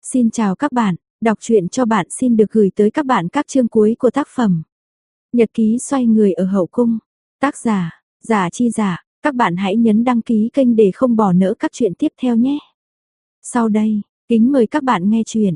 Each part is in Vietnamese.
Xin chào các bạn, đọc truyện cho bạn xin được gửi tới các bạn các chương cuối của tác phẩm. Nhật ký xoay người ở hậu cung. Tác giả, Giả Chi Giả, các bạn hãy nhấn đăng ký kênh để không bỏ lỡ các truyện tiếp theo nhé. Sau đây, kính mời các bạn nghe truyện.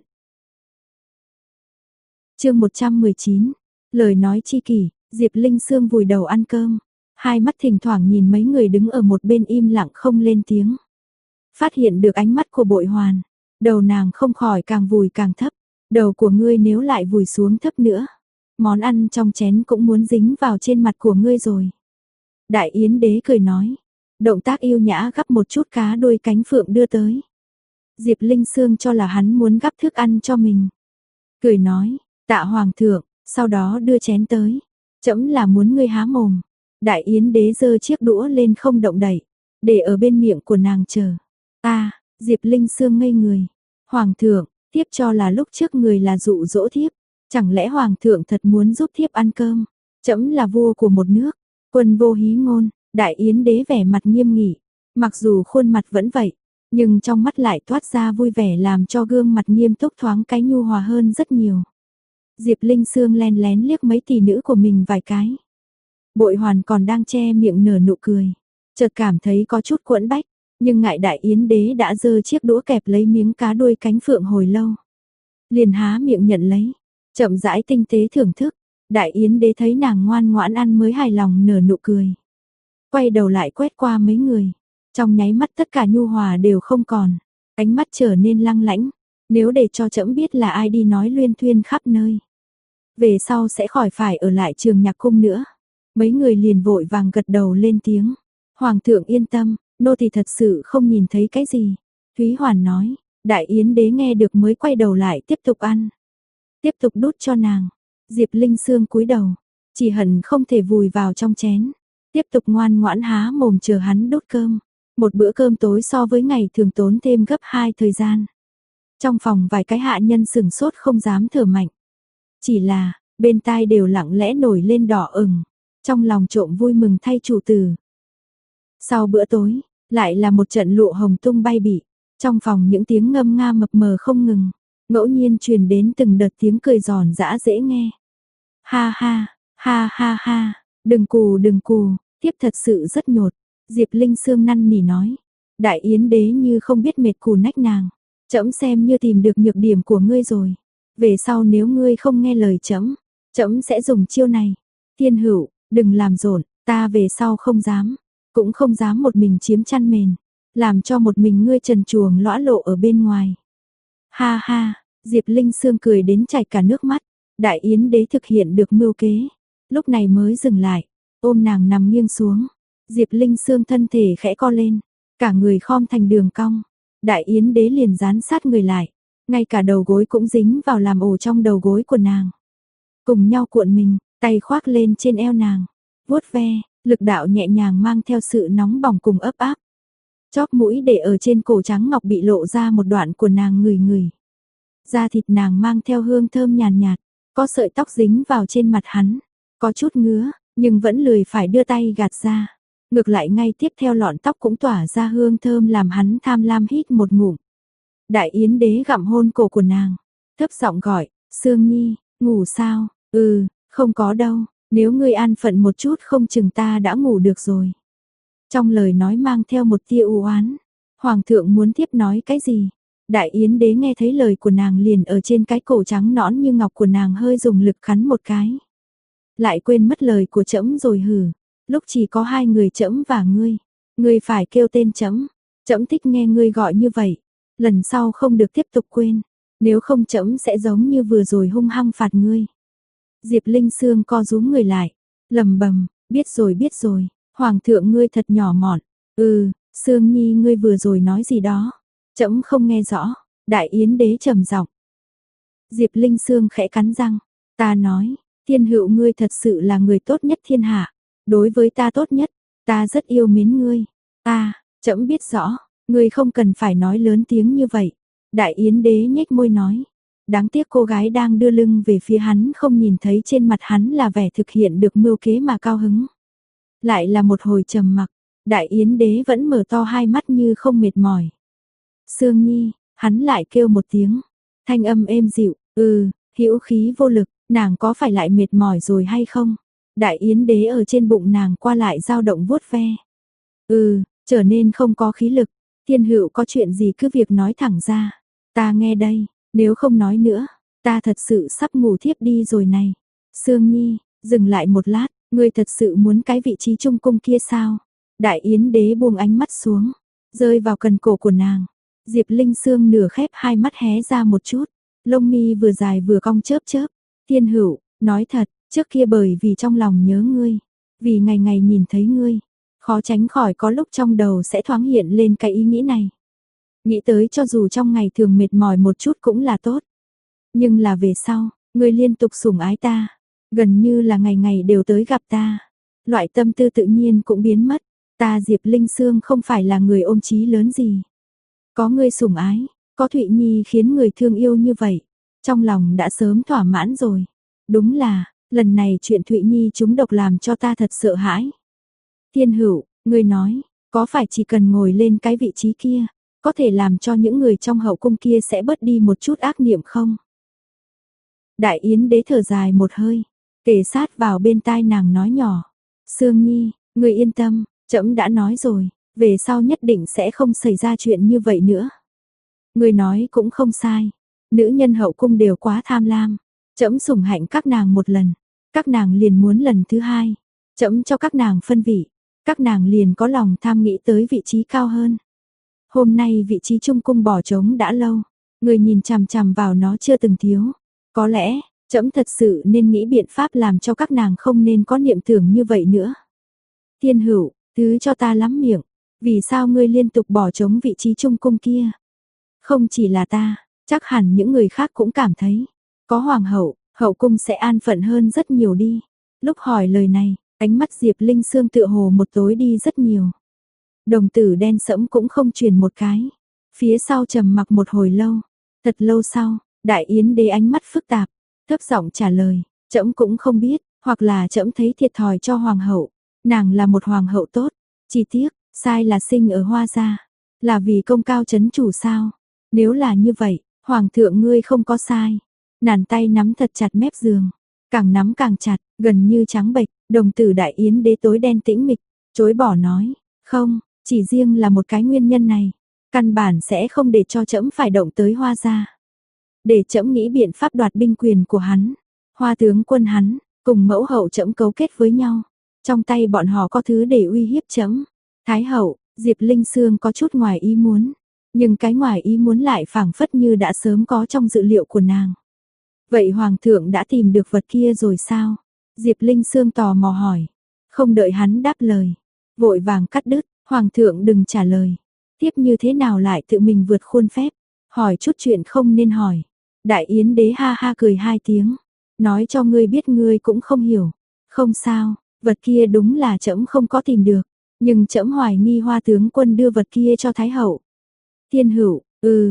Chương 119, lời nói chi kỷ, Diệp Linh Sương vùi đầu ăn cơm, hai mắt thỉnh thoảng nhìn mấy người đứng ở một bên im lặng không lên tiếng. Phát hiện được ánh mắt của Bội Hoàn, đầu nàng không khỏi càng vùi càng thấp, đầu của ngươi nếu lại vùi xuống thấp nữa, món ăn trong chén cũng muốn dính vào trên mặt của ngươi rồi. Đại Yến Đế cười nói, động tác yêu nhã gắp một chút cá đuôi cánh phượng đưa tới. Diệp Linh Sương cho là hắn muốn gắp thức ăn cho mình. Cười nói, tạ hoàng thượng, sau đó đưa chén tới. Trẫm là muốn ngươi há mồm. Đại Yến Đế giơ chiếc đũa lên không động đậy, để ở bên miệng của nàng chờ. Diệp Linh Sương ngây người. Hoàng thượng, thiếp cho là lúc trước người là dụ dỗ thiếp. Chẳng lẽ hoàng thượng thật muốn giúp thiếp ăn cơm? Trẫm là vua của một nước, quân vô hí ngôn. Đại Yến Đế vẻ mặt nghiêm nghị, mặc dù khuôn mặt vẫn vậy, nhưng trong mắt lại toát ra vui vẻ làm cho gương mặt nghiêm túc thoáng cái nhu hòa hơn rất nhiều. Diệp Linh Sương len lén liếc mấy tỷ nữ của mình vài cái. Bội Hoàn còn đang che miệng nở nụ cười, chợt cảm thấy có chút quẫn bách, nhưng ngại Đại Yến Đế đã giơ chiếc đũa kẹp lấy miếng cá đuôi cánh phượng hồi lâu, liền há miệng nhận lấy, chậm rãi tinh tế thưởng thức. Đại Yến Đế thấy nàng ngoan ngoãn ăn mới hài lòng nở nụ cười, quay đầu lại quét qua mấy người, trong nháy mắt tất cả nhu hòa đều không còn, ánh mắt trở nên lăng lãnh. Nếu để cho trẫm biết là ai đi nói luyên thuyên khắp nơi, về sau sẽ khỏi phải ở lại Trường Nhạc Cung nữa. Mấy người liền vội vàng gật đầu lên tiếng. Hoàng thượng yên tâm, nô tỳ thật sự không nhìn thấy cái gì. Thúy Hoàn nói. Đại Yến Đế nghe được mới quay đầu lại tiếp tục ăn, tiếp tục đút cho nàng. Diệp Linh Sương cúi đầu, chỉ hận không thể vùi vào trong chén, tiếp tục ngoan ngoãn há mồm chờ hắn đút cơm. Một bữa cơm tối so với ngày thường tốn thêm gấp 2 thời gian. Trong phòng vài cái hạ nhân sửng sốt không dám thở mạnh, chỉ là bên tai đều lặng lẽ nổi lên đỏ ửng, trong lòng trộm vui mừng thay chủ tử. Sau bữa tối, lại là một trận lụa hồng tung bay bị, trong phòng những tiếng ngâm nga mập mờ không ngừng, ngẫu nhiên truyền đến từng đợt tiếng cười giòn giã dễ nghe. Ha ha, ha ha ha, đừng cù, tiếp thật sự rất nhột. Diệp Linh Sương năn nỉ nói. Đại Yến Đế như không biết mệt cù nách nàng, trẫm xem như tìm được nhược điểm của ngươi rồi. Về sau nếu ngươi không nghe lời trẫm, trẫm sẽ dùng chiêu này. Thiên Hữu, đừng làm rộn, ta về sau không dám, cũng không dám một mình chiếm chăn mền, làm cho một mình ngươi trần truồng lõa lộ ở bên ngoài. Ha ha, Diệp Linh Sương cười đến chảy cả nước mắt. Đại Yến Đế thực hiện được mưu kế, lúc này mới dừng lại, ôm nàng nằm nghiêng xuống. Diệp Linh Sương thân thể khẽ co lên, cả người khom thành đường cong. Đại Yến Đế liền dán sát người lại, ngay cả đầu gối cũng dính vào làm ổ trong đầu gối của nàng. Cùng nhau cuộn mình, tay khoác lên trên eo nàng, vuốt ve, lực đạo nhẹ nhàng mang theo sự nóng bỏng cùng ấp áp. Chóp mũi để ở trên cổ trắng ngọc bị lộ ra một đoạn của nàng ngửi ngửi. Da thịt nàng mang theo hương thơm nhàn nhạt, có sợi tóc dính vào trên mặt hắn, có chút ngứa, nhưng vẫn lười phải đưa tay gạt ra. Ngược lại ngay tiếp theo lọn tóc cũng tỏa ra hương thơm làm hắn tham lam hít một ngụm. Đại Yến Đế gặm hôn cổ của nàng, thấp giọng gọi, Sương Nhi, ngủ sao? Không có đâu, nếu ngươi an phận một chút không chừng ta đã ngủ được rồi. Trong lời nói mang theo một tia u oán. Hoàng thượng muốn tiếp nói cái gì? Đại Yến Đế nghe thấy lời của nàng liền ở trên cái cổ trắng nõn như ngọc của nàng hơi dùng lực cắn một cái. Lại quên mất lời của trẫm rồi hử. Lúc chỉ có hai người trẫm và ngươi phải kêu tên trẫm. Trẫm thích nghe ngươi gọi như vậy. Lần sau không được tiếp tục quên, nếu không trẫm sẽ giống như vừa rồi hung hăng phạt ngươi. Diệp Linh Sương co rúm người lại, lẩm bẩm, biết rồi, hoàng thượng ngươi thật nhỏ mọn. Sương Nhi ngươi vừa rồi nói gì đó? Trẫm không nghe rõ. Đại Yến Đế trầm giọng. Diệp Linh Sương khẽ cắn răng, ta nói, Thiên Hữu ngươi thật sự là người tốt nhất thiên hạ, đối với ta tốt nhất, ta rất yêu mến ngươi. Trẫm biết rõ, ngươi không cần phải nói lớn tiếng như vậy. Đại Yến Đế nhếch môi nói. Đáng tiếc cô gái đang đưa lưng về phía hắn không nhìn thấy trên mặt hắn là vẻ thực hiện được mưu kế mà cao hứng. Lại là một hồi trầm mặc, Đại Yến Đế vẫn mở to hai mắt như không mệt mỏi. Sương Nhi, hắn lại kêu một tiếng, thanh âm êm dịu, hữu khí vô lực, nàng có phải lại mệt mỏi rồi hay không? Đại yến đế ở trên bụng nàng qua lại dao động vuốt ve. Trở nên không có khí lực, Thiên Hữu có chuyện gì cứ việc nói thẳng ra. Ta nghe đây, nếu không nói nữa, ta thật sự sắp ngủ thiếp đi rồi này. Sương Nhi, dừng lại một lát, ngươi thật sự muốn cái vị trí trung cung kia sao? Đại yến đế buông ánh mắt xuống, rơi vào cần cổ của nàng. Diệp Linh Sương nửa khép hai mắt hé ra một chút, lông mi vừa dài vừa cong chớp chớp. Thiên Hữu, nói thật, trước kia bởi vì trong lòng nhớ ngươi, vì ngày ngày nhìn thấy ngươi, khó tránh khỏi có lúc trong đầu sẽ thoáng hiện lên cái ý nghĩ này. Nghĩ tới cho dù trong ngày thường mệt mỏi một chút cũng là tốt. Nhưng là về sau, ngươi liên tục sủng ái ta, gần như là ngày ngày đều tới gặp ta. Loại tâm tư tự nhiên cũng biến mất. Ta Diệp Linh Sương không phải là người ôm chí lớn gì. Có ngươi sủng ái, có Thụy Nhi khiến người thương yêu như vậy. Trong lòng đã sớm thỏa mãn rồi. Đúng là, lần này chuyện Thụy Nhi trúng độc làm cho ta thật sợ hãi. Thiên Hữu, ngươi nói, có phải chỉ cần ngồi lên cái vị trí kia, có thể làm cho những người trong hậu cung kia sẽ bớt đi một chút ác niệm không? Đại yến đế thở dài một hơi, kề sát vào bên tai nàng nói nhỏ. Sương Nhi, ngươi yên tâm, trẫm đã nói rồi, về sau nhất định sẽ không xảy ra chuyện như vậy nữa. Ngươi nói cũng không sai, nữ nhân hậu cung đều quá tham lam. Trẫm sủng hạnh các nàng một lần, các nàng liền muốn lần thứ hai. Trẫm cho các nàng phân vị, các nàng liền có lòng tham nghĩ tới vị trí cao hơn. Hôm nay vị trí trung cung bỏ trống đã lâu, người nhìn chằm chằm vào nó chưa từng thiếu. Có lẽ, trẫm thật sự nên nghĩ biện pháp làm cho các nàng không nên có niệm tưởng như vậy nữa. Thiên Hữu, thứ cho ta lắm miệng, vì sao ngươi liên tục bỏ trống vị trí trung cung kia? Không chỉ là ta, chắc hẳn những người khác cũng cảm thấy, có hoàng hậu, hậu cung sẽ an phận hơn rất nhiều đi. Lúc hỏi lời này, ánh mắt Diệp Linh Sương tựa hồ một tối đi rất nhiều. Đồng tử đen sẫm cũng không truyền một cái. Phía sau trầm mặc một hồi lâu, thật lâu sau, Đại yến đế ánh mắt phức tạp, thấp giọng trả lời, trẫm cũng không biết, hoặc là trẫm thấy thiệt thòi cho hoàng hậu, nàng là một hoàng hậu tốt, chỉ tiếc, sai là sinh ở Hoa gia, là vì công cao chấn chủ sao? Nếu là như vậy, hoàng thượng ngươi không có sai. Nàng tay nắm thật chặt mép giường, càng nắm càng chặt, gần như trắng bệch, đồng tử Đại yến đế tối đen tĩnh mịch, chối bỏ nói, không, chỉ riêng là một cái nguyên nhân này, căn bản sẽ không để cho trẫm phải động tới Hoa gia. Để trẫm nghĩ biện pháp đoạt binh quyền của hắn, Hoa tướng quân hắn, cùng mẫu hậu trẫm cấu kết với nhau, trong tay bọn họ có thứ để uy hiếp trẫm. Thái hậu, Diệp Linh Sương có chút ngoài ý muốn, nhưng cái ngoài ý muốn lại phảng phất như đã sớm có trong dự liệu của nàng. Vậy hoàng thượng đã tìm được vật kia rồi sao? Diệp Linh Sương tò mò hỏi. Không đợi hắn đáp lời, vội vàng cắt đứt, hoàng thượng đừng trả lời. Tiếp như thế nào lại tự mình vượt khuôn phép, hỏi chút chuyện không nên hỏi. Đại yến đế ha ha cười hai tiếng, nói cho ngươi biết ngươi cũng không hiểu. Không sao, vật kia đúng là trẫm không có tìm được, nhưng trẫm hoài nghi Hoa tướng quân đưa vật kia cho Thái hậu. Thiên Hữu,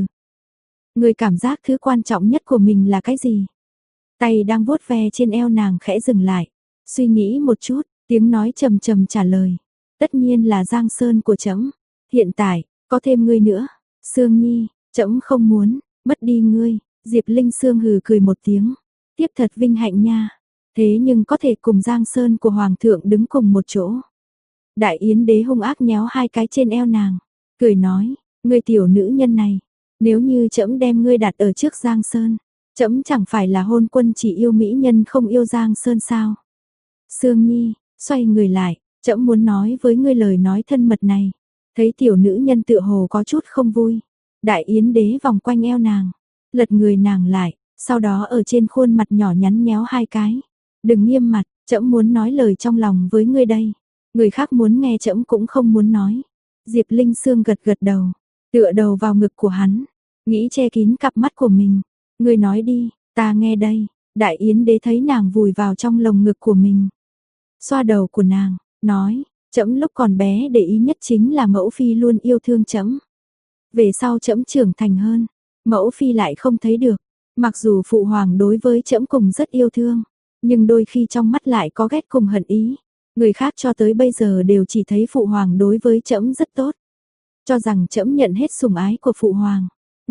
ngươi cảm giác thứ quan trọng nhất của mình là cái gì? Tay đang vuốt ve trên eo nàng khẽ dừng lại, suy nghĩ một chút, tiếng nói trầm trầm trả lời. Tất nhiên là Giang Sơn của trẫm. Hiện tại, có thêm ngươi nữa. Sương Nhi, trẫm không muốn mất đi ngươi. Diệp Linh Sương hừ cười một tiếng. Tiếp thật vinh hạnh nha. Thế nhưng có thể cùng Giang Sơn của Hoàng thượng đứng cùng một chỗ. Đại yến đế hung ác nhéo hai cái trên eo nàng, cười nói, ngươi tiểu nữ nhân này, nếu như trẫm đem ngươi đặt ở trước Giang Sơn, trẫm chẳng phải là hôn quân chỉ yêu mỹ nhân không yêu Giang Sơn sao? Sương Nhi, xoay người lại, trẫm muốn nói với ngươi lời nói thân mật này. Thấy tiểu nữ nhân tựa hồ có chút không vui, Đại yến đế vòng quanh eo nàng, lật người nàng lại, sau đó ở trên khuôn mặt nhỏ nhắn nhéo hai cái. Đừng nghiêm mặt, trẫm muốn nói lời trong lòng với ngươi đây. Người khác muốn nghe trẫm cũng không muốn nói. Diệp Linh Sương gật gật đầu, tựa đầu vào ngực của hắn, nghĩ che kín cặp mắt của mình. Ngươi nói đi, ta nghe đây. Đại yến đế thấy nàng vùi vào trong lồng ngực của mình, xoa đầu của nàng, nói, trẫm lúc còn bé để ý nhất chính là mẫu phi luôn yêu thương trẫm. Về sau trẫm trưởng thành hơn, mẫu phi lại không thấy được. Mặc dù phụ hoàng đối với trẫm cùng rất yêu thương, nhưng đôi khi trong mắt lại có ghét cùng hận ý. Người khác cho tới bây giờ đều chỉ thấy phụ hoàng đối với trẫm rất tốt, cho rằng trẫm nhận hết sủng ái của phụ hoàng.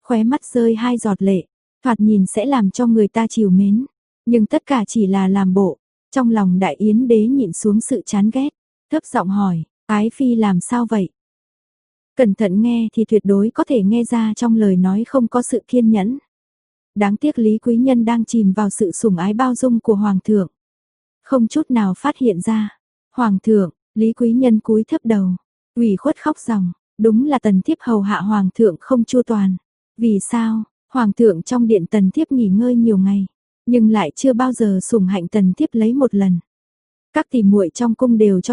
khóe mắt rơi 2 giọt lệ, thoạt nhìn sẽ làm cho người ta trìu mến, nhưng tất cả chỉ là làm bộ. Trong lòng Đại Yến đế nhịn xuống sự chán ghét, thấp giọng hỏi, Ái Phi làm sao vậy? Cẩn thận nghe thì tuyệt đối có thể nghe ra trong lời nói không có sự kiên nhẫn. Đáng tiếc Lý Quý Nhân đang chìm vào sự sủng ái bao dung của Hoàng thượng. Không chút nào phát hiện ra. Hoàng thượng, Lý Quý Nhân cúi thấp đầu, ủy khuất khóc ròng, đúng là tần thiếp hầu hạ Hoàng thượng không chu toàn. Vì sao? Hoàng thượng trong điện tần thiếp nghỉ ngơi nhiều ngày, nhưng lại chưa bao giờ sủng hạnh tần thiếp lấy một lần. Các tỷ muội trong cung đều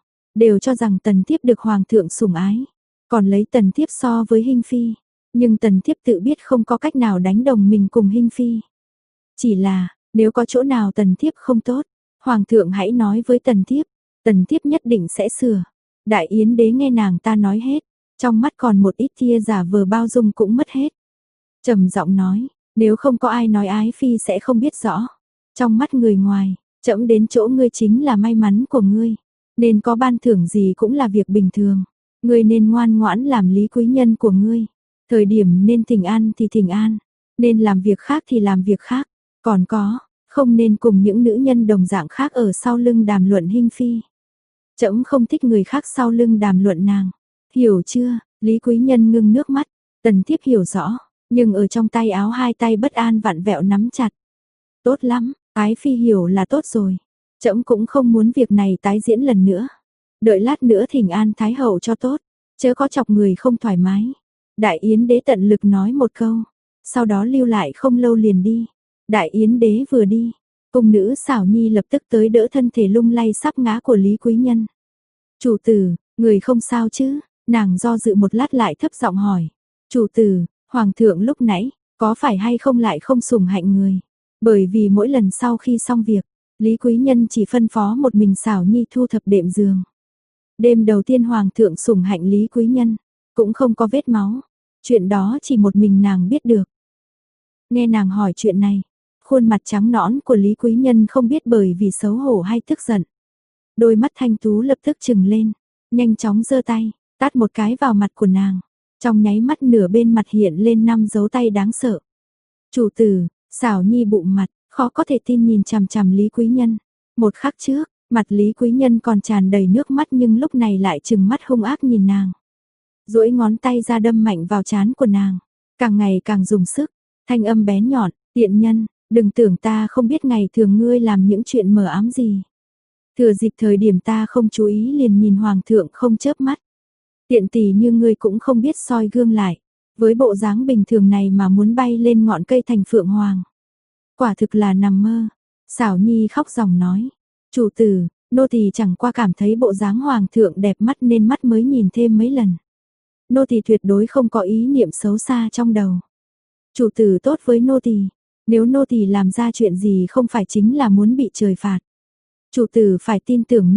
cho rằng tần thiếp được Hoàng thượng sủng ái, còn lấy tần thiếp so với Hinh Phi. Nhưng tần thiếp tự biết không có cách nào đánh đồng mình cùng Hinh Phi. Chỉ là, nếu có chỗ nào tần thiếp không tốt, Hoàng thượng hãy nói với tần thiếp nhất định sẽ sửa. Đại Yến đế nghe nàng ta nói hết, trong mắt còn một ít tia giả vờ bao dung cũng mất hết. Trầm giọng nói, nếu không có ai nói Ái Phi sẽ không biết rõ. Trong mắt người ngoài, trẫm đến chỗ ngươi chính là may mắn của ngươi, nên có ban thưởng gì cũng là việc bình thường. Ngươi nên ngoan ngoãn làm Lý Quý Nhân của ngươi. Thời điểm nên thỉnh an thì thỉnh an, nên làm việc khác thì làm việc khác. Còn có, không nên cùng những nữ nhân đồng dạng khác ở sau lưng đàm luận Hinh Phi. Trẫm không thích người khác sau lưng đàm luận nàng. Hiểu chưa? Lý Quý Nhân ngưng nước mắt. Tần thiếp hiểu rõ, nhưng ở trong tay áo hai tay bất an vặn vẹo nắm chặt. Tốt lắm, Ái Phi hiểu là tốt rồi. Trẫm cũng không muốn việc này tái diễn lần nữa. Đợi lát nữa thỉnh an Thái hậu cho tốt, chớ có chọc người không thoải mái. Đại Yến đế tận lực nói một câu, sau đó lưu lại không lâu liền đi. Đại Yến đế vừa đi, cung nữ Xảo Nhi lập tức tới đỡ thân thể lung lay sắp ngã của Lý Quý Nhân. Chủ tử, người không sao chứ? Nàng do dự một lát lại thấp giọng hỏi. Chủ tử, Hoàng thượng lúc nãy, có phải hay không lại không sủng hạnh người? Bởi vì mỗi lần sau khi xong việc, Lý Quý Nhân chỉ phân phó một mình Xảo Nhi thu thập đệm giường. Đêm đầu tiên Hoàng thượng sủng hạnh Lý Quý Nhân, cũng không có vết máu. Chuyện đó chỉ một mình nàng biết được. Nghe nàng hỏi chuyện này, khuôn mặt trắng nõn của Lý Quý Nhân không biết bởi vì xấu hổ hay tức giận. Đôi mắt thanh tú lập tức trừng lên, nhanh chóng giơ tay, tát một cái vào mặt của nàng. Trong nháy mắt nửa bên mặt hiện lên 5 dấu tay đáng sợ. Chủ tử, Xảo Nhi bụng mặt, khó có thể tin nhìn chằm chằm Lý Quý Nhân. Một khắc trước, mặt Lý Quý Nhân còn tràn đầy nước mắt nhưng lúc này lại trừng mắt hung ác nhìn nàng. Duỗi ngón tay ra đâm mạnh vào trán của nàng, càng ngày càng dùng sức, thanh âm bén nhọn, tiện nhân, đừng tưởng ta không biết ngày thường ngươi làm những chuyện mờ ám gì. Thừa dịp thời điểm ta không chú ý liền nhìn Hoàng thượng không chớp mắt. Tiện tỷ như ngươi cũng không biết soi gương lại, với bộ dáng bình thường này mà muốn bay lên ngọn cây thành phượng hoàng. Quả thực là nằm mơ. Xảo Nhi khóc ròng nói, chủ tử, nô tỳ chẳng qua cảm thấy bộ dáng Hoàng thượng đẹp mắt nên mắt mới nhìn thêm mấy lần. Nô tỳ tuyệt đối không có ý niệm xấu xa trong đầu. Chủ tử tốt với nô tỳ, nếu nô tỳ làm ra chuyện gì không phải chính là muốn bị trời phạt. Chủ tử phải tin tưởng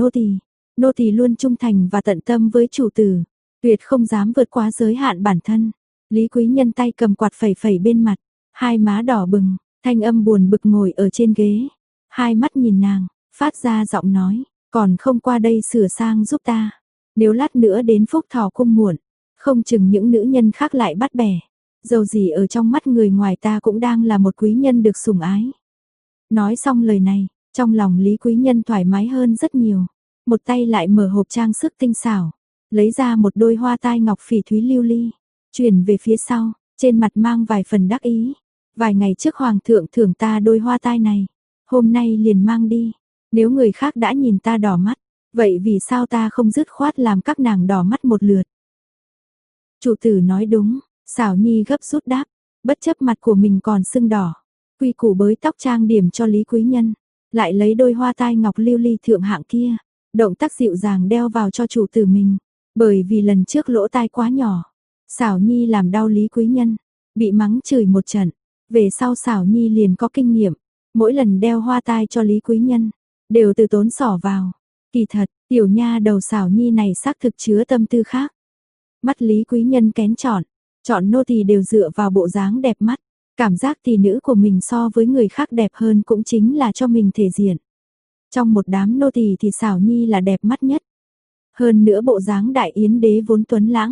nô tỳ luôn trung thành và tận tâm với chủ tử, tuyệt không dám vượt quá giới hạn bản thân. Lý Quý Nhân tay cầm quạt phẩy phẩy bên mặt, hai má đỏ bừng, thanh âm buồn bực ngồi ở trên ghế, hai mắt nhìn nàng, phát ra giọng nói, còn không qua đây sửa sang giúp ta. Nếu lát nữa đến Phúc Thọ cung muộn, không chừng những nữ nhân khác lại bắt bẻ. Dầu gì ở trong mắt người ngoài ta cũng đang là một quý nhân được sủng ái. Nói xong lời này, trong lòng Lý Quý Nhân thoải mái hơn rất nhiều. Một tay lại mở hộp trang sức tinh xảo, lấy ra một đôi hoa tai ngọc phỉ thúy lưu ly, chuyển về phía sau, trên mặt mang vài phần đắc ý. Vài ngày trước Hoàng thượng thưởng ta đôi hoa tai này, hôm nay liền mang đi. Nếu người khác đã nhìn ta đỏ mắt, vậy vì sao ta không dứt khoát làm các nàng đỏ mắt một lượt? Chủ tử nói đúng, Xảo Nhi gấp rút đáp, bất chấp mặt của mình còn sưng đỏ. Quy củ bới tóc trang điểm cho Lý Quý Nhân, lại lấy đôi hoa tai ngọc lưu ly thượng hạng kia, động tác dịu dàng đeo vào cho chủ tử mình. Bởi vì lần trước lỗ tai quá nhỏ, Xảo Nhi làm đau Lý Quý Nhân, bị mắng chửi một trận. Về sau Xảo Nhi liền có kinh nghiệm, mỗi lần đeo hoa tai cho Lý Quý Nhân, đều từ tốn xỏ vào. Kỳ thật, tiểu nha đầu Xảo Nhi này xác thực chứa tâm tư khác. Mắt Lý Quý Nhân kén chọn nô tỳ đều dựa vào bộ dáng đẹp mắt, cảm giác tỷ nữ của mình so với người khác đẹp hơn cũng chính là cho mình thể diện. Trong một đám nô tỳ thì Xảo Nhi là đẹp mắt nhất. Hơn nữa bộ dáng Đại Yến đế vốn tuấn lãng,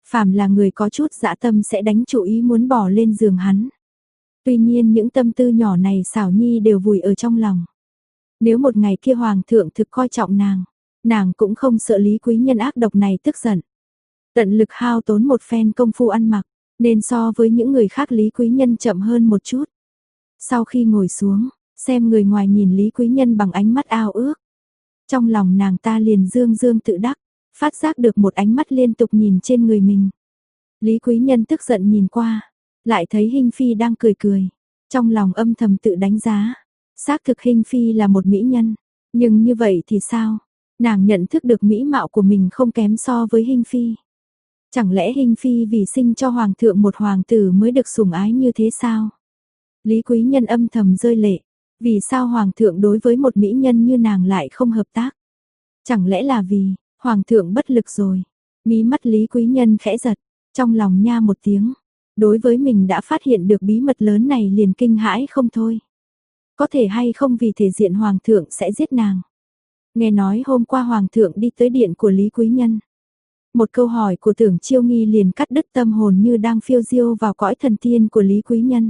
Phàm là người có chút dã tâm sẽ đánh chủ ý muốn bỏ lên giường hắn. Tuy nhiên những tâm tư nhỏ này xảo nhi đều vùi ở trong lòng. Nếu một ngày kia hoàng thượng thực coi trọng nàng cũng không sợ Lý Quý Nhân ác độc này tức giận. Tận lực hao tốn một phen công phu ăn mặc, nên so với những người khác Lý Quý Nhân chậm hơn một chút. Sau khi ngồi xuống, xem người ngoài nhìn Lý Quý Nhân bằng ánh mắt ao ước. Trong lòng nàng ta liền dương dương tự đắc, phát giác được một ánh mắt liên tục nhìn trên người mình. Lý Quý Nhân tức giận nhìn qua, lại thấy Hinh Phi đang cười cười, trong lòng âm thầm tự đánh giá. Xác thực Hinh Phi là một mỹ nhân, nhưng như vậy thì sao? Nàng nhận thức được mỹ mạo của mình không kém so với Hinh Phi. Chẳng lẽ Hinh Phi vì sinh cho hoàng thượng một hoàng tử mới được sủng ái như thế sao? Lý Quý Nhân âm thầm rơi lệ, vì sao hoàng thượng đối với một mỹ nhân như nàng lại không hợp tác? Chẳng lẽ là vì hoàng thượng bất lực rồi? Mí mắt Lý Quý Nhân khẽ giật, trong lòng nha một tiếng, đối với mình đã phát hiện được bí mật lớn này liền kinh hãi không thôi. Có thể hay không vì thể diện hoàng thượng sẽ giết nàng? Nghe nói hôm qua hoàng thượng đi tới điện của Lý Quý Nhân. Một câu hỏi của Tưởng Chiêu Nghi liền cắt đứt tâm hồn như đang phiêu diêu vào cõi thần tiên của Lý Quý Nhân.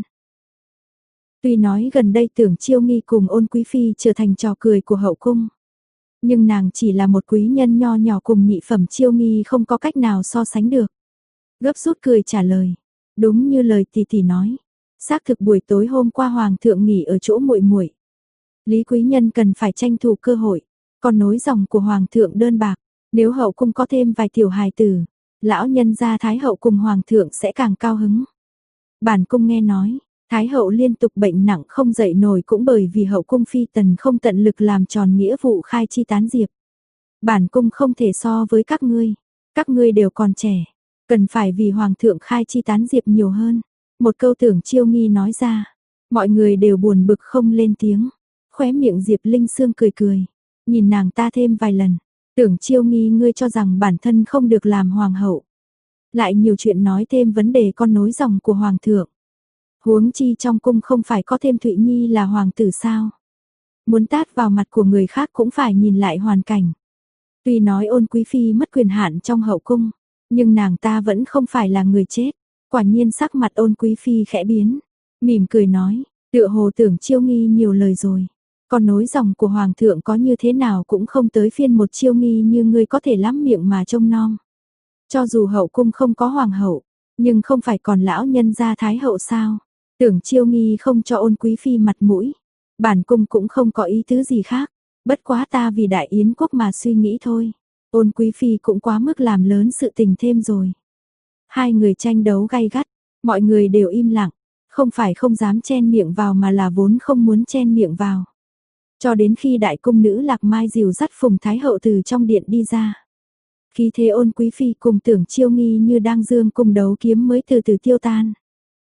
Tuy nói gần đây Tưởng Chiêu Nghi cùng Ôn Quý Phi trở thành trò cười của hậu cung. Nhưng nàng chỉ là một quý nhân nho nhỏ cùng nhị phẩm Chiêu Nghi không có cách nào so sánh được. Gấp rút cười trả lời. Đúng như lời tỷ tỷ nói. Xác thực buổi tối hôm qua hoàng thượng nghỉ ở chỗ muội muội. Lý Quý Nhân cần phải tranh thủ cơ hội. Còn nối dòng của hoàng thượng đơn bạc. Nếu hậu cung có thêm vài tiểu hài tử, lão nhân gia thái hậu cùng hoàng thượng sẽ càng cao hứng. Bản cung nghe nói, thái hậu liên tục bệnh nặng không dậy nổi cũng bởi vì hậu cung phi tần không tận lực làm tròn nghĩa vụ khai chi tán diệp. Bản cung không thể so với các ngươi đều còn trẻ, cần phải vì hoàng thượng khai chi tán diệp nhiều hơn. Một câu Tưởng Chiêu Nghi nói ra, mọi người đều buồn bực không lên tiếng. Khóe miệng Diệp Linh Sương cười cười, nhìn nàng ta thêm vài lần. Tưởng Chiêu Nghi, ngươi cho rằng bản thân không được làm hoàng hậu. Lại nhiều chuyện nói thêm vấn đề con nối dòng của hoàng thượng. Huống chi trong cung không phải có thêm Thụy Nhi là hoàng tử sao? Muốn tát vào mặt của người khác cũng phải nhìn lại hoàn cảnh. Tuy nói Ôn Quý Phi mất quyền hạn trong hậu cung, nhưng nàng ta vẫn không phải là người chết. Quả nhiên sắc mặt Ôn Quý Phi khẽ biến, mỉm cười nói, tựa hồ Tưởng Chiêu Nghi nhiều lời rồi. Còn nối dòng của hoàng thượng có như thế nào cũng không tới phiên một Chiêu Nghi như ngươi có thể lắm miệng mà trông nom. Cho dù hậu cung không có hoàng hậu, nhưng không phải còn lão nhân gia thái hậu sao? Tưởng Chiêu Nghi không cho Ôn Quý Phi mặt mũi. Bản cung cũng không có ý tứ gì khác, bất quá ta vì Đại Yến quốc mà suy nghĩ thôi. Ôn Quý Phi cũng quá mức làm lớn sự tình thêm rồi. Hai người tranh đấu gay gắt, mọi người đều im lặng, không phải không dám chen miệng vào mà là vốn không muốn chen miệng vào. Cho đến khi đại cung nữ Lạc Mai dìu dắt Phùng Thái Hậu từ trong điện đi ra. Khí thế Ôn Quý Phi cùng Tưởng Chiêu Nghi như đang dương cung đấu kiếm mới từ từ tiêu tan.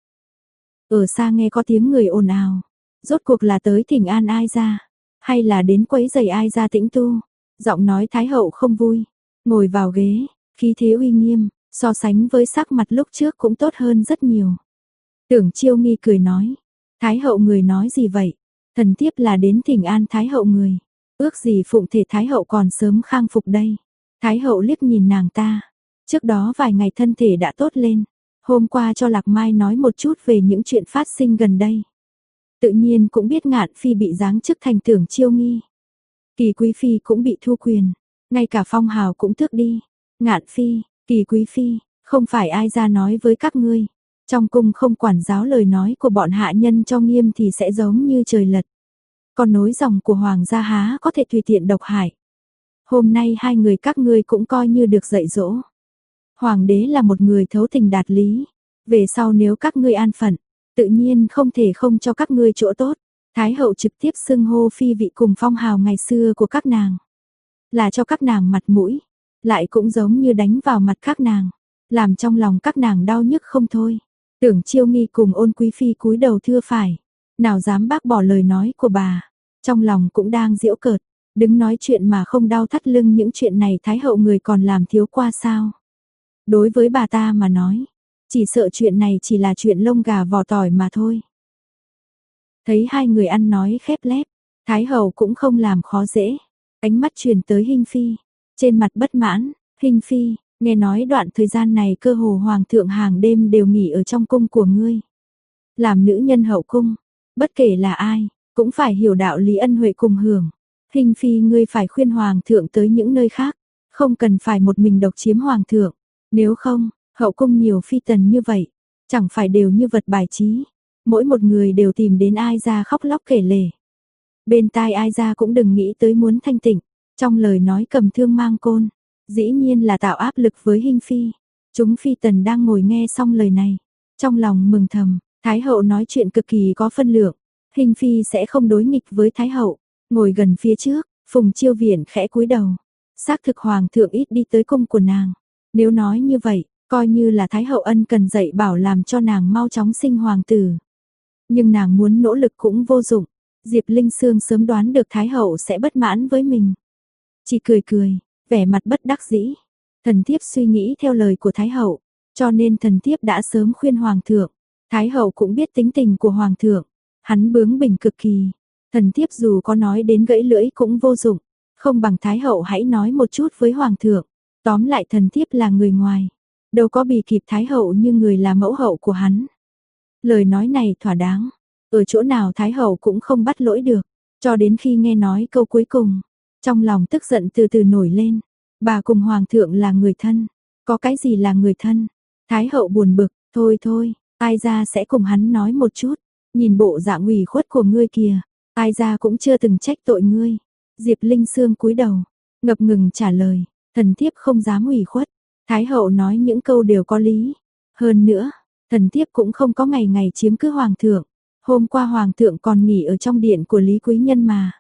Ở xa nghe có tiếng người ồn ào, rốt cuộc là tới thỉnh an ai ra, hay là đến quấy rầy ai ra tĩnh tu. Giọng nói Thái Hậu không vui, ngồi vào ghế, khí thế uy nghiêm, so sánh với sắc mặt lúc trước cũng tốt hơn rất nhiều. Tưởng Chiêu Nghi cười nói, Thái Hậu người nói gì vậy? Thần thiếp là đến thỉnh an Thái Hậu người, ước gì phụng thể Thái Hậu còn sớm khang phục đây. Thái Hậu liếc nhìn nàng ta, trước đó vài ngày thân thể đã tốt lên, hôm qua cho Lạc Mai nói một chút về những chuyện phát sinh gần đây. Tự nhiên cũng biết Ngạn Phi bị giáng chức thành Tưởng Chiêu Nghi. Kỳ Quý Phi cũng bị thu quyền, ngay cả phong hào cũng tước đi. Ngạn Phi, Kỳ Quý Phi, không phải ai ra nói với các ngươi. Trong cung không quản giáo lời nói của bọn hạ nhân cho nghiêm thì sẽ giống như trời lật. Còn nối dòng của hoàng gia há có thể tùy tiện độc hại. Hôm nay hai người các ngươi cũng coi như được dạy dỗ. Hoàng đế là một người thấu tình đạt lý. Về sau nếu các ngươi an phận, tự nhiên không thể không cho các ngươi chỗ tốt. Thái hậu trực tiếp xưng hô phi vị cùng phong hào ngày xưa của các nàng. Là cho các nàng mặt mũi, lại cũng giống như đánh vào mặt các nàng, làm trong lòng các nàng đau nhức không thôi. Tưởng Chiêu Nghi cùng Ôn Quý Phi cúi đầu thưa phải, nào dám bác bỏ lời nói của bà, trong lòng cũng đang giễu cợt, đứng nói chuyện mà không đau thắt lưng, những chuyện này Thái hậu người còn làm thiếu qua sao. Đối với bà ta mà nói, chỉ sợ chuyện này chỉ là chuyện lông gà vỏ tỏi mà thôi. Thấy hai người ăn nói khép lép, Thái hậu cũng không làm khó dễ, ánh mắt truyền tới Hinh Phi, trên mặt bất mãn, Hinh Phi, nghe nói đoạn thời gian này cơ hồ hoàng thượng hàng đêm đều nghỉ ở trong cung của ngươi. Làm nữ nhân hậu cung, bất kể là ai, cũng phải hiểu đạo lý ân huệ cùng hưởng. Hình phi ngươi phải khuyên hoàng thượng tới những nơi khác, không cần phải một mình độc chiếm hoàng thượng. Nếu không, hậu cung nhiều phi tần như vậy, chẳng phải đều như vật bài trí. Mỗi một người đều tìm đến ai ra khóc lóc kể lể. Bên tai ai ra cũng đừng nghĩ tới muốn thanh tịnh. Trong lời nói cầm thương mang côn, dĩ nhiên là tạo áp lực với Hinh phi. Chúng phi tần đang ngồi nghe xong lời này, trong lòng mừng thầm, Thái hậu nói chuyện cực kỳ có phân lượng. Hinh phi sẽ không đối nghịch với Thái hậu. Ngồi gần phía trước, Phùng Chiêu Viễn khẽ cúi đầu. Xác thực hoàng thượng ít đi tới cung của nàng. Nếu nói như vậy, coi như là Thái hậu ân cần dạy bảo làm cho nàng mau chóng sinh hoàng tử. Nhưng nàng muốn nỗ lực cũng vô dụng. Diệp Linh Sương sớm đoán được Thái hậu sẽ bất mãn với mình. Chỉ cười cười, vẻ mặt bất đắc dĩ. Thần thiếp suy nghĩ theo lời của Thái hậu, cho nên thần thiếp đã sớm khuyên hoàng thượng. Thái hậu cũng biết tính tình của hoàng thượng, hắn bướng bỉnh cực kỳ. Thần thiếp dù có nói đến gãy lưỡi cũng vô dụng, không bằng Thái hậu hãy nói một chút với hoàng thượng. Tóm lại thần thiếp là người ngoài, đâu có bì kịp Thái hậu như người là mẫu hậu của hắn. Lời nói này thỏa đáng, ở chỗ nào Thái hậu cũng không bắt lỗi được, cho đến khi nghe nói câu cuối cùng, trong lòng tức giận từ từ nổi lên. Bà cùng hoàng thượng là người thân, có cái gì là người thân? Thái hậu buồn bực, thôi thôi, ai ra sẽ cùng hắn nói một chút, nhìn bộ dạng ủy khuất của ngươi kìa, ai ra cũng chưa từng trách tội ngươi. Diệp Linh Sương cúi đầu, ngập ngừng trả lời, thần thiếp không dám ủy khuất. Thái hậu nói những câu đều có lý, hơn nữa, thần thiếp cũng không có ngày ngày chiếm cứ hoàng thượng. Hôm qua hoàng thượng còn nghỉ ở trong điện của Lý Quý Nhân mà.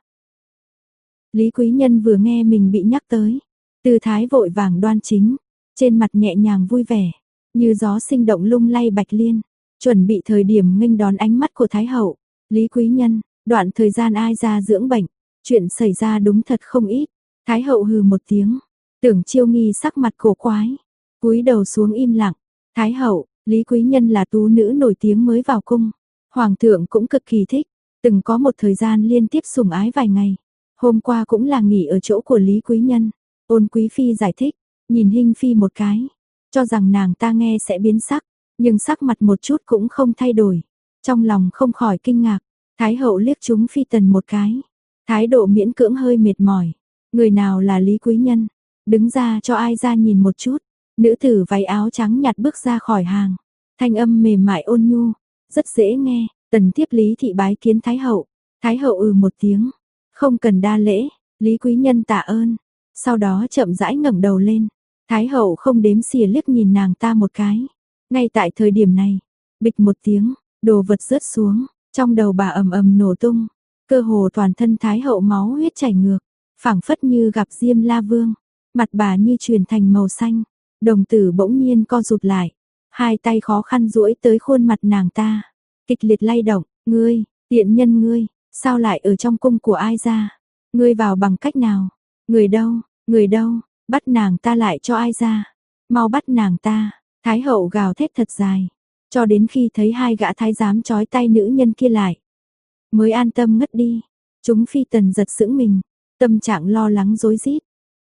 Lý Quý Nhân vừa nghe mình bị nhắc tới, tư thái vội vàng đoan chính, trên mặt nhẹ nhàng vui vẻ, như gió sinh động lung lay bạch liên, chuẩn bị thời điểm nghênh đón ánh mắt của Thái hậu. Lý Quý Nhân, đoạn thời gian ai ra dưỡng bệnh, chuyện xảy ra đúng thật không ít. Thái hậu hừ một tiếng, Tưởng Chiêu Nghi sắc mặt cổ quái, cúi đầu xuống im lặng. Thái hậu, Lý Quý Nhân là tú nữ nổi tiếng mới vào cung, hoàng thượng cũng cực kỳ thích, từng có một thời gian liên tiếp sủng ái vài ngày. Hôm qua cũng là nghỉ ở chỗ của Lý Quý Nhân. Ôn Quý phi giải thích, nhìn Hinh phi một cái, cho rằng nàng ta nghe sẽ biến sắc, nhưng sắc mặt một chút cũng không thay đổi. Trong lòng không khỏi kinh ngạc, Thái hậu liếc chúng phi tần một cái, thái độ miễn cưỡng hơi mệt mỏi. Người nào là Lý Quý Nhân? Đứng ra cho ai ra nhìn một chút. Nữ tử váy áo trắng nhạt bước ra khỏi hàng, thanh âm mềm mại ôn nhu, rất dễ nghe. Tần thiếp Lý thị bái kiến Thái hậu. Thái hậu một tiếng, không cần đa lễ. Lý Quý Nhân tạ ơn, sau đó chậm rãi ngẩng đầu lên. Thái hậu không đếm xỉa liếc nhìn nàng ta một cái. Ngay tại thời điểm này, bịch một tiếng, đồ vật rớt xuống, trong đầu bà ầm ầm nổ tung, cơ hồ toàn thân Thái hậu máu huyết chảy ngược, phảng phất như gặp Diêm La Vương, mặt bà như chuyển thành màu xanh, đồng tử bỗng nhiên co rụt lại, hai tay khó khăn duỗi tới khuôn mặt nàng ta, kịch liệt lay động. Ngươi, tiện nhân ngươi, sao lại ở trong cung của ai ra? Ngươi vào bằng cách nào? Người đâu, bắt nàng ta lại cho ai ra? Mau bắt nàng ta. Thái hậu gào thét thật dài, cho đến khi thấy hai gã thái giám trói tay nữ nhân kia lại, mới an tâm ngất đi. Chúng phi tần giật sững mình, tâm trạng lo lắng rối rít.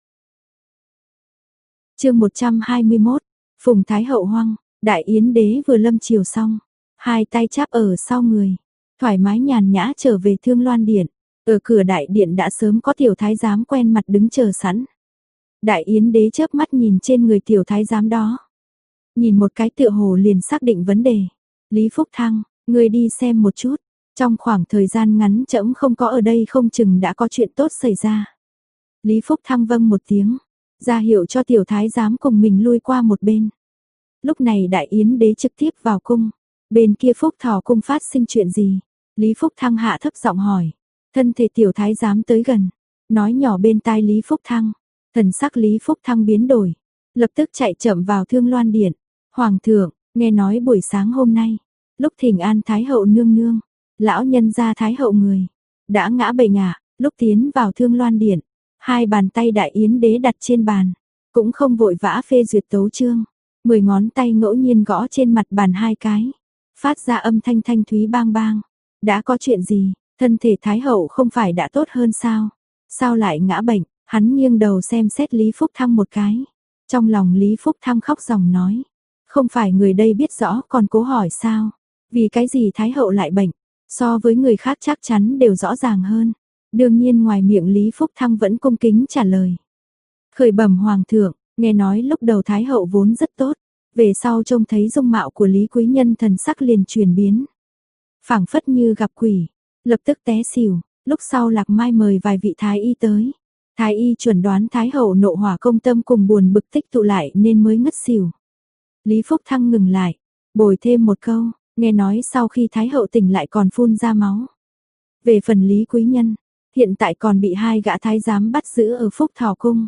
Chương 121, Phùng Thái hậu hoang, đại yến đế vừa lâm chiều xong, hai tay chắp ở sau người, thoải mái nhàn nhã trở về Thương Loan điện. Ở cửa đại điện đã sớm có tiểu thái giám quen mặt đứng chờ sẵn. Đại yến đế chớp mắt nhìn trên người tiểu thái giám đó, nhìn một cái tựa hồ liền xác định vấn đề. Lý Phúc Thăng, ngươi đi xem một chút, trong khoảng thời gian ngắn trẫm không có ở đây không chừng đã có chuyện tốt xảy ra. Lý Phúc Thăng vâng một tiếng, ra hiệu cho tiểu thái giám cùng mình lui qua một bên. Lúc này đại yến đế trực tiếp vào cung, bên kia Phúc Thỏ cung phát sinh chuyện gì? Lý Phúc Thăng hạ thấp giọng hỏi. Thân thể tiểu thái giám tới gần, nói nhỏ bên tai Lý Phúc Thăng. Thần sắc Lý Phúc Thăng biến đổi, lập tức chạy chậm vào Thương Loan điện. Hoàng thượng, nghe nói buổi sáng hôm nay, lúc thỉnh an Thái hậu nương nương, lão nhân gia Thái hậu người đã ngã bệnh ạ. Lúc tiến vào Thương Loan điện, hai bàn tay đại yến đế đặt trên bàn, cũng không vội vã phê duyệt tấu chương, 10 ngón tay ngẫu nhiên gõ trên mặt bàn hai cái, phát ra âm thanh thanh thúy bang bang. Đã có chuyện gì? Thân thể Thái hậu không phải đã tốt hơn sao? Sao lại ngã bệnh? Hắn nghiêng đầu xem xét Lý Phúc Thăng một cái, Trong lòng Lý Phúc Thăng khóc ròng nói, không phải người đây biết rõ còn cố hỏi sao, vì cái gì Thái hậu lại bệnh, so với người khác chắc chắn đều rõ ràng hơn. Đương nhiên ngoài miệng Lý Phúc Thăng vẫn cung kính trả lời. Khởi bẩm hoàng thượng, nghe nói lúc đầu Thái hậu vốn rất tốt, về sau trông thấy dung mạo của Lý Quý Nhân thần sắc liền chuyển biến. Phảng phất như gặp quỷ, lập tức té xỉu, lúc sau Lạc Mai mời vài vị thái y tới. Thái y chuẩn đoán Thái hậu nộ hỏa công tâm cùng buồn bực tích tụ lại nên mới ngất xỉu. Lý Phúc Thăng ngừng lại, bồi thêm một câu, nghe nói sau khi Thái hậu tỉnh lại còn phun ra máu. Về phần Lý Quý Nhân, hiện tại còn bị 2 gã thái giám bắt giữ ở Phúc Thọ Cung.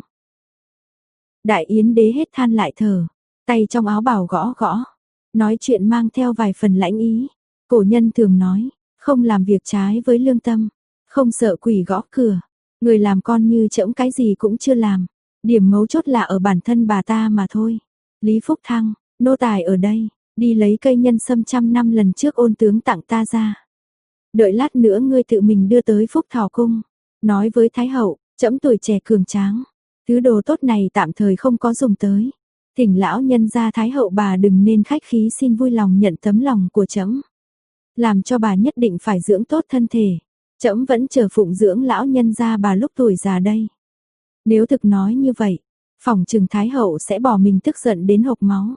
Đại Yến đế hết than lại thở, tay trong áo bào gõ gõ, nói chuyện mang theo vài phần lãnh ý. Cổ nhân thường nói, không làm việc trái với lương tâm, không sợ quỷ gõ cửa. Người làm con như trẫm cái gì cũng chưa làm, điểm mấu chốt là ở bản thân bà ta mà thôi. Lý Phúc Thăng, nô tài ở đây, đi lấy cây nhân sâm 100 năm lần trước ôn tướng tặng ta ra. Đợi lát nữa ngươi tự mình đưa tới Phúc Thọ Cung, nói với Thái hậu, trẫm tuổi trẻ cường tráng, thứ đồ tốt này tạm thời không có dùng tới. Thỉnh lão nhân gia Thái hậu bà đừng nên khách khí, xin vui lòng nhận tấm lòng của trẫm. Làm cho bà nhất định phải dưỡng tốt thân thể. Trẫm vẫn chờ phụng dưỡng lão nhân gia bà lúc tuổi già đây. Nếu thực nói như vậy, phỏng chừng Thái hậu sẽ bỏ mình tức giận đến hộc máu.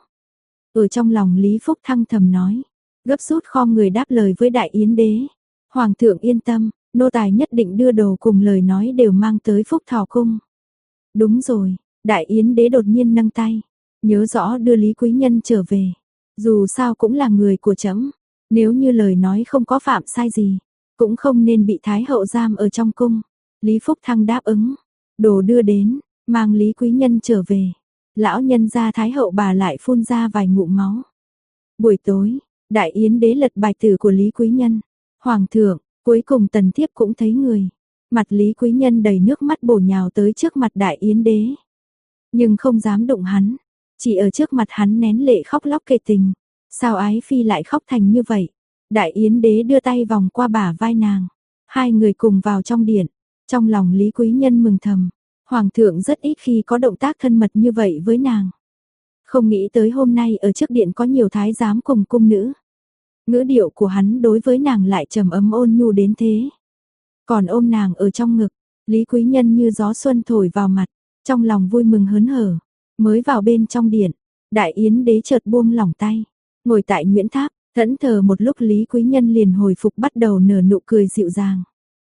Ở trong lòng Lý Phúc Thăng thầm nói, gấp rút khom người đáp lời với Đại Yến đế. Hoàng thượng yên tâm, nô tài nhất định đưa đồ cùng lời nói đều mang tới Phúc Thọ Cung. Đúng rồi, Đại Yến đế đột nhiên nâng tay, nhớ rõ đưa Lý Quý Nhân trở về. Dù sao cũng là người của trẫm, nếu như lời nói không có phạm sai gì, cũng không nên bị Thái hậu giam ở trong cung. Lý Phúc Thăng đáp ứng, đồ đưa đến, mang Lý Quý Nhân trở về. Lão nhân gia Thái hậu bà lại phun ra vài ngụm máu. Buổi tối, Đại Yến đế lật bài tử của Lý Quý Nhân. Hoàng thượng, cuối cùng tần thiếp cũng thấy người. Mặt Lý Quý Nhân đầy nước mắt bổ nhào tới trước mặt Đại Yến đế. Nhưng không dám đụng hắn, chỉ ở trước mặt hắn nén lệ khóc lóc kể tình. Sao ái phi lại khóc thành như vậy? Đại Yến đế đưa tay vòng qua bả vai nàng. Hai người cùng vào trong điện. Trong lòng Lý Quý Nhân mừng thầm. Hoàng thượng rất ít khi có động tác thân mật như vậy với nàng. Không nghĩ tới hôm nay ở trước điện có nhiều thái giám cùng cung nữ. Ngữ điệu của hắn đối với nàng lại trầm ấm ôn nhu đến thế. Còn ôm nàng ở trong ngực, Lý Quý Nhân như gió xuân thổi vào mặt, trong lòng vui mừng hớn hở. Mới vào bên trong điện, Đại Yến đế chợt buông lỏng tay, ngồi tại Nguyễn Tháp, thẫn thờ một lúc Lý Quý Nhân liền hồi phục, bắt đầu nở nụ cười dịu dàng.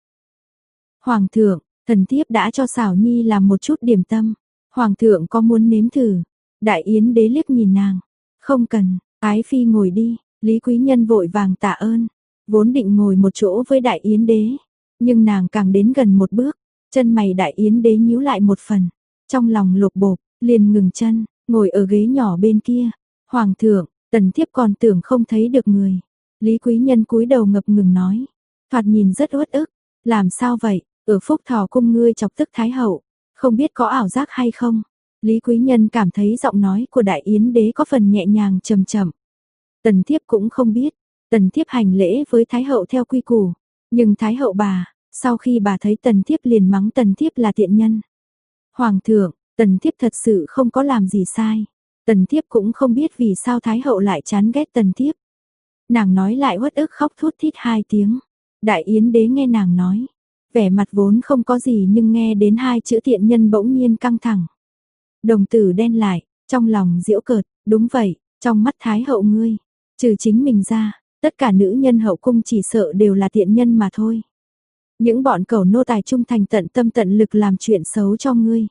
Hoàng thượng, thần thiếp đã cho Xảo Nhi làm một chút điểm tâm, Hoàng thượng có muốn nếm thử? Đại Yến đế liếc nhìn nàng, không cần, ái phi ngồi đi. Lý Quý Nhân vội vàng tạ ơn, vốn định ngồi một chỗ với Đại Yến đế, nhưng nàng càng đến gần một bước, chân mày Đại Yến đế nhíu lại một phần, trong lòng lục bộp, liền ngừng chân, ngồi ở ghế nhỏ bên kia. Hoàng thượng, tần thiếp còn tưởng không thấy được người. Lý Quý Nhân cúi đầu ngập ngừng nói, thoạt nhìn rất uất ức, làm sao vậy, ở Phúc Thọ Cung ngươi chọc tức Thái hậu, không biết có ảo giác hay không? Lý Quý Nhân cảm thấy giọng nói của Đại Yến đế có phần nhẹ nhàng trầm trầm. Tần thiếp cũng không biết, tần thiếp hành lễ với Thái hậu theo quy củ, nhưng Thái hậu bà, sau khi bà thấy tần thiếp liền mắng tần thiếp là tiện nhân. Hoàng thượng, tần thiếp thật sự không có làm gì sai, tần thiếp cũng không biết vì sao Thái hậu lại chán ghét tần thiếp. Nàng nói lại uất ức khóc thút thít 2 tiếng, Đại Yến đế nghe nàng nói, vẻ mặt vốn không có gì nhưng nghe đến 2 chữ tiện nhân bỗng nhiên căng thẳng. Đồng tử đen lại, trong lòng giễu cợt, đúng vậy, trong mắt Thái hậu ngươi, trừ chính mình ra, tất cả nữ nhân hậu cung chỉ sợ đều là tiện nhân mà thôi. Những bọn cẩu nô tài trung thành tận tâm tận lực làm chuyện xấu cho ngươi.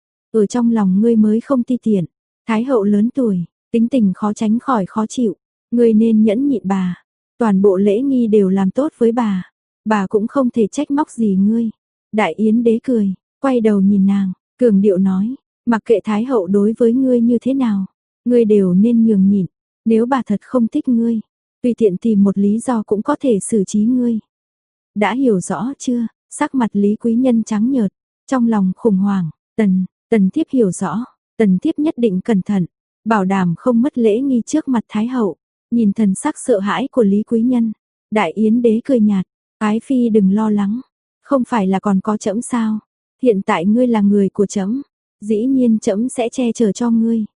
Ở trong lòng ngươi mới không ti tiện, Thái hậu lớn tuổi, tính tình khó tránh khỏi khó chịu, ngươi nên nhẫn nhịn bà. Toàn bộ lễ nghi đều làm tốt với bà cũng không thể trách móc gì ngươi. Đại Yến đế cười, quay đầu nhìn nàng, cường điệu nói, mặc kệ Thái hậu đối với ngươi như thế nào, ngươi đều nên nhường nhịn. Nếu bà thật không thích ngươi, tùy tiện tìm một lý do cũng có thể xử trí ngươi. Đã hiểu rõ chưa? Sắc mặt Lý Quý Nhân trắng nhợt, trong lòng khủng hoảng. Tần thiếp hiểu rõ, tần thiếp nhất định cẩn thận, bảo đảm không mất lễ nghi trước mặt Thái hậu. Nhìn thần sắc sợ hãi của Lý Quý Nhân, Đại Yến đế cười nhạt, ái phi đừng lo lắng, không phải là còn có trẫm sao? Hiện tại ngươi là người của trẫm, dĩ nhiên trẫm sẽ che chở cho ngươi.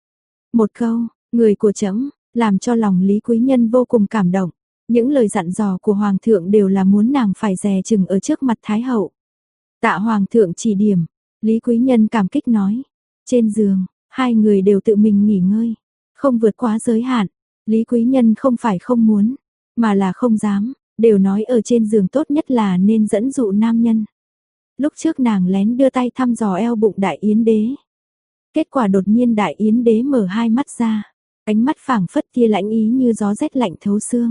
Một câu, người của trẫm, làm cho lòng Lý Quý Nhân vô cùng cảm động. Những lời dặn dò của Hoàng thượng đều là muốn nàng phải dè chừng ở trước mặt Thái hậu. Tạ Hoàng thượng chỉ điểm, Lý Quý Nhân cảm kích nói. Trên giường, hai người đều tự mình nghỉ ngơi, không vượt quá giới hạn. Lý Quý Nhân không phải không muốn, mà là không dám, đều nói ở trên giường tốt nhất là nên dẫn dụ nam nhân. Lúc trước nàng lén đưa tay thăm dò eo bụng Đại Yến Đế. Kết quả đột nhiên Đại Yến Đế mở hai mắt ra, ánh mắt phảng phất tia lãnh ý như gió rét lạnh thấu xương.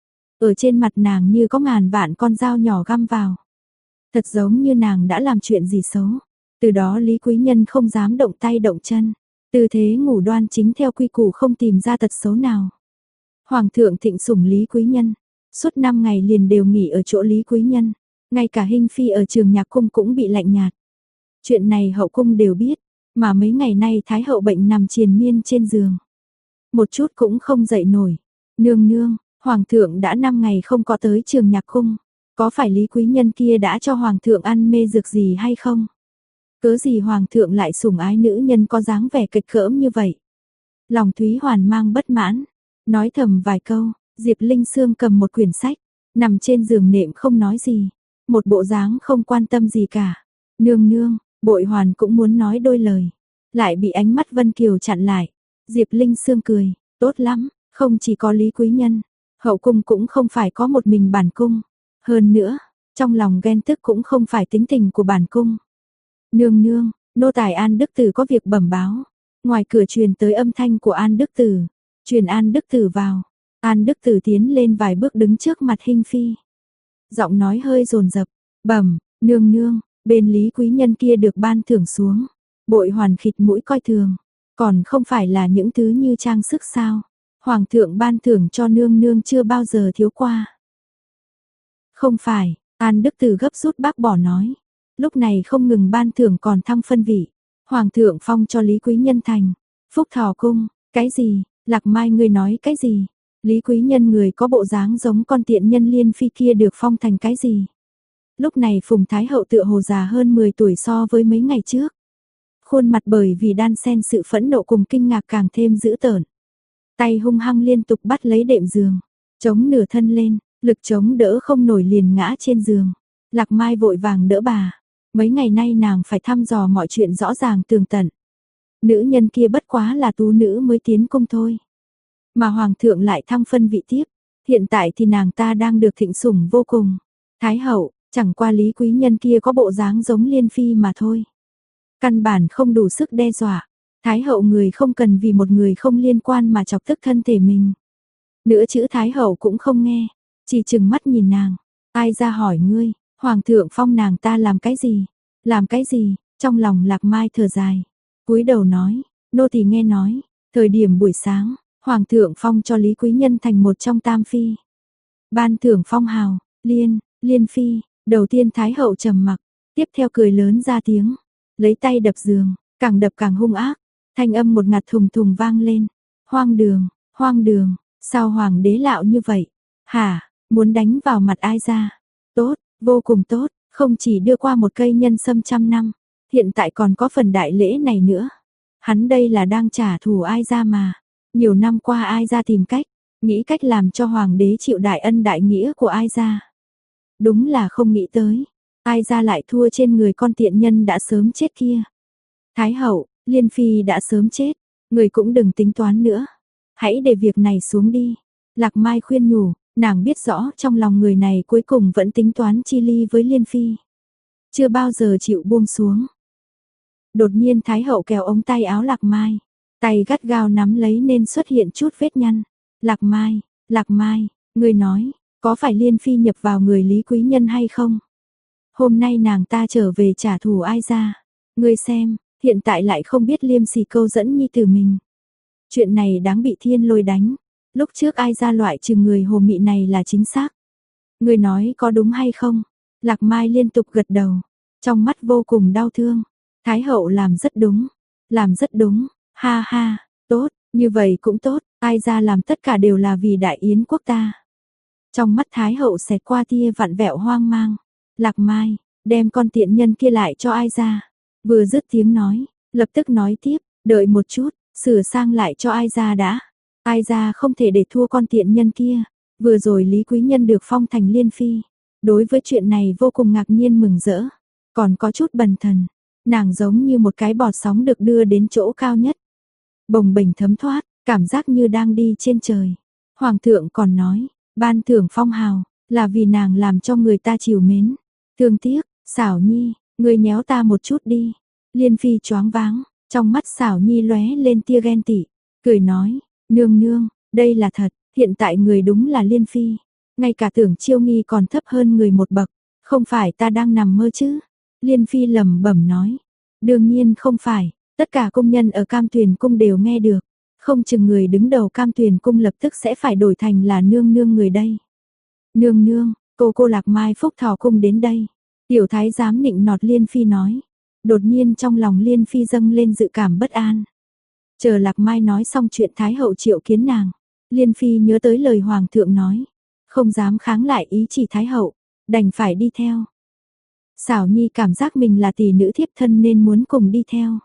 Ở trên mặt nàng như có ngàn vạn con dao nhỏ găm vào. Thật giống như nàng đã làm chuyện gì xấu. Từ đó Lý Quý Nhân không dám động tay động chân. Tư thế ngủ đoan chính theo quy củ không tìm ra tật xấu nào. Hoàng thượng thịnh sủng Lý Quý Nhân. Suốt 5 ngày liền đều nghỉ ở chỗ Lý Quý Nhân. Ngay cả Hinh Phi ở Trường Nhạc Cung cũng bị lạnh nhạt. Chuyện này hậu cung đều biết. Mà mấy ngày nay Thái hậu bệnh nằm triền miên trên giường. Một chút cũng không dậy nổi. Nương nương, Hoàng thượng đã 5 ngày không có tới Trường Nhạc Cung. Có phải Lý Quý Nhân kia đã cho Hoàng thượng ăn mê dược gì hay không? Cớ gì Hoàng thượng lại sủng ái nữ nhân có dáng vẻ kịch cỡm như vậy? Lòng Thúy Hoàn mang bất mãn, nói thầm vài câu, Diệp Linh Sương cầm một quyển sách, nằm trên giường nệm không nói gì, một bộ dáng không quan tâm gì cả. Nương nương, Bội Hoàn cũng muốn nói đôi lời, lại bị ánh mắt Vân Kiều chặn lại. Diệp Linh Sương cười, tốt lắm, không chỉ có Lý Quý Nhân, hậu cung cũng không phải có một mình bản cung. Hơn nữa, trong lòng ghen tức cũng không phải tính tình của bản cung. Nương nương, nô tài An Đức Tử có việc bẩm báo. Ngoài cửa truyền tới âm thanh của An Đức Tử. Truyền An Đức Tử vào. An Đức Tử tiến lên vài bước đứng trước mặt Hinh Phi. Giọng nói hơi dồn dập. Bẩm, nương nương, bên Lý Quý Nhân kia được ban thưởng xuống. Bội Hoàn khịt mũi coi thường. Còn không phải là những thứ như trang sức sao. Hoàng thượng ban thưởng cho nương nương chưa bao giờ thiếu qua. Không phải, An Đức Tử gấp rút bác bỏ nói. Lúc này không ngừng ban thưởng còn thăng phân vị. Hoàng thượng phong cho Lý Quý Nhân thành Phúc Thọ Cung. Cái gì? Lạc Mai ngươi nói cái gì? Lý Quý Nhân người có bộ dáng giống con tiện nhân Liên Phi kia được phong thành cái gì? Lúc này Phùng Thái Hậu tựa hồ già hơn 10 tuổi so với mấy ngày trước. Khuôn mặt bởi vì đan xen sự phẫn nộ cùng kinh ngạc càng thêm dữ tợn. Tay hung hăng liên tục bắt lấy đệm giường, chống nửa thân lên, lực chống đỡ không nổi liền ngã trên giường. Lạc Mai vội vàng đỡ bà. Mấy ngày nay nàng phải thăm dò mọi chuyện rõ ràng tường tận. Nữ nhân kia bất quá là tú nữ mới tiến cung thôi. Mà Hoàng thượng lại thăng phân vị tiếp. Hiện tại thì nàng ta đang được thịnh sủng vô cùng. Thái hậu, chẳng qua Lý Quý Nhân kia có bộ dáng giống Liên Phi mà thôi. Căn bản không đủ sức đe dọa. Thái hậu người không cần vì một người không liên quan mà chọc tức thân thể mình. Nữa chữ Thái hậu cũng không nghe. Chỉ chừng mắt nhìn nàng. Ai ra hỏi ngươi, Hoàng thượng phong nàng ta làm cái gì? Làm cái gì? Trong lòng Lạc Mai thở dài. Cúi đầu nói, nô tỳ nghe nói, thời điểm buổi sáng, Hoàng thượng phong cho Lý Quý Nhân thành một trong tam phi. Ban thưởng phong hào, Liên Phi, đầu tiên Thái hậu trầm mặc, tiếp theo cười lớn ra tiếng, lấy tay đập giường, càng đập càng hung ác, thanh âm một ngạt thùng thùng vang lên. Hoang đường, sao Hoàng đế lạo như vậy? Hả, muốn đánh vào mặt ai ra? Tốt, vô cùng tốt, không chỉ đưa qua một cây nhân sâm 100 năm, hiện tại còn có phần đại lễ này nữa. Hắn đây là đang trả thù ai ra mà. Nhiều năm qua ai ra tìm cách, nghĩ cách làm cho Hoàng đế chịu đại ân đại nghĩa của ai ra. Đúng là không nghĩ tới, ai ra lại thua trên người con tiện nhân đã sớm chết kia. Thái hậu, Liên Phi đã sớm chết, người cũng đừng tính toán nữa. Hãy để việc này xuống đi. Lạc Mai khuyên nhủ, nàng biết rõ trong lòng người này cuối cùng vẫn tính toán chi ly với Liên Phi. Chưa bao giờ chịu buông xuống. Đột nhiên Thái hậu kéo ống tay áo Lạc Mai. Tay gắt gao nắm lấy nên xuất hiện chút vết nhăn. Lạc Mai, ngươi nói, có phải Liên Phi nhập vào người Lý Quý Nhân hay không? Hôm nay nàng ta trở về trả thù ai ra? Ngươi xem, hiện tại lại không biết liêm sỉ câu dẫn nhi tử mình. Chuyện này đáng bị thiên lôi đánh. Lúc trước ai ra loại trừ người hồ mị này là chính xác. Ngươi nói có đúng hay không? Lạc Mai liên tục gật đầu, trong mắt vô cùng đau thương. Thái hậu làm rất đúng, ha ha, tốt, như vậy cũng tốt, ai ra làm tất cả đều là vì đại yến quốc ta. Trong mắt Thái hậu xẹt qua tia vặn vẹo hoang mang. Lạc Mai, đem con tiện nhân kia lại cho ai ra. Vừa dứt tiếng nói, Lập tức nói tiếp, đợi một chút, sửa sang lại cho ai ra đã. Ai ra không thể để thua con tiện nhân kia. Vừa rồi Lý Quý Nhân được phong thành liên phi. Đối với chuyện này vô cùng ngạc nhiên mừng rỡ. Còn có chút bần thần. Nàng giống như một cái bọt sóng được đưa đến chỗ cao nhất. Bồng bềnh thấm thoát, cảm giác như đang đi trên trời. Hoàng thượng còn nói, ban thưởng phong hào, là vì nàng làm cho người ta chiều mến. Thương tiếc, Xảo Nhi, người nhéo ta một chút đi. Liên phi choáng váng, trong mắt Xảo Nhi lóe lên tia ghen tị, cười nói, nương nương, đây là thật, hiện tại người đúng là Liên phi. Ngay cả Tưởng Chiêu Nghi còn thấp hơn người một bậc, không phải ta đang nằm mơ chứ? Liên phi lẩm bẩm nói, đương nhiên không phải, tất cả công nhân ở Cam Tuyền cung đều nghe được, không chừng người đứng đầu Cam Tuyền cung lập tức sẽ phải đổi thành là nương nương người đây. Nương nương, cô Lạc Mai Phúc Thọ cung đến đây. Tiểu thái giám nịnh nọt Liên phi nói. Đột nhiên trong lòng Liên phi dâng lên dự cảm bất an. Chờ Lạc Mai nói xong chuyện thái hậu triệu kiến nàng, Liên phi nhớ tới lời hoàng thượng nói, không dám kháng lại ý chỉ thái hậu, đành phải đi theo. Xảo Nhi cảm giác mình là tỷ nữ thiếp thân nên muốn cùng đi theo.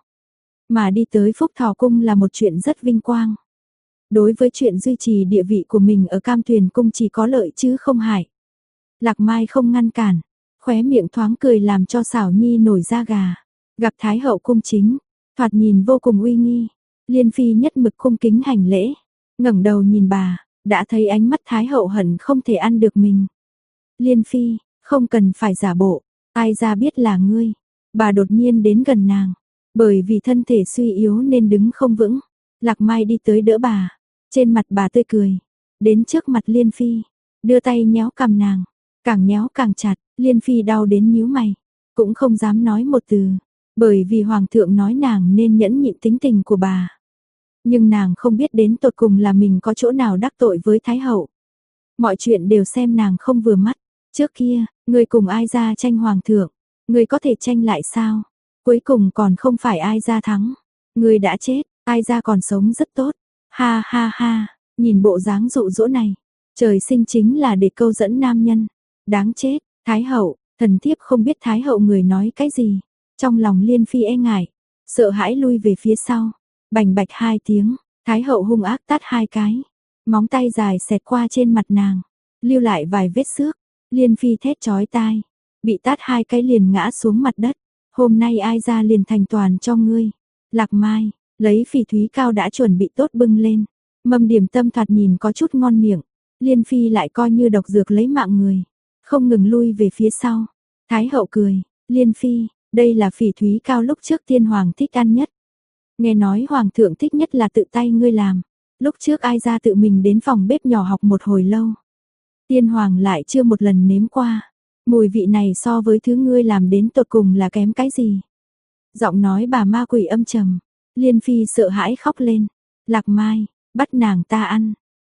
Mà đi tới Phúc Thọ cung là một chuyện rất vinh quang. Đối với chuyện duy trì địa vị của mình ở Cam Tuyền cung chỉ có lợi chứ không hại. Lạc Mai không ngăn cản, khóe miệng thoáng cười làm cho Xảo Nhi nổi da gà. Gặp Thái hậu cung chính, thoạt nhìn vô cùng uy nghi. Liên phi nhất mực cung kính hành lễ, ngẩng đầu nhìn bà, đã thấy ánh mắt Thái hậu hận không thể ăn được mình. Liên phi, không cần phải giả bộ, ai ra biết là ngươi. Bà đột nhiên đến gần nàng, bởi vì thân thể suy yếu nên đứng không vững. Lạc Mai đi tới đỡ bà, trên mặt bà tươi cười, đến trước mặt Liên phi, đưa tay nhéo cằm nàng, càng nhéo càng chặt. Liên phi đau đến nhíu mày, cũng không dám nói một từ, bởi vì hoàng thượng nói nàng nên nhẫn nhịn tính tình của bà. Nhưng nàng không biết đến tột cùng là mình có chỗ nào đắc tội với thái hậu. Mọi chuyện đều xem nàng không vừa mắt. Trước kia, ngươi cùng ai ra tranh hoàng thượng, ngươi có thể tranh lại sao? Cuối cùng còn không phải ai ra thắng. Ngươi đã chết, ai ra còn sống rất tốt. Ha ha ha, nhìn bộ dáng dụ dỗ này, trời sinh chính là để câu dẫn nam nhân. Đáng chết. Thái hậu, thần thiếp không biết thái hậu người nói cái gì. Trong lòng Liên phi e ngại, sợ hãi lui về phía sau. Bành bạch 2 tiếng, thái hậu hung ác tát 2 cái. Móng tay dài xẹt qua trên mặt nàng, lưu lại vài vết xước. Liên phi thét chói tai, bị tát 2 cái liền ngã xuống mặt đất. Hôm nay ai ra liền thành toàn cho ngươi. Lạc Mai, lấy phỉ thúy cao đã chuẩn bị tốt bưng lên. Mâm điểm tâm thoạt nhìn có chút ngon miệng. Liên phi lại coi như độc dược lấy mạng người, không ngừng lui về phía sau. Thái hậu cười, Liên phi, đây là phỉ thúy cao lúc trước tiên hoàng thích ăn nhất. Nghe nói hoàng thượng thích nhất là tự tay ngươi làm. Lúc trước ai ra tự mình đến phòng bếp nhỏ học một hồi lâu. Tiên hoàng lại chưa một lần nếm qua. Mùi vị này so với thứ ngươi làm đến tột cùng là kém cái gì? Giọng nói bà ma quỷ âm trầm. Liên phi sợ hãi khóc lên. Lạc Mai, bắt nàng ta ăn.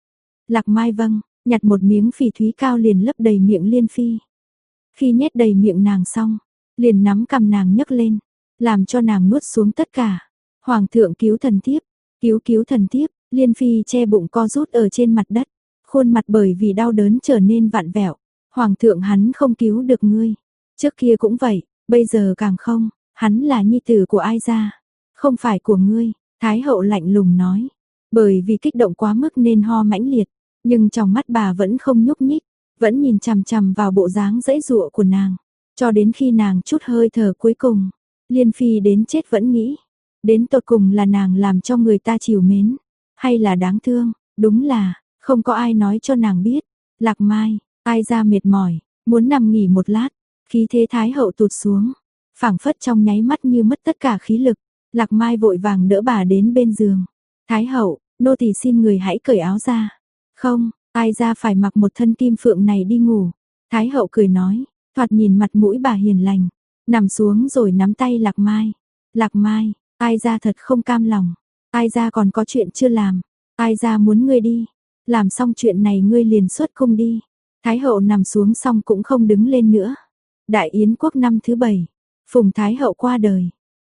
Lạc Mai vâng, nhặt một miếng phỉ thúy cao liền lấp đầy miệng Liên phi. Khi nhét đầy miệng nàng xong, liền nắm cầm nàng nhấc lên, làm cho nàng nuốt xuống tất cả. Hoàng thượng cứu thần thiếp, cứu thần thiếp. Liên phi che bụng co rút ở trên mặt đất, khuôn mặt bởi vì đau đớn trở nên vặn vẹo. Hoàng thượng hắn không cứu được ngươi, trước kia cũng vậy, bây giờ càng không, hắn là nhi tử của ai ra, không phải của ngươi. Thái hậu lạnh lùng nói, bởi vì kích động quá mức nên ho mãnh liệt, nhưng trong mắt bà vẫn không nhúc nhích, vẫn nhìn chằm chằm vào bộ dáng giãy giụa của nàng, cho đến khi nàng chút hơi thở cuối cùng. Liên phi đến chết vẫn nghĩ, đến tột cùng là nàng làm cho người ta chiều mến, hay là đáng thương. Đúng là không có ai nói cho nàng biết. Lạc Mai, ai ra mệt mỏi, muốn nằm nghỉ một lát, khí thế thái hậu tụt xuống, phảng phất trong nháy mắt như mất tất cả khí lực. Lạc Mai vội vàng đỡ bà đến bên giường. Thái hậu, nô tỳ xin người hãy cởi áo ra. Không, ai ra phải mặc một thân kim phượng này đi ngủ. Thái hậu cười nói, thoạt nhìn mặt mũi bà hiền lành, nằm xuống rồi nắm tay Lạc Mai. Lạc Mai, ai ra thật không cam lòng, ai ra còn có chuyện chưa làm, ai ra muốn ngươi đi, làm xong chuyện này ngươi liền xuất cung đi. Thái hậu nằm xuống xong cũng không đứng lên nữa. Đại Yến quốc năm thứ 7, Phùng Thái hậu qua đời.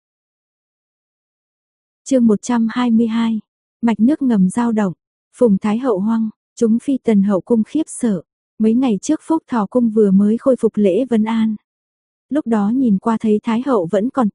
Chương 122, mạch nước ngầm dao động, Phùng Thái hậu hoang, chúng phi tần hậu cung khiếp sợ. Mấy ngày trước Phúc Thọ cung vừa mới khôi phục lễ vấn an. Lúc đó nhìn qua thấy Thái hậu vẫn còn tốt,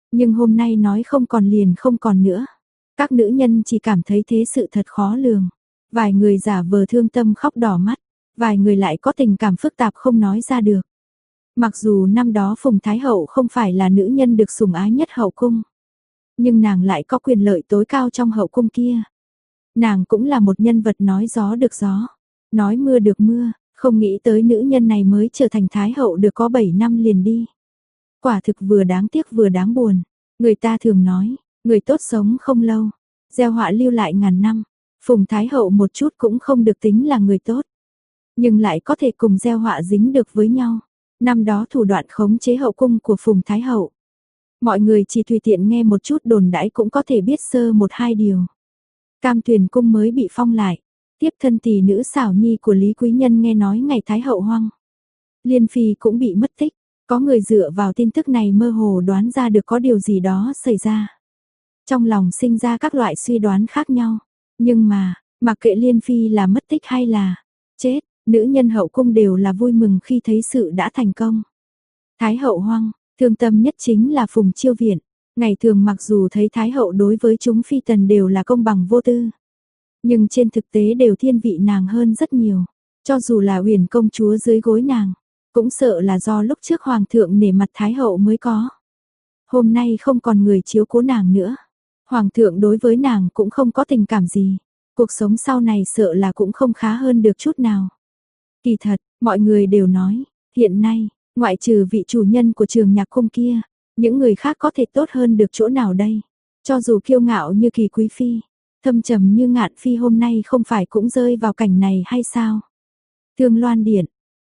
Nhưng hôm nay nói không còn liền không còn nữa. Các nữ nhân chỉ cảm thấy thế sự thật khó lường. Vài người giả vờ thương tâm khóc đỏ mắt, vài người lại có tình cảm phức tạp không nói ra được. Mặc dù năm đó Phùng Thái Hậu không phải là nữ nhân được sủng ái nhất hậu cung, nhưng nàng lại có quyền lợi tối cao trong hậu cung kia. Nàng cũng là một nhân vật nói gió được gió, nói mưa được mưa, không nghĩ tới nữ nhân này mới trở thành Thái Hậu được có 7 năm liền đi. Quả thực vừa đáng tiếc vừa đáng buồn. Người ta thường nói, người tốt sống không lâu, gieo họa lưu lại ngàn năm. Phùng Thái Hậu một chút cũng không được tính là người tốt, nhưng lại có thể cùng gieo họa dính được với nhau. Năm đó thủ đoạn khống chế hậu cung của Phùng Thái Hậu, mọi người chỉ tùy tiện nghe một chút đồn đãi cũng có thể biết sơ một hai điều. Cam Tuyền cung mới bị phong lại, tiếp thân tỷ nữ xảo nhi của Lý Quý Nhân nghe nói ngày Thái Hậu hoang, Liên Phi cũng bị mất tích. Có người dựa vào tin tức này mơ hồ đoán ra được có điều gì đó xảy ra. Trong lòng sinh ra các loại suy đoán khác nhau. Nhưng mà, mặc kệ Liên Phi là mất tích hay là chết, nữ nhân hậu cung đều là vui mừng khi thấy sự đã thành công. Thái Hậu hoang, thương tâm nhất chính là Phùng Chiêu Viện. Ngày thường mặc dù thấy Thái Hậu đối với chúng phi tần đều là công bằng vô tư, nhưng trên thực tế đều thiên vị nàng hơn rất nhiều. Cho dù là Uyển công chúa dưới gối nàng, cũng sợ là do lúc trước hoàng thượng nể mặt Thái Hậu mới có. Hôm nay không còn người chiếu cố nàng nữa. Hoàng thượng đối với nàng cũng không có tình cảm gì. Cuộc sống sau này sợ là cũng không khá hơn được chút nào. Kỳ thật, mọi người đều nói, hiện nay, ngoại trừ vị chủ nhân của trường nhạc cung kia, những người khác có thể tốt hơn được chỗ nào đây? Cho dù kiêu ngạo như Kỳ Quý Phi, thâm trầm như Ngạn Phi hôm nay không phải cũng rơi vào cảnh này hay sao? Thương Loan Điện.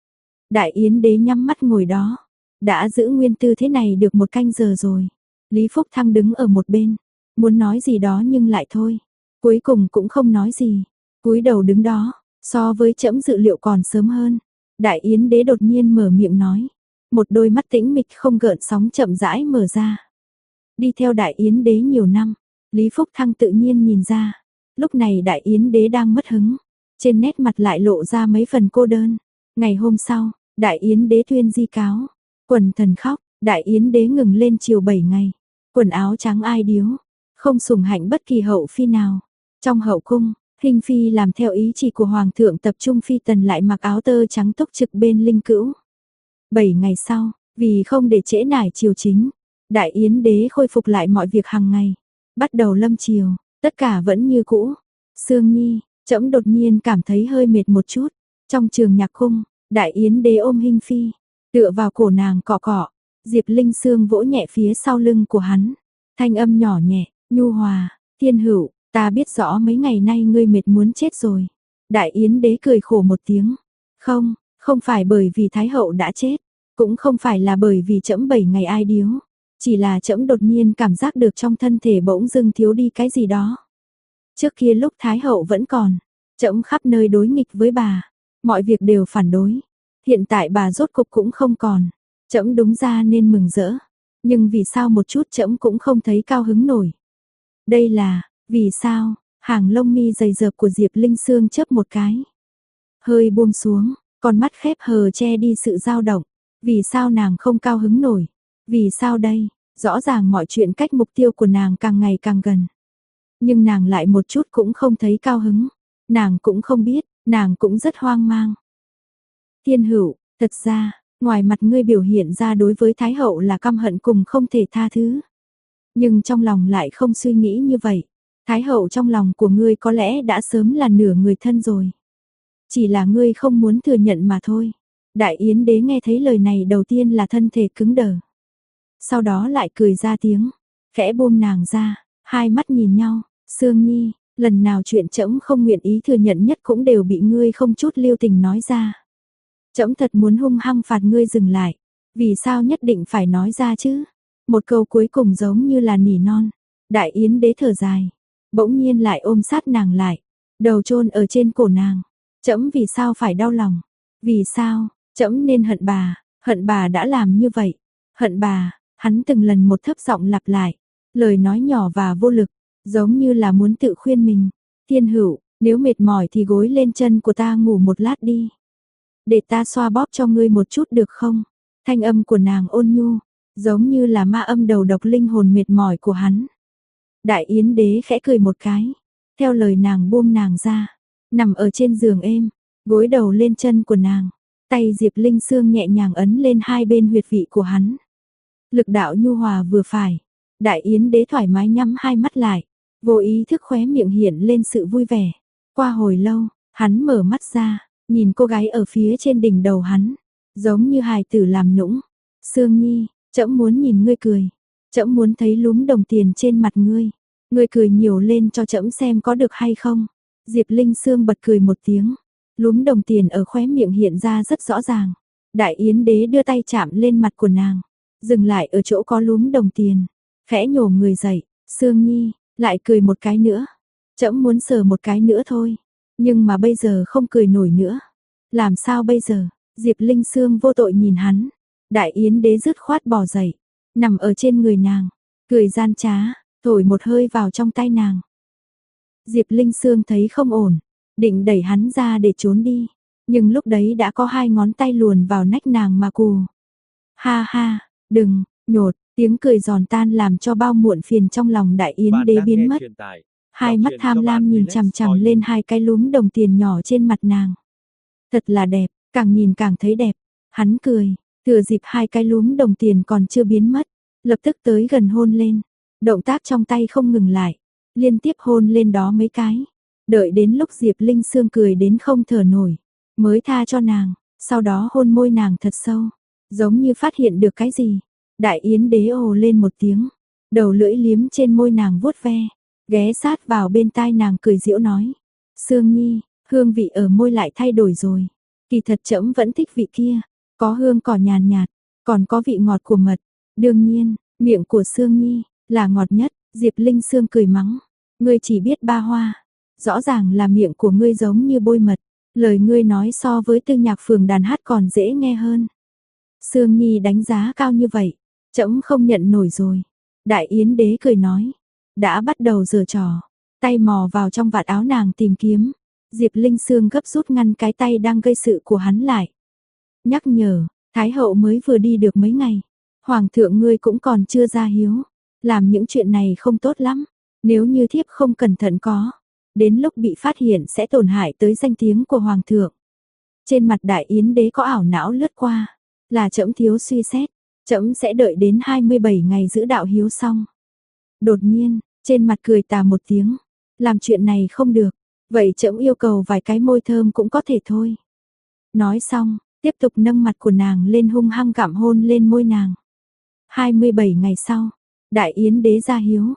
Đại Yến đế nhắm mắt ngồi đó, đã giữ nguyên tư thế này được một canh giờ rồi. Lý Phúc Thăng đứng ở một bên, muốn nói gì đó nhưng lại thôi, cuối cùng cũng không nói gì, cúi đầu đứng đó, so với trẫm dự liệu còn sớm hơn. Đại Yến đế đột nhiên mở miệng nói, một đôi mắt tĩnh mịch không gợn sóng chậm rãi mở ra. Đi theo Đại Yến đế nhiều năm, Lý Phúc Thăng tự nhiên nhìn ra, lúc này Đại Yến đế đang mất hứng, trên nét mặt lại lộ ra mấy phần cô đơn. Ngày hôm sau, Đại Yến đế tuyên di cáo, quần thần khóc, Đại Yến đế ngừng lên chiều 7 ngày, quần áo trắng ai điếu, không sủng hạnh bất kỳ hậu phi nào. Trong hậu cung, Hình phi làm theo ý chỉ của hoàng thượng tập trung phi tần lại mặc áo tơ trắng túc trực bên linh cữu. 7 ngày sau, vì không để trễ nải triều chính, Đại Yến đế khôi phục lại mọi việc hàng ngày. Bắt đầu lâm triều, tất cả vẫn như cũ. Sương Nhi, trẫm đột nhiên cảm thấy hơi mệt một chút. Trong trường nhạc cung, Đại Yến đế ôm Hình phi, tựa vào cổ nàng cọ cọ. Diệp Linh Sương vỗ nhẹ phía sau lưng của hắn, thanh âm nhỏ nhẹ, nhu hòa, "Thiên Hữu, ta biết rõ mấy ngày nay ngươi mệt muốn chết rồi." Đại Yến đế cười khổ một tiếng, "Không, không phải bởi vì Thái hậu đã chết, cũng không phải là bởi vì trẫm 7 ngày ai điếu, chỉ là trẫm đột nhiên cảm giác được trong thân thể bỗng dưng thiếu đi cái gì đó. Trước kia lúc Thái hậu vẫn còn, trẫm khắp nơi đối nghịch với bà, mọi việc đều phản đối. Hiện tại bà rốt cục cũng không còn, trẫm đúng ra nên mừng rỡ, nhưng vì sao một chút trẫm cũng không thấy cao hứng nổi. Đây là, vì sao?" Hàng lông mi dày dợp của Diệp Linh Sương chớp một cái, hơi buông xuống, con mắt khép hờ che đi sự dao động. Vì sao nàng không cao hứng nổi? Vì sao đây? Rõ ràng mọi chuyện cách mục tiêu của nàng càng ngày càng gần, nhưng nàng lại một chút cũng không thấy cao hứng. Nàng cũng không biết, nàng cũng rất hoang mang. "Thiên Hữu, thật ra, ngoài mặt ngươi biểu hiện ra đối với Thái hậu là căm hận cùng không thể tha thứ, nhưng trong lòng lại không suy nghĩ như vậy. Thái hậu trong lòng của ngươi có lẽ đã sớm là nửa người thân rồi, chỉ là ngươi không muốn thừa nhận mà thôi." Đại Yến đế nghe thấy lời này đầu tiên là thân thể cứng đờ, sau đó lại cười ra tiếng, khẽ buông nàng ra, hai mắt nhìn nhau. "Sương Nhi, lần nào chuyện trẫm không nguyện ý thừa nhận nhất cũng đều bị ngươi không chút lưu tình nói ra. Trẫm thật muốn hung hăng phạt ngươi dừng lại, vì sao nhất định phải nói ra chứ?" Một câu cuối cùng giống như là nỉ non. Đại Yến đế thở dài, bỗng nhiên lại ôm sát nàng lại, đầu chôn ở trên cổ nàng. "Trẫm vì sao phải đau lòng? Vì sao, trẫm nên hận bà đã làm như vậy, hận bà." Hắn từng lần một thấp giọng lặp lại, lời nói nhỏ và vô lực, giống như là muốn tự khuyên mình. "Thiên Hữu, nếu mệt mỏi thì gối lên chân của ta ngủ một lát đi. Để ta xoa bóp cho ngươi một chút được không?" Thanh âm của nàng ôn nhu, giống như là ma âm đầu độc linh hồn mệt mỏi của hắn. Đại Yến Đế khẽ cười một cái, theo lời nàng buông nàng ra, nằm ở trên giường êm, gối đầu lên chân của nàng, tay Diệp Linh Sương nhẹ nhàng ấn lên hai bên huyệt vị của hắn. Lực đạo nhu hòa vừa phải, Đại Yến Đế thoải mái nhắm hai mắt lại, vô ý thức khóe miệng hiện lên sự vui vẻ. Qua hồi lâu, hắn mở mắt ra, nhìn cô gái ở phía trên đỉnh đầu hắn, giống như hài tử làm nũng. Sương Nhi, trẫm muốn nhìn ngươi cười, trẫm muốn thấy lúm đồng tiền trên mặt ngươi. Ngươi cười nhiều lên cho trẫm xem có được hay không. Diệp Linh Sương bật cười một tiếng, lúm đồng tiền ở khóe miệng hiện ra rất rõ ràng. Đại Yến Đế đưa tay chạm lên mặt của nàng, dừng lại ở chỗ có lúm đồng tiền, khẽ nhổ người dậy. Sương Nhi, lại cười một cái nữa. Trẫm muốn sờ một cái nữa thôi, nhưng mà bây giờ không cười nổi nữa. Làm sao bây giờ? Diệp Linh Sương vô tội nhìn hắn. Đại Yến Đế dứt khoát bò dậy, nằm ở trên người nàng, cười gian trá, thổi một hơi vào trong tay nàng. Diệp Linh Sương thấy không ổn, định đẩy hắn ra để trốn đi, nhưng lúc đấy đã có hai ngón tay luồn vào nách nàng mà cù. Ha ha, đừng, nhột, tiếng cười giòn tan làm cho bao muộn phiền trong lòng Đại Yến Đế biến mất. Hai mắt tham lam nhìn chằm chằm lên hai cái lúm đồng tiền nhỏ trên mặt nàng. Thật là đẹp, càng nhìn càng thấy đẹp. Hắn cười, thừa dịp hai cái lúm đồng tiền còn chưa biến mất, lập tức tới gần hôn lên. Động tác trong tay không ngừng lại, liên tiếp hôn lên đó mấy cái. Đợi đến lúc Diệp Linh Sương cười đến không thở nổi, mới tha cho nàng, sau đó hôn môi nàng thật sâu, giống như phát hiện được cái gì. Đại Yến Đế ồ lên một tiếng, đầu lưỡi liếm trên môi nàng vuốt ve, ghé sát vào bên tai nàng cười giễu nói: "Sương Nhi, hương vị ở môi lại thay đổi rồi, kỳ thật trẫm vẫn thích vị kia, có hương cỏ nhàn nhạt, còn có vị ngọt của mật, đương nhiên, miệng của Sương Nhi là ngọt nhất." Diệp Linh Sương cười mắng: "Ngươi chỉ biết ba hoa, rõ ràng là miệng của ngươi giống như bôi mật, lời ngươi nói so với Tư Nhạc Phường đàn hát còn dễ nghe hơn." Sương Nhi đánh giá cao như vậy, trẫm không nhận nổi rồi. Đại Yến Đế cười nói, đã bắt đầu giở trò, tay mò vào trong vạt áo nàng tìm kiếm. Diệp Linh Sương gấp rút ngăn cái tay đang gây sự của hắn lại. Nhắc nhở, Thái hậu mới vừa đi được mấy ngày, hoàng thượng ngươi cũng còn chưa ra hiếu, làm những chuyện này không tốt lắm, nếu như thiếp không cẩn thận có, đến lúc bị phát hiện sẽ tổn hại tới danh tiếng của hoàng thượng. Trên mặt Đại Yến Đế có ảo não lướt qua, là trẫm thiếu suy xét, trẫm sẽ đợi đến 27 ngày giữ đạo hiếu xong. Đột nhiên, trên mặt cười tà một tiếng, làm chuyện này không được, vậy trẫm yêu cầu vài cái môi thơm cũng có thể thôi. Nói xong, tiếp tục nâng mặt của nàng lên hung hăng gặm hôn lên môi nàng. 27 ngày sau, Đại Yến Đế ra hiếu,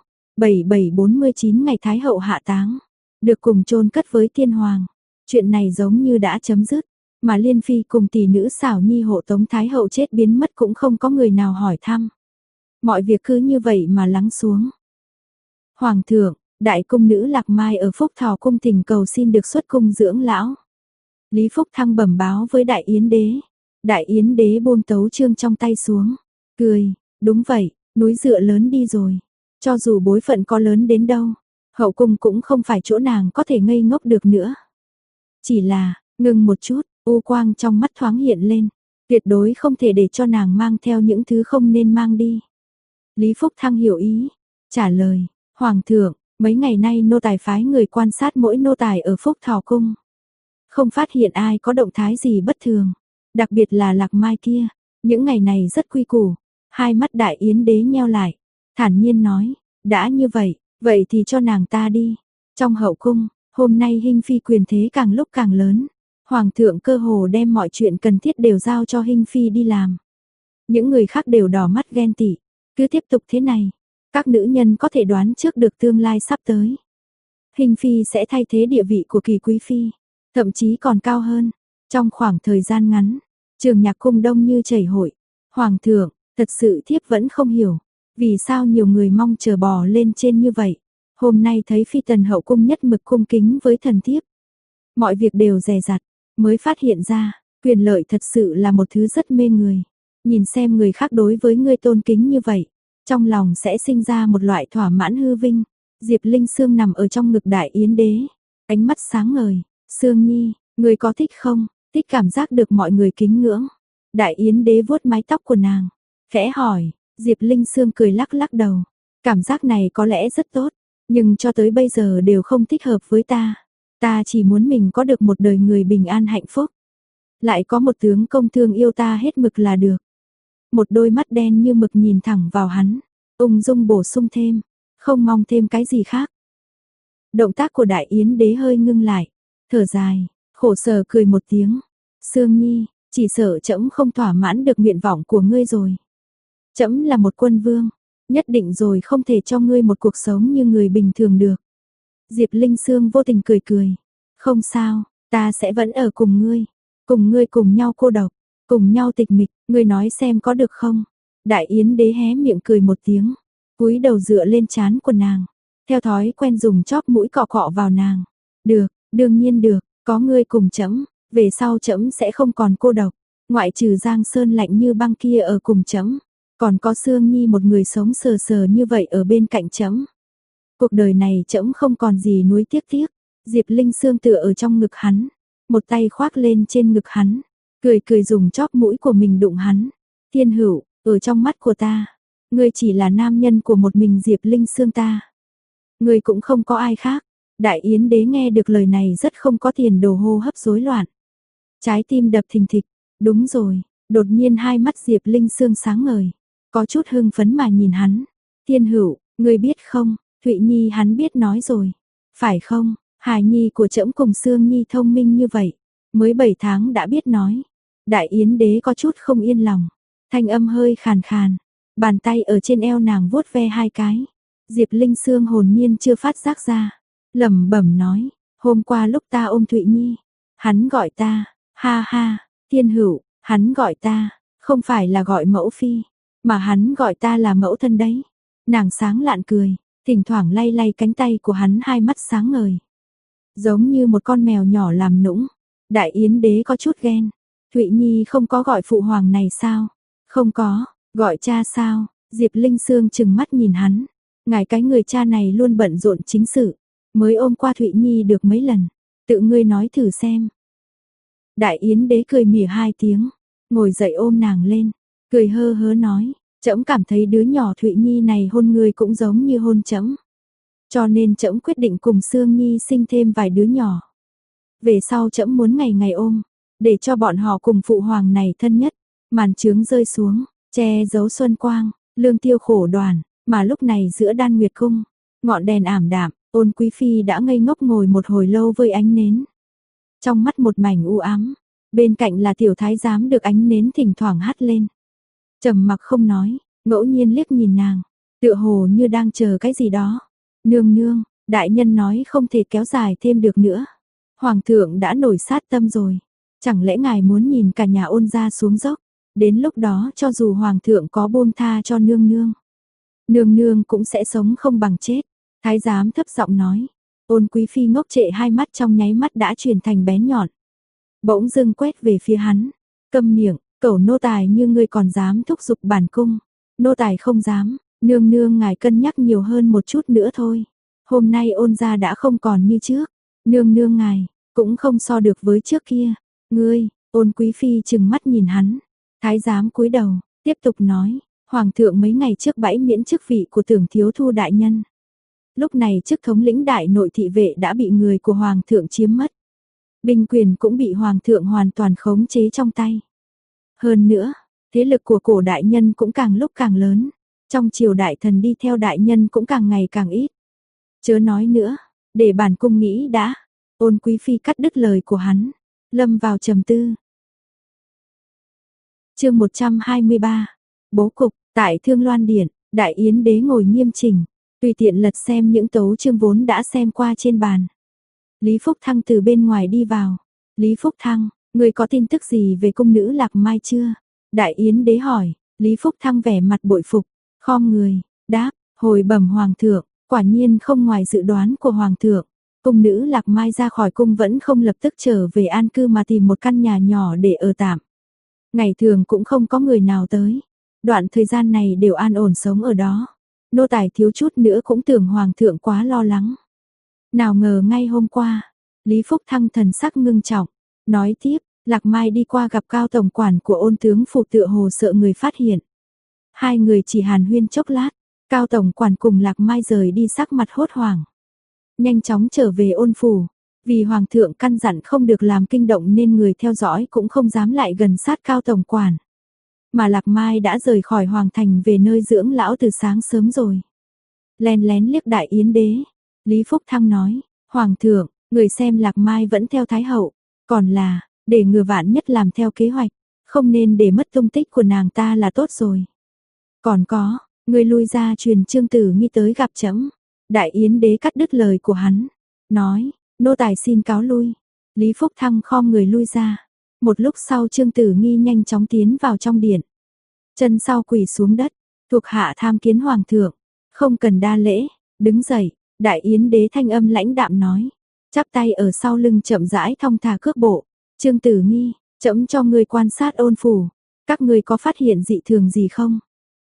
7749 ngày Thái hậu hạ táng, được cùng chôn cất với Tiên Hoàng. Chuyện này giống như đã chấm dứt, mà Liên Phi cùng tỷ nữ xảo nhi hộ tống Thái hậu chết biến mất cũng không có người nào hỏi thăm. Mọi việc cứ như vậy mà lắng xuống. Hoàng thượng, đại cung nữ Lạc Mai ở Phúc Thọ cung thỉnh cầu xin được xuất cung dưỡng lão. Lý Phúc Thăng bẩm báo với Đại Yến Đế. Đại Yến Đế buông tấu chương trong tay xuống, cười, đúng vậy, núi dựa lớn đi rồi, cho dù bối phận có lớn đến đâu, hậu cung cũng không phải chỗ nàng có thể ngây ngốc được nữa. Chỉ là, ngừng một chút, u quang trong mắt thoáng hiện lên, tuyệt đối không thể để cho nàng mang theo những thứ không nên mang đi. Lý Phúc Thăng hiểu ý, trả lời, Hoàng thượng, mấy ngày nay nô tài phái người quan sát mỗi nô tài ở Phúc Thọ cung. Không phát hiện ai có động thái gì bất thường, đặc biệt là Lạc Mai kia, những ngày này rất quy củ. Hai mắt Đại Yến Đế nheo lại, thản nhiên nói, đã như vậy, vậy thì cho nàng ta đi. Trong hậu cung, hôm nay Hinh Phi quyền thế càng lúc càng lớn, Hoàng thượng cơ hồ đem mọi chuyện cần thiết đều giao cho Hinh Phi đi làm. Những người khác đều đỏ mắt ghen tị, cứ tiếp tục thế này, các nữ nhân có thể đoán trước được tương lai sắp tới. Hinh Phi sẽ thay thế địa vị của Kỳ Quý Phi, thậm chí còn cao hơn. Trong khoảng thời gian ngắn, Trường Nhạc cung đông như chảy hội. Hoàng thượng, thật sự thiếp vẫn không hiểu, vì sao nhiều người mong chờ bò lên trên như vậy. Hôm nay thấy Phi tần hậu cung nhất mực cung kính với thần thiếp. Mọi việc đều dè dặt, mới phát hiện ra, quyền lợi thật sự là một thứ rất mê người. Nhìn xem người khác đối với ngươi tôn kính như vậy, trong lòng sẽ sinh ra một loại thỏa mãn hư vinh. Diệp Linh Sương nằm ở trong ngực Đại Yến Đế, ánh mắt sáng ngời. Sương Nhi, ngươi có thích không? Thích cảm giác được mọi người kính ngưỡng. Đại Yến Đế vuốt mái tóc của nàng, khẽ hỏi, Diệp Linh Sương cười lắc lắc đầu. Cảm giác này có lẽ rất tốt, nhưng cho tới bây giờ đều không thích hợp với ta. Ta chỉ muốn mình có được một đời người bình an hạnh phúc. Lại có một tướng công thương yêu ta hết mực là được. Một đôi mắt đen như mực nhìn thẳng vào hắn, ung dung bổ sung thêm, không mong thêm cái gì khác. Động tác của Đại Yến Đế hơi ngưng lại, thở dài, khổ sở cười một tiếng. Sương Nhi, chỉ sợ trẫm không thỏa mãn được nguyện vọng của ngươi rồi. Trẫm là một quân vương, nhất định rồi không thể cho ngươi một cuộc sống như người bình thường được. Diệp Linh Sương vô tình cười cười. Không sao, ta sẽ vẫn ở cùng ngươi cùng nhau cô độc, cùng nhau tịch mịch, ngươi nói xem có được không? Đại Yến Đế hé miệng cười một tiếng, cúi đầu dựa lên trán của nàng, theo thói quen dùng chóp mũi cọ cọ vào nàng. Được, đương nhiên được, có ngươi cùng trẫm, về sau trẫm sẽ không còn cô độc, ngoại trừ Giang Sơn lạnh như băng kia ở cùng trẫm, còn có Sương Nhi một người sống sờ sờ như vậy ở bên cạnh trẫm. Cuộc đời này trẫm không còn gì nuối tiếc tiếc. Diệp Linh Sương tựa ở trong ngực hắn, một tay khoác lên trên ngực hắn, cười cười dùng chóp mũi của mình đụng hắn. Thiên Hữu, ở trong mắt của ta, ngươi chỉ là nam nhân của một mình Diệp Linh Sương ta. Ngươi cũng không có ai khác. Đại Yến Đế nghe được lời này rất không có tiền đồ, hô hấp rối loạn. Trái tim đập thình thịch, đúng rồi, đột nhiên hai mắt Diệp Linh Sương sáng ngời, có chút hưng phấn mà nhìn hắn. Thiên Hữu, ngươi biết không, Thụy Nhi hắn biết nói rồi, phải không? Hài nhi của trẫm cùng Sương Nhi thông minh như vậy, mới 7 tháng đã biết nói. Đại Yến Đế có chút không yên lòng, thanh âm hơi khàn khàn, bàn tay ở trên eo nàng vuốt ve hai cái. Diệp Linh Sương hồn nhiên chưa phát giác ra, lẩm bẩm nói, hôm qua lúc ta ôm Thụy Nhi, hắn gọi ta, ha ha, Thiên Hữu, hắn gọi ta, không phải là gọi mẫu phi, mà hắn gọi ta là mẫu thân đấy. Nàng sáng lạn cười, thỉnh thoảng lay lay cánh tay của hắn, hai mắt sáng ngời, giống như một con mèo nhỏ làm nũng. Đại Yến Đế có chút ghen. Thụy Nhi không có gọi phụ hoàng này sao? Không có, gọi cha sao? Diệp Linh Sương chừng mắt nhìn hắn. Ngài cái người cha này luôn bận rộn chính sự, mới ôm qua Thụy Nhi được mấy lần. Tự ngươi nói thử xem. Đại Yến Đế cười mỉa hai tiếng, ngồi dậy ôm nàng lên, cười hơ hớ nói, trẫm cảm thấy đứa nhỏ Thụy Nhi này hôn ngươi cũng giống như hôn trẫm. Cho nên trẫm quyết định cùng Sương Nhi sinh thêm vài đứa nhỏ. Về sau trẫm muốn ngày ngày ôm, để cho bọn họ cùng phụ hoàng này thân nhất. Màn trướng rơi xuống, che giấu xuân quang, lương tiêu khổ đoàn, mà lúc này giữa Đan Nguyệt cung, ngọn đèn ảm đạm, Ôn Quý phi đã ngây ngốc ngồi một hồi lâu với ánh nến. Trong mắt một mảnh u ám, bên cạnh là tiểu thái giám được ánh nến thỉnh thoảng hắt lên. Trầm mặc không nói, ngẫu nhiên liếc nhìn nàng, tựa hồ như đang chờ cái gì đó. Nương nương, đại nhân nói không thể kéo dài thêm được nữa. Hoàng thượng đã nổi sát tâm rồi. Chẳng lẽ ngài muốn nhìn cả nhà Ôn gia xuống dốc? Đến lúc đó cho dù hoàng thượng có buông tha cho nương nương, nương nương cũng sẽ sống không bằng chết. Thái giám thấp giọng nói. Ôn Quý phi ngốc trệ, hai mắt trong nháy mắt đã chuyển thành bén nhọn. Bỗng dưng quét về phía hắn. Câm miệng, cẩu nô tài như ngươi còn dám thúc giục bản cung. Nô tài không dám. Nương nương ngài cân nhắc nhiều hơn một chút nữa thôi. Hôm nay Ôn gia đã không còn như trước. Nương nương ngài, cũng không so được với trước kia. Ngươi, Ôn Quý phi trừng mắt nhìn hắn. Thái giám cúi đầu, tiếp tục nói. Hoàng thượng mấy ngày trước bãi miễn chức vị của Tưởng Thiếu Thu đại nhân. Lúc này chức thống lĩnh đại nội thị vệ đã bị người của Hoàng thượng chiếm mất. Binh quyền cũng bị Hoàng thượng hoàn toàn khống chế trong tay. Hơn nữa, thế lực của cổ đại nhân cũng càng lúc càng lớn. Trong triều đại thần đi theo đại nhân cũng càng ngày càng ít. Chớ nói nữa, để bản cung nghĩ đã. Ôn Quý phi cắt đứt lời của hắn, lâm vào trầm tư. Chương 123. Bố cục. Tại Thương Loan Điện, Đại Yến Đế ngồi nghiêm chỉnh, tùy tiện lật xem những tấu chương vốn đã xem qua trên bàn. Lý Phúc Thăng từ bên ngoài đi vào. Lý Phúc Thăng, người có tin tức gì về cung nữ Lạc Mai chưa? Đại Yến Đế hỏi. Lý Phúc Thăng vẻ mặt bội phục, khom người, đáp, hồi bẩm hoàng thượng, quả nhiên không ngoài dự đoán của hoàng thượng. Cung nữ Lạc Mai ra khỏi cung vẫn không lập tức trở về an cư mà tìm một căn nhà nhỏ để ở tạm. Ngày thường cũng không có người nào tới. Đoạn thời gian này đều an ổn sống ở đó. Nô tài thiếu chút nữa cũng tưởng hoàng thượng quá lo lắng. Nào ngờ ngay hôm qua, Lý Phúc Thăng thần sắc ngưng trọng, nói tiếp, Lạc Mai đi qua gặp cao tổng quản của Ôn tướng phủ, tựa hồ sợ người phát hiện. Hai người chỉ hàn huyên chốc lát, Cao tổng quản cùng Lạc Mai rời đi sắc mặt hốt hoảng. Nhanh chóng trở về Ôn phủ, vì hoàng thượng căn dặn không được làm kinh động nên người theo dõi cũng không dám lại gần sát Cao tổng quản. Mà Lạc Mai đã rời khỏi hoàng thành về nơi dưỡng lão từ sáng sớm rồi. Lén lén liếc Đại Yến đế, Lý Phúc Thăng nói, hoàng thượng, người xem Lạc Mai vẫn theo thái hậu, còn là, để ngừa vạn nhất làm theo kế hoạch, không nên để mất tung tích của nàng ta là tốt rồi. Còn có, người lui ra truyền Trương Tử Nghi tới gặp trẫm. Đại Yến đế cắt đứt lời của hắn, nói, nô tài xin cáo lui. Lý Phúc Thăng khom người lui ra. Một lúc sau Trương Tử Nghi nhanh chóng tiến vào trong điện. Chân sau quỳ xuống đất, thuộc hạ tham kiến hoàng thượng, không cần đa lễ, đứng dậy. Đại Yến đế thanh âm lãnh đạm nói, chắp tay ở sau lưng chậm rãi thong thả cước bộ. Trương Tử Nghi, trẫm cho ngươi quan sát Ôn phủ, các ngươi có phát hiện dị thường gì không?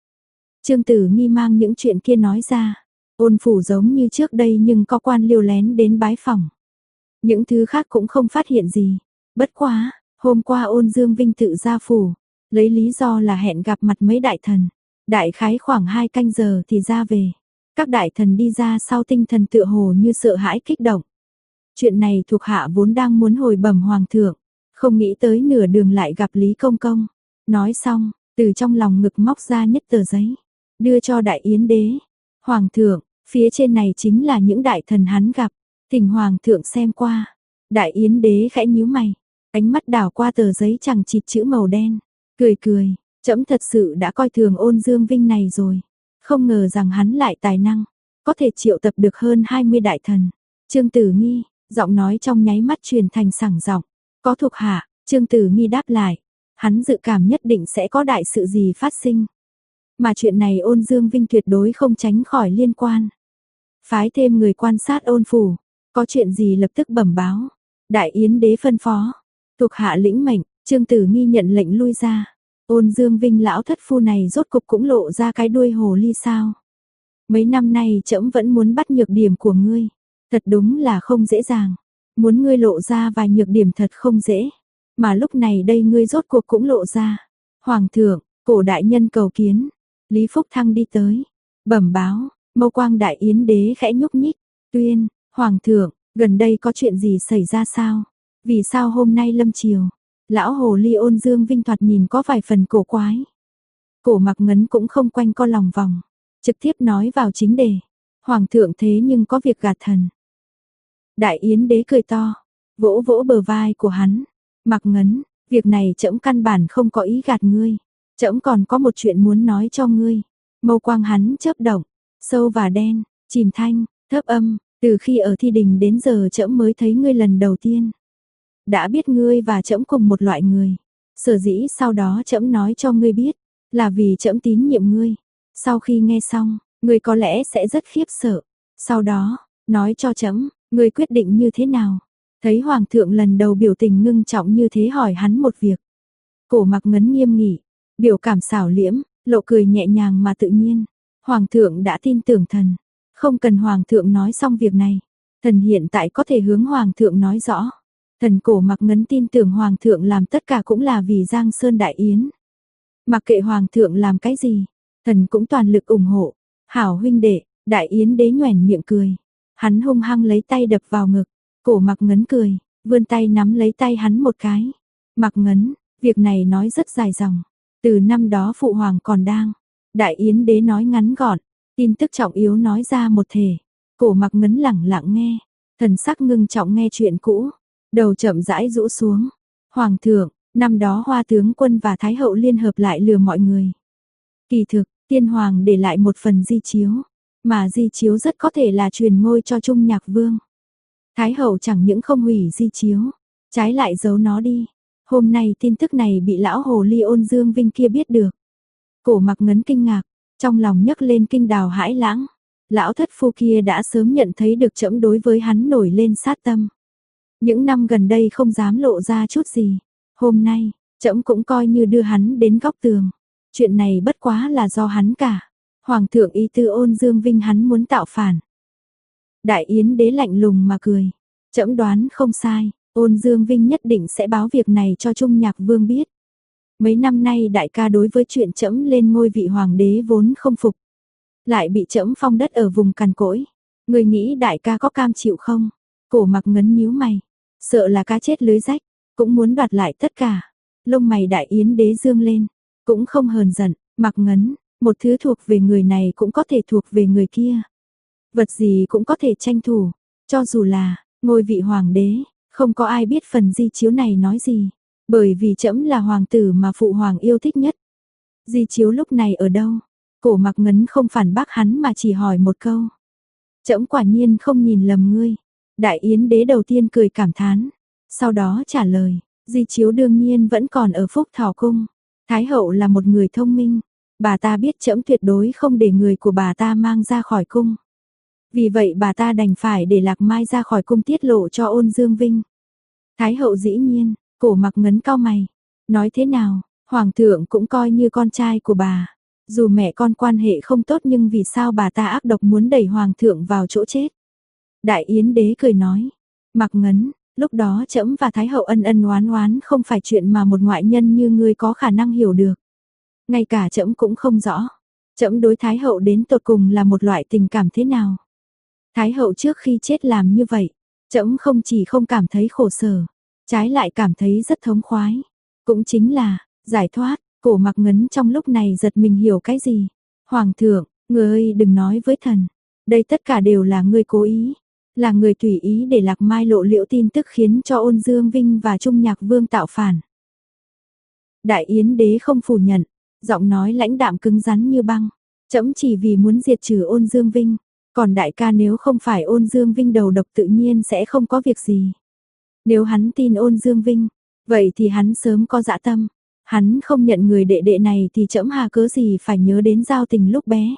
Trương Tử Nghi mang những chuyện kia nói ra. Ôn phủ giống như trước đây nhưng có quan liêu lén đến bái phòng. Những thứ khác cũng không phát hiện gì. Bất quá, hôm qua Ôn Dương Vinh tự ra phủ, lấy lý do là hẹn gặp mặt mấy đại thần. Đại khái khoảng 2 canh giờ thì ra về. Các đại thần đi ra sau tinh thần tựa hồ như sợ hãi kích động. Chuyện này thuộc hạ vốn đang muốn hồi bẩm hoàng thượng, không nghĩ tới nửa đường lại gặp Lý Công Công. Nói xong, từ trong lòng ngực móc ra nhất tờ giấy, đưa cho Đại Yến đế. Hoàng thượng, phía trên này chính là những đại thần hắn gặp, thỉnh hoàng thượng xem qua. Đại Yến đế khẽ nhíu mày, ánh mắt đảo qua tờ giấy chằng chịt chữ màu đen, cười cười, trẫm thật sự đã coi thường Ôn Dương Vinh này rồi, không ngờ rằng hắn lại tài năng, có thể triệu tập được hơn 20 đại thần. Trương Tử Nghi, giọng nói trong nháy mắt truyền thành sảng giọng, có thuộc hạ. Trương Tử Nghi đáp lại, hắn dự cảm nhất định sẽ có đại sự gì phát sinh. Mà chuyện này Ôn Dương Vinh tuyệt đối không tránh khỏi liên quan. Phái thêm người quan sát Ôn phủ, có chuyện gì lập tức bẩm báo. Đại Yến đế phân phó, thuộc hạ lĩnh mệnh. Trương Tử Nghi nhận lệnh lui ra. Ôn Dương Vinh lão thất phu này rốt cục cũng lộ ra cái đuôi hồ ly sao. Mấy năm nay trẫm vẫn muốn bắt nhược điểm của ngươi, thật đúng là không dễ dàng. Muốn ngươi lộ ra vài nhược điểm thật không dễ, mà lúc này đây ngươi rốt cuộc cũng lộ ra. Hoàng thượng, cổ đại nhân cầu kiến. Lý Phúc Thăng đi tới, bẩm báo. Mâu quang Đại Yến đế khẽ nhúc nhích, tuyên, hoàng thượng, gần đây có chuyện gì xảy ra sao? Vì sao hôm nay lâm chiều, lão hồ ly Ôn Dương Vinh thoạt nhìn có vài phần cổ quái. Cổ Mặc Ngấn cũng không quanh co lòng vòng, trực tiếp nói vào chính đề. Hoàng thượng thế nhưng có việc gạt thần. Đại Yến đế cười to, vỗ vỗ bờ vai của hắn. Mặc Ngấn, việc này trẫm căn bản không có ý gạt ngươi. Trẫm còn có một chuyện muốn nói cho ngươi. Mâu quang hắn chớp động, sâu và đen, chìm thanh, thấp âm. Từ khi ở thi đình đến giờ trẫm mới thấy ngươi lần đầu tiên. Đã biết ngươi và trẫm cùng một loại người. Sở dĩ sau đó trẫm nói cho ngươi biết, là vì trẫm tín nhiệm ngươi. Sau khi nghe xong, ngươi có lẽ sẽ rất khiếp sợ. Sau đó, nói cho trẫm, ngươi quyết định như thế nào? Thấy hoàng thượng lần đầu biểu tình ngưng trọng như thế hỏi hắn một việc. Cổ Mặc Ngấn nghiêm nghị, biểu cảm xảo liễm, lộ cười nhẹ nhàng mà tự nhiên. Hoàng thượng đã tin tưởng thần, không cần hoàng thượng nói xong việc này, thần hiện tại có thể hướng hoàng thượng nói rõ. Thần Cổ Mặc Ngấn tin tưởng hoàng thượng làm tất cả cũng là vì Giang Sơn Đại Yến. Mặc kệ hoàng thượng làm cái gì, thần cũng toàn lực ủng hộ. Hảo huynh đệ. Đại Yến đế nhoẻn miệng cười, hắn hung hăng lấy tay đập vào ngực. Cổ Mặc Ngấn cười, vươn tay nắm lấy tay hắn một cái. Mặc Ngấn, việc này nói rất dài dòng. Từ năm đó phụ hoàng còn đang. Đại Yến đế nói ngắn gọn, tin tức trọng yếu nói ra một thể. Cổ Mặc Ngấn lẳng lặng nghe, thần sắc ngưng trọng nghe chuyện cũ, đầu chậm rãi rũ xuống. Hoàng thượng, năm đó Hoa tướng quân và Thái hậu liên hợp lại lừa mọi người. Kỳ thực, tiên hoàng để lại một phần di chiếu, mà di chiếu rất có thể là truyền ngôi cho Trung Nhạc Vương. Thái hậu chẳng những không hủy di chiếu, trái lại giấu nó đi. Hôm nay tin tức này bị lão hồ ly Ôn Dương Vinh kia biết được. Cổ Mặc Ngấn kinh ngạc, trong lòng nhấc lên kinh đào hãi lãng. Lão thất phu kia đã sớm nhận thấy được trẫm đối với hắn nổi lên sát tâm. Những năm gần đây không dám lộ ra chút gì. Hôm nay, trẫm cũng coi như đưa hắn đến góc tường. Chuyện này bất quá là do hắn cả. Hoàng thượng ý tư Ôn Dương Vinh hắn muốn tạo phản. Đại Yến đế lạnh lùng mà cười. Trẫm đoán không sai, Ôn Dương Vinh nhất định sẽ báo việc này cho Trung Nhạc Vương biết. Mấy năm nay đại ca đối với chuyện trẫm lên ngôi vị hoàng đế vốn không phục, lại bị trẫm phong đất ở vùng cằn cỗi. Ngươi nghĩ đại ca có cam chịu không? Cổ Mặc Ngấn nhíu mày, sợ là cá chết lưới rách, cũng muốn đoạt lại tất cả. Lông mày Đại Yến đế dương lên, cũng không hờn giận, Mặc Ngấn, một thứ thuộc về người này cũng có thể thuộc về người kia. Vật gì cũng có thể tranh thủ, cho dù là ngôi vị hoàng đế, không có ai biết phần di chiếu này nói gì, bởi vì trẫm là hoàng tử mà phụ hoàng yêu thích nhất. Di chiếu lúc này ở đâu? Cổ Mặc Ngấn không phản bác hắn mà chỉ hỏi một câu. Trẫm quả nhiên không nhìn lầm ngươi. Đại Yến đế đầu tiên cười cảm thán, sau đó trả lời, di chiếu đương nhiên vẫn còn ở Phúc Thảo cung. Thái hậu là một người thông minh, bà ta biết trẫm tuyệt đối không để người của bà ta mang ra khỏi cung. Vì vậy bà ta đành phải để Lạc Mai ra khỏi cung tiết lộ cho Ôn Dương Vinh. Thái hậu dĩ nhiên, Cổ Mặc Ngấn cau mày, nói thế nào, hoàng thượng cũng coi như con trai của bà. Dù mẹ con quan hệ không tốt nhưng vì sao bà ta ác độc muốn đẩy hoàng thượng vào chỗ chết? Đại Yến đế cười nói, Mặc Ngấn, lúc đó trẫm và Thái hậu ân ân oán oán không phải chuyện mà một ngoại nhân như ngươi có khả năng hiểu được. Ngay cả trẫm cũng không rõ, trẫm đối Thái hậu đến tột cùng là một loại tình cảm thế nào. Thái hậu trước khi chết làm như vậy, trẫm không chỉ không cảm thấy khổ sở, trái lại cảm thấy rất thống khoái. Cũng chính là, giải thoát. Cổ Mặc Ngấn trong lúc này giật mình hiểu cái gì. Hoàng thượng, ngươi đừng nói với thần. Đây tất cả đều là ngươi cố ý. Là người tùy ý để Lạc Mai lộ liễu tin tức khiến cho Ôn Dương Vinh và Trung Nhạc Vương tạo phản. Đại Yến đế không phủ nhận, giọng nói lãnh đạm cứng rắn như băng. Trẫm chỉ vì muốn diệt trừ Ôn Dương Vinh. Còn đại ca nếu không phải Ôn Dương Vinh đầu độc tự nhiên sẽ không có việc gì. Nếu hắn tin Ôn Dương Vinh, vậy thì hắn sớm có dã tâm. Hắn không nhận người đệ đệ này thì trẫm hà cớ gì phải nhớ đến giao tình lúc bé.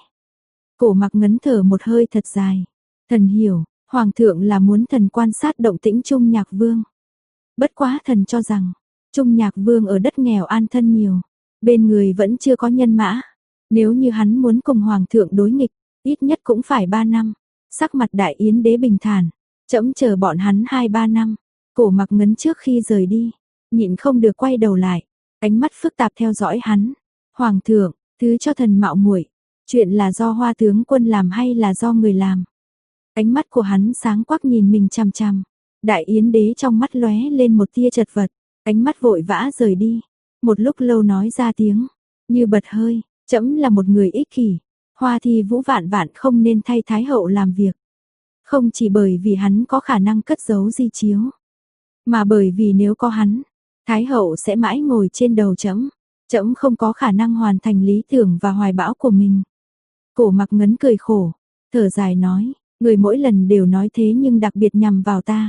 Cổ Mặc Ngấn thở một hơi thật dài. Thần hiểu, hoàng thượng là muốn thần quan sát động tĩnh Trung Nhạc Vương. Bất quá thần cho rằng, Trung Nhạc Vương ở đất nghèo an thân nhiều, bên người vẫn chưa có nhân mã. Nếu như hắn muốn cùng hoàng thượng đối nghịch, ít nhất cũng phải 3 năm. Sắc mặt Đại Yến đế bình thản, trẫm chờ bọn hắn 2-3 năm. Cổ Mặc Ngấn trước khi rời đi, nhịn không được quay đầu lại. Ánh mắt phức tạp theo dõi hắn. Hoàng thượng, thứ cho thần mạo muội, chuyện là do Hoa tướng quân làm hay là do người làm? Ánh mắt của hắn sáng quắc nhìn mình chằm chằm. Đại Yến đế trong mắt lóe lên một tia chật vật, ánh mắt vội vã rời đi. Một lúc lâu nói ra tiếng, như bật hơi, trẫm là một người ích kỷ. Hoa Thi Vũ vạn vạn không nên thay Thái hậu làm việc. Không chỉ bởi vì hắn có khả năng cất giấu di chiếu, mà bởi vì nếu có hắn, Thái hậu sẽ mãi ngồi trên đầu trẫm. Trẫm không có khả năng hoàn thành lý tưởng và hoài bão của mình. Cổ Mặc Ngấn cười khổ, thở dài nói, người mỗi lần đều nói thế nhưng đặc biệt nhằm vào ta.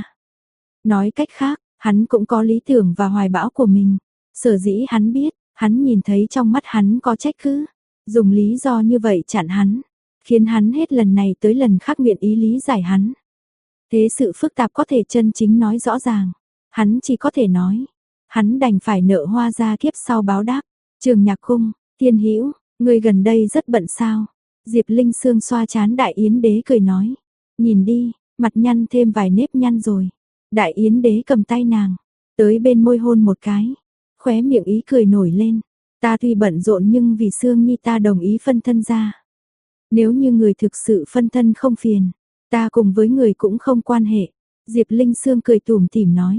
Nói cách khác, hắn cũng có lý tưởng và hoài bão của mình. Sở dĩ hắn biết, hắn nhìn thấy trong mắt hắn có trách cứ, dùng lý do như vậy chặn hắn, khiến hắn hết lần này tới lần khác nguyện ý lý giải hắn. Thế sự phức tạp có thể chân chính nói rõ ràng, hắn chỉ có thể nói. Hắn đành phải nợ Hoa gia kiếp sau báo đáp. Trường Nhạc Cung, Thiên Hữu, ngươi gần đây rất bận sao? Diệp Linh Sương xoa trán Đại Yến đế cười nói, nhìn đi, mặt nhăn thêm vài nếp nhăn rồi. Đại Yến đế cầm tay nàng, tới bên môi hôn một cái, khóe miệng ý cười nổi lên. Ta tuy bận rộn nhưng vì Sương Nhi ta đồng ý phân thân ra. Nếu như người thực sự phân thân không phiền, ta cùng với người cũng không quan hệ. Diệp Linh Sương cười tủm tỉm nói.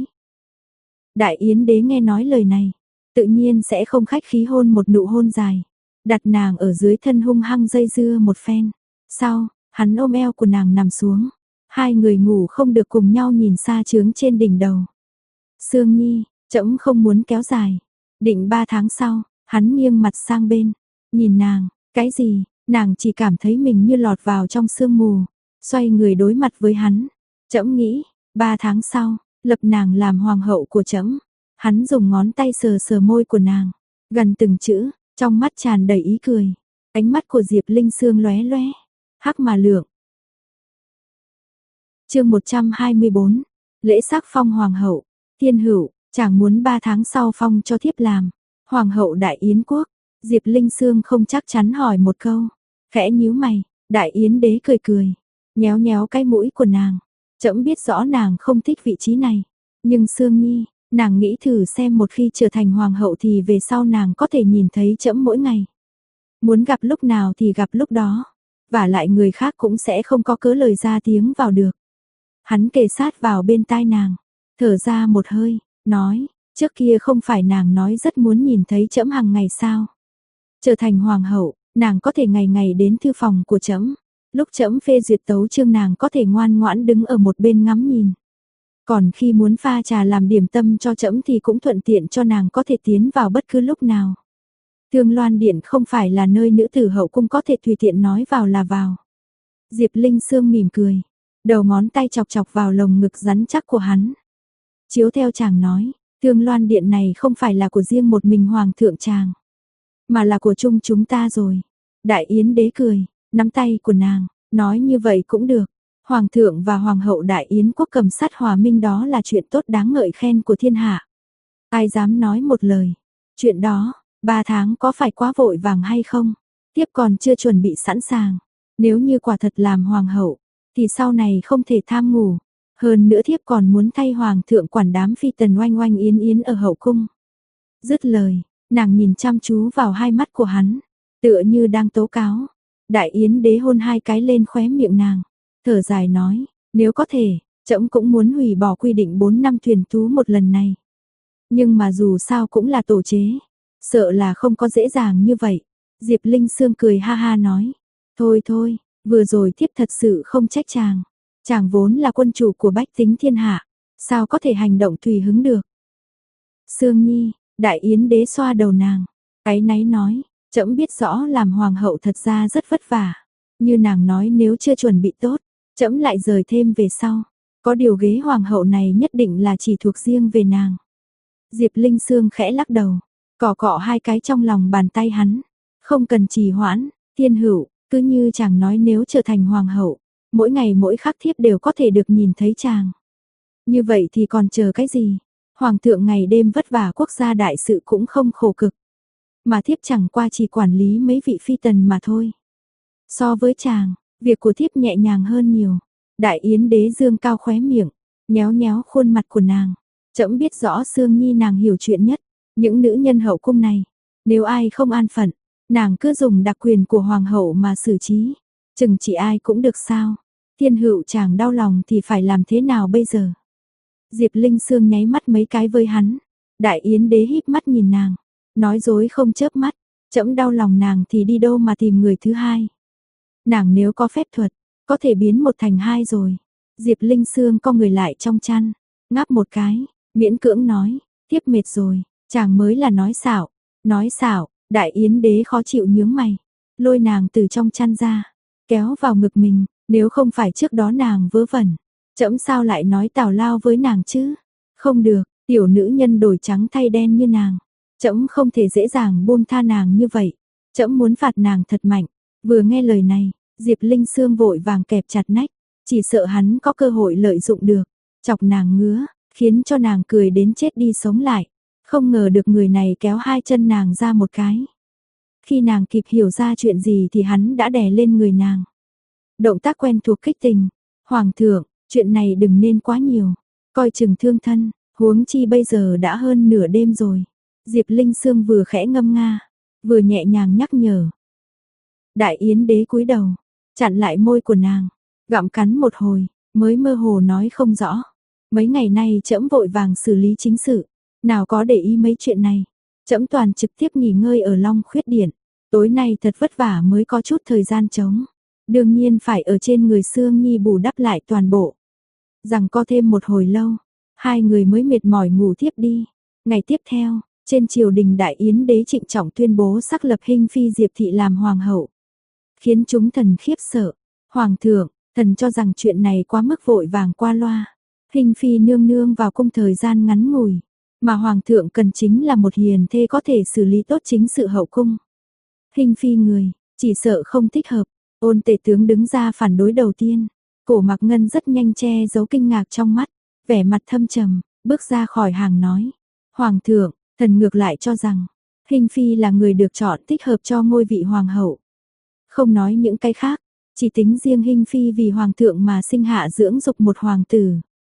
Đại Yến đế nghe nói lời này, tự nhiên sẽ không khách khí hôn một nụ hôn dài, đặt nàng ở dưới thân hung hăng dây dưa một phen. Sau, hắn ôm eo của nàng nằm xuống, hai người ngủ không được cùng nhau nhìn xa chướng trên đỉnh đầu. Sương Nhi, trẫm không muốn kéo dài, định 3 tháng sau. Hắn nghiêng mặt sang bên, nhìn nàng, cái gì? Nàng chỉ cảm thấy mình như lọt vào trong sương mù, xoay người đối mặt với hắn. Trẫm nghĩ, 3 tháng sau, lập nàng làm hoàng hậu của trẫm. Hắn dùng ngón tay sờ sờ môi của nàng, gần từng chữ, trong mắt tràn đầy ý cười. Ánh mắt của Diệp Linh Sương lóe lóe, hắc mà lượng. Chương 124, lễ sắc phong hoàng hậu. Thiên Hữu, chàng muốn 3 tháng sau phong cho thiếp làm hoàng hậu Đại Yến quốc. Diệp Linh Sương không chắc chắn hỏi một câu, khẽ nhíu mày. Đại Yến đế cười cười, nhéo nhéo cái mũi của nàng. Trẫm biết rõ nàng không thích vị trí này, nhưng Sương Nhi, Nàng nghĩ thử xem một khi trở thành hoàng hậu thì về sau nàng có thể nhìn thấy trẫm mỗi ngày. Muốn gặp lúc nào thì gặp lúc đó. Và lại người khác cũng sẽ không có cớ lời ra tiếng vào được. Hắn kề sát vào bên tai nàng, thở ra một hơi, nói, trước kia không phải nàng nói rất muốn nhìn thấy trẫm hàng ngày sao? Trở thành hoàng hậu, nàng có thể ngày ngày đến thư phòng của trẫm, lúc trẫm phê duyệt tấu chương nàng có thể ngoan ngoãn đứng ở một bên ngắm nhìn. Còn khi muốn pha trà làm điểm tâm cho trẫm thì cũng thuận tiện cho nàng có thể tiến vào bất cứ lúc nào. Thương Loan Điện không phải là nơi nữ tử hậu cung có thể tùy tiện nói vào là vào. Diệp Linh Sương mỉm cười, đầu ngón tay chọc chọc vào lồng ngực rắn chắc của hắn. Chiếu theo chàng nói, Thương Loan Điện này không phải là của riêng một mình hoàng thượng chàng, mà là của chung chúng ta rồi. Đại Yến đế cười, nắm tay của nàng, nói như vậy cũng được. Hoàng thượng và hoàng hậu Đại Yến quốc cầm sát hòa minh đó là chuyện tốt đáng ngợi khen của thiên hạ. Ai dám nói một lời, chuyện đó, 3 tháng có phải quá vội vàng hay không? Tiếp còn chưa chuẩn bị sẵn sàng. Nếu như quả thật làm hoàng hậu, thì sau này không thể tham ngủ. Hơn nữa thiếp còn muốn thay hoàng thượng quản đám phi tần oanh oanh yến yến ở hậu cung. Dứt lời, nàng nhìn chăm chú vào hai mắt của hắn, tựa như đang tố cáo. Đại Yến đế hôn 2 cái lên khóe miệng nàng, thở dài nói, nếu có thể, trẫm cũng muốn hủy bỏ quy định 4 năm thuyền tú một lần này. Nhưng mà dù sao cũng là tổ chế, sợ là không có dễ dàng như vậy. Diệp Linh Sương cười ha ha nói, thôi thôi, vừa rồi thiếp thật sự không trách chàng. Chàng vốn là quân chủ của bách tính thiên hạ, sao có thể hành động tùy hứng được. Sương Nhi, Đại Yến đế xoa đầu nàng, áy náy nói, trẫm biết rõ làm hoàng hậu thật ra rất vất vả. Như nàng nói nếu chưa chuẩn bị tốt, trẫm lại rời thêm về sau. Có điều ghế hoàng hậu này nhất định là chỉ thuộc riêng về nàng. Diệp Linh Sương khẽ lắc đầu, cọ cọ 2 cái trong lòng bàn tay hắn. Không cần trì hoãn, Thiên Hữu, cứ như chàng nói nếu trở thành hoàng hậu, mỗi ngày mỗi khắc thiếp đều có thể được nhìn thấy chàng. Như vậy thì còn chờ cái gì? Hoàng thượng ngày đêm vất vả quốc gia đại sự cũng không khổ cực. Mà thiếp chẳng qua chỉ quản lý mấy vị phi tần mà thôi. So với chàng, việc của thiếp nhẹ nhàng hơn nhiều. Đại Yến đế dương cao khóe miệng, nhéo nhéo khuôn mặt của nàng. Trẫm biết rõ Sương Nhi nàng hiểu chuyện nhất. Những nữ nhân hậu cung này, nếu ai không an phận, nàng cứ dùng đặc quyền của hoàng hậu mà xử trí. Chừng chỉ ai cũng được sao? Thiên Hữu chàng đau lòng thì phải làm thế nào bây giờ? Diệp Linh Sương nháy mắt mấy cái với hắn. Đại Yến đế híp mắt nhìn nàng, nói dối không chớp mắt. Trẫm đau lòng nàng thì đi đâu mà tìm người thứ hai? Nàng nếu có phép thuật, có thể biến 1 thành 2 rồi. Diệp Linh Sương co người lại trong chăn, ngáp một cái, miễn cưỡng nói, thiếp mệt rồi. Chàng mới là nói xạo. Nói xạo, Đại Yến đế khó chịu nhướng mày, lôi nàng từ trong chăn ra, kéo vào ngực mình. Nếu không phải trước đó nàng vớ vẩn, trẫm sao lại nói tào lao với nàng chứ? Không được, tiểu nữ nhân đổi trắng thay đen như nàng, trẫm không thể dễ dàng buông tha nàng như vậy. Trẫm muốn phạt nàng thật mạnh. Vừa nghe lời này, Diệp Linh Sương vội vàng kẹp chặt nách, chỉ sợ hắn có cơ hội lợi dụng được, chọc nàng ngứa, khiến cho nàng cười đến chết đi sống lại. Không ngờ được người này kéo 2 chân nàng ra một cái. Khi nàng kịp hiểu ra chuyện gì thì hắn đã đè lên người nàng. Động tác quen thuộc kích tình. Hoàng thượng, chuyện này đừng nên quá nhiều. Coi chừng thương thân, huống chi bây giờ đã hơn nửa đêm rồi. Diệp Linh Sương vừa khẽ ngâm nga, vừa nhẹ nhàng nhắc nhở. Đại Yến đế cúi đầu, chặn lại môi của nàng, gặm cắn một hồi, mới mơ hồ nói không rõ. Mấy ngày nay trẫm vội vàng xử lý chính sự, nào có để ý mấy chuyện này. Trẫm toàn trực tiếp nghỉ ngơi ở Long Khuyết Điện. Tối nay thật vất vả mới có chút thời gian trống. Đương nhiên phải ở trên người Sương Nhi bù đắp lại toàn bộ. Rằng có thêm một hồi lâu, 2 người mới mệt mỏi ngủ thiếp đi. Ngày tiếp theo, trên triều đình Đại Yến đế trịnh trọng tuyên bố xác lập Hinh phi Diệp thị làm hoàng hậu, khiến chúng thần khiếp sợ. Hoàng thượng, thần cho rằng chuyện này quá mức vội vàng qua loa. Hinh phi nương nương vào cung thời gian ngắn ngủi, mà hoàng thượng cần chính là một hiền thê có thể xử lý tốt chính sự hậu cung. Hinh phi người, chỉ sợ không thích hợp. Ôn tể tướng đứng ra phản đối đầu tiên. Cổ Mạc Ngân rất nhanh che giấu kinh ngạc trong mắt, vẻ mặt thâm trầm, bước ra khỏi hàng nói: "Hoàng thượng, thần ngược lại cho rằng Hinh phi là người được chọn thích hợp cho ngôi vị hoàng hậu. Không nói những cái khác, chỉ tính riêng Hinh phi vì hoàng thượng mà sinh hạ dưỡng dục một hoàng tử,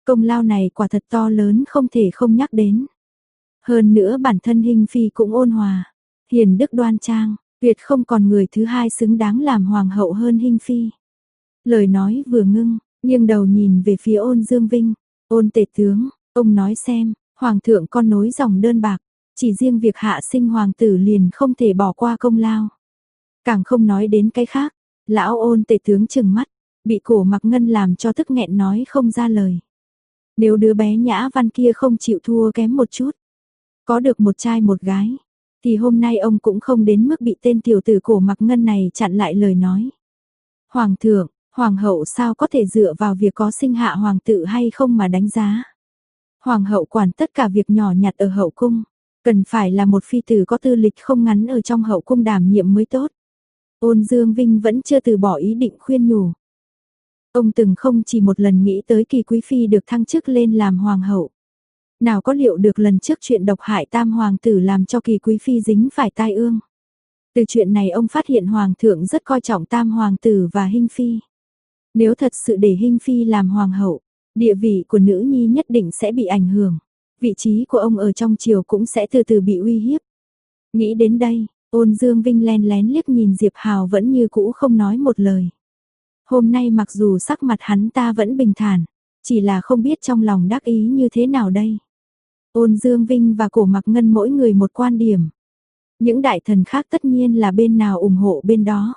Công lao này quả thật to lớn không thể không nhắc đến. Hơn nữa bản thân Hinh Phi cũng ôn hòa, hiền đức đoan trang, tuyệt không còn người thứ hai xứng đáng làm hoàng hậu hơn Hinh Phi. Lời nói vừa ngưng, nghiêng đầu nhìn về phía Ôn Dương Vinh, Ôn tể tướng, ông nói xem, hoàng thượng con nối dòng đơn bạc, chỉ riêng việc hạ sinh hoàng tử liền không thể bỏ qua công lao. Càng không nói đến cái khác, lão Ôn tể tướng trừng mắt, bị Cổ Mặc Ngân làm cho tức nghẹn nói không ra lời. Nếu đứa bé Nhã Văn kia không chịu thua kém một chút, có được một trai một gái, thì hôm nay ông cũng không đến mức bị tên tiểu tử Cổ Mặc Ngân này chặn lại lời nói. Hoàng thượng, hoàng hậu sao có thể dựa vào việc có sinh hạ hoàng tử hay không mà đánh giá. Hoàng hậu quản tất cả việc nhỏ nhặt ở hậu cung, cần phải là một phi tử có tư lịch không ngắn ở trong hậu cung đảm nhiệm mới tốt. Ôn Dương Vinh vẫn chưa từ bỏ ý định khuyên nhủ. Ông từng không chỉ một lần nghĩ tới Kỳ Quý Phi được thăng chức lên làm hoàng hậu. Nào có liệu được lần trước chuyện độc hại tam hoàng tử làm cho Kỳ Quý Phi dính phải tai ương. Từ chuyện này ông phát hiện hoàng thượng rất coi trọng tam hoàng tử và Hinh Phi. Nếu thật sự để Hinh Phi làm hoàng hậu, địa vị của nữ nhi nhất định sẽ bị ảnh hưởng. Vị trí của ông ở trong triều cũng sẽ từ từ bị uy hiếp. Nghĩ đến đây, Ôn Dương Vinh len lén liếc nhìn Diệp Hào vẫn như cũ không nói một lời. Hôm nay mặc dù sắc mặt hắn ta vẫn bình thản, chỉ là không biết trong lòng đắc ý như thế nào đây. Ôn Dương Vinh và Cổ Mặc Ngân mỗi người một quan điểm. Những đại thần khác tất nhiên là bên nào ủng hộ bên đó.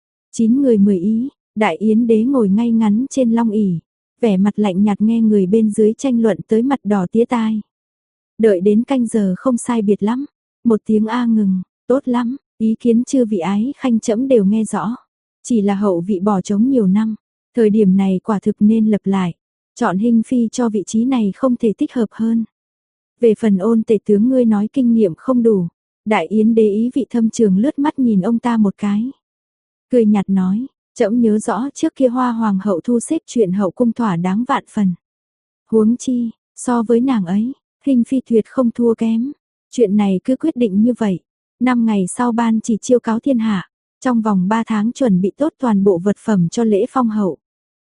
9 người 10 ý, Đại Yến đế ngồi ngay ngắn trên long ỷ, vẻ mặt lạnh nhạt nghe người bên dưới tranh luận tới mặt đỏ tía tai. Đợi đến canh giờ không sai biệt lắm, một tiếng a ngừng, tốt lắm, ý kiến chư vị ái khanh trẫm đều nghe rõ. Chỉ là hậu vị bỏ trống nhiều năm, thời điểm này quả thực nên lập lại, chọn Hinh Phi cho vị trí này không thể thích hợp hơn. Về phần Ôn tể tướng ngươi nói kinh nghiệm không đủ, Đại Yến đế ý vị thâm trường lướt mắt nhìn ông ta một cái. Cười nhạt nói, trẫm nhớ rõ trước kia Hoa hoàng hậu thu xếp chuyện hậu cung thỏa đáng vạn phần. Huống chi, so với nàng ấy, Hinh Phi tuyệt không thua kém. Chuyện này cứ quyết định như vậy. 5 ngày sau ban chỉ chiêu cáo thiên hạ, trong vòng 3 tháng chuẩn bị tốt toàn bộ vật phẩm cho lễ phong hậu.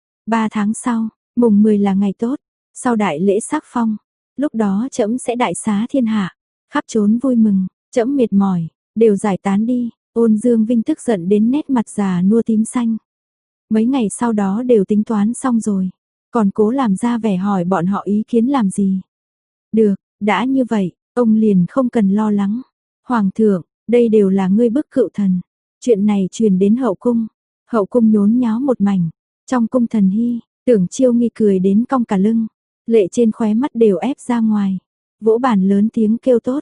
3 tháng sau, mùng 10 là ngày tốt, sau đại lễ sắc phong, lúc đó trẫm sẽ đại xá thiên hạ, khắp trốn vui mừng, trẫm mệt mỏi, đều giải tán đi. Ôn Dương Vinh tức giận đến nét mặt già nua tím xanh. Mấy ngày sau đó đều tính toán xong rồi, còn cố làm ra vẻ hỏi bọn họ ý kiến làm gì. Được, đã như vậy, ông liền không cần lo lắng. Hoàng thượng, đây đều là ngươi bức cựu thần. Chuyện này truyền đến hậu cung nhốn nháo một mảnh. Trong cung Thần Hy, Tưởng Chiêu Nghi cười đến cong cả lưng, lệ trên khóe mắt đều ép ra ngoài, vỗ bàn lớn tiếng kêu tốt.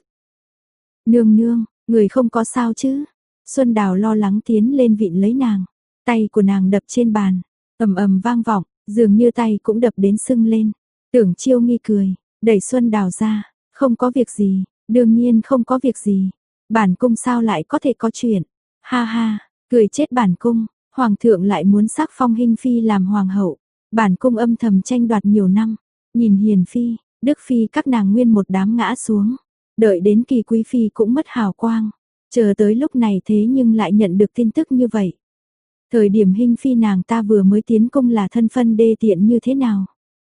Nương nương, người không có sao chứ? Xuân Đào lo lắng tiến lên vịn lấy nàng, tay của nàng đập trên bàn, ầm ầm vang vọng, dường như tay cũng đập đến sưng lên. Tưởng Chiêu Nghi cười, đẩy Xuân Đào ra, không có việc gì, đương nhiên không có việc gì. Bản cung sao lại có thể có chuyện? Ha ha, cười chết bản cung, hoàng thượng lại muốn sắc phong Hinh Phi làm hoàng hậu. Bản cung âm thầm tranh đoạt nhiều năm, nhìn Hiền Phi, Đức Phi các nàng nguyên một đám ngã xuống. Đợi đến Kỳ Quý Phi cũng mất hào quang. Chờ tới lúc này thế nhưng lại nhận được tin tức như vậy. Thời điểm Hinh Phi nàng ta vừa mới tiến cung là thân phân đê tiện như thế nào?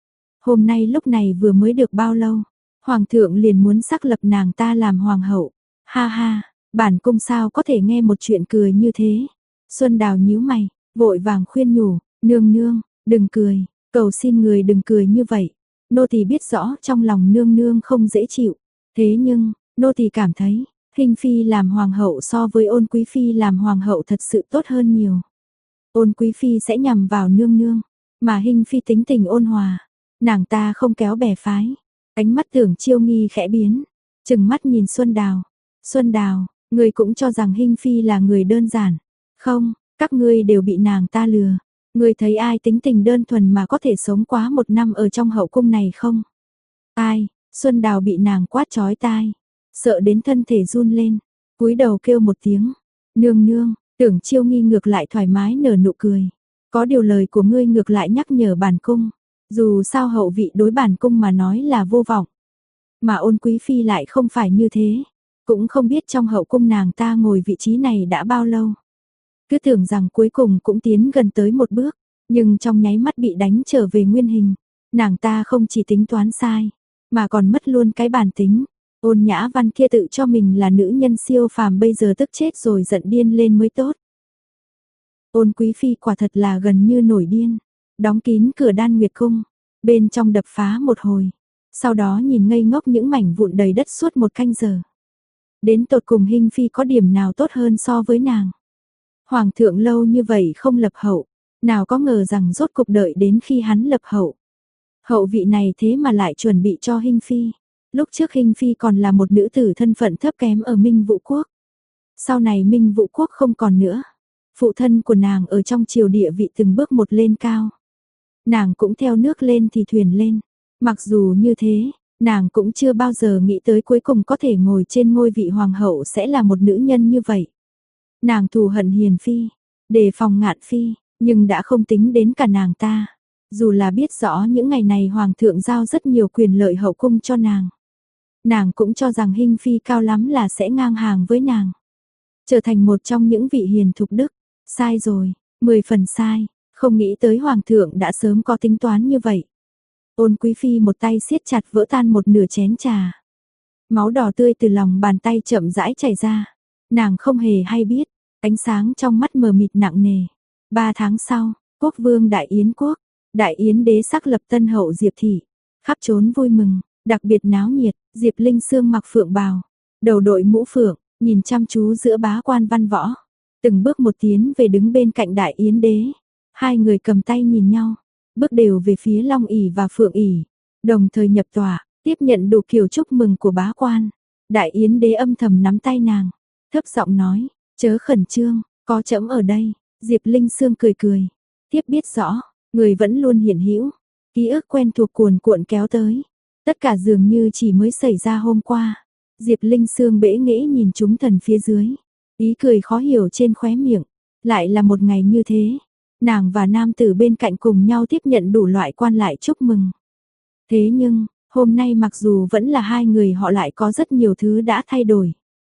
Hôm nay lúc này vừa mới được bao lâu? Hoàng thượng liền muốn xác lập nàng ta làm hoàng hậu. Ha ha, bản cung sao có thể nghe một chuyện cười như thế? Xuân Đào nhíu mày, vội vàng khuyên nhủ, nương nương, đừng cười, cầu xin người đừng cười như vậy. Nô tỳ biết rõ trong lòng nương nương không dễ chịu, thế nhưng, nô tỳ cảm thấy, Hinh Phi làm hoàng hậu so với Ôn Quý Phi làm hoàng hậu thật sự tốt hơn nhiều. Ôn Quý Phi sẽ nhằm vào nương nương, mà Hinh Phi tính tình ôn hòa, nàng ta không kéo bè phái. Ánh mắt Tưởng Chiêu Nghi khẽ biến, trừng mắt nhìn Xuân Đào. Xuân Đào, ngươi cũng cho rằng Hinh Phi là người đơn giản. Không, các ngươi đều bị nàng ta lừa. Ngươi thấy ai tính tình đơn thuần mà có thể sống quá 1 năm ở trong hậu cung này không? Ai? Xuân Đào bị nàng quát chói tai, sợ đến thân thể run lên, cúi đầu kêu một tiếng, nương nương. Tưởng Chiêu Nghi ngược lại thoải mái nở nụ cười. Có điều lời của ngươi ngược lại nhắc nhở bản cung, dù sao hậu vị đối bản cung mà nói là vô vọng. Mà Ôn Quý Phi lại không phải như thế, cũng không biết trong hậu cung nàng ta ngồi vị trí này đã bao lâu. Cứ tưởng rằng cuối cùng cũng tiến gần tới một bước, nhưng trong nháy mắt bị đánh trở về nguyên hình. Nàng ta không chỉ tính toán sai, mà còn mất luôn cái bản tính. Ôn Nhã Văn kia tự cho mình là nữ nhân siêu phàm, bây giờ tức chết rồi giận điên lên mới tốt. Ôn Quý Phi quả thật là gần như nổi điên, đóng kín cửa Đan Nguyệt Cung, bên trong đập phá một hồi, sau đó nhìn ngây ngốc những mảnh vụn đầy đất suốt một canh giờ. Đến tột cùng Hinh Phi có điểm nào tốt hơn so với nàng? Hoàng thượng lâu như vậy không lập hậu, nào có ngờ rằng rốt cục đợi đến khi hắn lập hậu. Hậu vị này thế mà lại chuẩn bị cho Hinh Phi. Lúc trước Hinh Phi còn là một nữ tử thân phận thấp kém ở Minh Vũ Quốc. Sau này Minh Vũ Quốc không còn nữa. Phụ thân của nàng ở trong triều địa vị từng bước một lên cao. Nàng cũng theo nước lên thì thuyền lên. Mặc dù như thế, nàng cũng chưa bao giờ nghĩ tới cuối cùng có thể ngồi trên ngôi vị hoàng hậu sẽ là một nữ nhân như vậy. Nàng thù hận Hiền Phi, đề phòng Ngạn Phi, nhưng đã không tính đến cả nàng ta. Dù là biết rõ những ngày này hoàng thượng giao rất nhiều quyền lợi hậu cung cho nàng. Nàng cũng cho rằng Hinh Phi cao lắm là sẽ ngang hàng với nàng. Trở thành một trong những vị hiền thục đức. Sai rồi, 10 phần sai, không nghĩ tới hoàng thượng đã sớm có tính toán như vậy. Ôn Quý Phi một tay siết chặt vỡ tan một nửa chén trà. Máu đỏ tươi từ lòng bàn tay chậm rãi chảy ra. Nàng không hề hay biết, ánh sáng trong mắt mờ mịt nặng nề. 3 tháng sau, quốc vương Đại Yến quốc, Đại Yến đế xác lập tân hậu Diệp thị, khắp trốn vui mừng, đặc biệt náo nhiệt. Diệp Linh Sương mặc phượng bào, đầu đội mũ phượng, nhìn chăm chú giữa bá quan văn võ, từng bước một tiến về đứng bên cạnh Đại Yến đế. Hai người cầm tay nhìn nhau, bước đều về phía Long ỷ và Phượng ỷ, đồng thời nhập tòa, tiếp nhận đủ kiểu chúc mừng của bá quan. Đại Yến đế âm thầm nắm tay nàng, thấp giọng nói, chớ khẩn trương, có trẫm ở đây. Diệp Linh Sương cười cười, tiếp biết rõ, người vẫn luôn hiển hữu, ký ức quen thuộc cuồn cuộn kéo tới. Tất cả dường như chỉ mới xảy ra hôm qua. Diệp Linh Sương bẽ nghễ nhìn chúng thần phía dưới, ý cười khó hiểu trên khóe miệng. Lại là một ngày như thế, nàng và nam tử bên cạnh cùng nhau tiếp nhận đủ loại quan lại chúc mừng. Thế nhưng, hôm nay mặc dù vẫn là hai người họ lại có rất nhiều thứ đã thay đổi.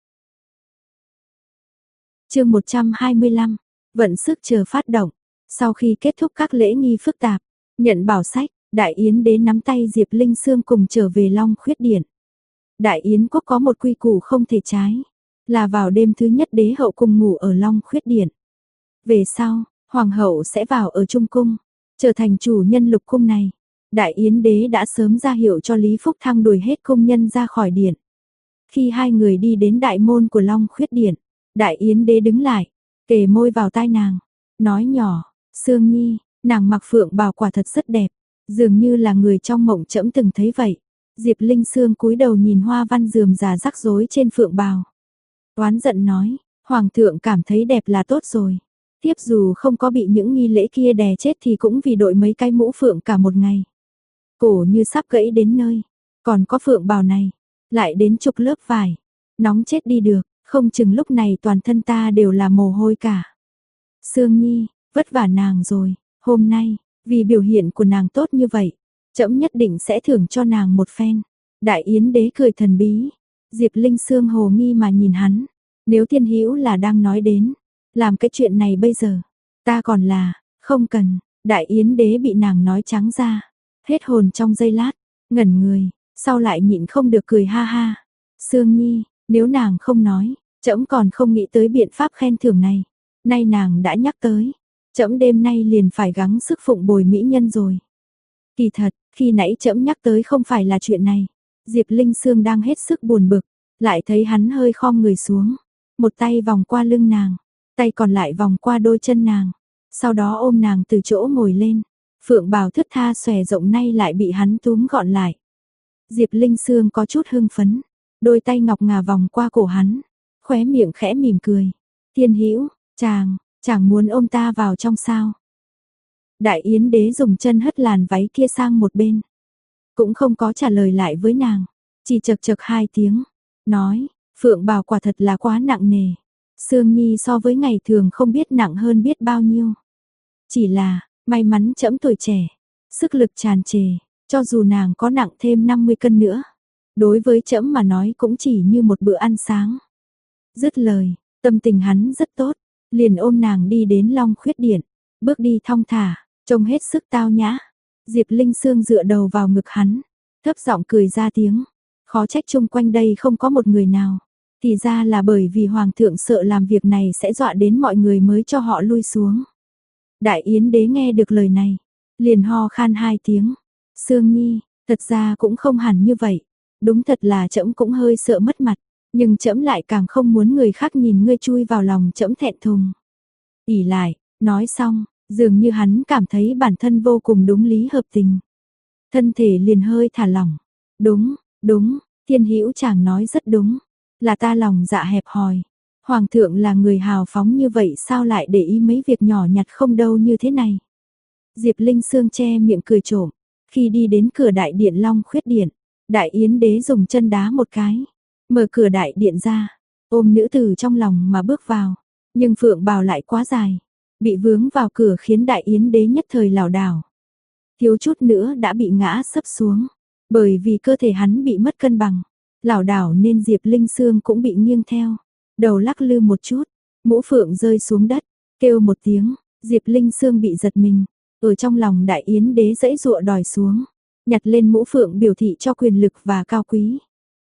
Chương 125, vận sức chờ phát động. Sau khi kết thúc các lễ nghi phức tạp, nhận bảo sách, Đại Yến đế nắm tay Diệp Linh Sương cùng trở về Long Khuyết Điện. Đại Yến quốc có một quy củ không thể trái, là vào đêm thứ nhất đế hậu cùng ngủ ở Long Khuyết Điện. Về sau, hoàng hậu sẽ vào ở Trung cung, trở thành chủ nhân lục cung này. Đại Yến đế đã sớm ra hiệu cho Lý Phúc Thăng đuổi hết cung nhân ra khỏi điện. Khi hai người đi đến đại môn của Long Khuyết Điện, Đại Yến đế đứng lại, kề môi vào tai nàng, nói nhỏ, Sương Nhi, nàng mặc phượng bào quả thật rất đẹp, dường như là người trong mộng trẫm từng thấy vậy. Diệp Linh Sương cúi đầu nhìn hoa văn rườm rà rắc rối trên phượng bào. Oán giận nói, hoàng thượng cảm thấy đẹp là tốt rồi. Tiếp dù không có bị những nghi lễ kia đè chết thì cũng vì đội mấy cái mũ phượng cả một ngày. Cổ như sắp gãy đến nơi, còn có phượng bào này, lại đến chục lớp vải, nóng chết đi được, không chừng lúc này toàn thân ta đều là mồ hôi cả. Sương Nhi, vất vả nàng rồi, hôm nay, vì biểu hiện của nàng tốt như vậy, trẫm nhất định sẽ thưởng cho nàng một phen. Đại Yến đế cười thần bí, Diệp Linh Sương hồ nghi mà nhìn hắn, nếu Thiên Hữu là đang nói đến, làm cái chuyện này bây giờ, ta còn là, không cần. Đại Yến đế bị nàng nói trắng ra, hết hồn trong giây lát, ngẩn người, sau lại nhịn không được cười ha ha. Sương Nhi, nếu nàng không nói, trẫm còn không nghĩ tới biện pháp khen thưởng này. Nay nàng đã nhắc tới, trẫm đêm nay liền phải gắng sức phụng bồi mỹ nhân rồi. Kỳ thật, khi nãy trẫm nhắc tới không phải là chuyện này. Diệp Linh Sương đang hết sức buồn bực, lại thấy hắn hơi khom người xuống, một tay vòng qua lưng nàng, tay còn lại vòng qua đôi chân nàng, sau đó ôm nàng từ chỗ ngồi lên. Phượng bào thướt tha xòe rộng nay lại bị hắn túm gọn lại. Diệp Linh Sương có chút hưng phấn, đôi tay ngọc ngà vòng qua cổ hắn, khóe miệng khẽ mỉm cười. Thiên Hữu, chàng muốn ôm ta vào trong sao? Đại Yến đế dùng chân hất làn váy kia sang một bên, cũng không có trả lời lại với nàng, chỉ chậc chậc hai tiếng, nói, phượng bào quả thật là quá nặng nề. Sương Nhi so với ngày thường không biết nặng hơn biết bao nhiêu. Chỉ là, may mắn trẫm tuổi trẻ, sức lực tràn trề, cho dù nàng có nặng thêm 50 cân nữa, đối với trẫm mà nói cũng chỉ như một bữa ăn sáng. Dứt lời, tâm tình hắn rất tốt, liền ôm nàng đi đến Long Khuyết Điện, bước đi thong thả, trông hết sức tao nhã. Diệp Linh Sương dựa đầu vào ngực hắn, thấp giọng cười ra tiếng, khó trách chung quanh đây không có một người nào. Thì ra là bởi vì Hoàng thượng sợ làm việc này sẽ dọa đến mọi người mới cho họ lui xuống. Đại Yến đế nghe được lời này, liền ho khan 2 tiếng. Sương Nhi, thật ra cũng không hẳn như vậy. Đúng thật là trẫm cũng hơi sợ mất mặt, nhưng trẫm lại càng không muốn người khác nhìn ngươi chui vào lòng trẫm thẹn thùng. Ỉ lại, nói xong, dường như hắn cảm thấy bản thân vô cùng đúng lý hợp tình. Thân thể liền hơi thả lỏng. Đúng, đúng, Thiên Hữu chàng nói rất đúng. Là ta lòng dạ hẹp hòi. Hoàng thượng là người hào phóng như vậy sao lại để ý mấy việc nhỏ nhặt không đâu như thế này. Diệp Linh Sương che miệng cười trộm. Khi đi đến cửa đại điện Long Khuyết Điện, Đại Yến đế dùng chân đá một cái, mở cửa đại điện ra, ôm nữ tử trong lòng mà bước vào. Nhưng phượng bào lại quá dài, bị vướng vào cửa khiến Đại Yến đế nhất thời lảo đảo. Thiếu chút nữa đã bị ngã sấp xuống, bởi vì cơ thể hắn bị mất cân bằng, lảo đảo nên Diệp Linh Sương cũng bị nghiêng theo, đầu lắc lư một chút, mũ phượng rơi xuống đất, kêu một tiếng, Diệp Linh Sương bị giật mình, ở trong lòng Đại Yến đế giãy giụa đòi xuống, nhặt lên mũ phượng biểu thị cho quyền lực và cao quý.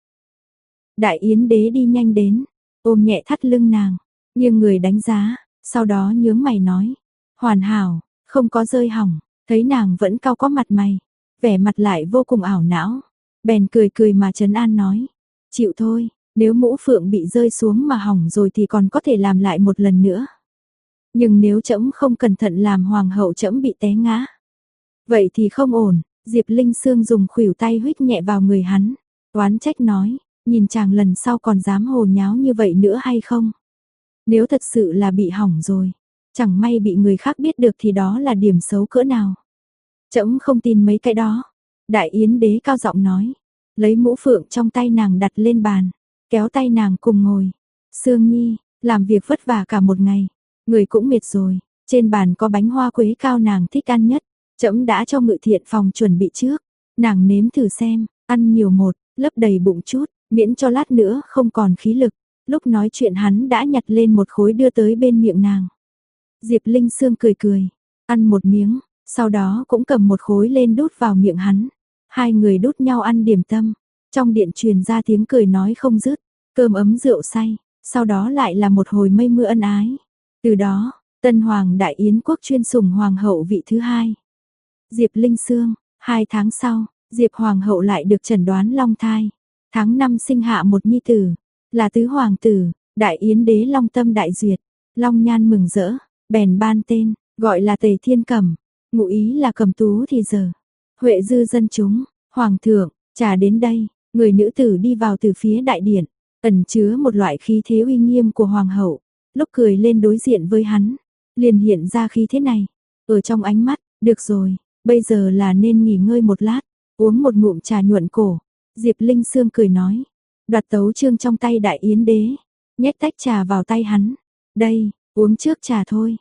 Đại Yến đế đi nhanh đến, ôm nhẹ thắt lưng nàng, nghiêng người đánh giá, sau đó nhướng mày nói, hoàn hảo, không có rơi hỏng. Thấy nàng vẫn cau có mặt mày, vẻ mặt lại vô cùng ảo não, bèn cười cười mà trấn an nói, chịu thôi, nếu mũ phượng bị rơi xuống mà hỏng rồi thì còn có thể làm lại một lần nữa. Nhưng nếu trẫm không cẩn thận làm hoàng hậu trẫm bị té ngã, vậy thì không ổn. Diệp Linh Sương dùng khuỷu tay huých nhẹ vào người hắn, oán trách nói, nhìn chàng lần sau còn dám hồ nháo như vậy nữa hay không? Nếu thật sự là bị hỏng rồi, chẳng may bị người khác biết được thì đó là điểm xấu cỡ nào. Trẫm không tin mấy cái đó. Đại Yến đế cao giọng nói, lấy mũ phượng trong tay nàng đặt lên bàn, kéo tay nàng cùng ngồi. Sương Nhi, làm việc vất vả cả một ngày, người cũng mệt rồi, trên bàn có bánh hoa quế cao nàng thích ăn nhất, trẫm đã cho Ngự Thiện phòng chuẩn bị trước, nàng nếm thử xem, ăn nhiều một, lấp đầy bụng chút, miễn cho lát nữa không còn khí lực. Lúc nói chuyện hắn đã nhặt lên một khối đưa tới bên miệng nàng. Diệp Linh Sương cười cười, ăn một miếng, sau đó cũng cầm một khối lên đút vào miệng hắn. Hai người đút nhau ăn điểm tâm, trong điện truyền ra tiếng cười nói không dứt, cơm ấm rượu say, sau đó lại là một hồi mây mưa ân ái. Từ đó, Tân Hoàng Đại Yến quốc chuyên sủng hoàng hậu vị thứ 2. Diệp Linh Sương, 2 tháng sau, Diệp hoàng hậu lại được chẩn đoán long thai. Tháng 5 sinh hạ một nhi tử, là tứ hoàng tử. Đại Yến đế long tâm đại duyệt, long nhan mừng rỡ, bèn ban tên, gọi là Tề Thiên Cẩm, ngụ ý là cầm tú thì giờ. Huệ dư dân chúng, hoàng thượng, trà đến đây, người nữ tử đi vào từ phía đại điện, ẩn chứa một loại khí thế uy nghiêm của hoàng hậu, lúc cười lên đối diện với hắn, liền hiện ra khí thế này, ở trong ánh mắt, được rồi, bây giờ là nên nghỉ ngơi một lát, uống một ngụm trà nhuận cổ. Diệp Linh Sương cười nói, đoạt tấu chương trong tay Đại Yến đế, nhét tách trà vào tay hắn, đây, uống trước trà thôi.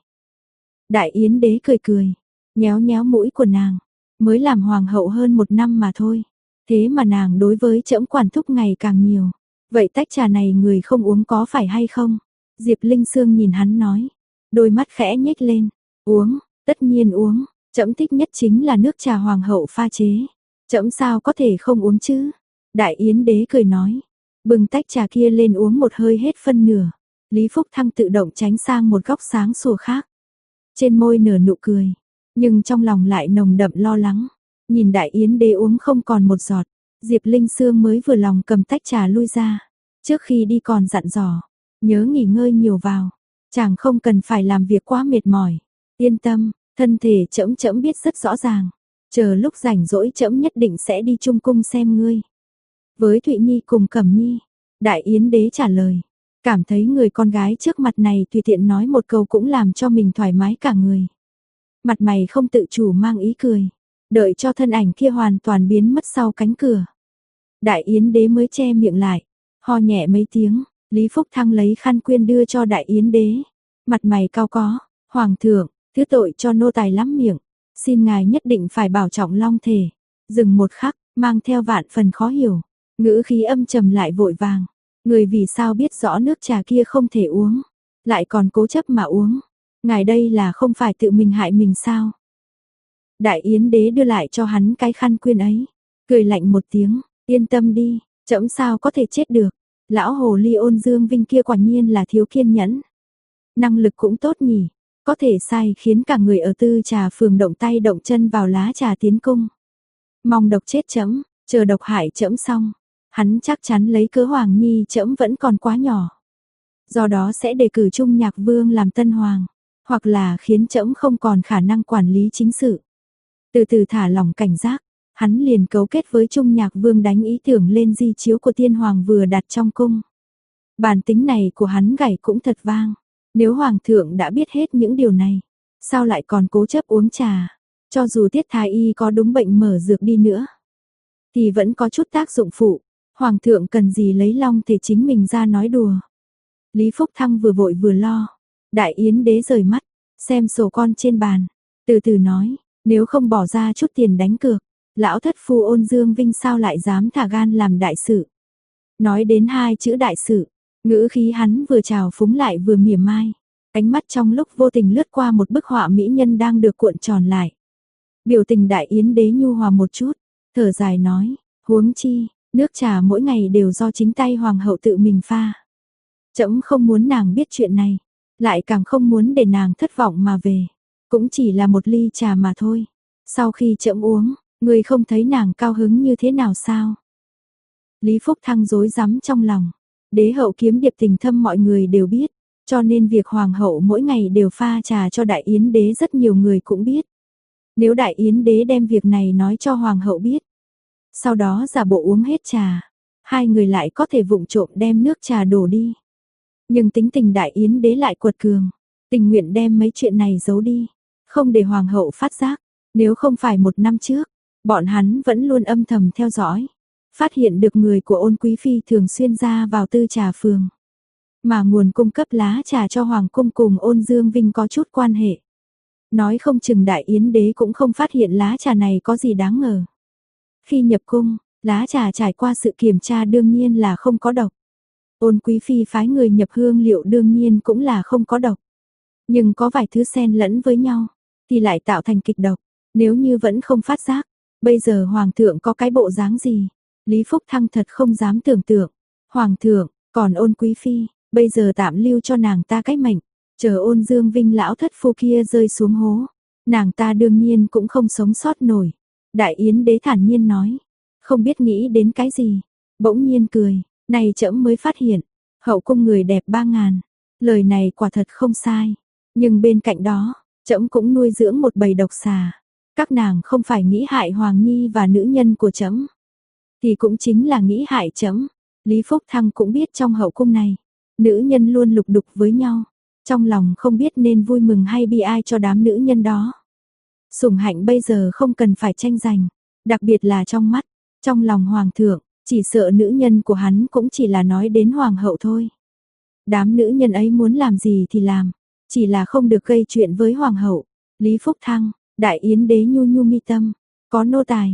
Đại Yến đế cười cười, nhéo nhéo mũi của nàng, mới làm hoàng hậu hơn 1 năm mà thôi, thế mà nàng đối với trẫm quản thúc ngày càng nhiều, vậy tách trà này người không uống có phải hay không? Diệp Linh Sương nhìn hắn nói, đôi mắt khẽ nhếch lên, uống, tất nhiên uống, trẫm thích nhất chính là nước trà hoàng hậu pha chế, trẫm sao có thể không uống chứ? Đại Yến đế cười nói, bưng tách trà kia lên uống một hơi hết phân nửa. Lý Phúc Thăng tự động tránh sang một góc sáng sủa khác. Trên môi nở nụ cười, nhưng trong lòng lại nồng đậm lo lắng. Nhìn Đại Yến đế uống không còn một giọt, Diệp Linh Sương mới vừa lòng cầm tách trà lui ra. Trước khi đi còn dặn dò, nhớ nghỉ ngơi nhiều vào, chàng không cần phải làm việc quá mệt mỏi. Yên tâm, thân thể trẫm biết rất rõ ràng. Chờ lúc rảnh rỗi trẫm nhất định sẽ đi chung cung xem ngươi. Với Thụy Nhi cùng Cẩm Nhi, Đại Yến đế trả lời, cảm thấy người con gái trước mặt này tùy tiện nói một câu cũng làm cho mình thoải mái cả người. Mặt mày không tự chủ mang ý cười, đợi cho thân ảnh kia hoàn toàn biến mất sau cánh cửa. Đại Yến đế mới che miệng lại, ho nhẹ mấy tiếng, Lý Phúc Thăng lấy khăn quyên đưa cho Đại Yến đế. Mặt mày cau có, hoàng thượng, thứ tội cho nô tài lắm miệng, xin ngài nhất định phải bảo trọng long thể. Dừng một khắc, mang theo vạn phần khó hiểu, ngữ khí âm trầm lại vội vàng. Người vì sao biết rõ nước trà kia không thể uống, lại còn cố chấp mà uống. Ngài đây là không phải tự mình hại mình sao? Đại Yến đế đưa lại cho hắn cái khăn quyên ấy, cười lạnh một tiếng, yên tâm đi, trẫm sao có thể chết được. Lão hồ ly Ôn Dương Vinh kia quả nhiên là thiếu kiên nhẫn. Năng lực cũng tốt nhỉ, có thể sai khiến cả người ở Tư Trà phường động tay động chân vào lá trà tiến cung. Mong độc chết trẫm, chờ độc hại trẫm xong, hắn chắc chắn lấy cớ Hoàng Nhi trẫm vẫn còn quá nhỏ. Do đó sẽ đề cử Trung Nhạc Vương làm tân hoàng, hoặc là khiến trẫm không còn khả năng quản lý chính sự. Từ từ thả lỏng cảnh giác, hắn liền cấu kết với Trung Nhạc Vương đánh ý tưởng lên di chiếu của tiên hoàng vừa đặt trong cung. Bản tính này của hắn gảy cũng thật vang. Nếu hoàng thượng đã biết hết những điều này, sao lại còn cố chấp uống trà? Cho dù Tiết Thái Y có đúng bệnh mở dược đi nữa, thì vẫn có chút tác dụng phụ. Hoàng thượng cần gì lấy long thể chính mình ra nói đùa. Lý Phúc Thăng vừa vội vừa lo. Đại Yến đế rời mắt, xem sổ con trên bàn, từ từ nói, nếu không bỏ ra chút tiền đánh cược, lão thất phu Ôn Dương Vinh sao lại dám thả gan làm đại sự. Nói đến hai chữ đại sự, ngữ khí hắn vừa trào phúng lại vừa mỉa mai. Ánh mắt trong lúc vô tình lướt qua một bức họa mỹ nhân đang được cuộn tròn lại. Biểu tình Đại Yến đế nhu hòa một chút, thở dài nói, huống chi, nước trà mỗi ngày đều do chính tay hoàng hậu tự mình pha. Trẫm không muốn nàng biết chuyện này, lại càng không muốn để nàng thất vọng mà về. Cũng chỉ là một ly trà mà thôi. Sau khi trẫm uống, người không thấy nàng cao hứng như thế nào sao? Lý Phúc Thăng rối rắm trong lòng. Đế hậu kiếm điệp tình thâm mọi người đều biết, cho nên việc hoàng hậu mỗi ngày đều pha trà cho Đại Yến đế rất nhiều người cũng biết. Nếu Đại Yến đế đem việc này nói cho hoàng hậu biết, sau đó giả bộ uống hết trà, hai người lại có thể vụng trộm đem nước trà đổ đi. Nhưng tính tình Đại Yến đế lại quật cường, tình nguyện đem mấy chuyện này giấu đi, không để hoàng hậu phát giác. Nếu không phải một năm trước, bọn hắn vẫn luôn âm thầm theo dõi, phát hiện được người của Ôn quý phi thường xuyên ra vào Tư Trà phường, mà nguồn cung cấp lá trà cho hoàng cung cùng Ôn Dương Vinh có chút quan hệ. Nói không chừng Đại Yến đế cũng không phát hiện lá trà này có gì đáng ngờ. Khi nhập cung, lá trà trải qua sự kiểm tra đương nhiên là không có độc. Ôn quý phi phái người nhập hương liệu đương nhiên cũng là không có độc. Nhưng có vài thứ xen lẫn với nhau, thì lại tạo thành kịch độc. Nếu như vẫn không phát giác, bây giờ hoàng thượng có cái bộ dáng gì? Lý Phúc Thăng thật không dám tưởng tượng. Hoàng thượng, còn Ôn quý phi, bây giờ tạm lưu cho nàng ta cái mệnh, chờ Ôn Dương Vinh lão thất phu kia rơi xuống hố, nàng ta đương nhiên cũng không sống sót nổi. Đại Yến đế thản nhiên nói, không biết nghĩ đến cái gì, bỗng nhiên cười, này trẫm mới phát hiện, hậu cung người đẹp 3.000, lời này quả thật không sai, nhưng bên cạnh đó, trẫm cũng nuôi dưỡng một bầy độc xà, các nàng không phải nghĩ hại Hoàng Nhi và nữ nhân của trẫm, thì cũng chính là nghĩ hại trẫm. Lý Phúc Thăng cũng biết trong hậu cung này, nữ nhân luôn lục đục với nhau, trong lòng không biết nên vui mừng hay bi ai cho đám nữ nhân đó. Sủng hạnh bây giờ không cần phải tranh giành, đặc biệt là trong mắt, trong lòng hoàng thượng, chỉ sợ nữ nhân của hắn cũng chỉ là nói đến hoàng hậu thôi. Đám nữ nhân ấy muốn làm gì thì làm, chỉ là không được gây chuyện với hoàng hậu. Lý Phúc Thăng, Đại Yến đế nhu nhu mi tâm, có nô tài.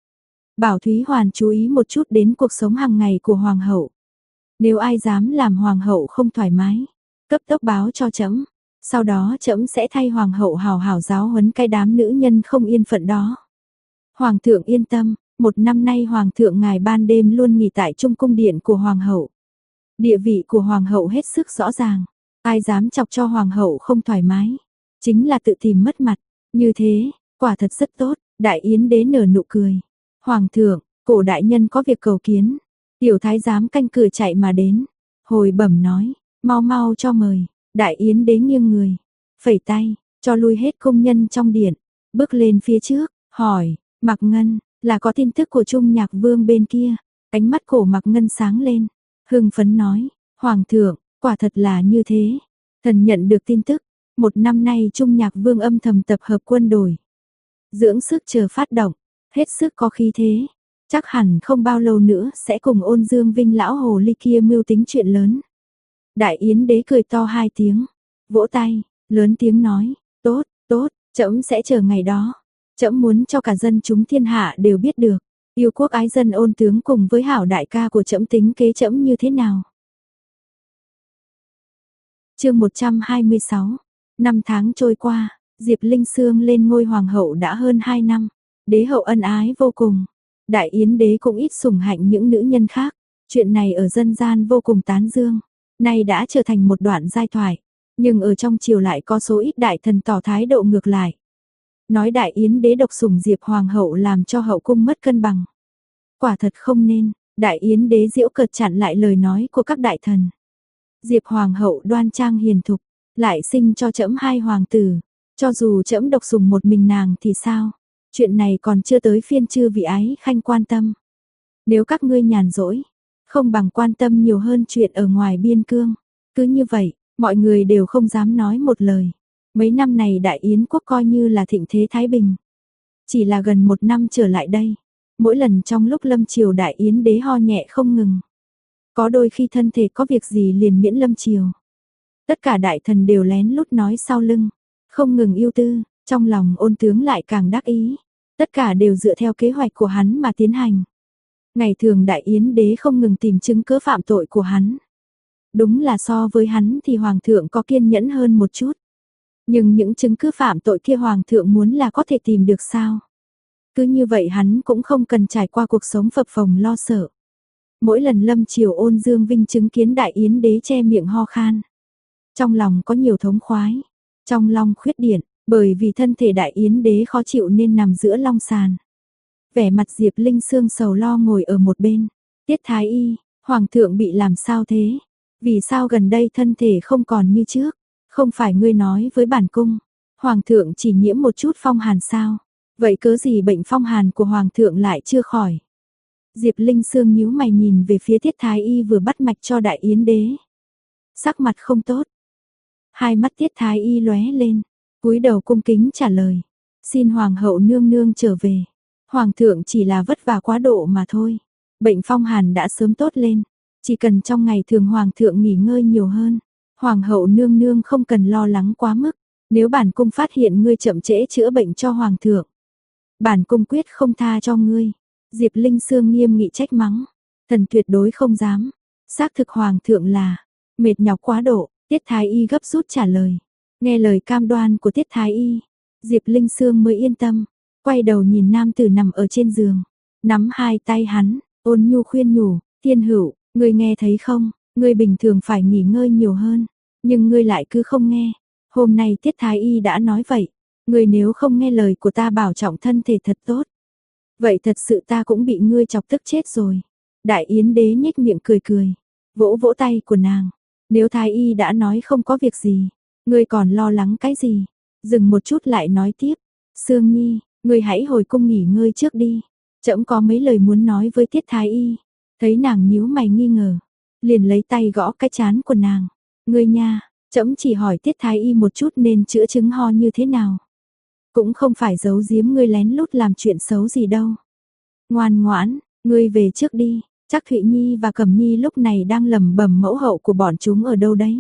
Bảo Thúy Hoàn chú ý một chút đến cuộc sống hàng ngày của hoàng hậu. Nếu ai dám làm hoàng hậu không thoải mái, cấp tốc báo cho trẫm, sau đó trẫm sẽ thay hoàng hậu hào hào giáo huấn cái đám nữ nhân không yên phận đó. Hoàng thượng yên tâm, một năm nay hoàng thượng ngài ban đêm luôn nghỉ tại trung cung điện của hoàng hậu. Địa vị của hoàng hậu hết sức rõ ràng, ai dám chọc cho hoàng hậu không thoải mái, chính là tự tìm mất mặt. Như thế, quả thật rất tốt. Đại Yến đế nở nụ cười. Hoàng thượng, cổ đại nhân có việc cầu kiến. Tiểu thái giám canh cửa chạy mà đến, hồi bẩm nói, mau mau cho mời. Đại Yến đế nghiêng người, phẩy tay, cho lui hết công nhân trong điện, bước lên phía trước, hỏi, Mạc Ngân, là có tin tức của Trung Nhạc Vương bên kia? Ánh mắt cổ Mạc Ngân sáng lên, hưng phấn nói, Hoàng thượng, quả thật là như thế. Thần nhận được tin tức, một năm nay Trung Nhạc Vương âm thầm tập hợp quân đội, dưỡng sức chờ phát động, hết sức có khí thế. Chắc hẳn không bao lâu nữa sẽ cùng Ôn Dương Vinh lão hồ ly kia mưu tính chuyện lớn. Đại Yến đế cười to hai tiếng, vỗ tay, lớn tiếng nói, tốt, tốt, trẫm sẽ chờ ngày đó. Trẫm muốn cho cả dân chúng thiên hạ đều biết được, yêu quốc ái dân Ôn tướng cùng với hảo đại ca của trẫm tính kế trẫm như thế nào. Chương 126. Năm tháng trôi qua, Diệp Linh Sương lên ngôi hoàng hậu đã hơn 2 năm, đế hậu ân ái vô cùng. Đại Yến đế cũng ít sủng hạnh những nữ nhân khác, chuyện này ở dân gian vô cùng tán dương, nay đã trở thành một đoạn giai thoại, nhưng ở trong triều lại có số ít đại thần tỏ thái độ ngược lại. Nói Đại Yến đế độc sủng Diệp hoàng hậu làm cho hậu cung mất cân bằng. Quả thật không nên, Đại Yến đế giễu cợt chặn lại lời nói của các đại thần. Diệp hoàng hậu đoan trang hiền thục, lại sinh cho trẫm 2 hoàng tử, cho dù trẫm độc sủng một mình nàng thì sao? Chuyện này còn chưa tới phiên chư vị ái khanh quan tâm. Nếu các ngươi nhàn rỗi, không bằng quan tâm nhiều hơn chuyện ở ngoài biên cương. Cứ như vậy, mọi người đều không dám nói một lời. Mấy năm này Đại Yến quốc coi như là thịnh thế thái bình. Chỉ là gần 1 năm trở lại đây, mỗi lần trong lúc lâm triều Đại Yến đế ho nhẹ không ngừng. Có đôi khi thân thể có việc gì liền miễn lâm triều. Tất cả đại thần đều lén lút nói sau lưng, không ngừng ưu tư, trong lòng Ôn tướng lại càng đắc ý. Tất cả đều dựa theo kế hoạch của hắn mà tiến hành. Ngày thường Đại Yến đế không ngừng tìm chứng cớ phạm tội của hắn. Đúng là so với hắn thì hoàng thượng có kiên nhẫn hơn một chút. Nhưng những chứng cứ phạm tội kia hoàng thượng muốn là có thể tìm được sao? Cứ như vậy hắn cũng không cần trải qua cuộc sống phập phồng lo sợ. Mỗi lần lâm triều Ôn Dương Vinh chứng kiến Đại Yến đế che miệng ho khan, trong lòng có nhiều thống khoái, trong lòng khuyết điện, bởi vì thân thể Đại Yến đế khó chịu nên nằm giữa long sàn. Vẻ mặt Diệp Linh Sương sầu lo ngồi ở một bên. Tiết Thái Y, hoàng thượng bị làm sao thế? Vì sao gần đây thân thể không còn như trước? Không phải ngươi nói với bản cung, hoàng thượng chỉ nhiễm một chút phong hàn sao? Vậy cớ gì bệnh phong hàn của hoàng thượng lại chưa khỏi? Diệp Linh Sương nhíu mày nhìn về phía Tiết Thái Y vừa bắt mạch cho Đại Yến đế. Sắc mặt không tốt. Hai mắt Tiết Thái Y lóe lên, cúi đầu cung kính trả lời. Xin hoàng hậu nương nương trở về. Hoàng thượng chỉ là vất vả quá độ mà thôi. Bệnh phong hàn đã sớm tốt lên. Chỉ cần trong ngày thường hoàng thượng nghỉ ngơi nhiều hơn. Hoàng hậu nương nương không cần lo lắng quá mức. Nếu bản cung phát hiện ngươi chậm trễ chữa bệnh cho hoàng thượng, bản cung quyết không tha cho ngươi. Diệp Linh Sương nghiêm nghị trách mắng. Thần tuyệt đối không dám. Xác thực hoàng thượng là mệt nhọc quá độ. Tiết Thái Y gấp rút trả lời. Nghe lời cam đoan của Tiết Thái Y, Diệp Linh Sương mới yên tâm. Quay đầu nhìn nam tử nằm ở trên giường, nắm hai tay hắn, ôn nhu khuyên nhủ, Thiên Hữu, ngươi nghe thấy không, ngươi bình thường phải nghỉ ngơi nhiều hơn, nhưng ngươi lại cứ không nghe. Hôm nay Tiết Thái Y đã nói vậy, ngươi nếu không nghe lời của ta bảo trọng thân thể thật tốt. Vậy thật sự ta cũng bị ngươi chọc tức chết rồi. Đại Yến đế nhếch miệng cười cười, vỗ vỗ tay của nàng. Nếu Thái Y đã nói không có việc gì, ngươi còn lo lắng cái gì? Dừng một chút lại nói tiếp, Sương Nhi, ngươi hãy hồi cung nghỉ ngơi trước đi. Trẫm có mấy lời muốn nói với Tiết Thái Y. Thấy nàng nhíu mày nghi ngờ, liền lấy tay gõ cái trán của nàng. Ngươi nha, trẫm chỉ hỏi Tiết Thái Y một chút nên chữa chứng ho như thế nào. Cũng không phải giấu giếm ngươi lén lút làm chuyện xấu gì đâu. Ngoan ngoãn, ngươi về trước đi. Chắc Thụy Nhi và Cẩm Nhi lúc này đang lẩm bẩm mẫu hậu của bọn chúng ở đâu đấy.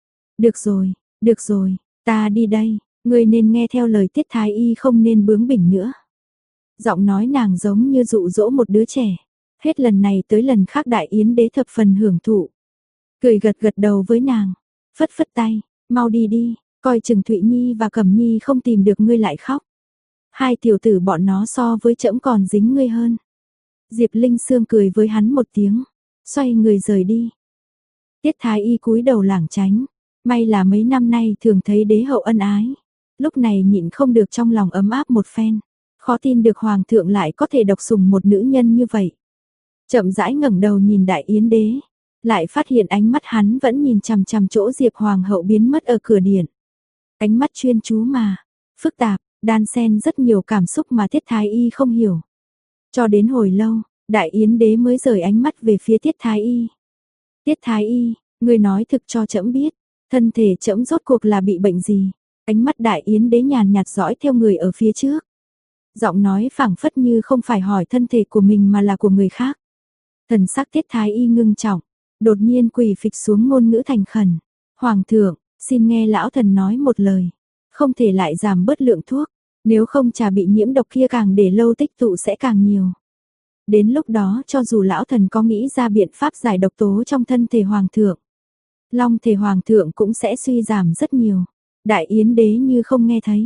Được rồi, ta đi đây. Ngươi nên nghe theo lời Tiết Thái Y, không nên bướng bỉnh nữa. Giọng nói nàng giống như dụ dỗ một đứa trẻ. Hết lần này tới lần khác Đại Yến đế thập phần hưởng thụ. Cười gật gật đầu với nàng, phất phất tay, mau đi đi, coi chừng Thụy Nhi và Cẩm Nhi không tìm được ngươi lại khóc. Hai tiểu tử bọn nó so với trẫm còn dính ngươi hơn. Diệp Linh Sương cười với hắn một tiếng, xoay người rời đi. Tiết Thái Y cúi đầu lảng tránh, may là mấy năm nay thường thấy đế hậu ân ái. Lúc này nhịn không được trong lòng ấm áp một phen, khó tin được hoàng thượng lại có thể độc sủng một nữ nhân như vậy. Chậm rãi ngẩng đầu nhìn Đại Yến đế, lại phát hiện ánh mắt hắn vẫn nhìn chằm chằm chỗ Diệp hoàng hậu biến mất ở cửa điện. Ánh mắt chuyên chú mà, phức tạp, đan xen rất nhiều cảm xúc mà Tiết Thái Y không hiểu. Cho đến hồi lâu, Đại Yến đế mới rời ánh mắt về phía Tiết Thái Y. Tiết Thái Y, ngươi nói thực cho trẫm biết, thân thể trẫm rốt cuộc là bị bệnh gì? Ánh mắt Đại Yến đế nhàn nhạt dõi theo người ở phía trước. Giọng nói phảng phất như không phải hỏi thân thể của mình mà là của người khác. Thần sắc Tiết Thái Y ngưng trọng, đột nhiên quỳ phịch xuống ngôn ngữ thành khẩn. Hoàng thượng, xin nghe lão thần nói một lời, không thể lại giảm bớt lượng thuốc, nếu không trà bị nhiễm độc kia càng để lâu tích tụ sẽ càng nhiều. Đến lúc đó cho dù lão thần có nghĩ ra biện pháp giải độc tố trong thân thể hoàng thượng, long thể hoàng thượng cũng sẽ suy giảm rất nhiều. Đại Yến đế như không nghe thấy,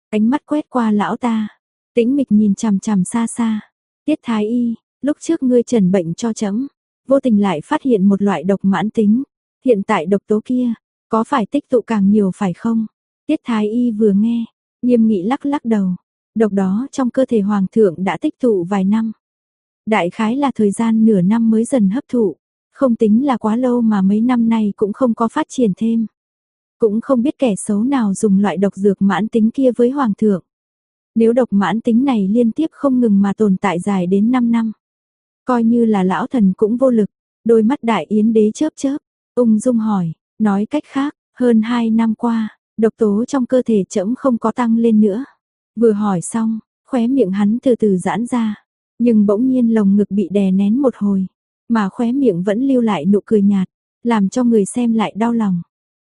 Ánh mắt quét qua lão ta, tĩnh mịch nhìn chằm chằm xa xa. Tiết Thái Y, lúc trước ngươi trần bệnh cho trẫm, vô tình lại phát hiện một loại độc mãn tính. Hiện tại độc tố kia, có phải tích tụ càng nhiều phải không? Tiết Thái Y vừa nghe, nghiêm nghị lắc lắc đầu. Độc đó trong cơ thể hoàng thượng đã tích tụ vài năm. Đại khái là thời gian nửa năm mới dần hấp thụ. Không tính là quá lâu mà mấy năm nay cũng không có phát triển thêm. Cũng không biết kẻ xấu nào dùng loại độc dược mãn tính kia với hoàng thượng. Nếu độc mãn tính này liên tiếp không ngừng mà tồn tại dài đến 5 năm. Coi như là lão thần cũng vô lực. Đôi mắt Đại Yến đế chớp chớp, ung dung hỏi, nói cách khác, hơn 2 năm qua, độc tố trong cơ thể trẫm không có tăng lên nữa. Vừa hỏi xong, khóe miệng hắn từ từ giãn ra, nhưng bỗng nhiên lồng ngực bị đè nén một hồi, mà khóe miệng vẫn lưu lại nụ cười nhạt, làm cho người xem lại đau lòng.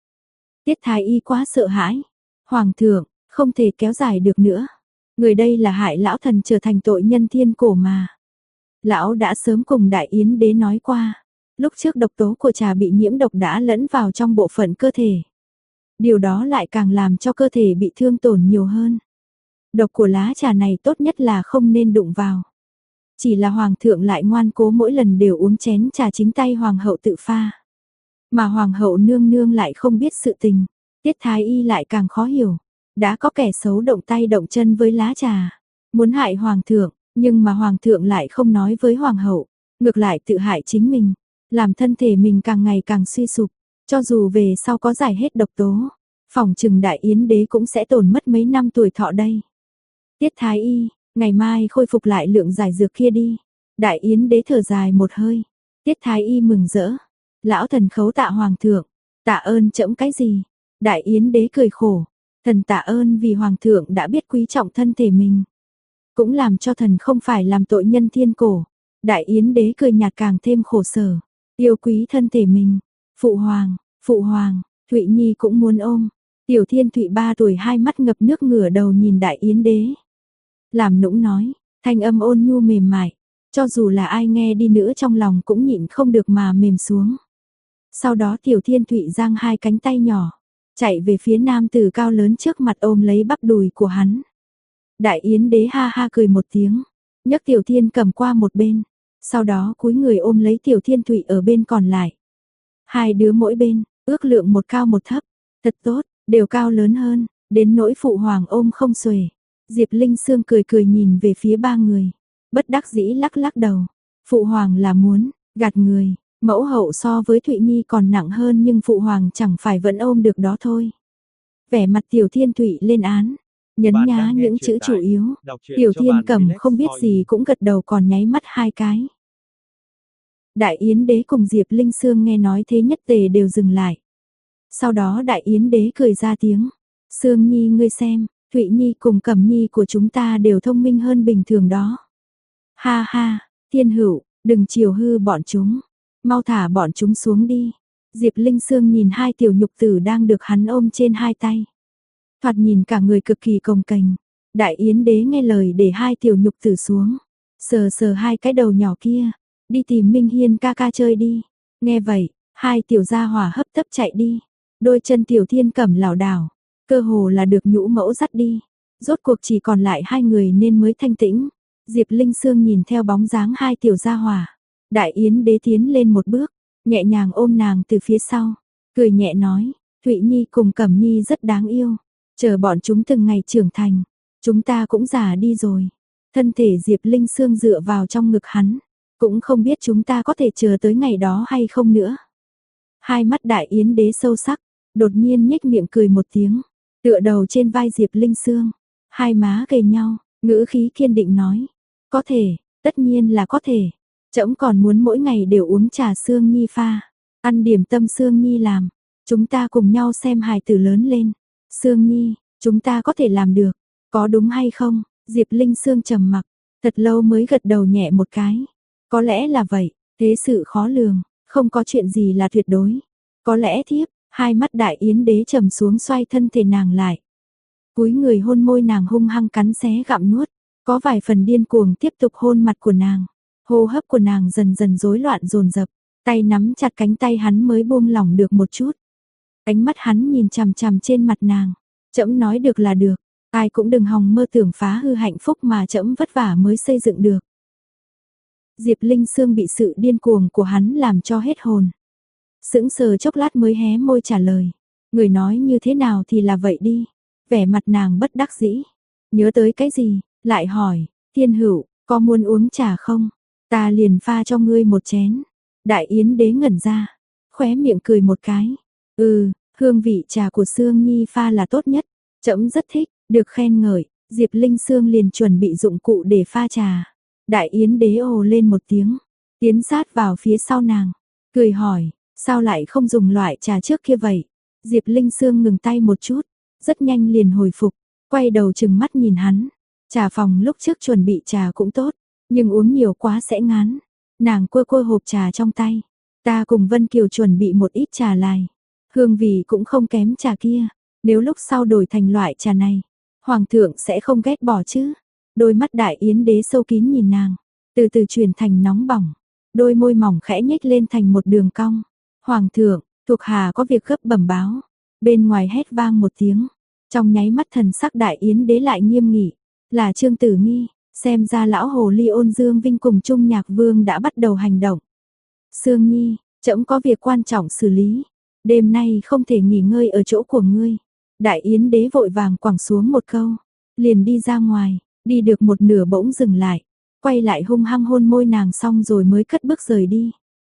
Tiết Thái Y quá sợ hãi, hoàng thượng, không thể kéo dài được nữa. Người đây là hại lão thần trở thành tội nhân thiên cổ mà. Lão đã sớm cùng Đại Yến đế nói qua, lúc trước độc tố của trà bị nhiễm độc đã lẫn vào trong bộ phận cơ thể. Điều đó lại càng làm cho cơ thể bị thương tổn nhiều hơn. Độc của lá trà này tốt nhất là không nên đụng vào. Chỉ là hoàng thượng lại ngoan cố mỗi lần đều uống chén trà chính tay hoàng hậu tự pha. Mà hoàng hậu nương nương lại không biết sự tình. Tiết Thái Y lại càng khó hiểu. Đã có kẻ xấu động tay động chân với lá trà, muốn hại hoàng thượng, nhưng mà hoàng thượng lại không nói với hoàng hậu, ngược lại tự hại chính mình, làm thân thể mình càng ngày càng suy sụp. Cho dù về sau có giải hết độc tố, phỏng chừng Đại Yến đế cũng sẽ tổn mất mấy năm tuổi thọ đây. Tiết Thái Y, ngày mai khôi phục lại lượng giải dược kia đi. Đại Yến đế thở dài một hơi. Tiết Thái Y mừng rỡ. Lão thần khấu tạ hoàng thượng. Tạ ơn trẫm cái gì? Đại Yến đế cười khổ. Thần tạ ơn vì hoàng thượng đã biết quý trọng thân thể mình. Cũng làm cho thần không phải làm tội nhân thiên cổ. Đại Yến đế cười nhạt càng thêm khổ sở. Yêu quý thân thể mình. Phụ hoàng, Thụy Nhi cũng muốn ôm. Tiểu Thiên Thụy 3 tuổi hai mắt ngập nước ngửa đầu nhìn Đại Yến đế. Làm nũng nói, thanh âm ôn nhu mềm mại, cho dù là ai nghe đi nữa trong lòng cũng nhịn không được mà mềm xuống. Sau đó Tiểu Thiên Thụy giang hai cánh tay nhỏ, chạy về phía nam tử cao lớn trước mặt ôm lấy bắp đùi của hắn. Đại Yến đế ha ha cười một tiếng, nhấc Tiểu Thiên cầm qua một bên, sau đó cúi người ôm lấy Tiểu Thiên Thụy ở bên còn lại. Hai đứa mỗi bên, ước lượng một cao một thấp, thật tốt, đều cao lớn hơn, đến nỗi phụ hoàng ôm không xuể. Diệp Linh Sương cười cười nhìn về phía ba người, bất đắc dĩ lắc lắc đầu. Phụ hoàng là muốn gạt người, mẫu hậu so với Thụy Nhi còn nặng hơn nhưng phụ hoàng chẳng phải vẫn ôm được đó thôi. Vẻ mặt Tiểu Thiên Thụy lên án, nhấn nhá những chữ chủ yếu. Tiểu Thiên Cầm không biết gì cũng gật đầu còn nháy mắt hai cái. Đại Yến đế cùng Diệp Linh Sương nghe nói thế nhất tề đều dừng lại. Sau đó Đại Yến đế cười ra tiếng. Sương Nhi ngươi xem, Thụy Nhi cùng Cẩm Nhi của chúng ta đều thông minh hơn bình thường đó. Ha ha, Thiên Hữu, đừng chiều hư bọn chúng. Mau thả bọn chúng xuống đi. Diệp Linh Sương nhìn hai tiểu nhục tử đang được hắn ôm trên hai tay. Thoạt nhìn cả người cực kỳ cồng kềnh. Đại Yến đế nghe lời để hai tiểu nhục tử xuống. Sờ sờ hai cái đầu nhỏ kia. Đi tìm Minh Hiên ca ca chơi đi. Nghe vậy, hai tiểu gia hỏa hấp tấp chạy đi. Đôi chân Tiểu Thiên Cẩm lảo đảo, cơ hồ là được nhũ mẫu dắt đi. Rốt cuộc chỉ còn lại hai người nên mới thanh tĩnh. Diệp Linh Sương nhìn theo bóng dáng hai tiểu gia hỏa. Đại Yến đế tiến lên một bước, nhẹ nhàng ôm nàng từ phía sau, cười nhẹ nói, Thụy Nhi cùng Cẩm Nhi rất đáng yêu. Chờ bọn chúng từng ngày trưởng thành, chúng ta cũng già đi rồi. Thân thể Diệp Linh Sương dựa vào trong ngực hắn, cũng không biết chúng ta có thể chờ tới ngày đó hay không nữa. Hai mắt Đại Yến đế sâu sắc, đột nhiên nhếch miệng cười một tiếng, tựa đầu trên vai Diệp Linh Sương, hai má kề nhau, ngữ khí kiên định nói, có thể, tất nhiên là có thể. Trẫm còn muốn mỗi ngày đều uống trà Sương Nhi pha, ăn điểm tâm Sương Nhi làm, chúng ta cùng nhau xem hài tử lớn lên. Sương Nhi, chúng ta có thể làm được, có đúng hay không? Diệp Linh Sương trầm mặc, thật lâu mới gật đầu nhẹ một cái. Có lẽ là vậy, thế sự khó lường, không có chuyện gì là tuyệt đối. Có lẽ thiếp, hai mắt Đại Yến đế trầm xuống xoay thân thể nàng lại. Cúi người hôn môi nàng hung hăng cắn xé gặm nuốt, có vài phần điên cuồng tiếp tục hôn mặt của nàng. Hô hấp của nàng dần dần rối loạn dồn dập, tay nắm chặt cánh tay hắn mới buông lỏng được một chút. Ánh mắt hắn nhìn chằm chằm trên mặt nàng, trẫm nói được là được, Ai cũng đừng hòng mơ tưởng phá hư hạnh phúc mà trẫm vất vả mới xây dựng được. Diệp Linh Sương bị sự điên cuồng của hắn làm cho hết hồn. Sững sờ chốc lát mới hé môi trả lời. Người nói như thế nào thì là vậy đi. Vẻ mặt nàng bất đắc dĩ. Nhớ tới cái gì, lại hỏi, Thiên Hữu, có muốn uống trà không? Ta liền pha cho ngươi một chén. Đại Yến đế ngẩn ra, khóe miệng cười một cái. Hương vị trà của Sương Nhi pha là tốt nhất. Trẫm rất thích, được khen ngợi, Diệp Linh Sương liền chuẩn bị dụng cụ để pha trà. Đại Yến đế ồ lên một tiếng, tiến sát vào phía sau nàng, cười hỏi, sao lại không dùng loại trà trước kia vậy? Diệp Linh Sương ngừng tay một chút, rất nhanh liền hồi phục, quay đầu chừng mắt nhìn hắn. Trà phòng lúc trước chuẩn bị trà cũng tốt, nhưng uống nhiều quá sẽ ngán. Nàng quơ hộp trà trong tay, ta cùng Vân Kiều chuẩn bị một ít trà lại. Hương vị cũng không kém trà kia, nếu lúc sau đổi thành loại trà này, Hoàng thượng sẽ không ghét bỏ chứ. Đôi mắt Đại Yến đế sâu kín nhìn nàng, từ từ chuyển thành nóng bỏng, đôi môi mỏng khẽ nhếch lên thành một đường cong. Hoàng thượng, thuộc hạ có việc gấp bẩm báo. Bên ngoài hét vang một tiếng, trong nháy mắt thần sắc Đại Yến đế lại nghiêm nghị, là Trương Tử Nghi, xem ra lão hồ ly Ôn Dương Vinh cùng Trung Nhạc Vương đã bắt đầu hành động. Sương Nhi, trẫm có việc quan trọng xử lý, đêm nay không thể nghỉ ngơi ở chỗ của ngươi. Đại Yến đế vội vàng quẳng xuống một câu, liền đi ra ngoài, đi được một nửa bỗng dừng lại, quay lại hung hăng hôn môi nàng xong rồi mới cất bước rời đi.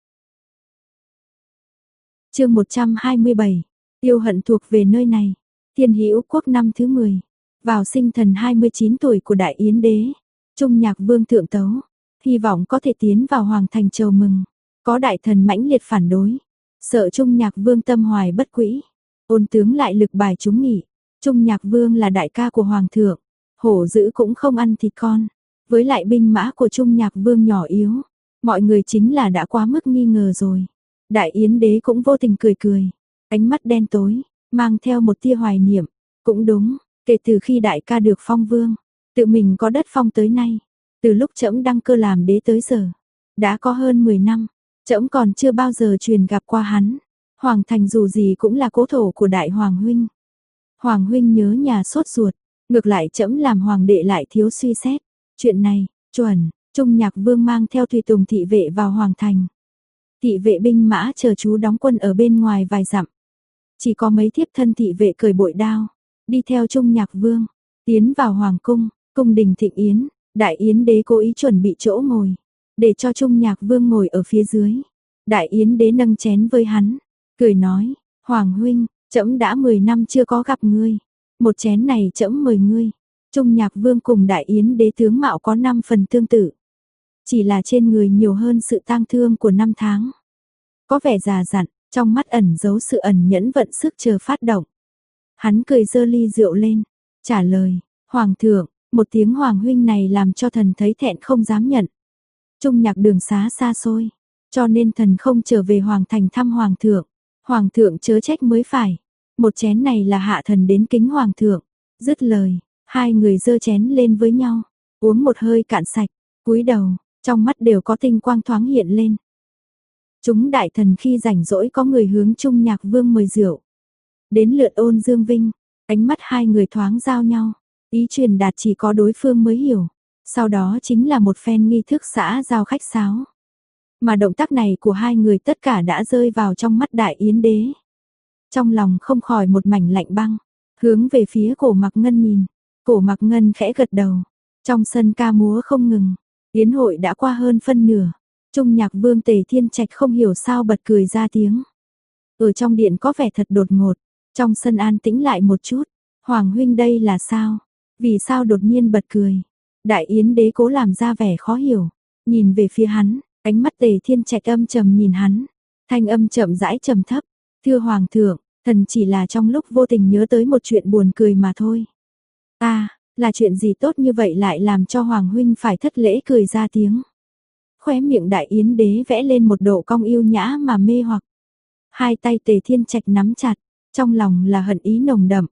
Chương 127, yêu hận thuộc về nơi này. Thiên Hữu quốc năm thứ 10, vào sinh thần 29 tuổi của Đại Yến đế, Trung Nhạc Vương thượng tấu, hy vọng có thể tiến vào hoàng thành chầu mừng. Có đại thần mãnh liệt phản đối, sợ Trung Nhạc Vương tâm hoài bất quỹ. Ôn tướng lại lực bài chúng nghị, Trung Nhạc Vương là đại ca của hoàng thượng, hổ dữ cũng không ăn thịt con, với lại binh mã của Trung Nhạc Vương nhỏ yếu, mọi người chính là đã quá mức nghi ngờ rồi. Đại Yến đế cũng vô tình cười cười, ánh mắt đen tối, mang theo một tia hoài niệm. Cũng đúng, kể từ khi đại ca được phong vương, tự mình có đất phong tới nay, từ lúc trẫm đăng cơ làm đế tới giờ, đã có hơn 10 năm, trẫm còn chưa bao giờ truyền gặp qua hắn. Hoàng thành dù gì cũng là cố thổ của đại hoàng huynh. Hoàng huynh nhớ nhà sốt ruột, ngược lại trẫm làm hoàng đệ lại thiếu suy xét. Chuyện này, chuẩn, Trung Nhạc Vương mang theo tùy tùng thị vệ vào hoàng thành. Thị vệ binh mã chờ chú đóng quân ở bên ngoài vài dặm. Chỉ có mấy thiếp thân thị vệ cởi bội đao, đi theo Trung Nhạc Vương, tiến vào hoàng cung, cung đình thịnh yến. Đại Yến đế cố ý chuẩn bị chỗ ngồi, để cho Trung Nhạc Vương ngồi ở phía dưới. Đại Yến đế nâng chén với hắn, cười nói, Hoàng huynh, trẫm đã 10 năm chưa có gặp ngươi, một chén này trẫm mời ngươi. Trung Nhạc Vương cùng Đại Yến đế tướng mạo có 5 phần tương tự, chỉ là trên người nhiều hơn sự tang thương của năm tháng. Có vẻ già dặn, trong mắt ẩn giấu sự ẩn nhẫn vận sức chờ phát động. Hắn cười giơ ly rượu lên, trả lời, Hoàng thượng, một tiếng Hoàng huynh này làm cho thần thấy thẹn không dám nhận. Trung Nhạc đường xá xa xôi, cho nên thần không trở về hoàng thành thăm hoàng thượng. Hoàng thượng chớ trách mới phải, một chén này là hạ thần đến kính hoàng thượng. Dứt lời, hai người giơ chén lên với nhau, uống một hơi cạn sạch, cúi đầu, trong mắt đều có tinh quang thoáng hiện lên. Chúng đại thần khi rảnh rỗi có người hướng Trung Nhạc Vương mời rượu. Đến lượt Ôn Dương Vinh, ánh mắt hai người thoáng giao nhau, ý truyền đạt chỉ có đối phương mới hiểu. Sau đó chính là một phen nghi thức xã giao khách sáo. Mà động tác này của hai người tất cả đã rơi vào trong mắt Đại Yến đế. Trong lòng không khỏi một mảnh lạnh băng, hướng về phía Cổ Mặc Ngân nhìn. Cổ Mặc Ngân khẽ gật đầu, trong sân ca múa không ngừng, yến hội đã qua hơn phân nửa. Trung Nhạc Vương Tề Thiên Trạch không hiểu sao bật cười ra tiếng. Ở trong điện có vẻ thật đột ngột, trong sân an tĩnh lại một chút. Hoàng huynh đây là sao? Vì sao đột nhiên bật cười? Đại Yến đế cố làm ra vẻ khó hiểu, nhìn về phía hắn, ánh mắt Tề Thiên Trạch âm trầm nhìn hắn, thanh âm chậm rãi trầm thấp, "Thưa hoàng thượng, thần chỉ là trong lúc vô tình nhớ tới một chuyện buồn cười mà thôi." Là chuyện gì tốt như vậy lại làm cho hoàng huynh phải thất lễ cười ra tiếng. Khóe miệng Đại Yến đế vẽ lên một độ cong yêu nhã mà mê hoặc. Hai tay Tề Thiên Trạch nắm chặt, trong lòng là hận ý nồng đậm,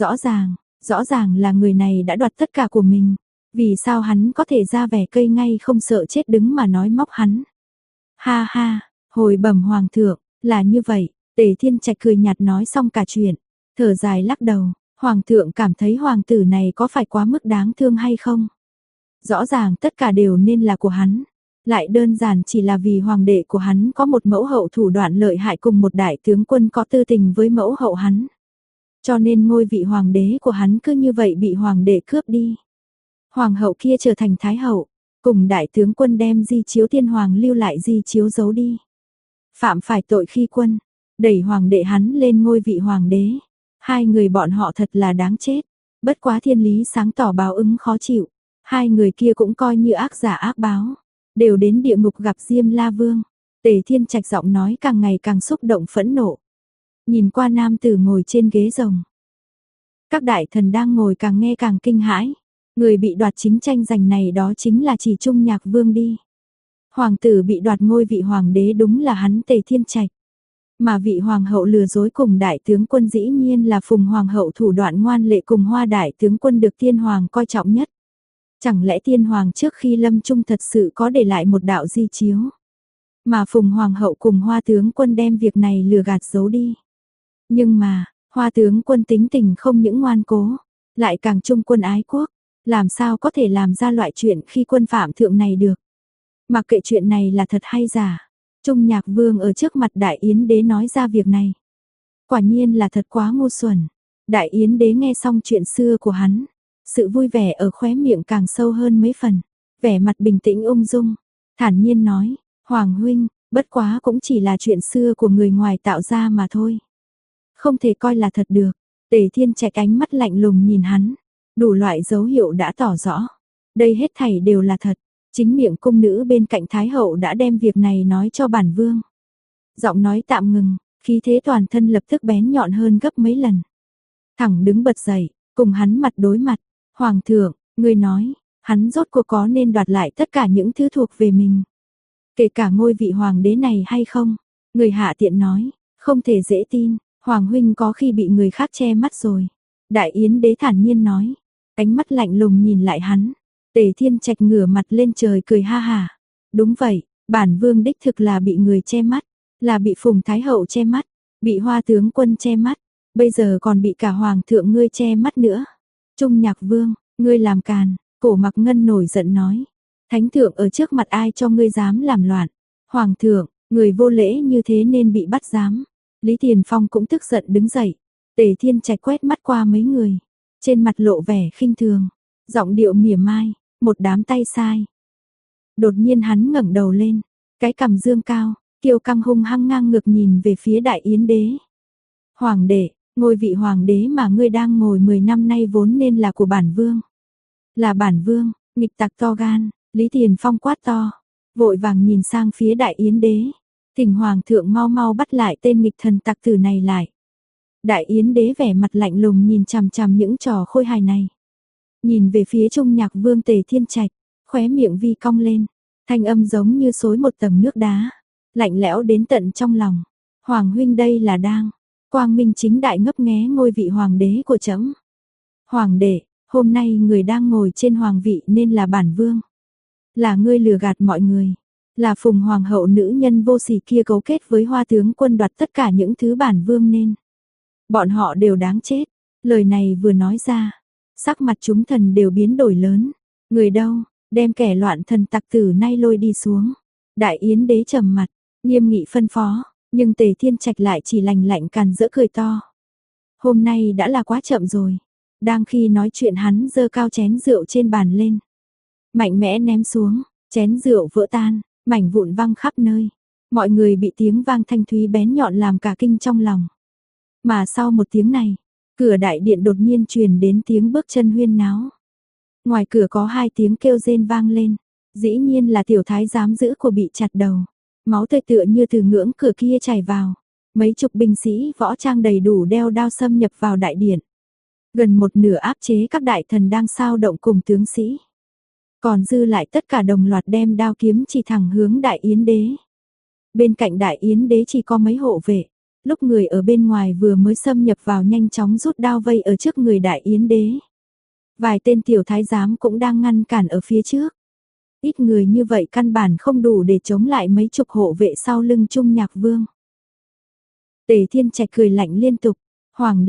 rõ ràng là người này đã đoạt tất cả của mình. Vì sao hắn có thể ra vẻ cây ngay không sợ chết đứng mà nói móc hắn? Ha ha, hồi bẩm hoàng thượng, là như vậy. Tề Thiên Trạch cười nhạt nói xong cả chuyện, thở dài lắc đầu, Hoàng thượng cảm thấy hoàng tử này có phải quá mức đáng thương hay không? Rõ ràng tất cả đều nên là của hắn, lại đơn giản chỉ là vì hoàng đệ của hắn có một mẫu hậu thủ đoạn lợi hại cùng một đại tướng quân có tư tình với mẫu hậu hắn. Cho nên ngôi vị hoàng đế của hắn cứ như vậy bị hoàng đệ cướp đi. Hoàng hậu kia trở thành thái hậu, cùng đại tướng quân đem di chiếu tiên hoàng lưu lại di chiếu giấu đi. Phạm phải tội khi quân, đẩy hoàng đệ hắn lên ngôi vị hoàng đế. Hai người bọn họ thật là đáng chết. Bất quá thiên lý sáng tỏ báo ứng khó chịu. Hai người kia cũng coi như ác giả ác báo. Đều đến địa ngục gặp Diêm La Vương. Tề Thiên Trạch giọng nói càng ngày càng xúc động phẫn nộ. Nhìn qua nam tử ngồi trên ghế rồng. Các đại thần đang ngồi càng nghe càng kinh hãi. Người bị đoạt chính tranh giành này đó chính là chỉ Trung Nhạc Vương đi. Hoàng tử bị đoạt ngôi vị hoàng đế đúng là hắn Tề Thiên Trạch. Mà vị hoàng hậu lừa dối cùng đại tướng quân dĩ nhiên là Phùng hoàng hậu thủ đoạn ngoan lệ cùng Hoa đại tướng quân được tiên hoàng coi trọng nhất. Chẳng lẽ tiên hoàng trước khi lâm chung thật sự có để lại một đạo di chiếu? Mà Phùng hoàng hậu cùng Hoa tướng quân đem việc này lừa gạt giấu đi. Nhưng mà, Hoa tướng quân tính tình không những ngoan cố, lại càng trung quân ái quốc, làm sao có thể làm ra loại chuyện khi quân phạm thượng này được? Mặc kệ chuyện này là thật hay giả. Trung Nhạc Vương ở trước mặt Đại Yến Đế nói ra việc này. Quả nhiên là thật quá ngu xuẩn. Đại Yến Đế nghe xong chuyện xưa của hắn, sự vui vẻ ở khóe miệng càng sâu hơn mấy phần, vẻ mặt bình tĩnh ung dung, thản nhiên nói, Hoàng huynh, bất quá cũng chỉ là chuyện xưa của người ngoài tạo ra mà thôi. Không thể coi là thật được. Tề Thiên Trạch ánh mắt lạnh lùng nhìn hắn, đủ loại dấu hiệu đã tỏ rõ. Đây hết thảy đều là thật. Chính miệng cung nữ bên cạnh Thái hậu đã đem việc này nói cho bản vương. Giọng nói tạm ngừng, khí thế toàn thân lập tức bén nhọn hơn gấp mấy lần. Thẳng đứng bật dậy, cùng hắn mặt đối mặt. Hoàng thượng, ngươi nói, hắn rốt cuộc có nên đoạt lại tất cả những thứ thuộc về mình. Kể cả ngôi vị hoàng đế này hay không? Người hạ tiện nói, không thể dễ tin, Hoàng huynh có khi bị người khác che mắt rồi. Đại Yến Đế thản nhiên nói, ánh mắt lạnh lùng nhìn lại hắn. Tề Thiên Trạch ngửa mặt lên trời cười ha hả. Đúng vậy, bản vương đích thực là bị người che mắt, là bị Phùng Thái hậu che mắt, bị Hoa tướng quân che mắt, bây giờ còn bị cả hoàng thượng ngươi che mắt nữa. Trung Nhạc Vương, ngươi làm càn, Cổ Mặc Ngân nổi giận nói, thánh thượng ở trước mặt ai cho ngươi dám làm loạn? Hoàng thượng, người vô lễ như thế nên bị bắt giám. Lý Tiền Phong cũng tức giận đứng dậy. Tề Thiên Trạch quét mắt qua mấy người, trên mặt lộ vẻ khinh thường, giọng điệu mỉa mai, một đám tay sai. Đột nhiên hắn ngẩng đầu lên, cái cằm dương cao, kiêu căng hung hăng ngang ngược nhìn về phía Đại Yến Đế. Hoàng đệ, ngôi vị hoàng đế mà ngươi đang ngồi 10 năm nay vốn nên là của bản vương. Là bản vương, nghịch tặc to gan, Lý Tiền Phong quát to, vội vàng nhìn sang phía Đại Yến Đế. Thỉnh hoàng thượng mau mau bắt lại tên nghịch thần tặc tử này lại. Đại Yến Đế vẻ mặt lạnh lùng nhìn chằm chằm những trò khôi hài này. Nhìn về phía Trung Nhạc Vương Tề Thiên Trạch, khóe miệng vi cong lên, thanh âm giống như xối một tầng nước đá, lạnh lẽo đến tận trong lòng. Hoàng huynh đây là đang quang minh chính đại ngấp nghé ngôi vị hoàng đế của trẫm. Hoàng đệ, hôm nay người đang ngồi trên hoàng vị nên là bản vương. Là ngươi lừa gạt mọi người, là Phùng hoàng hậu nữ nhân vô sỉ kia cấu kết với Hoa tướng quân đoạt tất cả những thứ bản vương nên. Bọn họ đều đáng chết. Lời này vừa nói ra, sắc mặt chúng thần đều biến đổi lớn. Người đâu, đem kẻ loạn thần tặc tử nay lôi đi xuống. Đại Yến Đế trầm mặt, nghiêm nghị phân phó, nhưng Tề Thiên Trạch lại chỉ lạnh lạnh càn rỡ cười to. Hôm nay đã là quá chậm rồi. Đang khi nói chuyện hắn giơ cao chén rượu trên bàn lên, mạnh mẽ ném xuống, chén rượu vỡ tan, mảnh vụn văng khắp nơi. Mọi người bị tiếng vang thanh thúy bén nhọn làm cả kinh trong lòng. Mà sau một tiếng này, cửa đại điện đột nhiên truyền đến tiếng bước chân huyên náo. Ngoài cửa có hai tiếng kêu rên vang lên, dĩ nhiên là tiểu thái giám giữ của bị chặt đầu. Máu tươi tựa như từ ngưỡng cửa kia chảy vào. Mấy chục binh sĩ võ trang đầy đủ đeo đao xâm nhập vào đại điện. Gần một nửa áp chế các đại thần đang sao động cùng tướng sĩ. Còn dư lại tất cả đồng loạt đem đao kiếm chỉ thẳng hướng Đại Yến Đế. Bên cạnh Đại Yến Đế chỉ có mấy hộ vệ. Lúc người ở bên ngoài vừa mới xâm nhập vào nhanh chóng rút đao vây ở trước người Đại Yến Đế. Vài tên tiểu thái giám cũng đang ngăn cản ở phía trước. Ít người như vậy căn bản không đủ để chống lại mấy chục hộ vệ sau lưng Trung Nhạc Vương. Tề Thiên Trạch cười lạnh liên tục. Hoàng đệ,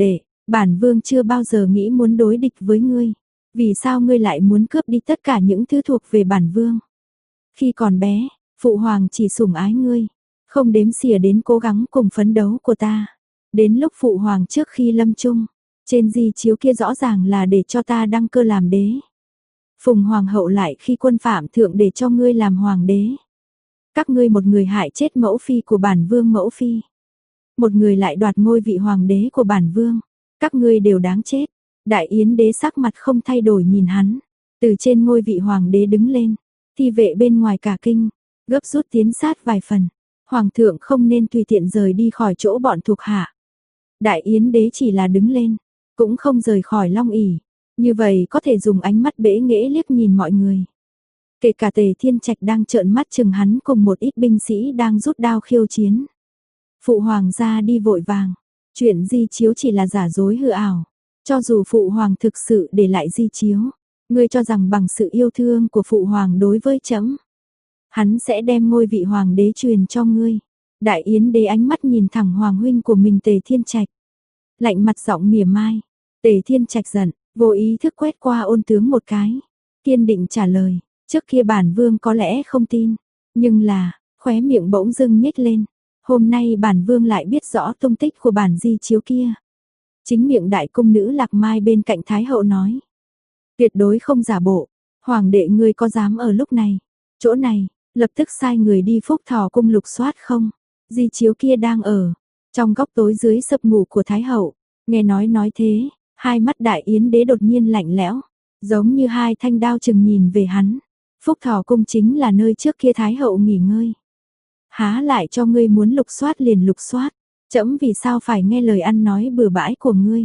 Bản vương chưa bao giờ nghĩ muốn đối địch với ngươi. Vì sao ngươi lại muốn cướp đi tất cả những thứ thuộc về bản vương? Khi còn bé, phụ hoàng chỉ sủng ái ngươi, không đếm xỉa đến cố gắng cùng phấn đấu của ta. Đến lúc phụ hoàng trước khi lâm chung, trên di chiếu kia rõ ràng là để cho ta đăng cơ làm đế. Phùng hoàng hậu lại khi quân phạm thượng để cho ngươi làm hoàng đế. Các ngươi một người hại chết mẫu phi của bản vương mẫu phi. Một người lại đoạt ngôi vị hoàng đế của bản vương. Các ngươi đều đáng chết. Đại yến đế sắc mặt không thay đổi nhìn hắn. Từ trên ngôi vị hoàng đế đứng lên. Thi vệ bên ngoài cả kinh. Gấp rút tiến sát vài phần. Hoàng thượng không nên tùy tiện rời đi khỏi chỗ bọn thuộc hạ. Đại yến đế chỉ là đứng lên. Cũng không rời khỏi long ỷ. Như vậy có thể dùng ánh mắt bẽ nghễ liếc nhìn mọi người. Kể cả Tề Thiên Trạch đang trợn mắt chừng hắn cùng một ít binh sĩ đang rút đao khiêu chiến. Phụ hoàng ra đi vội vàng. Chuyện di chiếu chỉ là giả dối hư ảo. Cho dù phụ hoàng thực sự để lại di chiếu, ngươi cho rằng bằng sự yêu thương của phụ hoàng đối với trẫm, hắn sẽ đem ngôi vị hoàng đế truyền cho ngươi. Đại yến đế ánh mắt nhìn thẳng hoàng huynh của mình Tề Thiên Trạch. Lạnh mặt giọng mỉa mai. Tề Thiên Trạch giận, vô ý thức quét qua Ôn tướng một cái. Kiên định trả lời, trước kia bản vương có lẽ không tin, nhưng là, khóe miệng bỗng dưng nhếch lên. Hôm nay bản vương lại biết rõ tung tích của bản di chiếu kia. Chính miệng đại cung nữ Lạc Mai bên cạnh Thái hậu nói. Tuyệt đối không giả bộ, hoàng đệ ngươi có dám ở lúc này, chỗ này, lập tức sai người đi Phúc Thọ cung lục soát không? Di chiếu kia đang ở trong góc tối dưới sập ngủ của Thái hậu. Nghe nói thế, hai mắt đại yến đế đột nhiên lạnh lẽo, giống như hai thanh đao chừng nhìn về hắn. Phúc Thọ cung chính là nơi trước kia Thái hậu nghỉ ngơi. Há lại cho ngươi muốn lục soát liền lục soát, trẫm vì sao phải nghe lời ăn nói bừa bãi của ngươi?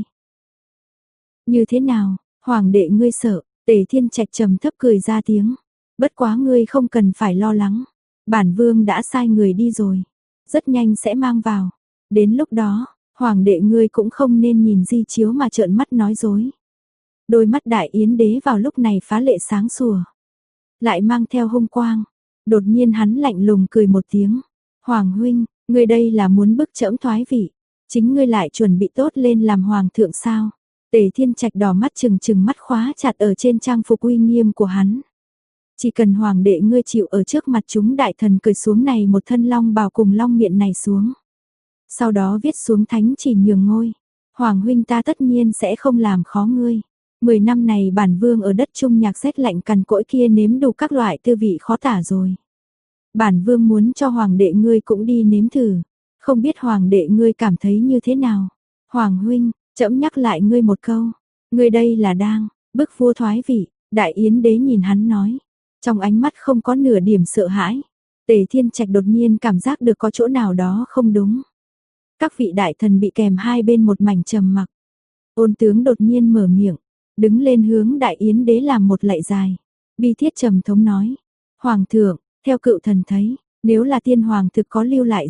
Như thế nào, hoàng đệ ngươi sợ? Tề Thiên Trạch trầm thấp cười ra tiếng. Bất quá ngươi không cần phải lo lắng, bản vương đã sai người đi rồi, rất nhanh sẽ mang vào. Đến lúc đó, hoàng đệ ngươi cũng không nên nhìn di chiếu mà trợn mắt nói dối. Đôi mắt đại yến đế vào lúc này phá lệ sáng sủa, lại mang theo hung quang. Đột nhiên hắn lạnh lùng cười một tiếng. Hoàng huynh, ngươi đây là muốn bức trẫm thoái vị, chính ngươi lại chuẩn bị tốt lên làm hoàng thượng sao? Tề Thiên Trạch đỏ mắt trừng mắt khóa chặt ở trên trang phục uy nghiêm của hắn. Chỉ cần hoàng đệ ngươi chịu ở trước mặt chúng đại thần cởi xuống này một thân long bào cùng long miện này xuống. Sau đó viết xuống thánh chỉ nhường ngôi. Hoàng huynh ta tất nhiên sẽ không làm khó ngươi. 10 năm này bản vương ở đất Trung Nhạc rét lạnh cằn cỗi kia nếm đủ các loại tư vị khó tả rồi. Bản vương muốn cho hoàng đệ ngươi cũng đi nếm thử. Không biết hoàng đệ ngươi cảm thấy như thế nào? Hoàng huynh, trẫm nhắc lại ngươi một câu. Ngươi đây là đang bức vua thoái vị. Đại yến đế nhìn hắn nói. Trong ánh mắt không có nửa điểm sợ hãi. Tề Thiên Trạch đột nhiên cảm giác được có chỗ nào đó không đúng. Các vị đại thần bị kèm hai bên một mảnh trầm mặc. Ôn tướng đột nhiên mở miệng, đứng lên hướng đại yến đế làm một lạy dài. Bi thiết trầm thống nói. Hoàng thượng, theo cựu thần thấy, nếu là tiên hoàng thực có lưu lại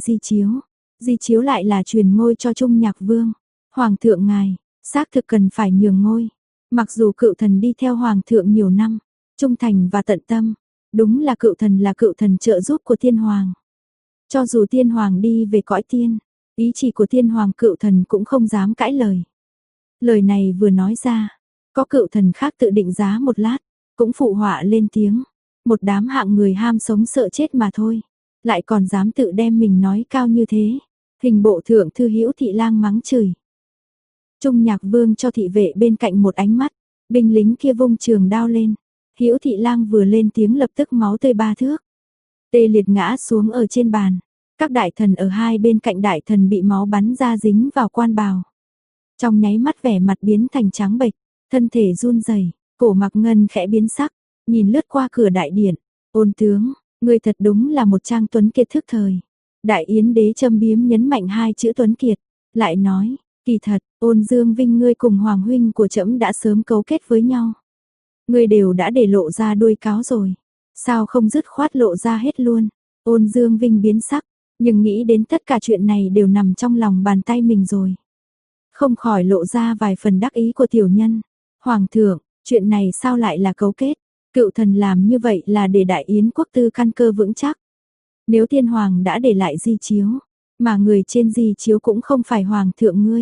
di chiếu lại là truyền ngôi cho Trung Nhạc Vương. Hoàng thượng ngài, xác thực cần phải nhường ngôi. Mặc dù cựu thần đi theo hoàng thượng nhiều năm, trung thành và tận tâm, đúng là cựu thần trợ giúp của tiên hoàng. Cho dù tiên hoàng đi về cõi tiên, ý chỉ của tiên hoàng cựu thần cũng không dám cãi lời. Lời này vừa nói ra, có cựu thần khác tự định giá một lát, cũng phụ họa lên tiếng. Một đám hạng người ham sống sợ chết mà thôi, lại còn dám tự đem mình nói cao như thế. Hình bộ thượng thư Hữu Thị Lang mắng chửi. Trung Nhạc Vương cho thị vệ bên cạnh một ánh mắt, binh lính kia vung trường đao lên. Hữu Thị Lang vừa lên tiếng lập tức máu tươi ba thước, tê liệt ngã xuống ở trên bàn. Các đại thần ở hai bên cạnh đại thần bị máu bắn ra dính vào quan bào. Trong nháy mắt vẻ mặt biến thành trắng bệch, thân thể run rẩy, cổ Mạc Ngân khẽ biến sắc, nhìn lướt qua cửa đại điện. Ôn tướng, ngươi thật đúng là một trang tuấn kiệt thức thời. Đại yến đế châm biếm nhấn mạnh hai chữ tuấn kiệt, lại nói, kỳ thật, Ôn Dương Vinh ngươi cùng hoàng huynh của trẫm đã sớm cấu kết với nhau. Ngươi đều đã để lộ ra đuôi cáo rồi, sao không dứt khoát lộ ra hết luôn? Ôn Dương Vinh biến sắc, nhưng nghĩ đến tất cả chuyện này đều nằm trong lòng bàn tay mình rồi, không khỏi lộ ra vài phần đắc ý của tiểu nhân. Hoàng thượng, chuyện này sao lại là cấu kết? Cựu thần làm như vậy là để đại yến quốc tư căn cơ vững chắc. Nếu tiên hoàng đã để lại di chiếu, mà người trên di chiếu cũng không phải hoàng thượng ngươi,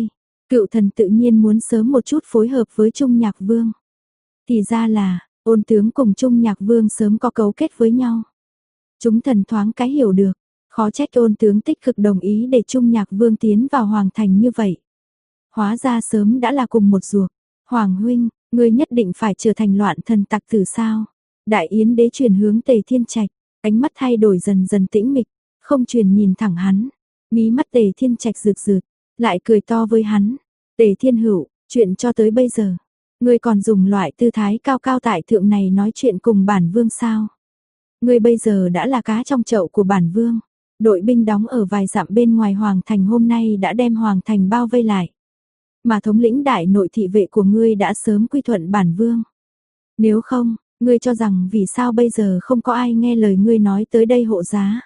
Cựu thần tự nhiên muốn sớm một chút phối hợp với Trung Nhạc Vương. Thì ra là, Ôn tướng cùng Trung Nhạc Vương sớm có cấu kết với nhau. Chúng thần thoáng cái hiểu được, khó trách Ôn tướng tích cực đồng ý để Trung Nhạc Vương tiến vào hoàng thành như vậy. Hóa ra sớm đã là cùng một ruột. Hoàng huynh, ngươi nhất định phải trở thành loạn thần tặc tử sao? Đại Yến đế chuyển hướng Tề Thiên Trạch, ánh mắt thay đổi dần dần tĩnh mịch, không truyền nhìn thẳng hắn. Mí mắt Tề Thiên Trạch rực rực, lại cười to với hắn. Tề Thiên Hữu, chuyện cho tới bây giờ, ngươi còn dùng loại tư thái cao cao tại thượng này nói chuyện cùng bản vương sao? Ngươi bây giờ đã là cá trong chậu của bản vương. Đội binh đóng ở vài dặm bên ngoài hoàng thành hôm nay đã đem hoàng thành bao vây lại. Mà thống lĩnh đại nội thị vệ của ngươi đã sớm quy thuận bản vương. Nếu không, ngươi cho rằng vì sao bây giờ không có ai nghe lời ngươi nói tới đây hộ giá?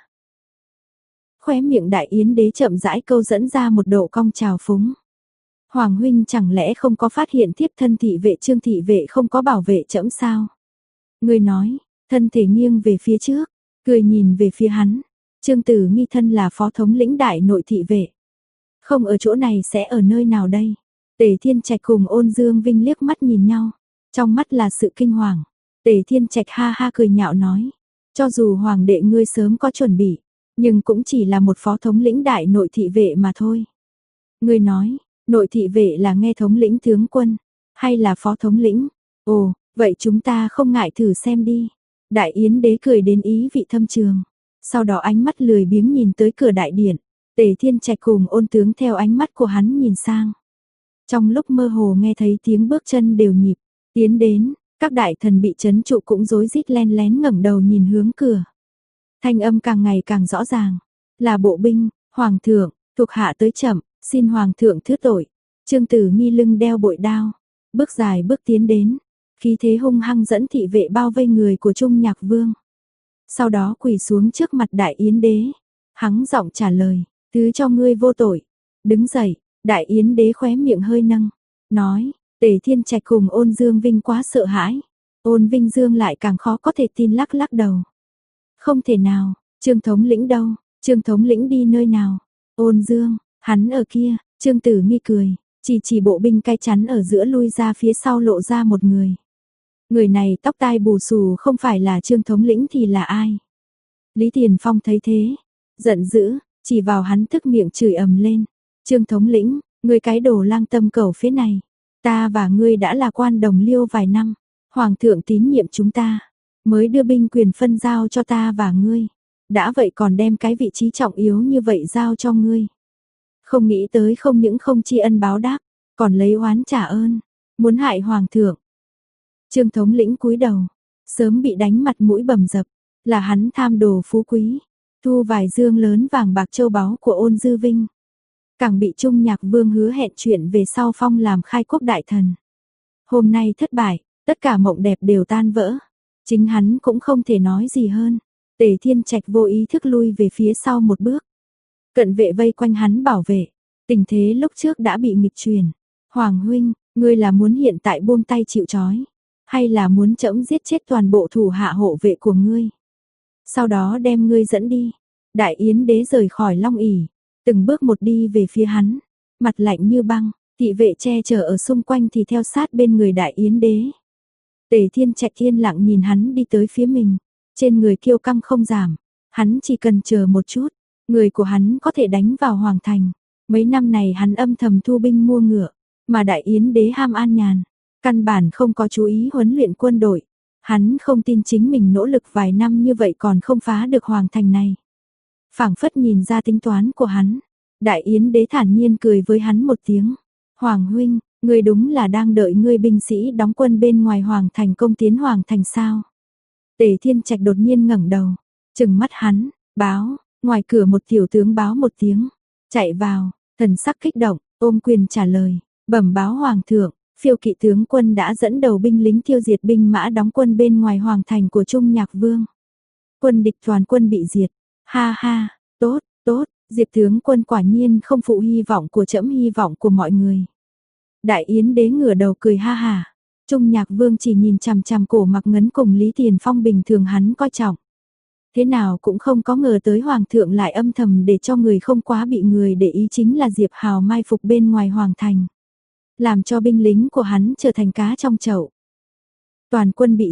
Khóe miệng Đại Yến đế chậm rãi câu dẫn ra một độ cong trào phúng. Hoàng huynh chẳng lẽ không có phát hiện thiếp thân thị vệ Trương thị vệ không có bảo vệ trẫm sao? Ngươi nói, thân thể nghiêng về phía trước, cười nhìn về phía hắn. Trương Tử Nghi thân là phó thống lĩnh đại nội thị vệ. Không ở chỗ này sẽ ở nơi nào đây? Tề Thiên Trạch cùng Ôn Dương Vinh liếc mắt nhìn nhau, trong mắt là sự kinh hoàng. Tề Thiên Trạch ha ha cười nhạo nói, cho dù hoàng đệ ngươi sớm có chuẩn bị, nhưng cũng chỉ là một phó thống lĩnh đại nội thị vệ mà thôi. Ngươi nói, nội thị vệ là nghe thống lĩnh tướng quân, hay là phó thống lĩnh? Ồ, vậy chúng ta không ngại thử xem đi. Đại Yến đế cười đến ý vị thâm trường, sau đó ánh mắt lười biếng nhìn tới cửa đại điện. Tề Thiên Trạch cùng Ôn tướng theo ánh mắt của hắn nhìn sang. Trong lúc mơ hồ nghe thấy tiếng bước chân đều nhịp, tiến đến, các đại thần bị trấn trụ cũng rối rít len lén ngẩng đầu nhìn hướng cửa. Thanh âm càng ngày càng rõ ràng, là bộ binh, hoàng thượng, thuộc hạ tới chậm, xin hoàng thượng thứ tội. Trương Tử Nghi lưng đeo bội đao, bước dài bước tiến đến, khí thế hung hăng dẫn thị vệ bao vây người của Trung Nhạc Vương. Sau đó quỳ xuống trước mặt Đại Yến đế, hắng giọng trả lời, thứ cho ngươi vô tội. Đứng dậy, Đại Yến đế khóe miệng hơi nâng, nói, Tề Thiên Trạch cùng Ôn Dương Vinh quá sợ hãi. Ôn Vinh Dương lại càng khó có thể tin lắc lắc đầu. Không thể nào, Trương thống lĩnh đâu, Trương thống lĩnh đi nơi nào? Ôn Dương, hắn ở kia. Trương Tử Nghi cười, chỉ bộ binh cai chắn ở giữa lui ra phía sau lộ ra một người. Người này tóc tai bù xù, không phải là Trương thống lĩnh thì là ai? Lý Tiền Phong thấy thế, giận dữ, chỉ vào hắn tức miệng chửi ầm lên. Trương thống lĩnh, ngươi cái đồ lang tâm cẩu phế này, ta và ngươi đã là quan đồng liêu vài năm, hoàng thượng tín nhiệm chúng ta, mới đưa binh quyền phân giao cho ta và ngươi. Đã vậy còn đem cái vị trí trọng yếu như vậy giao cho ngươi. Không nghĩ tới không những không tri ân báo đáp, còn lấy oán trả ơn, muốn hại hoàng thượng. Trương thống lĩnh cúi đầu, sớm bị đánh mặt mũi bầm dập, là hắn tham đồ phú quý, thu vài dương lớn vàng bạc châu báu của Ôn Dư Vinh. Càng bị Trung Nhạc Vương hứa hẹn chuyện về sau phong làm khai quốc đại thần. Hôm nay thất bại, tất cả mộng đẹp đều tan vỡ. Chính hắn cũng không thể nói gì hơn. Tề Thiên Trạch vô ý thức lui về phía sau một bước. Cận vệ vây quanh hắn bảo vệ. Tình thế lúc trước đã bị nghịch chuyển. Hoàng huynh, ngươi là muốn hiện tại buông tay chịu trói, hay là muốn trẫm giết chết toàn bộ thủ hạ hộ vệ của ngươi? Sau đó đem ngươi dẫn đi. Đại Yến đế rời khỏi Long ỷ, từng bước một đi về phía hắn, mặt lạnh như băng, thị vệ che chở ở xung quanh thì theo sát bên người Đại Yến đế. Tề Thiên Trạch yên lặng nhìn hắn đi tới phía mình, trên người kiêu căng không giảm, hắn chỉ cần chờ một chút, người của hắn có thể đánh vào hoàng thành. Mấy năm này hắn âm thầm thu binh mua ngựa, mà Đại Yến đế ham an nhàn, căn bản không có chú ý huấn luyện quân đội. Hắn không tin chính mình nỗ lực vài năm như vậy còn không phá được hoàng thành này. Phảng phất nhìn ra tính toán của hắn, Đại Yến đế thản nhiên cười với hắn một tiếng. Hoàng huynh, ngươi đúng là đang đợi ngươi binh sĩ đóng quân bên ngoài hoàng thành công tiến hoàng thành sao? Tề Thiên Trạch đột nhiên ngẩng đầu, trừng mắt hắn, báo, ngoài cửa một tiểu tướng báo một tiếng, chạy vào, thần sắc kích động, ôm quyền trả lời, bẩm báo hoàng thượng, Phiêu kỵ tướng quân đã dẫn đầu binh lính tiêu diệt binh mã đóng quân bên ngoài hoàng thành của Trung Nhạc Vương. Quân địch toàn quân bị diệt. Ha ha, tốt, tốt, Diệp tướng quân quả nhiên không phụ hy vọng của trẫm, hy vọng của mọi người. Đại Yến đế ngửa đầu cười ha ha. Trung Nhạc Vương chỉ nhìn chằm chằm Cổ Mặc Ngấn cùng Lý Tiền Phong bình thường hắn coi trọng. Thế nào cũng không có ngờ tới hoàng thượng lại âm thầm để cho người không quá bị người để ý chính là Diệp Hào mai phục bên ngoài hoàng thành. Làm cho binh lính của hắn trở thành cá trong chậu. Toàn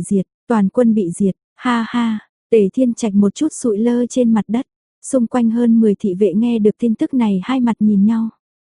quân bị diệt, ha ha, Tề Thiên Trạch một chút sụi lơ trên mặt đất. Xung quanh hơn 10 thị vệ nghe được tin tức này hai mặt nhìn nhau.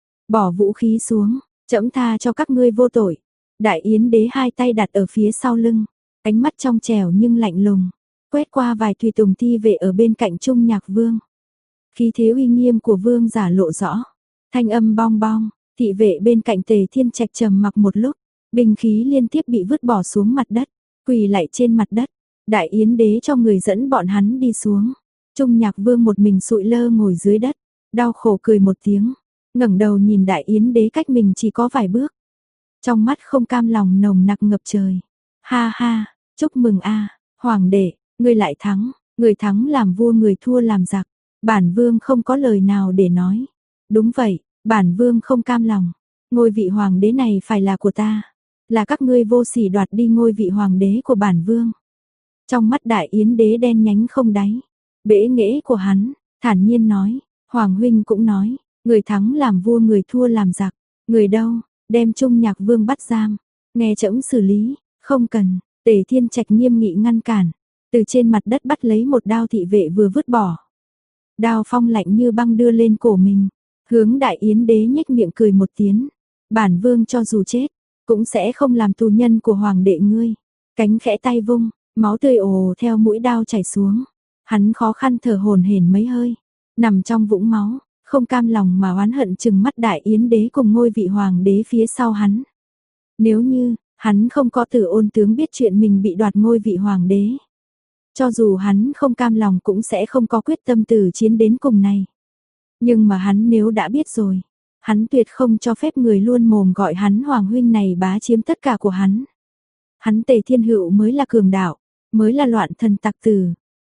Bỏ vũ khí xuống, trẫm tha cho các ngươi vô tội. Đại Yến đế hai tay đặt ở phía sau lưng, ánh mắt trong trẻo nhưng lạnh lùng, quét qua vài tùy tùng thi vệ ở bên cạnh Trung Nhạc Vương. Khí thế uy nghiêm của vương giả lộ rõ, thanh âm bong bong, thị vệ bên cạnh Tề Thiên Trạch trầm mặc một lúc, binh khí liên tiếp bị vứt bỏ xuống mặt đất, quỳ lại trên mặt đất. Đại Yến đế cho người dẫn bọn hắn đi xuống. Trung Nhạc Vương một mình sụi lơ ngồi dưới đất, đau khổ cười một tiếng, ngẩng đầu nhìn Đại Yến đế cách mình chỉ có vài bước. Trong mắt không cam lòng nồng nặc ngập trời. Ha ha, chúc mừng a, hoàng đệ, ngươi lại thắng, người thắng làm vua người thua làm giặc. Bản vương không có lời nào để nói. Đúng vậy, bản vương không cam lòng. Ngôi vị hoàng đế này phải là của ta. Là các ngươi vô sỉ đoạt đi ngôi vị hoàng đế của bản vương. Trong mắt Đại Yến đế đen nhánh không đáy. Bẽ nghễ của hắn, thản nhiên nói, Hoàng huynh cũng nói, người thắng làm vua người thua làm giặc, người đâu, đem Trung Nhạc Vương bắt giam, nghe trẫm xử lý, không cần. Tề Thiên Trạch nghiêm nghị ngăn cản, từ trên mặt đất bắt lấy một đao thị vệ vừa vứt bỏ. Đao phong lạnh như băng đưa lên cổ mình, hướng Đại Yến đế nhếch miệng cười một tiếng, bản vương cho dù chết, cũng sẽ không làm tù nhân của hoàng đệ ngươi. Cánh khẽ tay vung, máu tươi ồ theo mũi đao chảy xuống. Hắn khó khăn thở hổn hển mấy hơi, nằm trong vũng máu, không cam lòng mà oán hận chừng mắt Đại Yến đế cùng ngôi vị hoàng đế phía sau hắn. Nếu như, hắn không có Tử Ôn tướng biết chuyện mình bị đoạt ngôi vị hoàng đế. Cho dù hắn không cam lòng cũng sẽ không có quyết tâm tử chiến đến cùng này. Nhưng mà hắn nếu đã biết rồi, hắn tuyệt không cho phép người luôn mồm gọi hắn hoàng huynh này bá chiếm tất cả của hắn. Hắn Tề Thiên Hữu mới là cường đạo, mới là loạn thần tặc tử.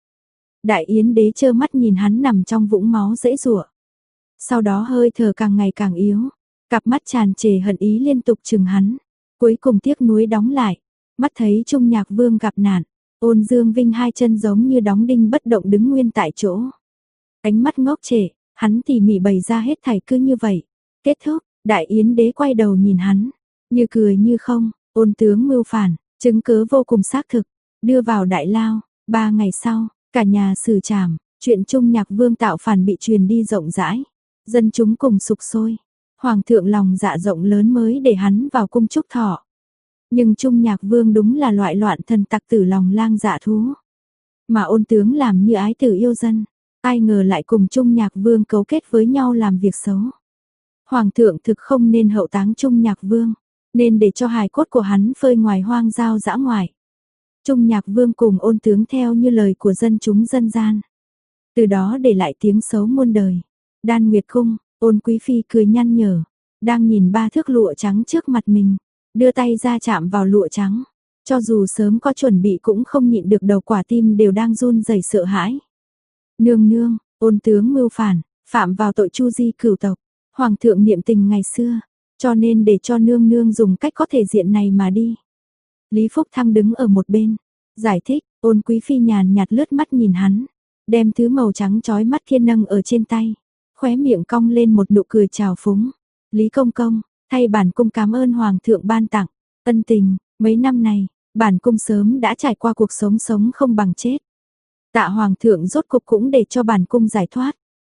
Đại Yến đế trơ mắt nhìn hắn nằm trong vũng máu dễ dụa. Sau đó hơi thở càng ngày càng yếu, cặp mắt tràn trề hận ý liên tục chừng hắn. Cuối cùng tiếc nuối đóng lại, mắt thấy Trung Nhạc Vương gặp nạn, Ôn Dương Vinh hai chân giống như đóng đinh bất động đứng nguyên tại chỗ. Ánh mắt ngốc trệ, hắn tỉ mỉ bày ra hết thảy cứ như vậy. Kết thúc, Đại Yến đế quay đầu nhìn hắn, như cười như không, Ôn tướng mưu phản, chứng cứ vô cùng xác thực, đưa vào đại lao. 3 ngày sau, cả nhà xử trảm, chuyện Trung Nhạc Vương tạo phản bị truyền đi rộng rãi, dân chúng cùng sục sôi. Hoàng thượng lòng dạ rộng lớn mới để hắn vào cung chúc thọ. Nhưng Trung Nhạc Vương đúng là loại loạn thần tặc tử lòng lang dạ thú. Mà Ôn tướng làm như ái tử yêu dân, ai ngờ lại cùng Trung Nhạc Vương cấu kết với nhau làm việc xấu. Hoàng thượng thực không nên hậu táng Trung Nhạc Vương, nên để cho hài cốt của hắn phơi ngoài hoang giao dã ngoại. Trung Nhạc Vương cùng Ôn tướng theo như lời của dân chúng dân gian. Từ đó để lại tiếng xấu muôn đời. Đan Nguyệt Cung, Ôn Quý Phi cười nhăn nhở, đang nhìn 3 thước lụa trắng trước mặt mình, đưa tay ra chạm vào lụa trắng. Cho dù sớm có chuẩn bị cũng không nhịn được đầu quả tim đều đang run rẩy sợ hãi. Nương nương, Ôn tướng mưu phản, phạm vào tội chu di cửu tộc. Hoàng thượng niệm tình ngày xưa, cho nên để cho nương nương dùng cách có thể diện này mà đi. Lý Phúc Thăng đứng ở một bên, giải thích. Ôn Quý Phi nhàn nhạt lướt mắt nhìn hắn, đem thứ màu trắng chói mắt kia nâng ở trên tay, khóe miệng cong lên một nụ cười trào phúng. Lý công công, thay bản cung cảm ơn hoàng thượng ban tặng ân tình, mấy năm này, bản cung sớm đã trải qua cuộc sống sống không bằng chết. Tạ hoàng thượng rốt cục cũng để cho bản cung giải thoát.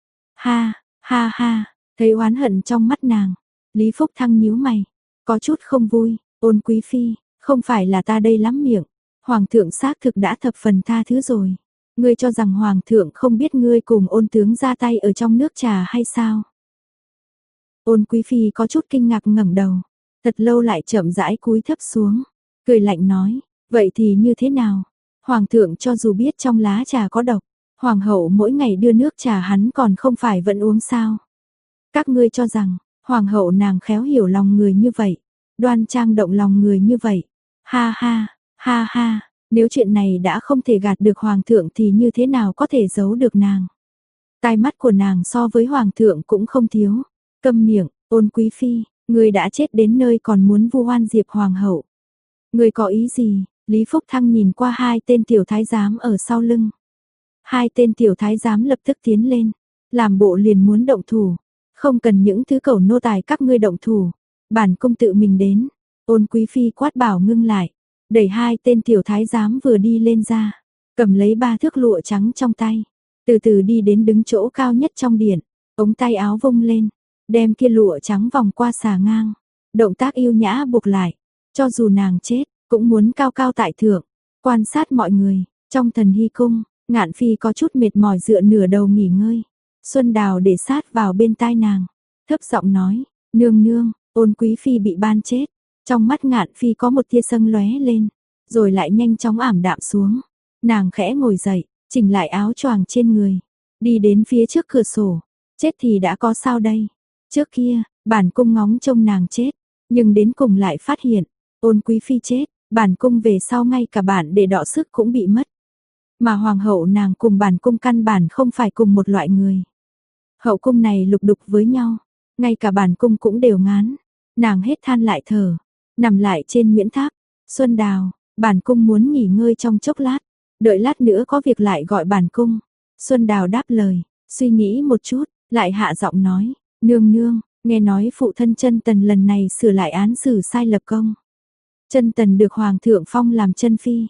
Ha, ha ha, thấy oán hận trong mắt nàng, Lý Phúc Thăng nhíu mày, có chút không vui. Ôn Quý Phi, không phải là ta đây lắm miệng, hoàng thượng xác thực đã thập phần tha thứ rồi. Ngươi cho rằng hoàng thượng không biết ngươi cùng Ôn tướng ra tay ở trong nước trà hay sao? Ôn Quý Phi có chút kinh ngạc ngẩng đầu, thật lâu lại chậm rãi cúi thấp xuống, cười lạnh nói, vậy thì như thế nào? Hoàng thượng cho dù biết trong lá trà có độc, hoàng hậu mỗi ngày đưa nước trà hắn còn không phải vẫn uống sao? Các ngươi cho rằng, hoàng hậu nàng khéo hiểu lòng người như vậy, đoan trang động lòng người như vậy. Ha ha, ha ha, nếu chuyện này đã không thể gạt được hoàng thượng thì như thế nào có thể giấu được nàng? Tai mắt của nàng so với hoàng thượng cũng không thiếu. Câm miệng, Ôn Quý Phi, ngươi đã chết đến nơi còn muốn vu oan Diệp hoàng hậu. Ngươi có ý gì? Lý Phúc Thăng nhìn qua 2 tên tiểu thái giám ở sau lưng. Hai tên tiểu thái giám lập tức tiến lên, làm bộ liền muốn động thủ. Không cần những thứ cẩu nô tài các ngươi động thủ, bản cung tự mình đến. Ôn quý phi quát bảo ngưng lại, đẩy hai tên tiểu thái giám vừa đi lên ra, cầm lấy 3 thước lụa trắng trong tay, từ từ đi đến đứng chỗ cao nhất trong điện, ống tay áo vung lên, đem kia lụa trắng vòng qua xà ngang, động tác yêu nhã buộc lại, cho dù nàng chết, cũng muốn cao cao tại thượng, quan sát mọi người. Trong Thần Hy cung, Ngạn phi có chút mệt mỏi dựa nửa đầu nghỉ ngơi. Xuân Đào để sát vào bên tai nàng, thấp giọng nói, nương nương, Ôn quý phi bị ban chết. Trong mắt Ngạn phi có một tia sâng lóe lên, rồi lại nhanh chóng ảm đạm xuống. Nàng khẽ ngồi dậy, chỉnh lại áo choàng trên người, đi đến phía trước cửa sổ. Chết thì đã có sao đây? Trước kia, bản cung ngóng trông nàng chết, nhưng đến cùng lại phát hiện, Ôn quý phi chết, bản cung về sau ngay cả bạn để đọ sức cũng bị mất. Mà hoàng hậu nàng cùng bản cung căn bản không phải cùng một loại người. Hậu cung này lục đục với nhau, ngay cả bản cung cũng đều ngán. Nàng hết than lại thở, nằm lại trên Nguyễn Tháp. Xuân Đào, bản cung muốn nghỉ ngơi trong chốc lát, đợi lát nữa có việc lại gọi bản cung. Xuân Đào đáp lời, suy nghĩ một chút, lại hạ giọng nói, nương nương, nghe nói phụ thân Chân Tần lần này sửa lại án xử sai lập công. Chân Tần được hoàng thượng phong làm chân phi.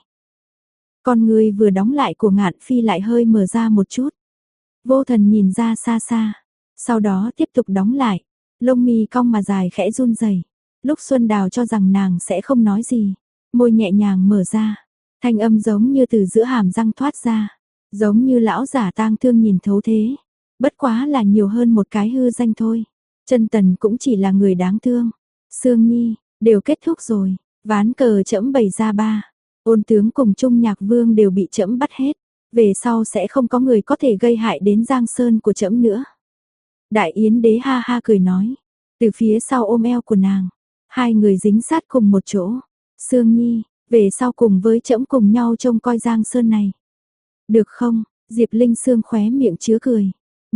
Con người vừa đóng lại của Ngạn phi lại hơi mở ra một chút. Vô Thần nhìn ra xa xa, sau đó tiếp tục đóng lại, lông mi cong mà dài khẽ run rẩy. Lúc Xuân Đào cho rằng nàng sẽ không nói gì, môi nhẹ nhàng mở ra, thanh âm giống như từ giữa hàm răng thoát ra, giống như lão giả tang thương nhìn thấu thế, bất quá là nhiều hơn một cái hư danh thôi. Chân Tần cũng chỉ là người đáng thương. Sương Nhi, đều kết thúc rồi, ván cờ trẫm bày ra 3, Ôn tướng cùng Trung Nhạc Vương đều bị trẫm bắt hết, về sau sẽ không có người có thể gây hại đến Giang Sơn của trẫm nữa. Đại Yến đế ha ha cười nói, từ phía sau ôm eo của nàng, hai người dính sát cùng một chỗ. Sương Nhi, về sau cùng với trẫm cùng nhau trông coi Giang Sơn này. Được không? Diệp Linh Sương khóe miệng chứa cười.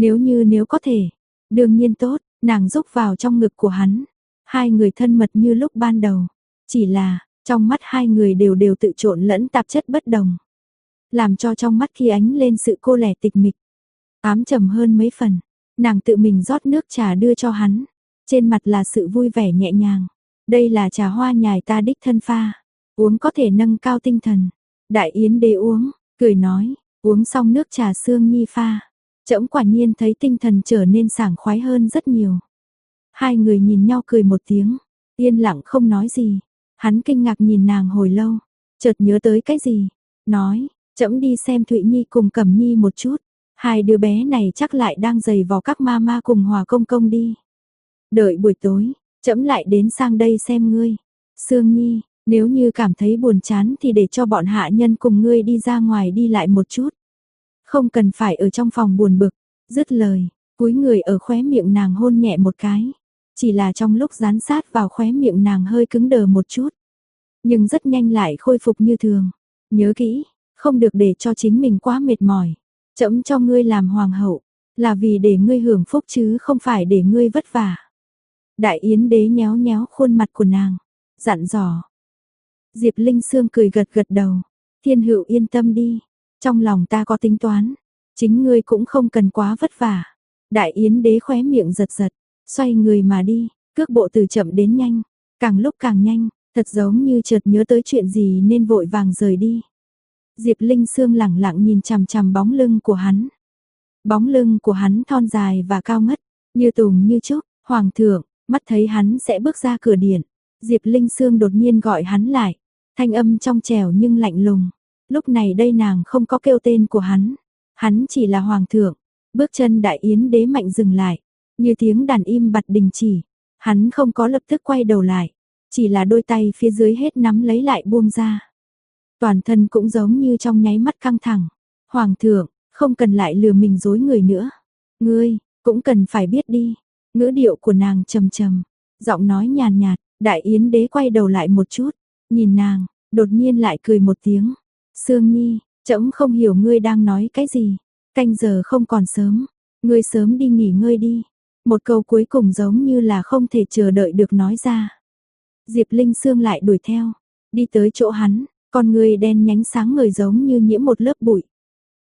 Nếu có thể, đương nhiên tốt. Nàng rúc vào trong ngực của hắn, hai người thân mật như lúc ban đầu, chỉ là trong mắt hai người đều tự trộn lẫn tạp chất bất đồng, làm cho trong mắt khi ánh lên sự cô lẻ tịch mịch, ám trầm hơn mấy phần. Nàng tự mình rót nước trà đưa cho hắn, trên mặt là sự vui vẻ nhẹ nhàng. Đây là trà hoa nhài ta đích thân pha, uống có thể nâng cao tinh thần. Đại Yến đế uống, cười nói, uống xong nước trà Sương Nhi pha, trẫm quả nhiên thấy tinh thần trở nên sảng khoái hơn rất nhiều. Hai người nhìn nhau cười một tiếng, yên lặng không nói gì. Hắn kinh ngạc nhìn nàng hồi lâu, chợt nhớ tới cái gì, nói, trẫm đi xem Thụy Nhi cùng Cẩm Nhi một chút. Hai đứa bé này chắc lại đang giày vò các ma cùng Hòa công công đi. Đợi buổi tối, trẫm lại đến sang đây xem ngươi. Sương Nhi, nếu như cảm thấy buồn chán thì để cho bọn hạ nhân cùng ngươi đi ra ngoài đi lại một chút. Không cần phải ở trong phòng buồn bực. Dứt lời, cúi người ở khóe miệng nàng hôn nhẹ một cái. Chỉ là trong lúc dán sát vào khóe miệng nàng hơi cứng đờ một chút. Nhưng rất nhanh lại khôi phục như thường. Nhớ kỹ, không được để cho chính mình quá mệt mỏi. Trẫm cho ngươi làm hoàng hậu, là vì để ngươi hưởng phúc chứ không phải để ngươi vất vả. Đại Yến đế nhéo nhéo khuôn mặt của nàng, dặn dò. Diệp Linh Sương cười gật gật đầu. Thiên Hữu yên tâm đi, trong lòng ta có tính toán, chính ngươi cũng không cần quá vất vả. Đại Yến đế khóe miệng giật giật, xoay người mà đi, cước bộ từ chậm đến nhanh, càng lúc càng nhanh, thật giống như chợt nhớ tới chuyện gì nên vội vàng rời đi. Diệp Linh Sương lẳng lặng nhìn chằm chằm bóng lưng của hắn. Bóng lưng của hắn thon dài và cao ngất, như tùng như trúc. Hoàng thượng, mắt thấy hắn sẽ bước ra cửa điện, Diệp Linh Sương đột nhiên gọi hắn lại, thanh âm trong trẻo nhưng lạnh lùng. Lúc này đây nàng không có kêu tên của hắn chỉ là hoàng thượng. Bước chân Đại Yến đế mạnh dừng lại, như tiếng đàn im bặt đình chỉ. Hắn không có lập tức quay đầu lại, chỉ là đôi tay phía dưới hết nắm lấy lại buông ra. Toàn thân cũng giống như trong nháy mắt căng thẳng. Hoàng thượng, không cần lại lừa mình dối người nữa. Ngươi, cũng cần phải biết đi. Ngữ điệu của nàng trầm trầm, giọng nói nhàn nhạt. Đại Yến đế quay đầu lại một chút, nhìn nàng, đột nhiên lại cười một tiếng. Sương Nhi, trẫm không hiểu ngươi đang nói cái gì. Canh giờ không còn sớm, ngươi sớm đi nghỉ ngơi đi. Một câu cuối cùng giống như là không thể chờ đợi được nói ra. Diệp Linh Sương lại đuổi theo, đi tới chỗ hắn, con ngươi đen nhánh sáng ngời giống như nhiễm một lớp bụi.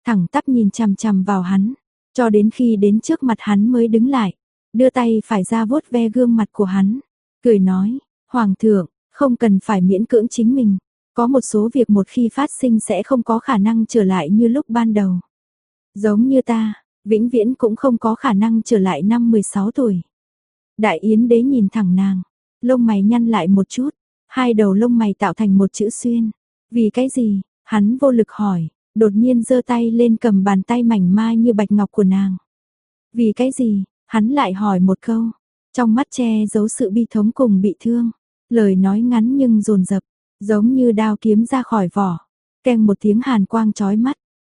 thẳng tắp nhìn chằm chằm vào hắn, cho đến khi đến trước mặt hắn mới đứng lại, đưa tay phải ra vuốt ve gương mặt của hắn, cười nói, Hoàng thượng, không cần phải miễn cưỡng chính mình, có một số việc một khi phát sinh sẽ không có khả năng trở lại như lúc ban đầu. Giống như ta, vĩnh viễn cũng không có khả năng trở lại năm 16 tuổi. Đại Yến đế nhìn thẳng nàng, lông mày nhăn lại một chút, hai đầu lông mày tạo thành một chữ xuyên. Vì cái gì? Hắn vô lực hỏi, đột nhiên giơ tay lên cầm bàn tay mảnh mai như bạch ngọc của nàng. Vì cái gì? Hắn lại hỏi một câu, trong mắt che giấu sự bi thống cùng bị thương, lời nói ngắn nhưng dồn dập, giống như đao kiếm ra khỏi vỏ, keng một tiếng hàn quang chói mắt.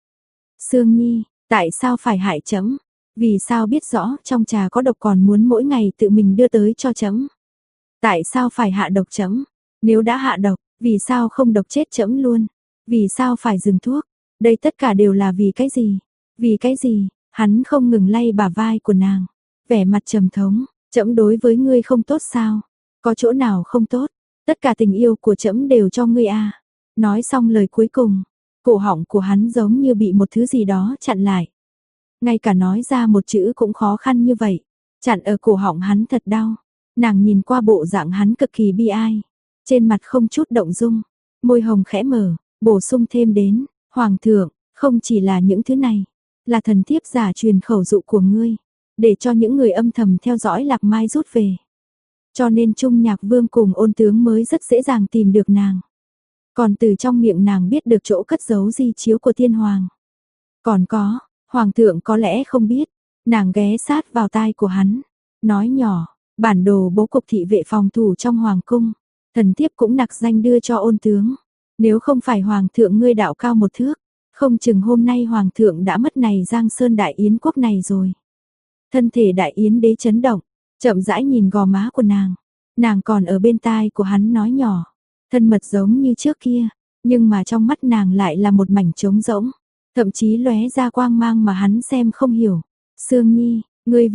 Sương Nhi, tại sao phải hại trẫm? Vì sao biết rõ trong trà có độc còn muốn mỗi ngày tự mình đưa tới cho trẫm? Tại sao phải hạ độc trẫm? Nếu đã hạ độc, vì sao không độc chết trẫm luôn? Vì sao phải dừng thuốc? Đây tất cả đều là vì cái gì? Vì cái gì? Hắn không ngừng lay bả vai của nàng, vẻ mặt trầm thống, trẫm đối với ngươi không tốt sao? Có chỗ nào không tốt? Tất cả tình yêu của trẫm đều cho ngươi a. Nói xong lời cuối cùng, cổ họng của hắn giống như bị một thứ gì đó chặn lại. Ngay cả nói ra một chữ cũng khó khăn như vậy, chặn ở cổ họng hắn thật đau. Nàng nhìn qua bộ dạng hắn cực kỳ bi ai, trên mặt không chút động dung, môi hồng khẽ mở, bổ sung thêm đến, Hoàng thượng, không chỉ là những thứ này, là thần thiếp giả truyền khẩu dụ của ngươi, để cho những người âm thầm theo dõi Lạc Mai rút về. Cho nên Trung Nhạc Vương cùng Ôn tướng mới rất dễ dàng tìm được nàng. Còn từ trong miệng nàng biết được chỗ cất giấu di chiếu của Tiên Hoàng. Còn có, Hoàng thượng có lẽ không biết, nàng ghé sát vào tai của hắn, nói nhỏ, bản đồ bố cục thị vệ phòng thủ trong Hoàng cung, thần thiếp cũng nặc danh đưa cho Ôn tướng. Nếu không phải Hoàng thượng ngươi đạo cao một thước, không chừng hôm nay Hoàng thượng đã mất này Giang Sơn Đại Yến quốc này rồi. Thân thể Đại Yến đế chấn động, chậm rãi nhìn gò má của nàng còn ở bên tai của hắn nói nhỏ, thân mật giống như trước kia, nhưng mà trong mắt nàng lại là một mảnh trống rỗng, thậm chí lóe ra quang mang mà hắn xem không hiểu. Sương Nhi, ngươi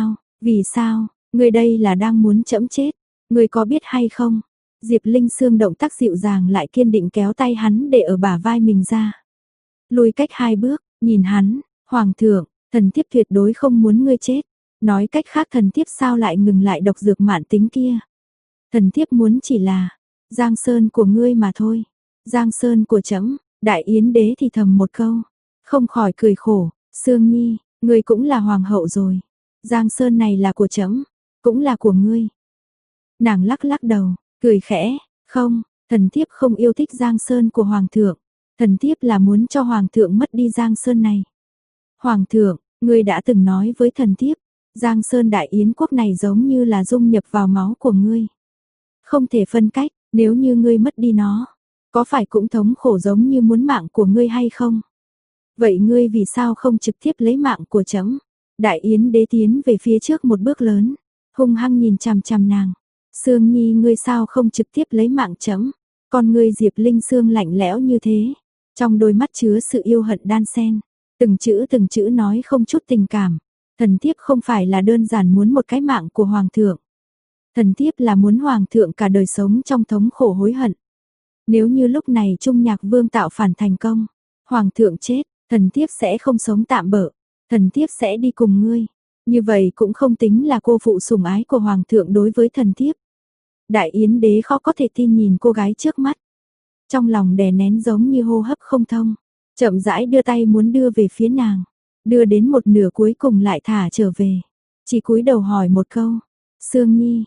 vì sao, ngươi đây là đang muốn trẫm chết, ngươi có biết hay không? Diệp Linh Sương động tác dịu dàng lại kiên định kéo tay hắn để ở bả vai mình ra. Lùi cách 2 bước, nhìn hắn, Hoàng thượng, thần thiếp tuyệt đối không muốn ngươi chết. Nói cách khác thần thiếp sao lại ngừng lại độc dược mạn tính kia. Thần thiếp muốn chỉ là Giang Sơn của ngươi mà thôi. Giang Sơn của trẫm. Đại Yến đế thì thầm một câu, không khỏi cười khổ, Sương Nhi, ngươi cũng là hoàng hậu rồi. Giang Sơn này là của trẫm, cũng là của ngươi. Nàng lắc lắc đầu, cười khẽ, không, thần thiếp không yêu thích Giang Sơn của hoàng thượng. Thần thiếp là muốn cho hoàng thượng mất đi Giang Sơn này. Hoàng thượng, ngươi đã từng nói với thần thiếp, Giang Sơn Đại Yến quốc này giống như là dung nhập vào máu của ngươi. Không thể phân cách, nếu như ngươi mất đi nó, có phải cũng thống khổ giống như muốn mạng của ngươi hay không? Vậy ngươi vì sao không trực tiếp lấy mạng của trẫm? Đại Yến đế tiến về phía trước một bước lớn, hung hăng nhìn chằm chằm nàng. Sương Nhi, ngươi sao không trực tiếp lấy mạng trẫm? Con ngươi Diệp Linh Sương lạnh lẽo như thế, trong đôi mắt chứa sự yêu hận đan xen, từng chữ nói không chút tình cảm. Thần thiếp không phải là đơn giản muốn một cái mạng của hoàng thượng. Thần thiếp là muốn hoàng thượng cả đời sống trong thống khổ hối hận. Nếu như lúc này Trung Nhạc Vương tạo phản thành công, hoàng thượng chết, thần thiếp sẽ không sống tạm bợ, thần thiếp sẽ đi cùng ngươi. Như vậy cũng không tính là cô phụ sủng ái của hoàng thượng đối với thần thiếp. Đại Yến đế khó có thể tin nhìn cô gái trước mắt. Trong lòng đè nén giống như hô hấp không thông, chậm rãi đưa tay muốn đưa về phía nàng, đưa đến một nửa cuối cùng lại thả trở về. Chỉ cúi đầu hỏi một câu, Sương Nhi,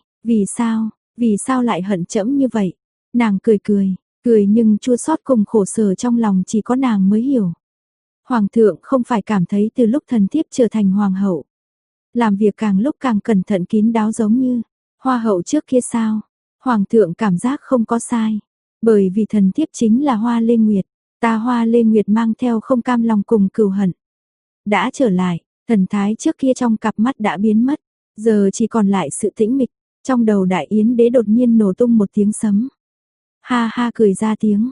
vì sao lại hận trẫm như vậy? Nàng cười nhưng chua xót cùng khổ sở trong lòng chỉ có nàng mới hiểu. Hoàng thượng không phải cảm thấy từ lúc thần thiếp trở thành hoàng hậu, làm việc càng lúc càng cẩn thận kín đáo giống như hoa hậu trước kia sao? Hoàng thượng cảm giác không có sai, bởi vì thần thiếp chính là Hoa Lê Nguyệt, ta Hoa Lê Nguyệt mang theo không cam lòng cùng cừu hận. Đã trở lại, thần thái trước kia trong cặp mắt đã biến mất, giờ chỉ còn lại sự tĩnh mịch. Trong đầu Đại Yến đế đột nhiên nổ tung một tiếng sấm. Ha ha cười ra tiếng,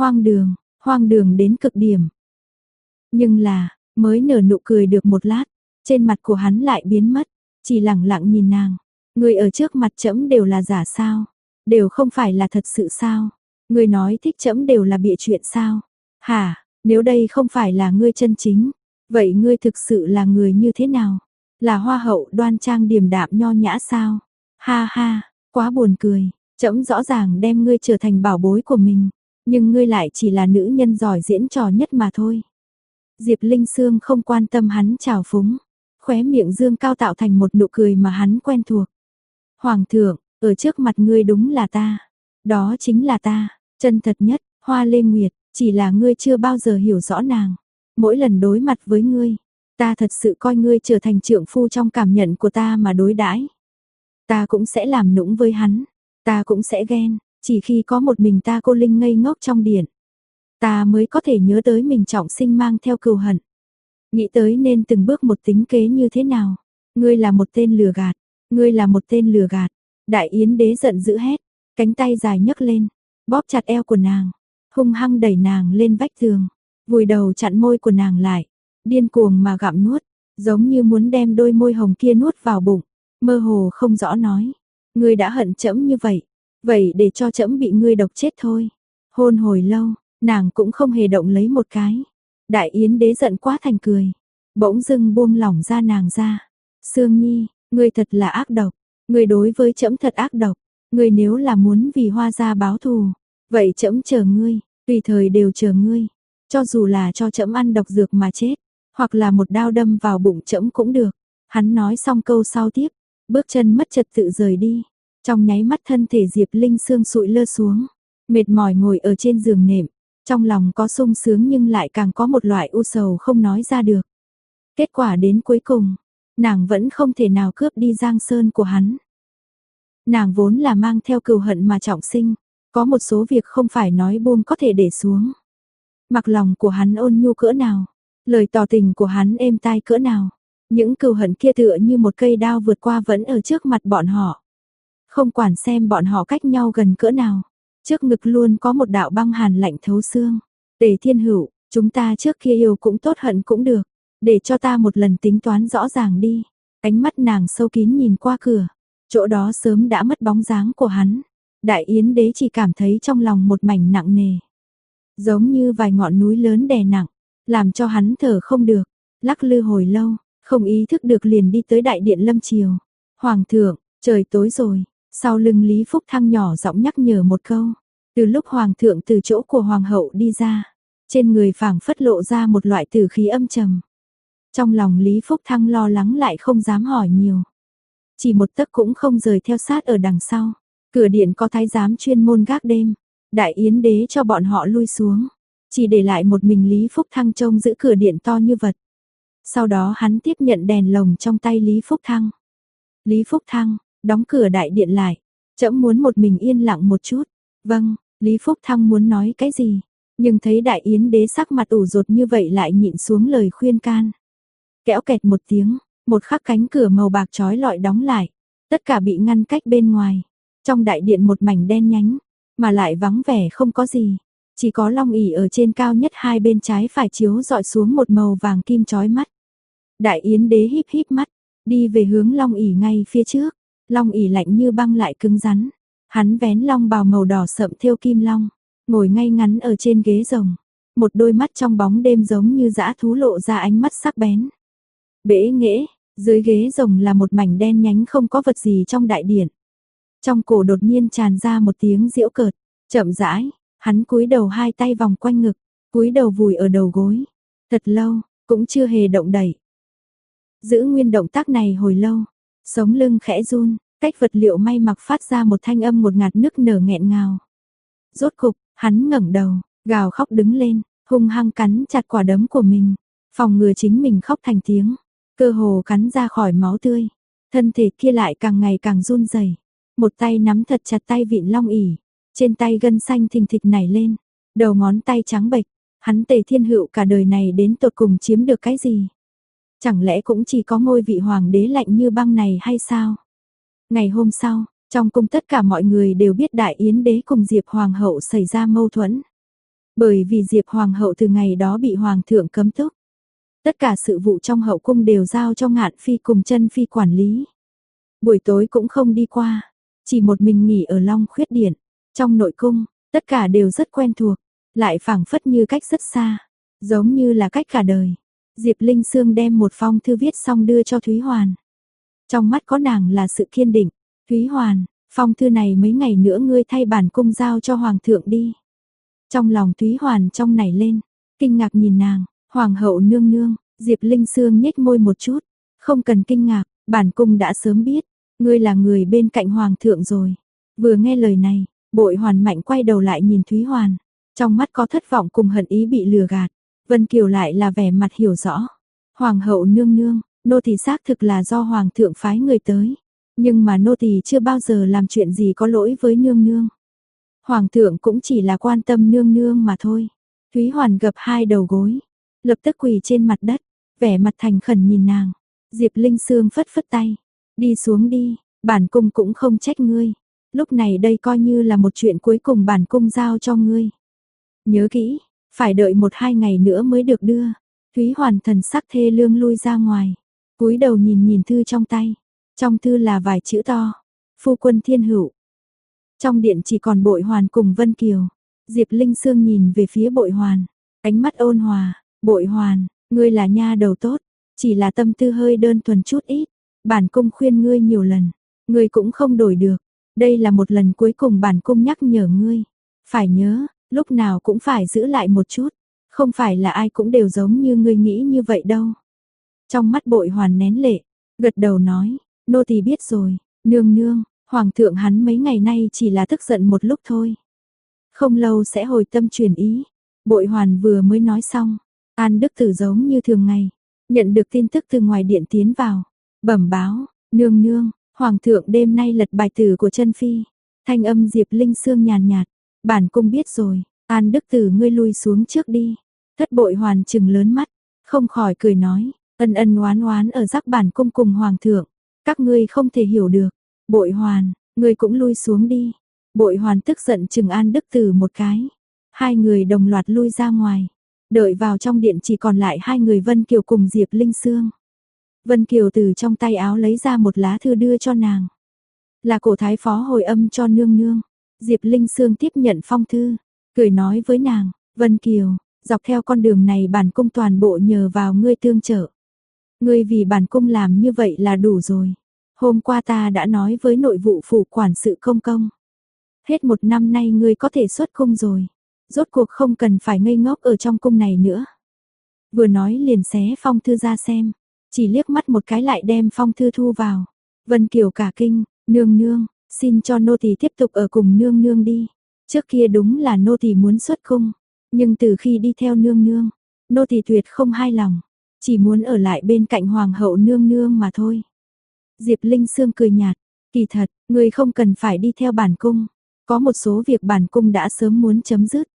hoang đường đến cực điểm. Nhưng là, mới nở nụ cười được một lát, trên mặt của hắn lại biến mất, chỉ lẳng lặng nhìn nàng. Người ở trước mặt trẫm đều là giả sao? Đều không phải là thật sự sao? Người nói thích trẫm đều là bịa chuyện sao? Hả? Nếu đây không phải là ngươi chân chính, vậy ngươi thực sự là người như thế nào? Là hoa hậu đoan trang điềm đạm nho nhã sao? Ha ha, quá buồn cười, trẫm rõ ràng đem ngươi trở thành bảo bối của mình, nhưng ngươi lại chỉ là nữ nhân giỏi diễn trò nhất mà thôi. Diệp Linh Sương không quan tâm hắn trào phúng, khóe miệng dương cao tạo thành một nụ cười mà hắn quen thuộc. Hoàng thượng, ở trước mặt ngươi đúng là ta, đó chính là ta, chân thật nhất, Hoa Lê Nguyệt, chỉ là ngươi chưa bao giờ hiểu rõ nàng. Mỗi lần đối mặt với ngươi, ta thật sự coi ngươi trở thành trượng phu trong cảm nhận của ta mà đối đãi. Ta cũng sẽ làm nũng với hắn, ta cũng sẽ ghen, chỉ khi có một mình ta cô linh ngây ngốc trong điện, ta mới có thể nhớ tới mình trọng sinh mang theo cừu hận. Nghĩ tới nên từng bước một tính kế như thế nào. Ngươi là một tên lừa gạt, ngươi là một tên lừa gạt. Đại Yến đế giận dữ hét, cánh tay dài nhấc lên, bóp chặt eo của nàng, hung hăng đẩy nàng lên vách tường, vùi đầu chặn môi của nàng lại, điên cuồng mà gặm nuốt, giống như muốn đem đôi môi hồng kia nuốt vào bụng, mơ hồ không rõ nói, ngươi đã hận trẫm như vậy để cho trẫm bị ngươi độc chết thôi. Hôn hồi lâu, nàng cũng không hề động lấy một cái. Đại Yến đế giận quá thành cười, bỗng dưng buông lỏng ra nàng ra. Sương Nhi, ngươi thật là ác độc, ngươi đối với trẫm thật ác độc, ngươi nếu là muốn vì Hoa gia báo thù, vậy trẫm chờ ngươi, tùy thời đều chờ ngươi, cho dù là cho trẫm ăn độc dược mà chết, hoặc là một đao đâm vào bụng trẫm cũng được. Hắn nói xong câu sau tiếp, bước chân mất trật tự rời đi. Trong nháy mắt thân thể Diệp Linh Sương sụi lơ xuống, mệt mỏi ngồi ở trên giường nệm, trong lòng có sung sướng nhưng lại càng có một loại u sầu không nói ra được. Kết quả đến cuối cùng, nàng vẫn không thể nào cướp đi Giang Sơn của hắn. Nàng vốn là mang theo cừu hận mà trọng sinh, có một số việc không phải nói buông có thể để xuống. Mặc lòng của hắn ôn nhu cỡ nào, lời tỏ tình của hắn êm tai cỡ nào, những cừu hận kia tựa như một cây đao vượt qua vẫn ở trước mặt bọn họ. Không quản xem bọn họ cách nhau gần cỡ nào, trước ngực luôn có một đạo băng hàn lạnh thấu xương. Tề Thiên Hữu, chúng ta trước kia yêu cũng tốt hận cũng được, để cho ta một lần tính toán rõ ràng đi. Ánh mắt nàng sâu kín nhìn qua cửa, chỗ đó sớm đã mất bóng dáng của hắn. Đại Yến đế chỉ cảm thấy trong lòng một mảnh nặng nề, giống như vài ngọn núi lớn đè nặng, làm cho hắn thở không được, lắc lư hồi lâu, không ý thức được liền đi tới đại điện lâm triều. Hoàng thượng, trời tối rồi. Sau lưng Lý Phúc Thăng nhỏ giọng nhắc nhở một câu. Từ lúc hoàng thượng từ chỗ của hoàng hậu đi ra, trên người phảng phất lộ ra một loại tử khí âm trầm. Trong lòng Lý Phúc Thăng lo lắng lại không dám hỏi nhiều. Chỉ một tấc cũng không rời theo sát ở đằng sau. Cửa điện có thái giám chuyên môn gác đêm. Đại Yến đế cho bọn họ lui xuống, chỉ để lại một mình Lý Phúc Thăng trông giữ cửa điện to như vật. Sau đó hắn tiếp nhận đèn lồng trong tay Lý Phúc Thăng. Lý Phúc Thăng, đóng cửa đại điện lại, trẫm muốn một mình yên lặng một chút. Vâng, Lý Phúc Thăng muốn nói cái gì, nhưng thấy Đại Yến đế sắc mặt ủ rột như vậy lại nhịn xuống lời khuyên can. Kéo kẹt một tiếng, một khắc cánh cửa màu bạc trói lọi đóng lại, tất cả bị ngăn cách bên ngoài. Trong đại điện một mảnh đen nhánh, mà lại vắng vẻ không có gì, chỉ có long ỷ ở trên cao nhất hai bên trái phải chiếu dọi xuống một màu vàng kim chói mắt. Đại Yến đế híp híp mắt, đi về hướng long ỷ ngay phía trước. Long ỷ lạnh như băng lại cứng rắn, hắn vén long bào màu đỏ sậm thêu kim long, ngồi ngay ngắn ở trên ghế rồng, một đôi mắt trong bóng đêm giống như dã thú lộ ra ánh mắt sắc bén. Bẽ nghễ, dưới ghế rồng là một mảnh đen nhánh không có vật gì trong đại điện. Trong cổ đột nhiên tràn ra một tiếng giễu cợt, chậm rãi, hắn cúi đầu hai tay vòng quanh ngực, cúi đầu vùi ở đầu gối, thật lâu, cũng chưa hề động đậy. Giữ nguyên động tác này hồi lâu, sống lưng khẽ run, cách vật liệu may mặc phát ra một thanh âm một ngạt nức nở nghẹn ngào. Rốt cục, hắn ngẩng đầu, gào khóc đứng lên, hung hăng cắn chặt quả đấm của mình, phòng ngừa chính mình khóc thành tiếng, cơ hồ cắn ra khỏi máu tươi. Thân thể kia lại càng ngày càng run rẩy, một tay nắm thật chặt tay vịn long ỷ, trên tay gân xanh thình thịch nảy lên, đầu ngón tay trắng bệch, hắn Tề Thiên Hữu cả đời này đến tột cùng chiếm được cái gì? Chẳng lẽ cũng chỉ có ngôi vị hoàng đế lạnh như băng này hay sao? Ngày hôm sau, trong cung tất cả mọi người đều biết Đại Yến đế cùng Diệp Hoàng hậu xảy ra mâu thuẫn. Bởi vì Diệp Hoàng hậu từ ngày đó bị Hoàng thượng cấm túc. Tất cả sự vụ trong hậu cung đều giao cho Ngạn Phi cùng Chân Phi quản lý. Buổi tối cũng không đi qua, chỉ một mình nghỉ ở Long Khuyết Điện. Trong nội cung, tất cả đều rất quen thuộc, lại phảng phất như cách rất xa. giống như là cách cả đời. Diệp Linh Sương đem một phong thư viết xong đưa cho Thúy Hoàn. Trong mắt có nàng là sự kiên định. Thúy Hoàn, phong thư này mấy ngày nữa ngươi thay bản cung giao cho Hoàng thượng đi. Trong lòng Thúy Hoàn trong nảy lên, kinh ngạc nhìn nàng, Hoàng hậu nương nương, Diệp Linh Sương nhếch môi một chút. Không cần kinh ngạc, bản cung đã sớm biết, ngươi là người bên cạnh Hoàng thượng rồi. Vừa nghe lời này, Bội Hoàn mạnh quay đầu lại nhìn Thúy Hoàn. Trong mắt có thất vọng cùng hận ý bị lừa gạt. Vân Kiều lại là vẻ mặt hiểu rõ. Hoàng hậu nương nương, nô tỳ xác thực là do Hoàng thượng phái người tới. Nhưng mà nô tỳ chưa bao giờ làm chuyện gì có lỗi với nương nương. Hoàng thượng cũng chỉ là quan tâm nương nương mà thôi. Thúy Hoàn gập hai đầu gối, lập tức quỳ trên mặt đất, vẻ mặt thành khẩn nhìn nàng. Diệp Linh Sương phất phất tay, đi xuống đi, bản cung cũng không trách ngươi. Lúc này đây coi như là một chuyện cuối cùng bản cung giao cho ngươi. Nhớ kỹ, phải đợi 1-2 ngày nữa mới được đưa. Thúy Hoàn thần sắc thê lương lui ra ngoài, cúi đầu nhìn nhìn thư trong tay. Trong thư là vài chữ to, phu quân thiên hữu. Trong điện chỉ còn Bội Hoàn cùng Vân Kiều. Diệp Linh Sương nhìn về phía Bội Hoàn, ánh mắt ôn hòa. Bội Hoàn, ngươi là nha đầu tốt, chỉ là tâm tư hơi đơn thuần chút ít. Bản cung khuyên ngươi nhiều lần, ngươi cũng không đổi được. Đây là một lần cuối cùng bản cung nhắc nhở ngươi. Phải nhớ, lúc nào cũng phải giữ lại một chút. Không phải là ai cũng đều giống như ngươi nghĩ như vậy đâu. Trong mắt Bội Hoàn nén lệ, gật đầu nói, nô tỳ biết rồi, nương nương, Hoàng thượng hắn mấy ngày nay chỉ là tức giận một lúc thôi. Không lâu sẽ hồi tâm chuyển ý. Bội Hoàn vừa mới nói xong, An Đức Tử giống như thường ngày, nhận được tin tức từ ngoài điện tiến vào, bẩm báo, nương nương, Hoàng thượng đêm nay lật bài tử của chân phi. Thanh âm Diệp Linh Sương nhàn nhạt, bản cung biết rồi, An Đức Tử ngươi lui xuống trước đi. Thất Bội Hoàn trừng lớn mắt, không khỏi cười nói, ân ân oán oán ở rắc bản cung cùng Hoàng thượng, các ngươi không thể hiểu được. Bội Hoàn, ngươi cũng lui xuống đi. Bội Hoàn tức giận chừng An Đức Tử một cái. Hai người đồng loạt lui ra ngoài. Đợi vào trong điện chỉ còn lại hai người Vân Kiều cùng Diệp Linh Sương. Vân Kiều từ trong tay áo lấy ra một lá thư đưa cho nàng. Là cổ thái phó hồi âm cho nương nương. Diệp Linh Sương tiếp nhận phong thư, cười nói với nàng, Vân Kiều, dọc theo con đường này bản cung toàn bộ nhờ vào ngươi tương trợ. Ngươi vì bản cung làm như vậy là đủ rồi. Hôm qua ta đã nói với nội vụ phủ quản sự công công. Hết 1 năm nay ngươi có thể xuất cung rồi. Rốt cuộc không cần phải ngây ngốc ở trong cung này nữa. Vừa nói liền xé phong thư ra xem. Chỉ liếc mắt một cái lại đem phong thư thu vào. Vân Kiều cả kinh, nương nương, xin cho nô tỳ tiếp tục ở cùng nương nương đi. Trước kia đúng là nô tỳ muốn xuất cung. Nhưng từ khi đi theo nương nương, nô tỳ tuyệt không hài lòng. Chỉ muốn ở lại bên cạnh Hoàng hậu nương nương mà thôi. Diệp Linh Sương cười nhạt, kỳ thật, ngươi không cần phải đi theo bản cung, có một số việc bản cung đã sớm muốn chấm dứt.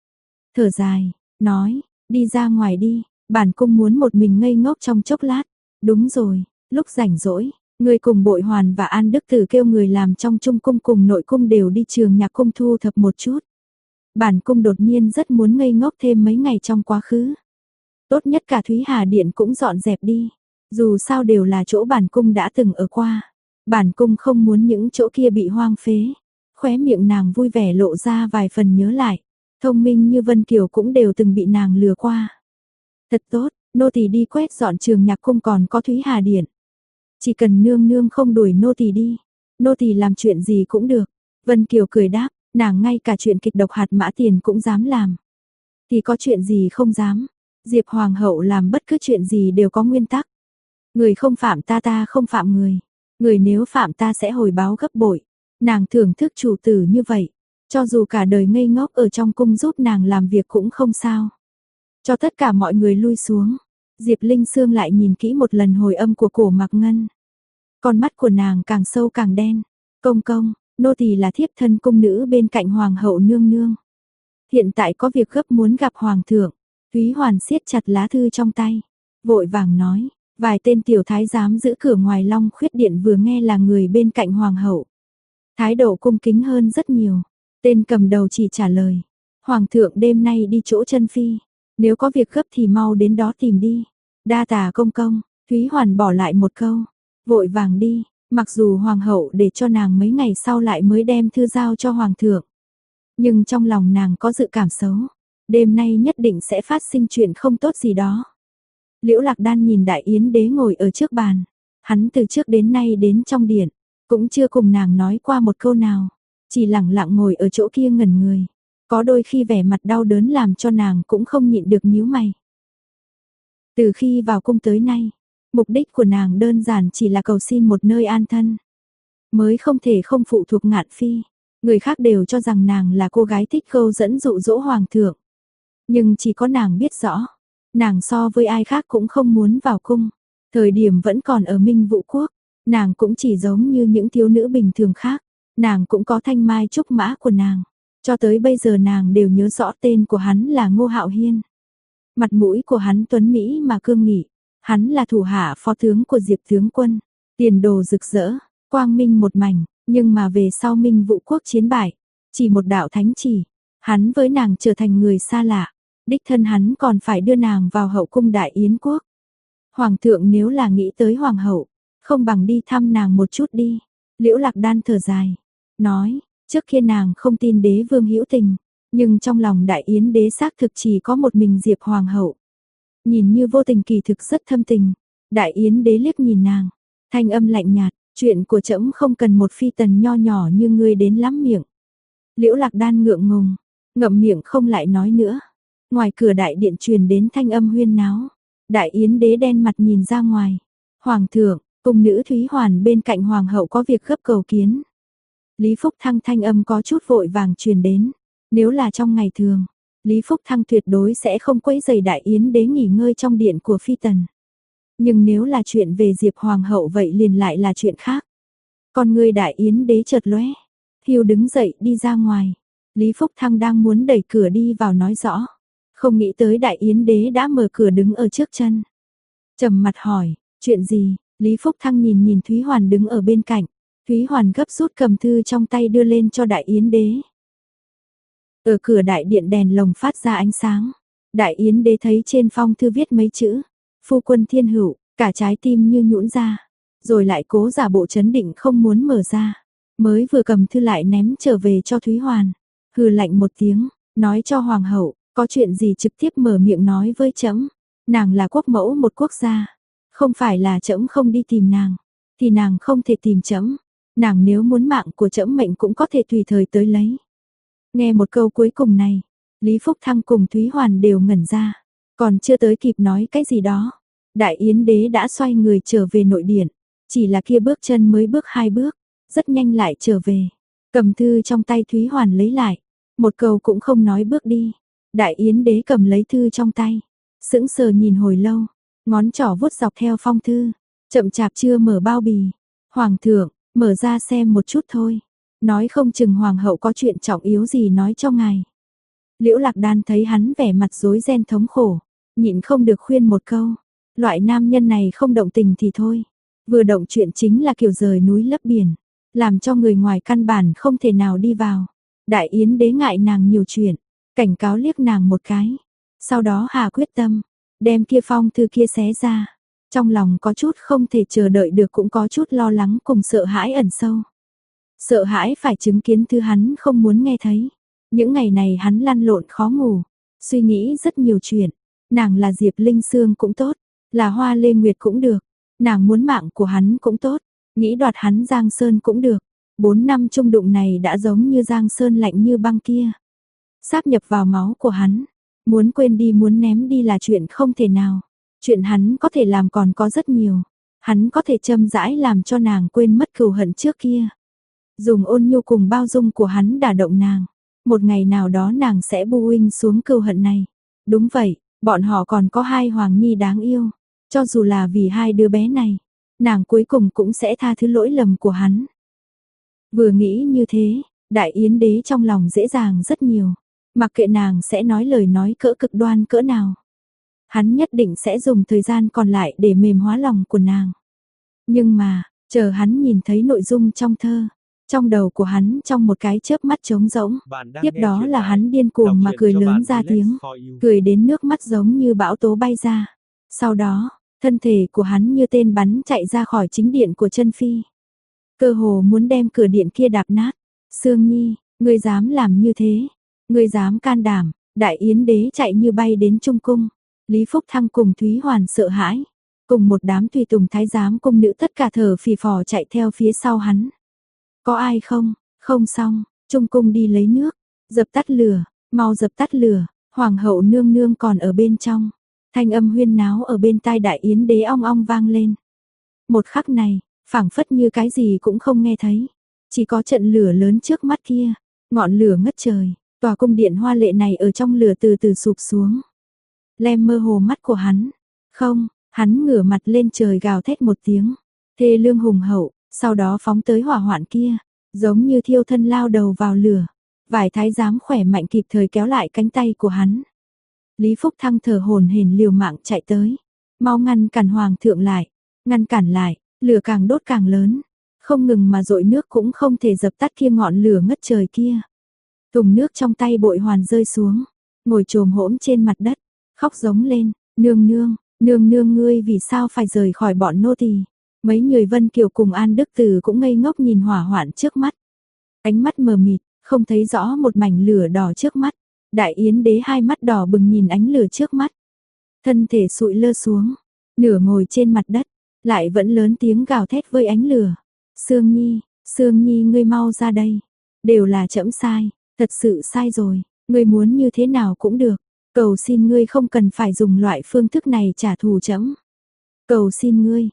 Thở dài, nói, đi ra ngoài đi, bản cung muốn một mình ngây ngốc trong chốc lát. Đúng rồi, lúc rảnh rỗi, ngươi cùng Bội Hoàn và An Đức Tử kêu người làm trong trung cung cùng nội cung đều đi trường nhạc cung thu thập một chút. Bản cung đột nhiên rất muốn ngây ngốc thêm mấy ngày trong quá khứ. Tốt nhất cả Thúy Hà Điện cũng dọn dẹp đi. Dù sao đều là chỗ bản cung đã từng ở qua. Bản cung không muốn những chỗ kia bị hoang phế. Khóe miệng nàng vui vẻ lộ ra vài phần nhớ lại. Thông minh như Vân Kiều cũng đều từng bị nàng lừa qua. Thật tốt, nô tỳ đi quét dọn trường nhạc cung còn có Thúy Hà Điện. Chỉ cần nương nương không đuổi nô tỳ đi. Nô tỳ làm chuyện gì cũng được. Vân Kiều cười đáp, nàng ngay cả chuyện kịch độc hạt mã tiền cũng dám làm. Thì có chuyện gì không dám. Diệp Hoàng hậu làm bất cứ chuyện gì đều có nguyên tắc. Người không phạm ta ta không phạm người. Người nếu phạm ta sẽ hồi báo gấp bội. Nàng thưởng thức chủ tử như vậy. Cho dù cả đời ngây ngốc ở trong cung giúp nàng làm việc cũng không sao. Cho tất cả mọi người lui xuống. Diệp Linh Sương lại nhìn kỹ một lần hồi âm của Cổ Mạc Ngân. Con mắt của nàng càng sâu càng đen. Công công, nô tỳ là thiếp thân cung nữ bên cạnh Hoàng hậu nương nương. Hiện tại có việc gấp muốn gặp Hoàng thượng. Thúy Hoàn siết chặt lá thư trong tay. Vội vàng nói. Vài tên tiểu thái giám giữ cửa ngoài Long Khuyết Điện vừa nghe là người bên cạnh Hoàng hậu. Thái độ cung kính hơn rất nhiều. Tên cầm đầu chỉ trả lời. Hoàng thượng đêm nay đi chỗ chân phi. Nếu có việc gấp thì mau đến đó tìm đi. Đa tà công công. Thúy Hoàn bỏ lại một câu. Vội vàng đi. Mặc dù Hoàng hậu để cho nàng mấy ngày sau lại mới đem thư giao cho Hoàng thượng. Nhưng trong lòng nàng có dự cảm xấu. đêm nay nhất định sẽ phát sinh chuyện không tốt gì đó. Liễu Lạc Đan nhìn Đại Yến đế ngồi ở trước bàn, hắn từ trước đến nay đến trong điện, cũng chưa cùng nàng nói qua một câu nào, chỉ lặng lặng ngồi ở chỗ kia ngẩn người. Có đôi khi vẻ mặt đau đớn làm cho nàng cũng không nhịn được nhíu mày. Từ khi vào cung tới nay, mục đích của nàng đơn giản chỉ là cầu xin một nơi an thân. Mới không thể không phụ thuộc Ngạn Phi. Người khác đều cho rằng nàng là cô gái thích câu dẫn dụ dỗ hoàng thượng. Nhưng chỉ có nàng biết rõ, nàng so với ai khác cũng không muốn vào cung. Thời điểm vẫn còn ở Minh Vũ Quốc, nàng cũng chỉ giống như những thiếu nữ bình thường khác. Nàng cũng có thanh mai trúc mã của nàng. Cho tới bây giờ nàng đều nhớ rõ tên của hắn là Ngô Hạo Hiên. Mặt mũi của hắn tuấn Mỹ mà cương nghị. Hắn là thủ hạ phó tướng của Diệp tướng quân. Tiền đồ rực rỡ, quang minh một mảnh. Nhưng mà về sau Minh Vũ Quốc chiến bại, chỉ một đạo thánh chỉ, hắn với nàng trở thành người xa lạ. Đích thân hắn còn phải đưa nàng vào hậu cung Đại Yến Quốc. Hoàng thượng nếu là nghĩ tới hoàng hậu, không bằng đi thăm nàng một chút đi. Liễu Lạc Đan thở dài, nói, trước kia nàng không tin đế vương hữu tình, nhưng trong lòng Đại Yến đế xác thực chỉ có một mình Diệp hoàng hậu. Nhìn như vô tình kỳ thực rất thâm tình. Đại Yến đế liếc nhìn nàng, thanh âm lạnh nhạt, chuyện của trẫm không cần một phi tần nho nhỏ như ngươi đến lắm miệng. Liễu Lạc Đan ngượng ngùng, ngậm miệng không lại nói nữa. Ngoài cửa đại điện truyền đến thanh âm huyên náo. Đại Yến đế đen mặt nhìn ra ngoài. Hoàng thượng, cung nữ Thúy Hoàn bên cạnh hoàng hậu có việc gấp cầu kiến. Lý Phúc Thăng thanh âm có chút vội vàng truyền đến. Nếu là trong ngày thường, Lý Phúc Thăng tuyệt đối sẽ không quấy rầy Đại Yến đế nghỉ ngơi trong điện của phi tần. Nhưng nếu là chuyện về Diệp hoàng hậu vậy liền lại là chuyện khác. Con người Đại Yến đế chợt lóe, Hiu đứng dậy đi ra ngoài. Lý Phúc Thăng đang muốn đẩy cửa đi vào nói rõ, không nghĩ tới Đại Yến đế đã mở cửa đứng ở trước chân. Trầm mặt hỏi, chuyện gì? Lý Phúc Thăng nhìn nhìn Thúy Hoàn đứng ở bên cạnh. Thúy Hoàn gấp rút cầm thư trong tay đưa lên cho Đại Yến đế. Ở cửa đại điện đèn lồng phát ra ánh sáng. Đại Yến đế thấy trên phong thư viết mấy chữ, phu quân thiên hữu, cả trái tim như nhũn ra, rồi lại cố giả bộ trấn định không muốn mở ra. Mới vừa cầm thư lại ném trở về cho Thúy Hoàn, hừ lạnh một tiếng, nói cho hoàng hậu, có chuyện gì trực tiếp mở miệng nói với trẫm. Nàng là quốc mẫu một quốc gia, không phải là trẫm không đi tìm nàng, thì nàng không thể tìm trẫm. Nàng nếu muốn mạng của trẫm mệnh cũng có thể tùy thời tới lấy. Nghe một câu cuối cùng này, Lý Phúc Thăng cùng Thúy Hoàn đều ngẩn ra, còn chưa tới kịp nói cái gì đó. Đại Yến đế đã xoay người trở về nội điện, chỉ là kia bước chân mới bước 2 bước, rất nhanh lại trở về. Cầm thư trong tay Thúy Hoàn lấy lại, một câu cũng không nói bước đi. Đại Yến đế cầm lấy thư trong tay, sững sờ nhìn hồi lâu, ngón trỏ vuốt dọc theo phong thư, chậm chạp chưa mở bao bì. Hoàng thượng, mở ra xem một chút thôi, nói không chừng hoàng hậu có chuyện trọng yếu gì nói cho ngài. Liễu Lạc Đan thấy hắn vẻ mặt rối ren thống khổ, nhịn không được khuyên một câu, loại nam nhân này không động tình thì thôi, vừa động chuyện chính là kiểu rời núi lấp biển, làm cho người ngoài căn bản không thể nào đi vào. Đại Yến đế ngại nàng nhiều chuyện, cảnh cáo liếc nàng một cái, sau đó hạ quyết tâm, đem kia phong thư kia xé ra. Trong lòng có chút không thể chờ đợi được cũng có chút lo lắng cùng sợ hãi ẩn sâu. Sợ hãi phải chứng kiến thứ hắn không muốn nghe thấy. Những ngày này hắn lăn lộn khó ngủ, suy nghĩ rất nhiều chuyện. Nàng là Diệp Linh Sương cũng tốt, là Hoa Lê Nguyệt cũng được. Nàng muốn mạng của hắn cũng tốt, nghĩ đoạt hắn Giang Sơn cũng được. 4 năm chung đụng này đã giống như Giang Sơn lạnh như băng kia. Sáp nhập vào máu của hắn, muốn quên đi muốn ném đi là chuyện không thể nào. Chuyện hắn có thể làm còn có rất nhiều. Hắn có thể châm rãi làm cho nàng quên mất cừu hận trước kia. Dùng ôn nhu cùng bao dung của hắn đả động nàng. Một ngày nào đó nàng sẽ bu uinh xuống cừu hận này. Đúng vậy, bọn họ còn có 2 hoàng nhi đáng yêu. Cho dù là vì 2 đứa bé này, nàng cuối cùng cũng sẽ tha thứ lỗi lầm của hắn. Vừa nghĩ như thế, Đại Yến đế trong lòng dễ dàng rất nhiều. Mặc kệ nàng sẽ nói lời nói cỡ cực đoan cỡ nào. Hắn nhất định sẽ dùng thời gian còn lại để mềm hóa lòng của nàng. Nhưng mà, chờ hắn nhìn thấy nội dung trong thơ, trong đầu của hắn trong một cái chớp mắt trống rỗng, tiếp đó là hắn điên cuồng mà cười lớn ra tiếng, cười đến nước mắt giống như bão tố bay ra. Sau đó, thân thể của hắn như tên bắn chạy ra khỏi chính điện của chân phi. Cơ hồ muốn đem cửa điện kia đạp nát. Sương Nhi, ngươi dám làm như thế? Ngươi dám can đảm? Đại Yến đế chạy như bay đến Trung cung. Lý Phúc Thăng cùng Thúy Hoàn sợ hãi. Cùng một đám tùy tùng thái giám cung nữ tất cả thở phì phò chạy theo phía sau hắn. Có ai không? Không xong, Trung cung đi lấy nước. Dập tắt lửa, mau dập tắt lửa. Hoàng hậu nương nương còn ở bên trong. Thanh âm huyên náo ở bên tai Đại Yến đế ong ong vang lên. Một khắc này, phảng phất như cái gì cũng không nghe thấy. Chỉ có trận lửa lớn trước mắt kia. Ngọn lửa ngất trời. Tòa cung điện hoa lệ này ở trong lửa từ từ sụp xuống. Lem mơ hồ mắt của hắn. Không, hắn ngửa mặt lên trời gào thét một tiếng. Thê lương hùng hậu, sau đó phóng tới hỏa hoạn kia. Giống như thiêu thân lao đầu vào lửa. Vài thái giám khỏe mạnh kịp thời kéo lại cánh tay của hắn. Lý Phúc Thăng thở hổn hển liều mạng chạy tới. Mau ngăn cản hoàng thượng lại. Ngăn cản lại, lửa càng đốt càng lớn. Không ngừng mà dội nước cũng không thể dập tắt kia ngọn lửa ngất trời kia. Thùng nước trong tay Bội Hoàn rơi xuống. Ngồi chồm hổm trên mặt đất. Khóc giống lên, nương nương ngươi vì sao phải rời khỏi bọn nô tỳ? Mấy người Vân Kiều cùng An Đức Từ cũng ngây ngốc nhìn hỏa hoạn trước mắt. Ánh mắt mờ mịt, không thấy rõ một mảnh lửa đỏ trước mắt. Đại Yến đế hai mắt đỏ bừng nhìn ánh lửa trước mắt. Thân thể sụi lơ xuống, nửa ngồi trên mặt đất, lại vẫn lớn tiếng gào thét với ánh lửa. Sương Nhi ngươi mau ra đây. Đều là trẫm sai, thật sự sai rồi, ngươi muốn như thế nào cũng được. Cầu xin ngươi không cần phải dùng loại phương thức này trả thù trẫm. Cầu xin ngươi.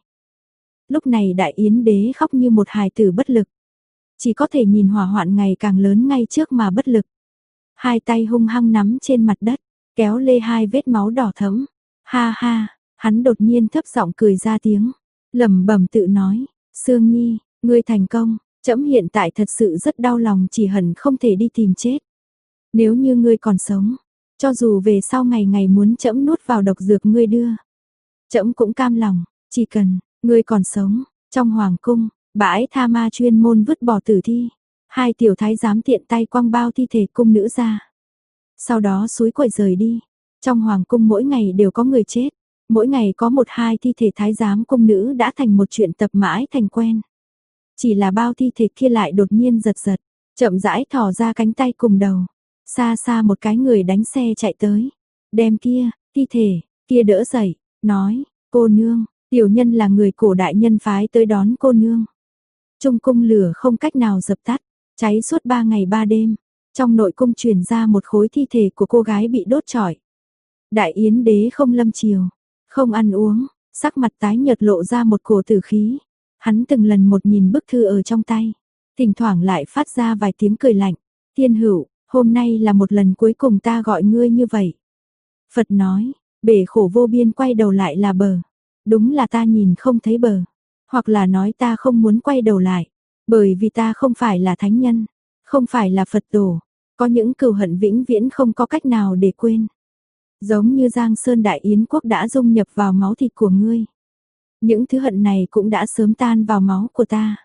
Lúc này Đại Yến đế khóc như một hài tử bất lực. Chỉ có thể nhìn hỏa hoạn ngày càng lớn ngay trước mà bất lực. Hai tay hung hăng nắm trên mặt đất, kéo lê hai vết máu đỏ thẫm. Ha ha, hắn đột nhiên thấp giọng cười ra tiếng, lẩm bẩm tự nói, Sương Nhi, ngươi thành công, trẫm hiện tại thật sự rất đau lòng, chỉ hận không thể đi tìm chết. Nếu như ngươi còn sống, cho dù về sau ngày ngày muốn trẫm nuốt vào độc dược ngươi đưa, trẫm cũng cam lòng, chỉ cần ngươi còn sống. Trong hoàng cung, bãi tha ma chuyên môn vứt bỏ tử thi. Hai tiểu thái giám tiện tay quăng bao thi thể cung nữ ra. Sau đó xúi quẩy rời đi. Trong hoàng cung mỗi ngày đều có người chết. Mỗi ngày có một hai thi thể thái giám cung nữ đã thành một chuyện tập mãi thành quen. Chỉ là bao thi thể kia lại đột nhiên giật giật, chậm rãi thò ra cánh tay cùng đầu. Xa xa một cái người đánh xe chạy tới. Đem kia, thi thể, kia đỡ dậy, nói, cô nương, tiểu nhân là người cổ đại nhân phái tới đón cô nương. Trung cung lửa không cách nào dập tắt, cháy suốt 3 ngày 3 đêm. Trong nội cung truyền ra một khối thi thể của cô gái bị đốt trọi. Đại Yến đế không lâm chiều, không ăn uống, sắc mặt tái nhợt lộ ra một cổ tử khí. Hắn từng lần một nhìn bức thư ở trong tay, thỉnh thoảng lại phát ra vài tiếng cười lạnh. Thiên hữu, hôm nay là một lần cuối cùng ta gọi ngươi như vậy. Phật nói, bể khổ vô biên quay đầu lại là bờ. Đúng là ta nhìn không thấy bờ. Hoặc là nói ta không muốn quay đầu lại. Bởi vì ta không phải là thánh nhân, không phải là Phật tổ. Có những cừu hận vĩnh viễn không có cách nào để quên. Giống như Giang Sơn Đại Yến quốc đã dung nhập vào máu thịt của ngươi. Những thứ hận này cũng đã sớm tan vào máu của ta.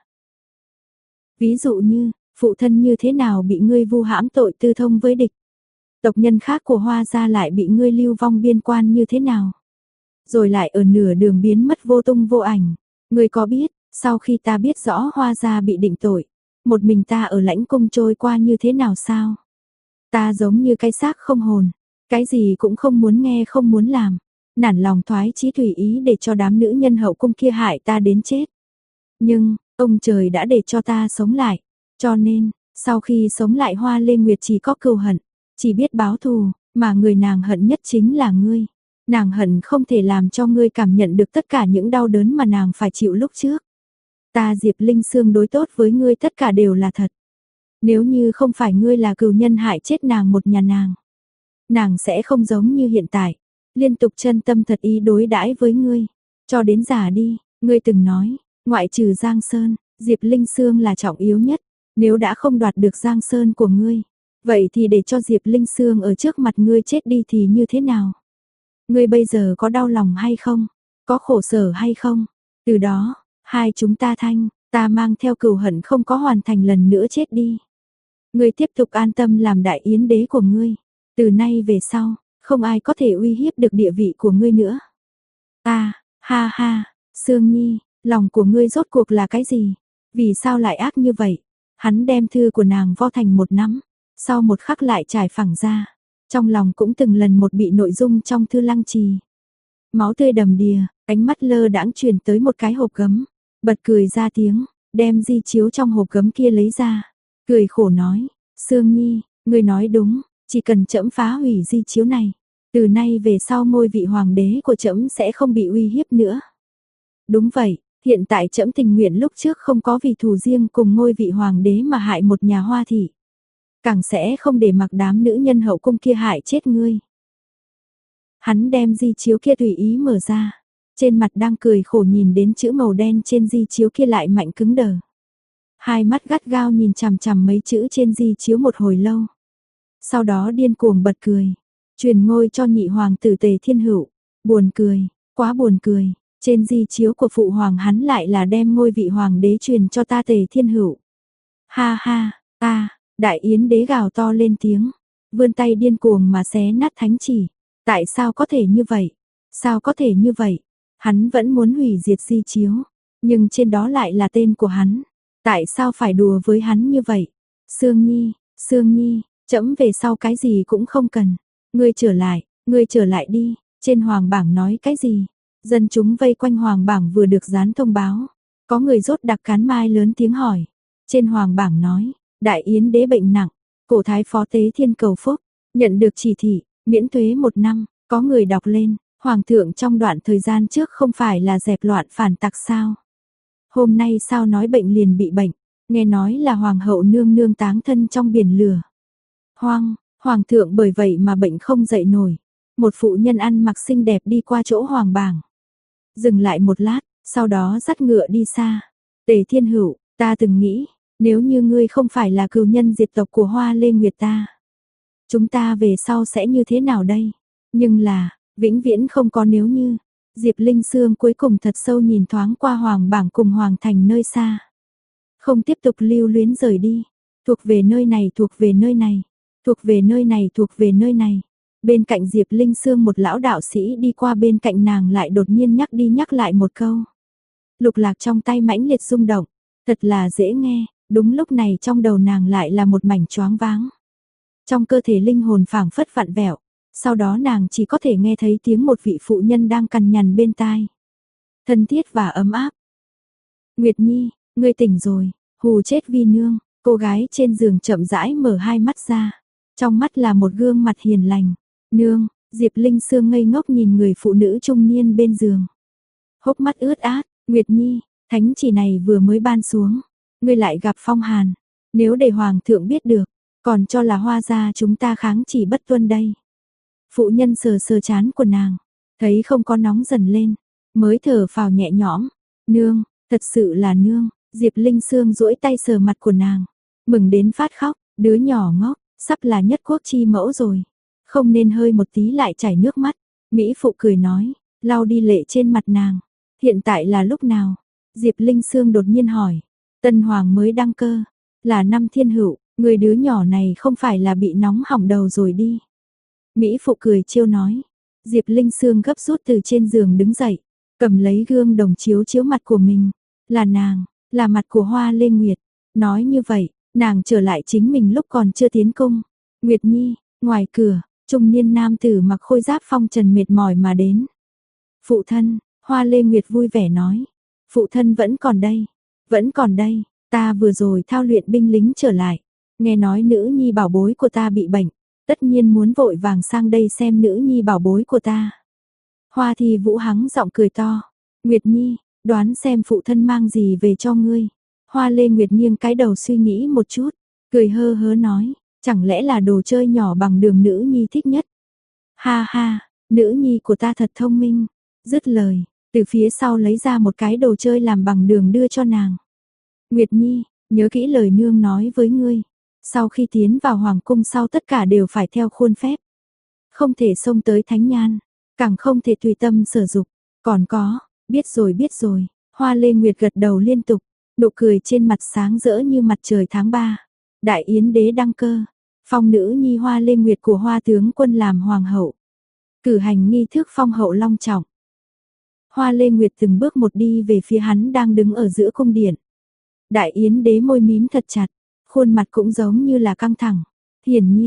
Ví dụ như, phụ thân như thế nào bị ngươi vu hãm tội tư thông với địch. Tộc nhân khác của Hoa gia lại bị ngươi lưu vong biên quan như thế nào. Rồi lại ở nửa đường biến mất vô tung vô ảnh. Ngươi có biết, sau khi ta biết rõ Hoa gia bị định tội, một mình ta ở lãnh cung trôi qua như thế nào sao? Ta giống như cái xác không hồn, cái gì cũng không muốn nghe không muốn làm, nản lòng thoái chí tùy ý để cho đám nữ nhân hậu cung kia hại ta đến chết. Nhưng, ông trời đã để cho ta sống lại, cho nên, sau khi sống lại Hoa Lê Nguyệt chỉ có cừu hận, chỉ biết báo thù, mà người nàng hận nhất chính là ngươi. Nàng hận không thể làm cho ngươi cảm nhận được tất cả những đau đớn mà nàng phải chịu lúc trước. Ta Diệp Linh Sương đối tốt với ngươi tất cả đều là thật. Nếu như không phải ngươi là cừu nhân hại chết nàng một nhà nàng sẽ không giống như hiện tại, liên tục chân tâm thật ý đối đãi với ngươi, cho đến già đi. Ngươi từng nói, ngoại trừ Giang Sơn, Diệp Linh Sương là trọng yếu nhất. Nếu đã không đoạt được Giang Sơn của ngươi, vậy thì để cho Diệp Linh Sương ở trước mặt ngươi chết đi thì như thế nào? Ngươi bây giờ có đau lòng hay không? Có khổ sở hay không? Từ đó, hai chúng ta ta mang theo cừu hận không có hoàn thành lần nữa chết đi. Ngươi tiếp tục an tâm làm Đại Yến đế của ngươi. Từ nay về sau, không ai có thể uy hiếp được địa vị của ngươi nữa. Ha ha, Sương Nhi, lòng của ngươi rốt cuộc là cái gì? Vì sao lại ác như vậy? Hắn đem thư của nàng vo thành một nắm, sau một khắc lại trải phẳng ra. Trong lòng cũng từng lần một bị nội dung trong thư lăng trì. Máu tươi đầm đìa, ánh mắt lơ đãng chuyển tới một cái hộp gấm, bật cười ra tiếng, đem di chiếu trong hộp gấm kia lấy ra, cười khổ nói, Sương Nhi, ngươi nói đúng, chỉ cần trẫm phá hủy di chiếu này, từ nay về sau ngôi vị hoàng đế của trẫm sẽ không bị uy hiếp nữa. Đúng vậy, hiện tại trẫm tình nguyện lúc trước không có vì thù riêng cùng ngôi vị hoàng đế mà hại một nhà Hoa thị, càng sẽ không để mặc đám nữ nhân hậu cung kia hại chết ngươi. Hắn đem di chiếu kia tùy ý mở ra, trên mặt đang cười khổ nhìn đến chữ màu đen trên di chiếu kia lại mạnh cứng đờ. Hai mắt gắt gao nhìn chằm chằm mấy chữ trên di chiếu một hồi lâu. Sau đó điên cuồng bật cười, truyền ngôi cho nhị hoàng tử Tề Thiên Hữu. Buồn cười, quá buồn cười, trên di chiếu của phụ hoàng hắn lại là đem ngôi vị hoàng đế truyền cho ta Tề Thiên Hữu. Ha ha, Đại Yến đế gào to lên tiếng, vươn tay điên cuồng mà xé nát thánh chỉ. Tại sao có thể như vậy? Sao có thể như vậy? Hắn vẫn muốn hủy diệt di chiếu, nhưng trên đó lại là tên của hắn. Tại sao phải đùa với hắn như vậy? Sương Nhi, trẫm về sau cái gì cũng không cần. Ngươi trở lại đi. Trên hoàng bảng nói cái gì? Dân chúng vây quanh hoàng bảng vừa được dán thông báo. Có người rốt đặc cán mai lớn tiếng hỏi. Trên hoàng bảng nói, Đại Yến đế bệnh nặng, cổ thái phó Tế Thiên cầu phúc, nhận được chỉ thị, miễn thuế 1 năm. Có người đọc lên, hoàng thượng trong đoạn thời gian trước không phải là dẹp loạn phản tặc sao? Hôm nay sao nói bệnh liền bị bệnh, nghe nói là hoàng hậu nương nương táng thân trong biển lửa. Hoàng thượng bởi vậy mà bệnh không dậy nổi. Một phụ nhân ăn mặc xinh đẹp đi qua chỗ hoàng bảng. Dừng lại một lát, sau đó dắt ngựa đi xa. Tề Thiên Hữu, ta từng nghĩ, nếu như ngươi không phải là cừu nhân diệt tộc của Hoa Lê Nguyệt ta, chúng ta về sau sẽ như thế nào đây? Nhưng là, vĩnh viễn không có nếu như. Diệp Linh Sương cuối cùng thật sâu nhìn thoáng qua hoàng bảng cùng hoàng thành nơi xa. Không tiếp tục lưu luyến rời đi. Thuộc về nơi này, thuộc về nơi này. Thuộc về nơi này, thuộc về nơi này. Bên cạnh Diệp Linh Sương một lão đạo sĩ đi qua bên cạnh nàng lại đột nhiên nhắc đi nhắc lại một câu. Lục lạc trong tay mãnh liệt rung động. Thật là dễ nghe. Đúng lúc này trong đầu nàng lại là một mảnh choáng váng. Trong cơ thể linh hồn phảng phất vặn vẹo. Sau đó nàng chỉ có thể nghe thấy tiếng một vị phụ nhân đang cằn nhằn bên tai. Thân thiết và ấm áp. Nguyệt Nhi, ngươi tỉnh rồi, hù chết Vi nương. Cô gái trên giường chậm rãi mở hai mắt ra. Trong mắt là một gương mặt hiền lành. Nương, Diệp Linh Sương ngây ngốc nhìn người phụ nữ trung niên bên giường. Hốc mắt ướt át, Nguyệt Nhi, thánh chỉ này vừa mới ban xuống. Ngươi lại gặp phong hàn. Nếu để hoàng thượng biết được, còn cho là Hoa gia chúng ta kháng chỉ bất tuân đây. Phụ nhân sờ sờ trán của nàng, thấy không có nóng dần lên, mới thở phào nhẹ nhõm. Nương, thật sự là nương. Diệp Linh Sương duỗi tay sờ mặt của nàng, mừng đến phát khóc. Đứa nhỏ ngốc, sắp là nhất quốc chi mẫu rồi, không nên hơi một tí lại chảy nước mắt. Mỹ phụ cười nói, lau đi lệ trên mặt nàng. Hiện tại là lúc nào? Diệp Linh Sương đột nhiên hỏi. Tân hoàng mới đăng cơ, là năm Thiên Hữu. Người đứa nhỏ này không phải là bị nóng hỏng đầu rồi đi. Mỹ phụ cười trêu nói. Diệp Linh Sương gấp rút từ trên giường đứng dậy, cầm lấy gương đồng chiếu chiếu mặt của mình. Là nàng, là mặt của Hoa Lê Nguyệt. Nói như vậy, nàng trở lại chính mình lúc còn chưa tiến cung. Nguyệt Nhi, ngoài cửa, trung niên nam tử mặc khôi giáp phong trần mệt mỏi mà đến. Phụ thân, Hoa Lê Nguyệt vui vẻ nói. Phụ thân vẫn còn đây, vẫn còn đây. Ta vừa rồi thao luyện binh lính trở lại. Nghe nói nữ nhi bảo bối của ta bị bệnh. Tất nhiên muốn vội vàng sang đây xem nữ nhi bảo bối của ta. Hoa Thì Vũ hắng giọng cười to. Nguyệt Nhi, đoán xem phụ thân mang gì về cho ngươi. Hoa Lê Nguyệt nghiêng cái đầu suy nghĩ một chút, cười hơ hớ nói, chẳng lẽ là đồ chơi nhỏ bằng đường nữ nhi thích nhất. Ha ha, nữ nhi của ta thật thông minh. Dứt lời, từ phía sau lấy ra một cái đồ chơi làm bằng đường đưa cho nàng. Nguyệt Nhi, nhớ kỹ lời nương nói với ngươi. Sau khi tiến vào hoàng cung sau tất cả đều phải theo khuôn phép. Không thể xông tới thánh nhan, càng không thể tùy tâm sở dục. Còn có, biết rồi. Hoa Lê Nguyệt gật đầu liên tục, nụ cười trên mặt sáng rỡ như mặt trời tháng 3. Đại Yến đế đăng cơ, phong nữ nhi Hoa Lê Nguyệt của Hoa tướng quân làm hoàng hậu. Cử hành nghi thức phong hậu long trọng. Hoa Lê Nguyệt từng bước một đi về phía hắn đang đứng ở giữa cung điện. Đại Yến đế môi mím thật chặt, khuôn mặt cũng giống như là căng thẳng. Hiển nhiên,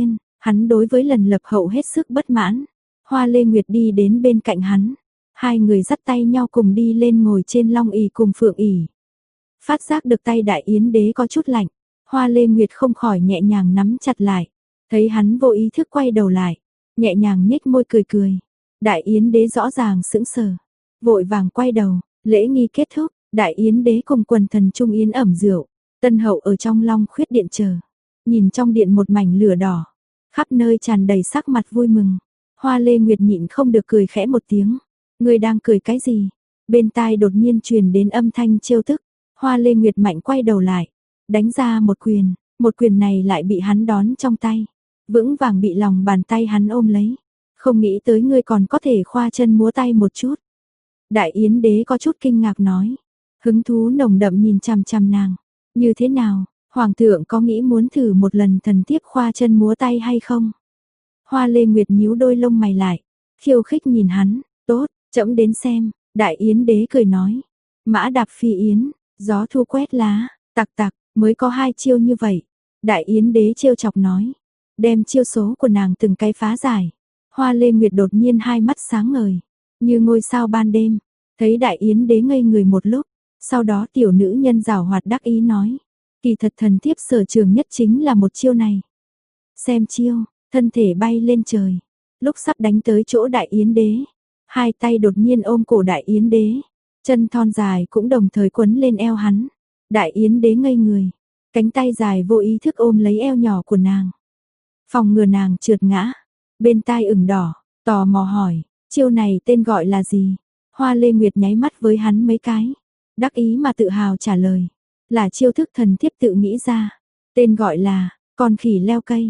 Hắn đối với lần lập hậu hết sức bất mãn. Hoa Lê Nguyệt đi đến bên cạnh hắn. Hai người dắt tay nhau cùng đi lên ngồi trên long ỷ cùng phượng ỷ. Phát giác được tay Đại Yến Đế có chút lạnh. Hoa Lê Nguyệt không khỏi nhẹ nhàng nắm chặt lại. Thấy hắn vô ý thức quay đầu lại. Nhẹ nhàng nhếch môi cười cười. Đại Yến Đế rõ ràng sững sờ. Vội vàng quay đầu. Lễ nghi kết thúc. Đại Yến Đế cùng quần thần trung yến ẩm rượu. Tân hậu ở trong long khuyết điện chờ. Nhìn trong điện một mảnh lửa đỏ. Khắp nơi tràn đầy sắc mặt vui mừng. Hoa Lê Nguyệt nhịn không được cười khẽ một tiếng. Người đang cười cái gì? Bên tai đột nhiên truyền đến âm thanh trêu tức. Hoa Lê Nguyệt mạnh quay đầu lại. Đánh ra một quyền này lại bị hắn đón trong tay. Vững vàng bị lòng bàn tay hắn ôm lấy. Không nghĩ tới ngươi còn có thể khoa chân múa tay một chút. Đại Yến Đế có chút kinh ngạc nói. Hứng thú nồng đậm nhìn chằm chằm nàng. Như thế nào, Hoàng thượng có nghĩ muốn thử một lần thần tiếp khoa chân múa tay hay không? Hoa Lê Nguyệt nhíu đôi lông mày lại. Khiêu khích nhìn hắn. Tốt, trẫm đến xem. Đại Yến Đế cười nói. Mã đạp phi yến, gió thu quét lá, tặc tặc, mới có 2 chiêu như vậy. Đại Yến Đế trêu chọc nói. Đem chiêu số của nàng từng cái phá giải. Hoa Lê Nguyệt đột nhiên hai mắt sáng ngời. Như ngôi sao ban đêm. Thấy Đại Yến Đế ngây người một lúc. Sau đó tiểu nữ nhân giảo hoạt đắc ý nói. Kỳ thật thần thiếp sở trường nhất chính là một chiêu này. Xem chiêu, thân thể bay lên trời. Lúc sắp đánh tới chỗ Đại Yến Đế. Hai tay đột nhiên ôm cổ Đại Yến Đế. Chân thon dài cũng đồng thời quấn lên eo hắn. Đại Yến Đế ngây người. Cánh tay dài vô ý thức ôm lấy eo nhỏ của nàng. Phòng ngừa nàng trượt ngã. Bên tai ửng đỏ, tò mò hỏi. Chiêu này tên gọi là gì? Hoa Lê Nguyệt nháy mắt với hắn mấy cái. Đắc ý mà tự hào trả lời. Là chiêu thức thần thiếp tự nghĩ ra. Tên gọi là con khỉ leo cây.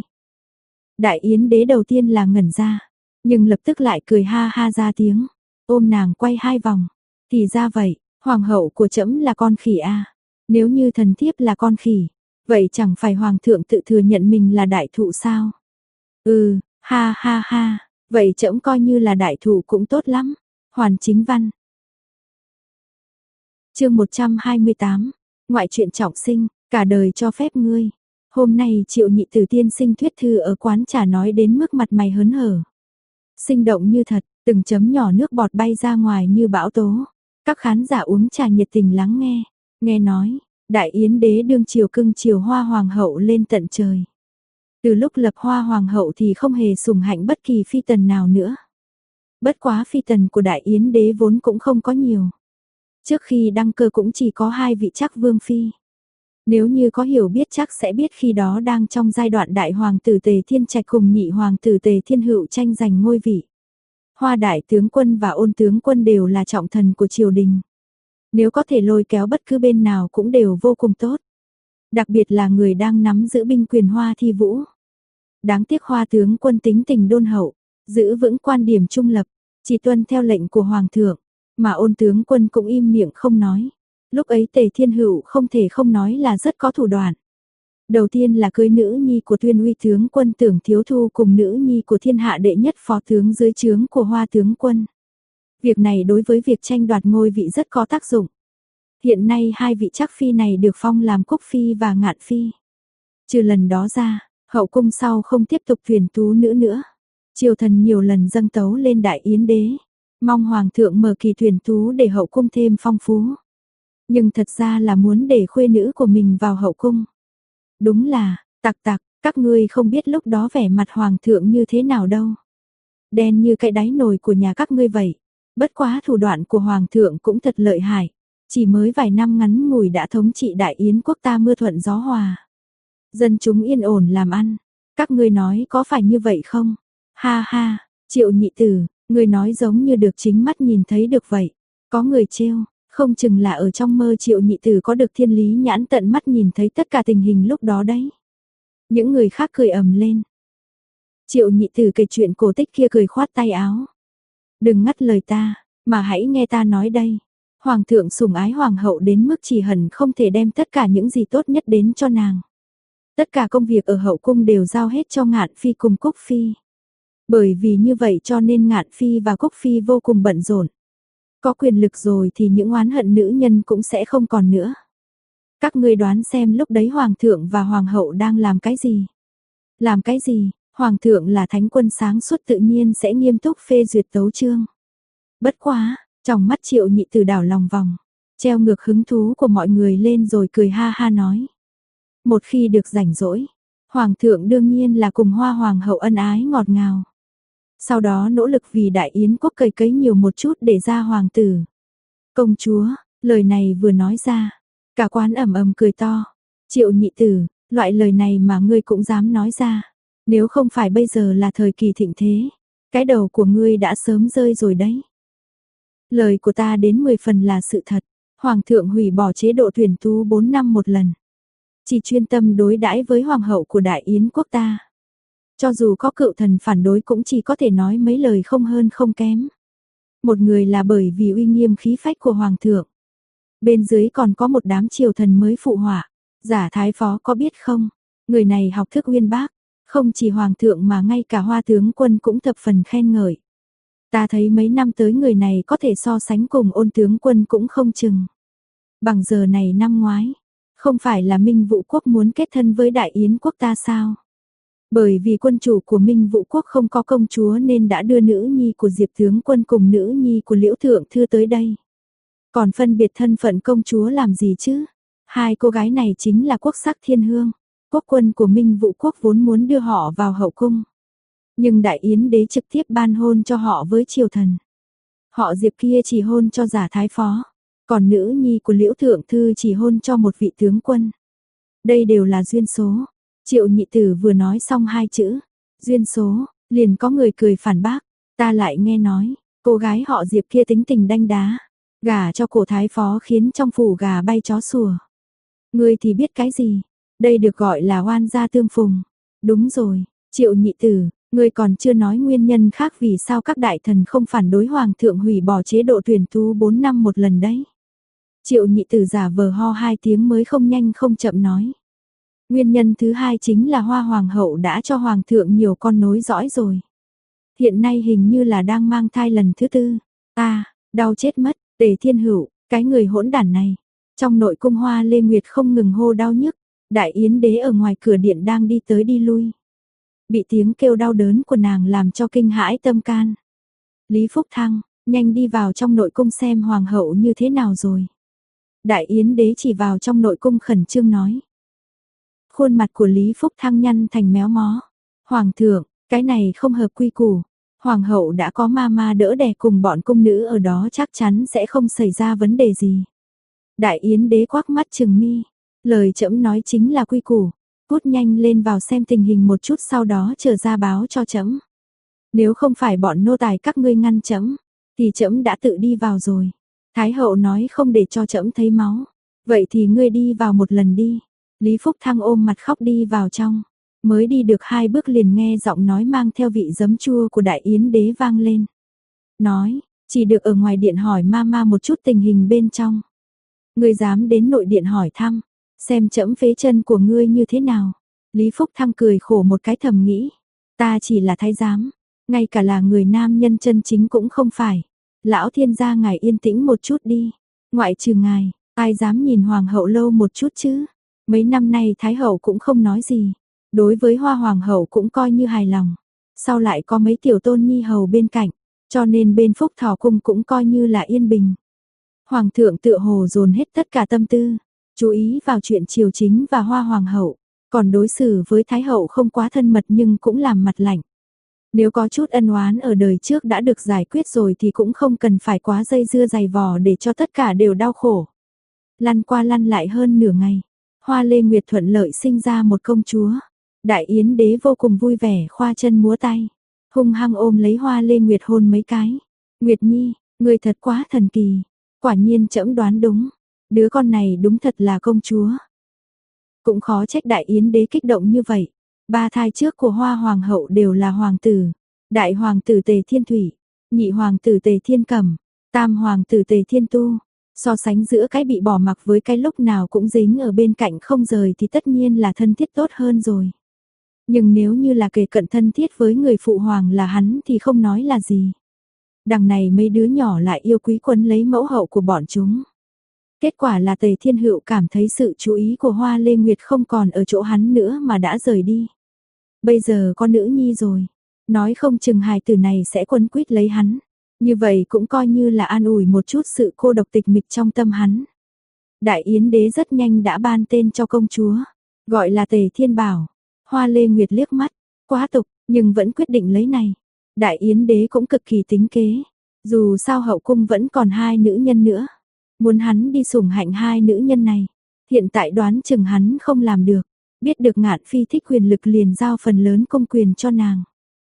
Đại Yến Đế đầu tiên là ngẩn ra. Nhưng lập tức lại cười ha ha ra tiếng. Ôm nàng quay 2 vòng. Thì ra vậy, hoàng hậu của trẫm là con khỉ a. Nếu như thần thiếp là con khỉ, vậy chẳng phải hoàng thượng tự thừa nhận mình là đại thụ sao? Ha ha ha, vậy trẫm coi như là đại thụ cũng tốt lắm. Hoàn Chính Văn. Chương 128. Ngoại truyện trọng sinh, cả đời cho phép ngươi. Hôm nay Triệu Nhị Tử tiên sinh thuyết thư ở quán trà nói đến mức mặt mày hớn hở. Sinh động như thật, từng chấm nhỏ nước bọt bay ra ngoài như bão tố. Các khán giả uống trà nhiệt tình lắng nghe. Nghe nói, Đại Yến Đế đương triều cưng chiều Hoa Hoàng hậu lên tận trời. Từ lúc lập Hoa Hoàng hậu thì không hề sủng hạnh bất kỳ phi tần nào nữa. Bất quá phi tần của Đại Yến Đế vốn cũng không có nhiều. Trước khi đăng cơ cũng chỉ có 2 vị Trắc vương phi. Nếu như có hiểu biết chắc sẽ biết khi đó đang trong giai đoạn đại hoàng tử Tề Thiên Trạch cùng nhị hoàng tử Tề Thiên Hữu tranh giành ngôi vị. Hoa đại tướng quân và Ôn tướng quân đều là trọng thần của triều đình. Nếu có thể lôi kéo bất cứ bên nào cũng đều vô cùng tốt. Đặc biệt là người đang nắm giữ binh quyền Hoa Thi Vũ. Đáng tiếc Hoa tướng quân tính tình đôn hậu, giữ vững quan điểm trung lập, chỉ tuân theo lệnh của hoàng thượng, mà Ôn tướng quân cũng im miệng không nói. Lúc ấy Tề Thiên Hữu không thể không nói là rất có thủ đoạn. Đầu tiên là cưới nữ nhi của Tuyên Uy tướng quân Tưởng Thiếu Thu cùng nữ nhi của thiên hạ đệ nhất phó tướng dưới trướng của Hoa tướng quân. Việc này đối với việc tranh đoạt ngôi vị rất có tác dụng. Hiện nay 2 vị Trắc phi này được phong làm Cúc phi và Ngạn phi. Trừ lần đó ra, hậu cung sau không tiếp tục tuyển tú nữ nữa. Triều thần nhiều lần dâng tấu lên Đại Yến Đế, mong hoàng thượng mở kỳ tuyển tú để hậu cung thêm phong phú. Nhưng thật ra là muốn để khuê nữ của mình vào hậu cung. Đúng là, tặc tặc, các ngươi không biết lúc đó vẻ mặt hoàng thượng như thế nào đâu. Đen như cái đáy nồi của nhà các ngươi vậy. Bất quá thủ đoạn của hoàng thượng cũng thật lợi hại. Chỉ mới vài năm ngắn ngủi đã thống trị Đại Yến quốc ta mưa thuận gió hòa. Dân chúng yên ổn làm ăn. Các ngươi nói có phải như vậy không? Ha ha, Triệu Nhị Tử, ngươi nói giống như được chính mắt nhìn thấy được vậy. Có người trêu. Không chừng là ở trong mơ Triệu Nhị Tử có được thiên lý nhãn tận mắt nhìn thấy tất cả tình hình lúc đó đấy. Những người khác cười ầm lên. Triệu Nhị Tử kể chuyện cổ tích kia cười khoát tay áo. Đừng ngắt lời ta, mà hãy nghe ta nói đây. Hoàng thượng sủng ái hoàng hậu đến mức chỉ hận không thể đem tất cả những gì tốt nhất đến cho nàng. Tất cả công việc ở hậu cung đều giao hết cho Ngạn phi cùng Cúc phi. Bởi vì như vậy cho nên Ngạn phi và Cúc phi vô cùng bận rộn. Có quyền lực rồi thì những oán hận nữ nhân cũng sẽ không còn nữa. Các ngươi đoán xem lúc đấy hoàng thượng và hoàng hậu đang làm cái gì? Làm cái gì? Hoàng thượng là thánh quân sáng suốt tự nhiên sẽ nghiêm túc phê duyệt tấu chương. Bất quá, trong mắt Triệu Nhị Tử đảo lòng vòng, treo ngược hứng thú của mọi người lên rồi cười ha ha nói. Một khi được rảnh rỗi, Hoàng thượng đương nhiên là cùng Hoa Hoàng hậu ân ái ngọt ngào. Sau đó nỗ lực vì Đại Yến quốc cày cấy nhiều một chút để ra hoàng tử. Công chúa, lời này vừa nói ra, cả quán ầm ầm cười to. Triệu Nhị Tử, loại lời này mà ngươi cũng dám nói ra. Nếu không phải bây giờ là thời kỳ thịnh thế, cái đầu của ngươi đã sớm rơi rồi đấy. Lời của ta đến 10 phần là sự thật. Hoàng thượng hủy bỏ chế độ tuyển tú 4 năm một lần. Chỉ chuyên tâm đối đãi với hoàng hậu của Đại Yến quốc ta. Cho dù có cựu thần phản đối cũng chỉ có thể nói mấy lời không hơn không kém. Một người là bởi vì uy nghiêm khí phách của hoàng thượng. Bên dưới còn có một đám triều thần mới phụ họa. Giả thái phó có biết không? Người này học thức uyên bác. Không chỉ hoàng thượng mà ngay cả Hoa tướng quân cũng thập phần khen ngợi. Ta thấy mấy năm tới người này có thể so sánh cùng Ôn tướng quân cũng không chừng. Bằng giờ này năm ngoái, không phải là Minh Vũ quốc muốn kết thân với Đại Yến quốc ta sao? Bởi vì quân chủ của Minh Vũ quốc không có công chúa nên đã đưa nữ nhi của Diệp tướng quân cùng nữ nhi của Liễu thượng thư tới đây. Còn phân biệt thân phận công chúa làm gì chứ? Hai cô gái này chính là quốc sắc thiên hương. Quốc quân của Minh Vũ quốc vốn muốn đưa họ vào hậu cung. Nhưng Đại Yến đế trực tiếp ban hôn cho họ với triều thần. Họ Diệp kia chỉ hôn cho giả thái phó. Còn nữ nhi của Liễu thượng thư chỉ hôn cho một vị tướng quân. Đây đều là duyên số. Triệu Nhị Tử vừa nói xong hai chữ duyên số, liền có người cười phản bác. Ta lại nghe nói, cô gái họ Diệp kia tính tình đanh đá. Gả cho cổ thái phó khiến trong phủ gà bay chó sủa. Ngươi thì biết cái gì? Đây được gọi là oan gia tương phùng. Đúng rồi, Triệu Nhị Tử, ngươi còn chưa nói nguyên nhân khác vì sao các đại thần không phản đối hoàng thượng hủy bỏ chế độ tuyển tú 4 năm một lần đấy. Triệu Nhị Tử giả vờ ho hai tiếng mới không nhanh không chậm nói. Nguyên nhân thứ hai chính là Hoa Hoàng hậu đã cho Hoàng thượng nhiều con nối dõi rồi. Hiện nay hình như là đang mang thai lần thứ tư. Đau chết mất, Tề Thiên Hữu, cái người hỗn đản này. Trong nội cung Hoa Lê Nguyệt không ngừng hô đau nhức. Đại Yến đế ở ngoài cửa điện đang đi tới đi lui. Bị tiếng kêu đau đớn của nàng làm cho kinh hãi tâm can. Lý Phúc Thăng, nhanh đi vào trong nội cung xem Hoàng hậu như thế nào rồi. Đại Yến đế chỉ vào trong nội cung khẩn trương nói. Khuôn mặt của Lý Phúc Thăng nhăn thành méo mó. Hoàng thượng, cái này không hợp quy củ. Hoàng hậu đã có ma đỡ đẻ cùng bọn cung nữ ở đó chắc chắn sẽ không xảy ra vấn đề gì. Đại Yến đế quắc mắt trừng mi. Lời trẫm nói chính là quy củ. Cút nhanh lên vào xem tình hình một chút sau đó trở ra báo cho trẫm. Nếu không phải bọn nô tài các ngươi ngăn trẫm, thì trẫm đã tự đi vào rồi. Thái hậu nói không để cho trẫm thấy máu. Vậy thì ngươi đi vào một lần đi. Lý Phúc Thăng ôm mặt khóc đi vào trong. Mới đi được 2 bước liền nghe giọng nói mang theo vị giấm chua của Đại Yến đế vang lên. Nói, chỉ được ở ngoài điện hỏi mama một chút tình hình bên trong. Ngươi dám đến nội điện hỏi thăm, xem trẫm phế chân của ngươi như thế nào. Lý Phúc Thăng cười khổ một cái thầm nghĩ. Ta chỉ là thái giám, ngay cả là người nam nhân chân chính cũng không phải. Lão thiên gia ngài yên tĩnh một chút đi. Ngoại trừ ngài, ai dám nhìn hoàng hậu lâu một chút chứ. Mấy năm nay thái hậu cũng không nói gì. Đối với Hoa Hoàng hậu cũng coi như hài lòng. Sau lại có mấy tiểu tôn nhi hầu bên cạnh, cho nên bên Phúc Thọ cung cũng coi như là yên bình. Hoàng thượng tựa hồ dồn hết tất cả tâm tư, chú ý vào chuyện triều chính và Hoa Hoàng hậu, còn đối xử với thái hậu không quá thân mật nhưng cũng làm mặt lạnh. Nếu có chút ân oán ở đời trước đã được giải quyết rồi thì cũng không cần phải quá dây dưa dày vò để cho tất cả đều đau khổ. Lăn qua lăn lại hơn nửa ngày, Hoa Lê Nguyệt thuận lợi sinh ra một công chúa. Đại Yến đế vô cùng vui vẻ khoa chân múa tay, hung hăng ôm lấy Hoa Lê Nguyệt hôn mấy cái. Nguyệt Nhi, ngươi thật quá thần kỳ, quả nhiên trẫm đoán đúng, đứa con này đúng thật là công chúa. Cũng khó trách Đại Yến đế kích động như vậy, 3 thai trước của Hoa Hoàng hậu đều là hoàng tử, đại hoàng tử Tề Thiên Thủy, nhị hoàng tử Tề Thiên Cẩm, tam hoàng tử Tề Thiên Tu. So sánh giữa cái bị bỏ mặc với cái lúc nào cũng dính ở bên cạnh không rời thì tất nhiên là thân thiết tốt hơn rồi. Nhưng nếu như là kề cận thân thiết với người phụ hoàng là hắn thì không nói là gì. Đằng này mấy đứa nhỏ lại yêu quý quấn lấy mẫu hậu của bọn chúng. Kết quả là Tề Thiên Hữu cảm thấy sự chú ý của Hoa Lê Nguyệt không còn ở chỗ hắn nữa mà đã rời đi. bây giờ có nữ nhi rồi, nói không chừng hài tử này sẽ quấn quýt lấy hắn. Như vậy cũng coi như là an ủi một chút sự cô độc tịch mịch trong tâm hắn. Đại Yến đế rất nhanh đã ban tên cho công chúa, gọi là Tề Thiên Bảo. Hoa Lê Nguyệt liếc mắt, quá tục, nhưng vẫn quyết định lấy này. Đại Yến đế cũng cực kỳ tính kế, dù sao hậu cung vẫn còn 2 nữ nhân nữa. Muốn hắn đi sủng hạnh 2 nữ nhân này, hiện tại đoán chừng hắn không làm được. Biết được Ngạn Phi thích quyền lực liền giao phần lớn công quyền cho nàng.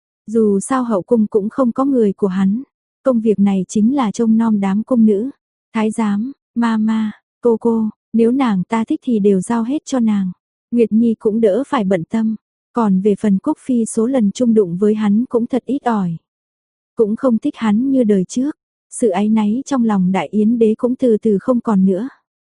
Dù sao hậu cung cũng không có người của hắn, công việc này chính là trông nom đám cung nữ. Thái giám, mama, cô, nếu nàng ta thích thì đều giao hết cho nàng. Nguyệt Nhi cũng đỡ phải bận tâm. Còn về phần Cúc Phi số lần chung đụng với hắn cũng thật ít ỏi. Cũng không thích hắn như đời trước. Sự áy náy trong lòng Đại Yến đế cũng từ từ không còn nữa.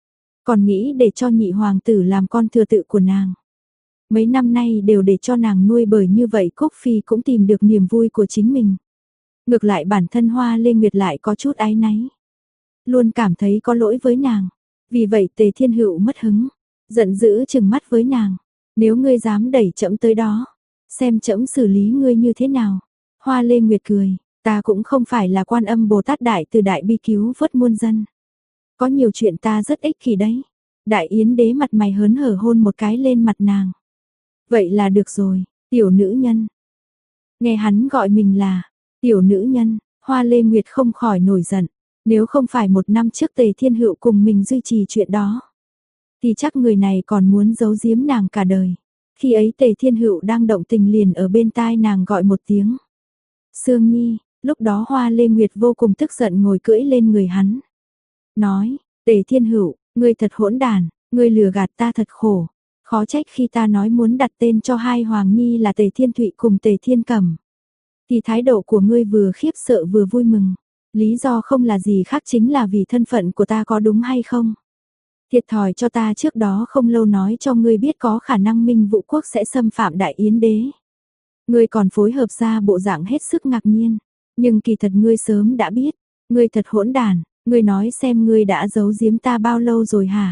Còn nghĩ để cho nhị hoàng tử làm con thừa tự của nàng. Mấy năm nay đều để cho nàng nuôi, bởi như vậy Cúc Phi cũng tìm được niềm vui của chính mình. Ngược lại bản thân Hoa Lê Nguyệt lại có chút áy náy. Luôn cảm thấy có lỗi với nàng. Vì vậy Tề Thiên Hựu mất hứng, giận dữ trừng mắt với nàng. Nếu ngươi dám đẩy trẫm tới đó, xem trẫm xử lý ngươi như thế nào. Hoa Lê Nguyệt cười, ta cũng không phải là Quan Âm Bồ Tát đại từ đại bi cứu vớt muôn dân. Có nhiều chuyện ta rất ích kỷ đấy. Đại Yến đế mặt mày hớn hở hôn một cái lên mặt nàng. Vậy là được rồi, tiểu nữ nhân. Nghe hắn gọi mình là tiểu nữ nhân, Hoa Lê Nguyệt không khỏi nổi giận. Nếu không phải 1 năm trước Tề Thiên Hựu cùng mình duy trì chuyện đó, thì chắc người này còn muốn giấu giếm nàng cả đời. Khi ấy Tề Thiên Hựu đang động tình liền ở bên tai nàng gọi một tiếng Sương Nhi. Lúc đó Hoa Lê Nguyệt vô cùng tức giận ngồi cưỡi lên người hắn. Nói, Tề Thiên Hựu, ngươi thật hỗn đản, ngươi lừa gạt ta thật khổ. Khó trách khi ta nói muốn đặt tên cho 2 hoàng nhi là Tề Thiên Thụy cùng Tề Thiên Cẩm, thì thái độ của ngươi vừa khiếp sợ vừa vui mừng. Lý do không là gì khác chính là vì thân phận của ta, có đúng hay không? Thiệt thòi cho ta trước đó không lâu nói cho ngươi biết có khả năng Minh Vũ Quốc sẽ xâm phạm Đại Yến đế. Ngươi còn phối hợp ra bộ dạng hết sức ngạc nhiên. Nhưng kỳ thật ngươi sớm đã biết. Ngươi thật hỗn đản, ngươi nói xem ngươi đã giấu giếm ta bao lâu rồi hả?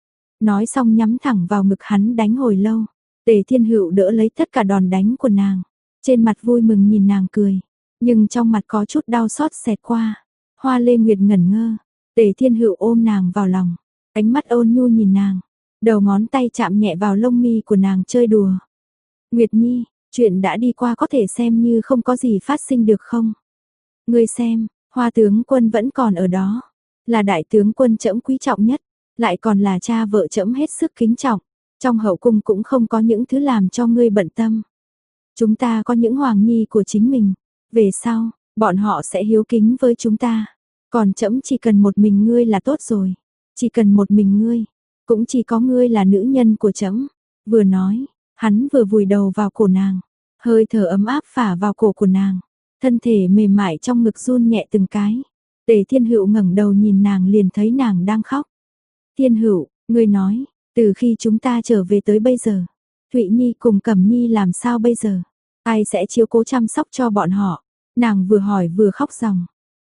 Nói xong nhắm thẳng vào ngực hắn đánh hồi lâu. Tề Thiên Hựu đỡ lấy tất cả đòn đánh của nàng. Trên mặt vui mừng nhìn nàng cười. Nhưng trong mặt có chút đau xót xẹt qua. Hoa Lê Nguyệt ngẩn ngơ. Tề Thiên Hựu ôm nàng vào lòng. Ánh mắt ôn nhu nhìn nàng. Đầu ngón tay chạm nhẹ vào lông mi của nàng chơi đùa. Nguyệt Nhi, chuyện đã đi qua có thể xem như không có gì phát sinh được không? Ngươi xem, Hoa tướng quân vẫn còn ở đó. Là đại tướng quân trẫm quý trọng nhất. Lại còn là cha vợ trẫm hết sức kính trọng. Trong hậu cung cũng không có những thứ làm cho ngươi bận tâm. Chúng ta có những hoàng nhi của chính mình. Về sau, bọn họ sẽ hiếu kính với chúng ta. Còn trẫm chỉ cần một mình ngươi là tốt rồi. Chỉ cần một mình ngươi. Cũng chỉ có ngươi là nữ nhân của trẫm. Vừa nói, hắn vừa vùi đầu vào cổ nàng. Hơi thở ấm áp phả vào cổ của nàng. Thân thể mềm mại trong ngực run nhẹ từng cái. Tề Thiên Hựu ngẩng đầu nhìn nàng liền thấy nàng đang khóc. Thiên Hựu, ngươi nói, từ khi chúng ta trở về tới bây giờ, Thụy Nhi cùng Cẩm Nhi làm sao bây giờ? Ai sẽ chiếu cố chăm sóc cho bọn họ? Nàng vừa hỏi vừa khóc ròng.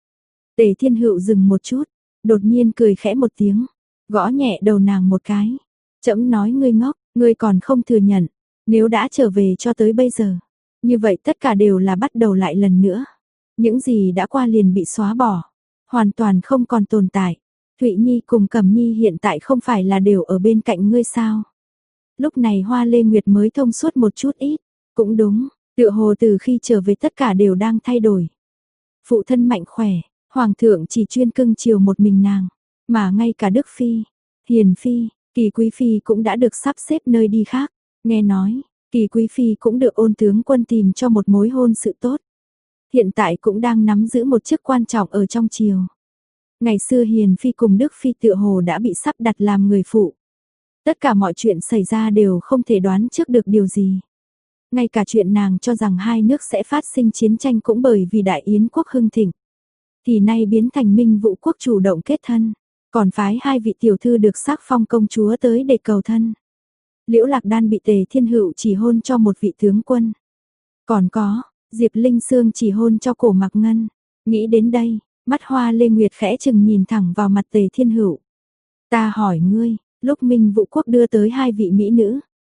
Tề Thiên Hựu dừng một chút, đột nhiên cười khẽ một tiếng, gõ nhẹ đầu nàng một cái. Trẫm nói ngươi ngốc, ngươi còn không thừa nhận, nếu đã trở về cho tới bây giờ, như vậy tất cả đều là bắt đầu lại lần nữa. Những gì đã qua liền bị xóa bỏ, hoàn toàn không còn tồn tại. Thụy Nhi cùng Cẩm Nhi hiện tại không phải là đều ở bên cạnh ngươi sao? Lúc này Hoa Lê Nguyệt mới thông suốt một chút ít, cũng đúng, tựa hồ từ khi trở về tất cả đều đang thay đổi. Phụ thân mạnh khỏe, hoàng thượng chỉ chuyên cưng chiều một mình nàng, mà ngay cả Đức Phi, Hiền Phi, Kỳ Quý Phi cũng đã được sắp xếp nơi đi khác. Nghe nói, Kỳ Quý Phi cũng được Ôn tướng quân tìm cho một mối hôn sự tốt. Hiện tại cũng đang nắm giữ một chức quan trọng ở trong triều. Ngày xưa Hiền Phi cùng Đức Phi tựa hồ đã bị sắp đặt làm người phụ. Tất cả mọi chuyện xảy ra đều không thể đoán trước được điều gì. Ngay cả chuyện nàng cho rằng 2 nước sẽ phát sinh chiến tranh cũng bởi vì Đại Yến quốc hưng thịnh, thì nay biến thành Minh Vũ quốc chủ động kết thân, còn phái 2 vị tiểu thư được sắc phong công chúa tới để cầu thân. Liễu Lạc Đan bị Tề Thiên Hựu chỉ hôn cho một vị tướng quân. Còn có, Diệp Linh Sương chỉ hôn cho Cổ Mạc Ngân. Nghĩ đến đây, mắt Hoa Lê Nguyệt khẽ chừng nhìn thẳng vào mặt Tề Thiên Hựu. Ta hỏi ngươi, lúc Minh Vũ quốc đưa tới 2 vị mỹ nữ,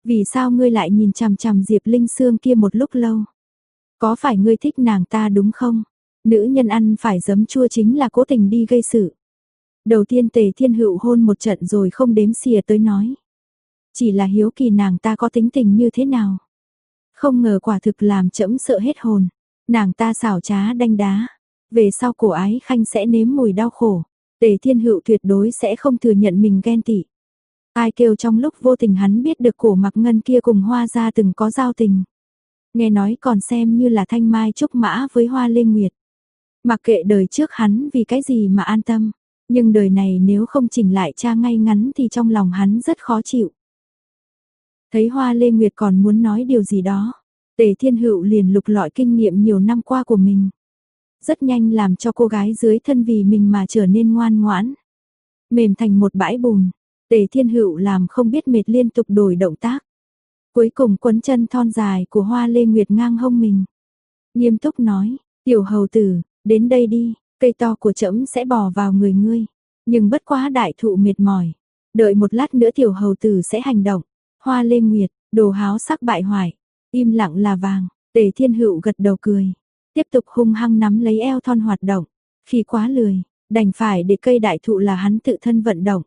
Vì sao ngươi lại nhìn chằm chằm Diệp Linh Sương kia một lúc lâu? Có phải ngươi thích nàng ta đúng không? Nữ nhân ăn phải giấm chua chính là cố tình đi gây sự. Đầu tiên Tề Thiên Hữu hôn một trận rồi không đếm xỉa tới nói. Chỉ là hiếu kỳ nàng ta có tính tình như thế nào. Không ngờ quả thực làm trẫm sợ hết hồn. Nàng ta xảo trá đanh đá. Về sau cổ ái khanh sẽ nếm mùi đau khổ. Tề Thiên Hữu tuyệt đối sẽ không thừa nhận mình ghen tị. Ai kêu trong lúc vô tình hắn biết được cổ Mặc Ngân kia cùng Hoa gia từng có giao tình. Nghe nói còn xem như là thanh mai trúc mã với Hoa Lê Nguyệt. Mặc kệ đời trước hắn vì cái gì mà an tâm. Nhưng đời này nếu không chỉnh lại cha ngay ngắn thì trong lòng hắn rất khó chịu. Thấy Hoa Lê Nguyệt còn muốn nói điều gì đó. Tề Thiên Hữu liền lục lọi kinh nghiệm nhiều năm qua của mình. Rất nhanh làm cho cô gái dưới thân vì mình mà trở nên ngoan ngoãn. Mềm thành một bãi bùn. Tề Thiên Hữu làm không biết mệt liên tục đổi động tác. Cuối cùng quấn chân thon dài của Hoa Lê Nguyệt ngang hông mình. Nghiêm túc nói, tiểu hầu tử, đến đây đi, cây to của trẫm sẽ bò vào người ngươi. Nhưng bất quá đại thụ mệt mỏi. Đợi một lát nữa tiểu hầu tử sẽ hành động. Hoa Lê Nguyệt, đồ háo sắc bại hoại. Im lặng là vàng, Tề Thiên Hữu gật đầu cười. Tiếp tục hung hăng nắm lấy eo thon hoạt động. Khi quá lười, đành phải để cây đại thụ là hắn tự thân vận động.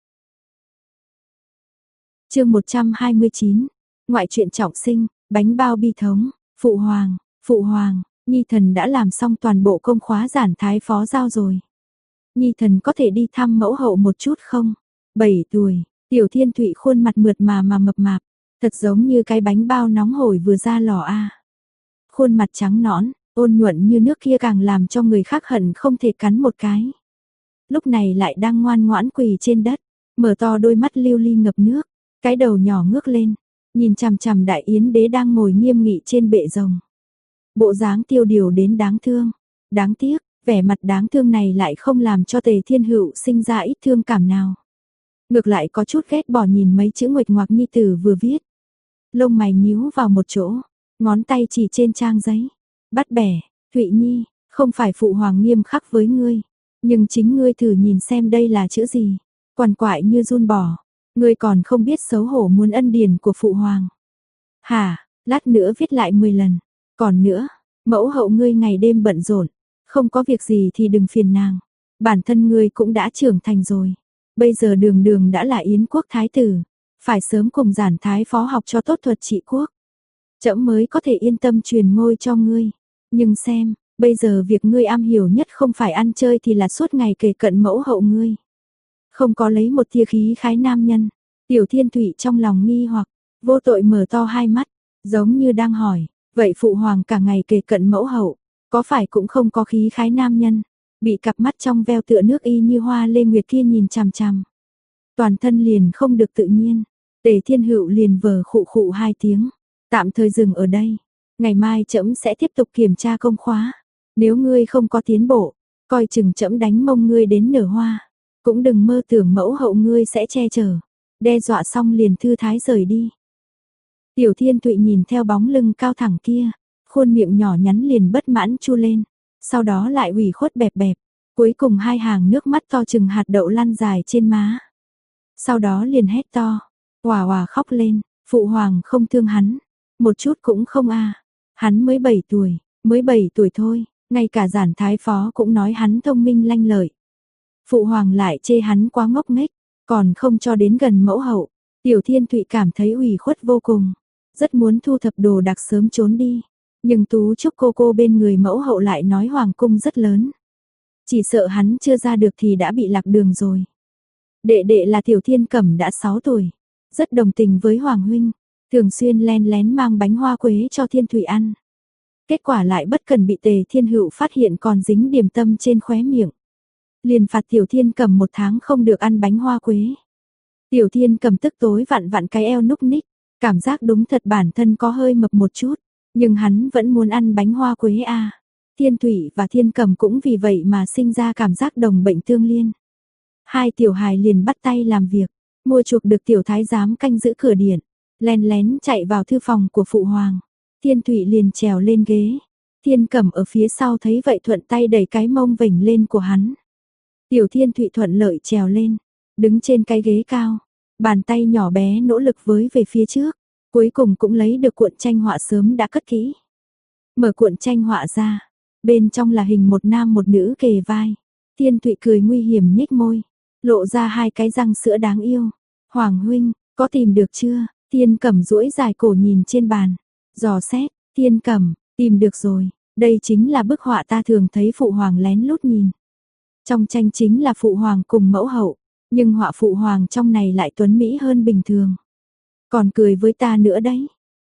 Chương 129, ngoại truyện trọng sinh, bánh bao bi thống, phụ hoàng, Nhi thần đã làm xong toàn bộ công khóa giản thái phó giao rồi. Nhi thần có thể đi thăm mẫu hậu một chút không? 7 tuổi, Tiểu Thiên Thụy khuôn mặt mượt mà mập mạp, thật giống như cái bánh bao nóng hổi vừa ra lò a. Khuôn mặt trắng nõn, ôn nhuận như nước kia càng làm cho người khác hận không thể cắn một cái. Lúc này lại đang ngoan ngoãn quỳ trên đất, mở to đôi mắt lưu ly ngập nước, cái đầu nhỏ ngước lên, nhìn chằm chằm Đại Yến đế đang ngồi nghiêm nghị trên bệ rồng. Bộ dáng tiêu điều đến đáng thương, đáng tiếc, vẻ mặt đáng thương này lại không làm cho Tề Thiên Hữu sinh ra ít thương cảm nào. Ngược lại có chút ghét bỏ nhìn mấy chữ nguệch ngoạc nhi tử vừa viết. Lông mày nhíu vào một chỗ, ngón tay chỉ trên trang giấy. Bắt bẻ, Thụy Nhi, không phải phụ hoàng nghiêm khắc với ngươi, nhưng chính ngươi thử nhìn xem đây là chữ gì. Quằn quại như run bỏ, ngươi còn không biết xấu hổ muốn ân điển của phụ hoàng. Hả, lát nữa viết lại 10 lần. Còn nữa, mẫu hậu ngươi ngày đêm bận rộn, không có việc gì thì đừng phiền nàng. Bản thân ngươi cũng đã trưởng thành rồi. Bây giờ đường đường đã là Yến quốc thái tử, phải sớm cùng giản thái phó học cho tốt thuật trị quốc. Trẫm mới có thể yên tâm truyền ngôi cho ngươi. Nhưng xem, bây giờ việc ngươi am hiểu nhất không phải ăn chơi thì là suốt ngày kề cận mẫu hậu ngươi. Không có lấy một tia khí khái nam nhân. Tiểu Thiên Thụy trong lòng nghi hoặc, vô tội mở to hai mắt, giống như đang hỏi, vậy phụ hoàng cả ngày kề cận mẫu hậu, có phải cũng không có khí khái nam nhân? Bị cặp mắt trong veo tựa nước y như Hoa Lê Nguyệt kia nhìn chằm chằm. Toàn thân liền không được tự nhiên. Tề Thiên Hữu liền vờ khụ khụ 2 tiếng. Tạm thời dừng ở đây. Ngày mai trẫm sẽ tiếp tục kiểm tra công khóa. Nếu ngươi không có tiến bộ, coi chừng trẫm đánh mông ngươi đến nở hoa. Cũng đừng mơ tưởng mẫu hậu ngươi sẽ che chở. Đe dọa xong liền thư thái rời đi. Tiểu Thiên Thụy nhìn theo bóng lưng cao thẳng kia, khuôn miệng nhỏ nhắn liền bất mãn chu lên. Sau đó lại ủy khuất bẹp bẹp. Cuối cùng 2 hàng nước mắt to chừng hạt đậu lăn dài trên má. Sau đó liền hét to, òa òa khóc lên, phụ hoàng không thương hắn, một chút cũng không a. Hắn mới 7 tuổi, mới 7 tuổi thôi, ngay cả giản thái phó cũng nói hắn thông minh lanh lợi. Phụ hoàng lại chê hắn quá ngốc nghếch, còn không cho đến gần mẫu hậu. Tiểu Thiên Thụy cảm thấy ủy khuất vô cùng, rất muốn thu thập đồ đạc sớm trốn đi. Nhưng Tú Trúc cô bên người mẫu hậu lại nói hoàng cung rất lớn. Chỉ sợ hắn chưa ra được thì đã bị lạc đường rồi. Đệ đệ là Tiểu Thiên Cẩm đã 6 tuổi, rất đồng tình với Hoàng huynh, thường xuyên len lén mang bánh hoa quế cho Thiên Thụy ăn. Kết quả lại bất cần bị Tề Thiên Hữu phát hiện còn dính điểm tâm trên khóe miệng. Liền phạt Tiểu Thiên Cẩm 1 tháng không được ăn bánh hoa quế. Tiểu Thiên Cẩm tức tối vặn vặn cái eo núc ních, cảm giác đúng thật bản thân có hơi mập một chút, nhưng hắn vẫn muốn ăn bánh hoa quế a. Thiên Thụy và Thiên Cẩm cũng vì vậy mà sinh ra cảm giác đồng bệnh tương liên. 2 tiểu hài liền bắt tay làm việc, mua chuộc được tiểu thái giám canh giữ cửa điện, len lén chạy vào thư phòng của phụ hoàng. Thiên Thụy liền trèo lên ghế, Thiên Cẩm ở phía sau thấy vậy thuận tay đẩy cái mông vểnh lên của hắn. Tiểu Thiên Thụy thuận lợi trèo lên, đứng trên cái ghế cao, bàn tay nhỏ bé nỗ lực với về phía trước, Cuối cùng cũng lấy được cuộn tranh họa sớm đã cất kỹ. Mở cuộn tranh họa ra, bên trong là hình một nam một nữ kề vai. Thiên Thụy cười nguy hiểm nhếch môi, lộ ra hai cái răng sữa đáng yêu. Hoàng huynh, có tìm được chưa? Thiên Cẩm duỗi dài cổ nhìn trên bàn, dò xét. Thiên Cẩm, tìm được rồi, đây chính là bức họa ta thường thấy phụ hoàng lén lút nhìn. Trong tranh chính là phụ hoàng cùng mẫu hậu, nhưng họa phụ hoàng trong này lại tuấn mỹ hơn bình thường. Còn cười với ta nữa đấy.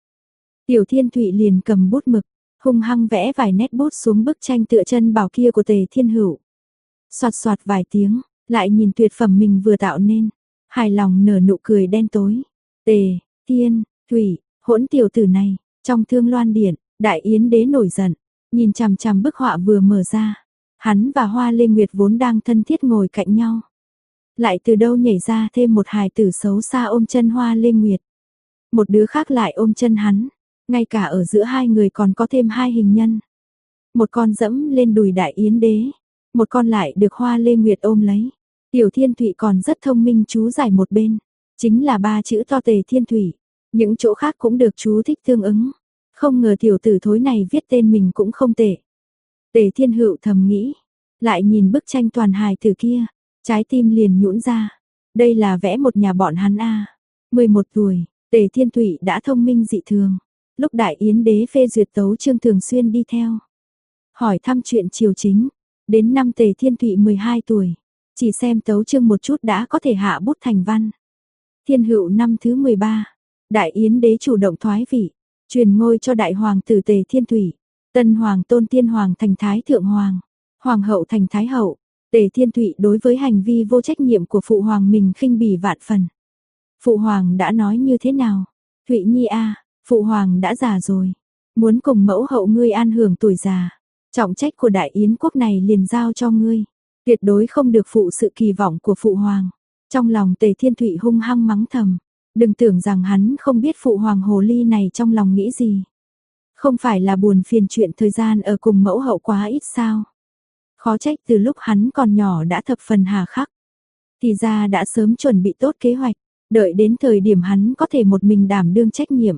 Tiểu Thiên Thụy liền cầm bút mực, hung hăng vẽ vài nét bút xuống bức tranh tựa chân bảo kia của Tề Thiên Hữu. Soạt soạt vài tiếng, lại nhìn tuyệt phẩm mình vừa tạo nên, hài lòng nở nụ cười đen tối. Tề, Thiên, Thụy, hỗn tiểu tử này, trong Thương Loan Điện, Đại Yến Đế nổi giận, nhìn chằm chằm bức họa vừa mở ra. Hắn và Hoa Lê Nguyệt vốn đang thân thiết ngồi cạnh nhau. Lại từ đâu nhảy ra thêm một hài tử xấu xa ôm chân Hoa Lê Nguyệt. Một đứa khác lại ôm chân hắn, ngay cả ở giữa hai người còn có thêm hai hình nhân. Một con dẫm lên đùi Đại Yến Đế, một con lại được Hoa Lê Nguyệt ôm lấy. Tiểu Thiên Thụy còn rất thông minh chú giải một bên, chính là ba chữ to Tề Thiên Thụy. Những chỗ khác cũng được chú thích tương ứng. Không ngờ tiểu tử thối này viết tên mình cũng không tệ. Tề Thiên Hữu thầm nghĩ, lại nhìn bức tranh toàn hài tử kia, trái tim liền nhũn ra. Đây là vẽ một nhà bọn hắn a. 11 tuổi, Tề Thiên Thụy đã thông minh dị thường. Lúc Đại Yến Đế phê duyệt tấu chương thường xuyên đi theo. Hỏi thăm chuyện triều chính, đến năm Tề Thiên Thụy 12 tuổi, chỉ xem tấu chương một chút đã có thể hạ bút thành văn. Thiên Hữu năm thứ 13, Đại Yến Đế chủ động thoái vị, truyền ngôi cho đại hoàng tử Tề Thiên Thụy. Tân hoàng tôn tiên hoàng thành thái thượng hoàng, hoàng hậu thành thái hậu. Tề Thiên Thụy đối với hành vi vô trách nhiệm của phụ hoàng mình khinh bỉ vạn phần. Phụ hoàng đã nói như thế nào? Thụy Nhi a, phụ hoàng đã già rồi, muốn cùng mẫu hậu ngươi an hưởng tuổi già. Trọng trách của Đại Yến quốc này liền giao cho ngươi, tuyệt đối không được phụ sự kỳ vọng của phụ hoàng. Trong lòng Tề Thiên Thụy hung hăng mắng thầm, đừng tưởng rằng hắn không biết phụ hoàng hồ ly này trong lòng nghĩ gì. Không phải là buồn phiền chuyện thời gian ở cùng mẫu hậu quá ít sao? Khó trách từ lúc hắn còn nhỏ đã thập phần hà khắc. Thì ra đã sớm chuẩn bị tốt kế hoạch, đợi đến thời điểm hắn có thể một mình đảm đương trách nhiệm.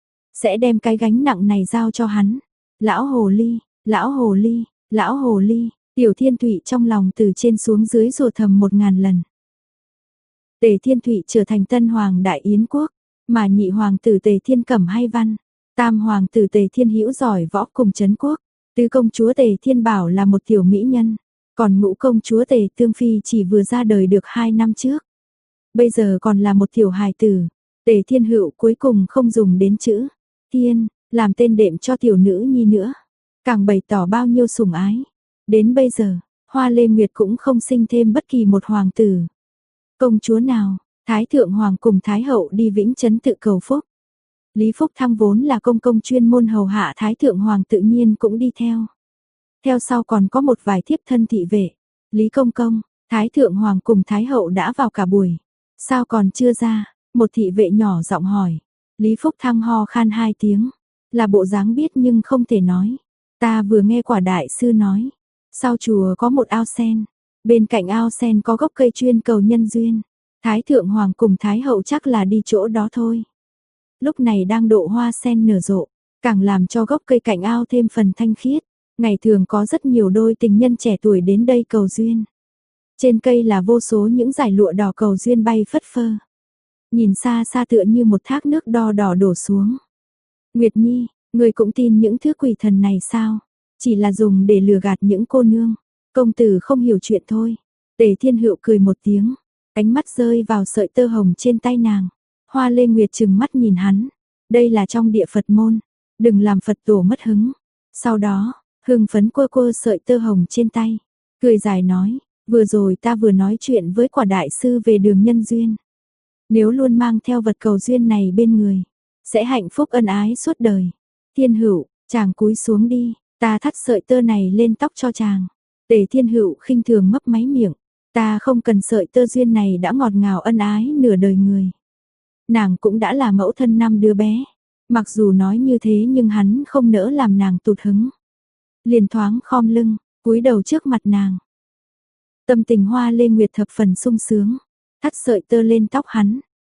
Sẽ đem cái gánh nặng này giao cho hắn. Lão hồ ly, lão hồ ly, lão hồ ly, Tiểu Thiên Thụy trong lòng từ trên xuống dưới rủa thầm 1000 lần. Tề Thiên Thụy trở thành tân hoàng Đại Yến quốc, mà nhị hoàng tử Tề Thiên Cẩm hay văn, tam hoàng tử Tề Thiên Hữu giỏi võ cùng trấn quốc, tứ công chúa Tề Thiên Bảo là một tiểu mỹ nhân, còn ngũ công chúa Tề Tương Phi chỉ vừa ra đời được 2 năm trước. Bây giờ còn là một tiểu hài tử. Tề Thiên Hữu cuối cùng không dùng đến chữ Thiên, làm tên đệm cho tiểu nữ nhi nữa, càng bày tỏ bao nhiêu sủng ái. Đến bây giờ, Hoa Lê Nguyệt cũng không sinh thêm bất kỳ một hoàng tử. Công chúa nào, Thái Thượng Hoàng cùng Thái Hậu đi Vĩnh Trấn tự cầu phúc. Lý Phúc Thăng vốn là công công chuyên môn hầu hạ Thái Thượng Hoàng tự nhiên cũng đi theo. Theo sau còn có một vài thiếp thân thị vệ. Lý Công Công, Thái Thượng Hoàng cùng Thái Hậu đã vào cả buổi. Sao còn chưa ra? Một thị vệ nhỏ giọng hỏi. Lý Phúc Thăng ho khan 2 tiếng. Là bộ dáng biết nhưng không thể nói. Ta vừa nghe Quả đại sư nói. Sau chùa có một ao sen. Bên cạnh ao sen có gốc cây chuyên cầu nhân duyên. Thái Thượng Hoàng cùng Thái Hậu chắc là đi chỗ đó thôi. Lúc này đang độ hoa sen nở rộ, càng làm cho gốc cây cạnh ao thêm phần thanh khiết. Ngày thường có rất nhiều đôi tình nhân trẻ tuổi đến đây cầu duyên. Trên cây là vô số những dải lụa đỏ cầu duyên bay phất phơ. Nhìn xa xa tựa như một thác nước đo đỏ đổ xuống. Nguyệt Nhi, người cũng tin những thứ quỷ thần này sao? Chỉ là dùng để lừa gạt những cô nương. Công tử không hiểu chuyện thôi. Tề Thiên Hữu cười một tiếng, ánh mắt rơi vào sợi tơ hồng trên tay nàng. Hoa Lê Nguyệt trừng mắt nhìn hắn. Đây là trong địa Phật môn, đừng làm Phật tổ mất hứng. Sau đó, hưng phấn quơ quơ sợi tơ hồng trên tay, cười dài nói, vừa rồi ta vừa nói chuyện với Quả đại sư về đường nhân duyên. Nếu luôn mang theo vật cầu duyên này bên người, sẽ hạnh phúc ân ái suốt đời. Thiên Hữu, chàng cúi xuống đi, ta thắt sợi tơ này lên tóc cho chàng. Tề Thiên Hữu khinh thường mấp máy miệng, ta không cần sợi tơ duyên này đã ngọt ngào ân ái nửa đời người. Nàng cũng đã là mẫu thân 5 đứa bé, mặc dù nói như thế nhưng hắn không nỡ làm nàng tụt hứng. Liền thoáng khom lưng, cúi đầu trước mặt nàng. Tâm tình Hoa Lê Nguyệt thập phần sung sướng, thắt sợi tơ lên tóc hắn,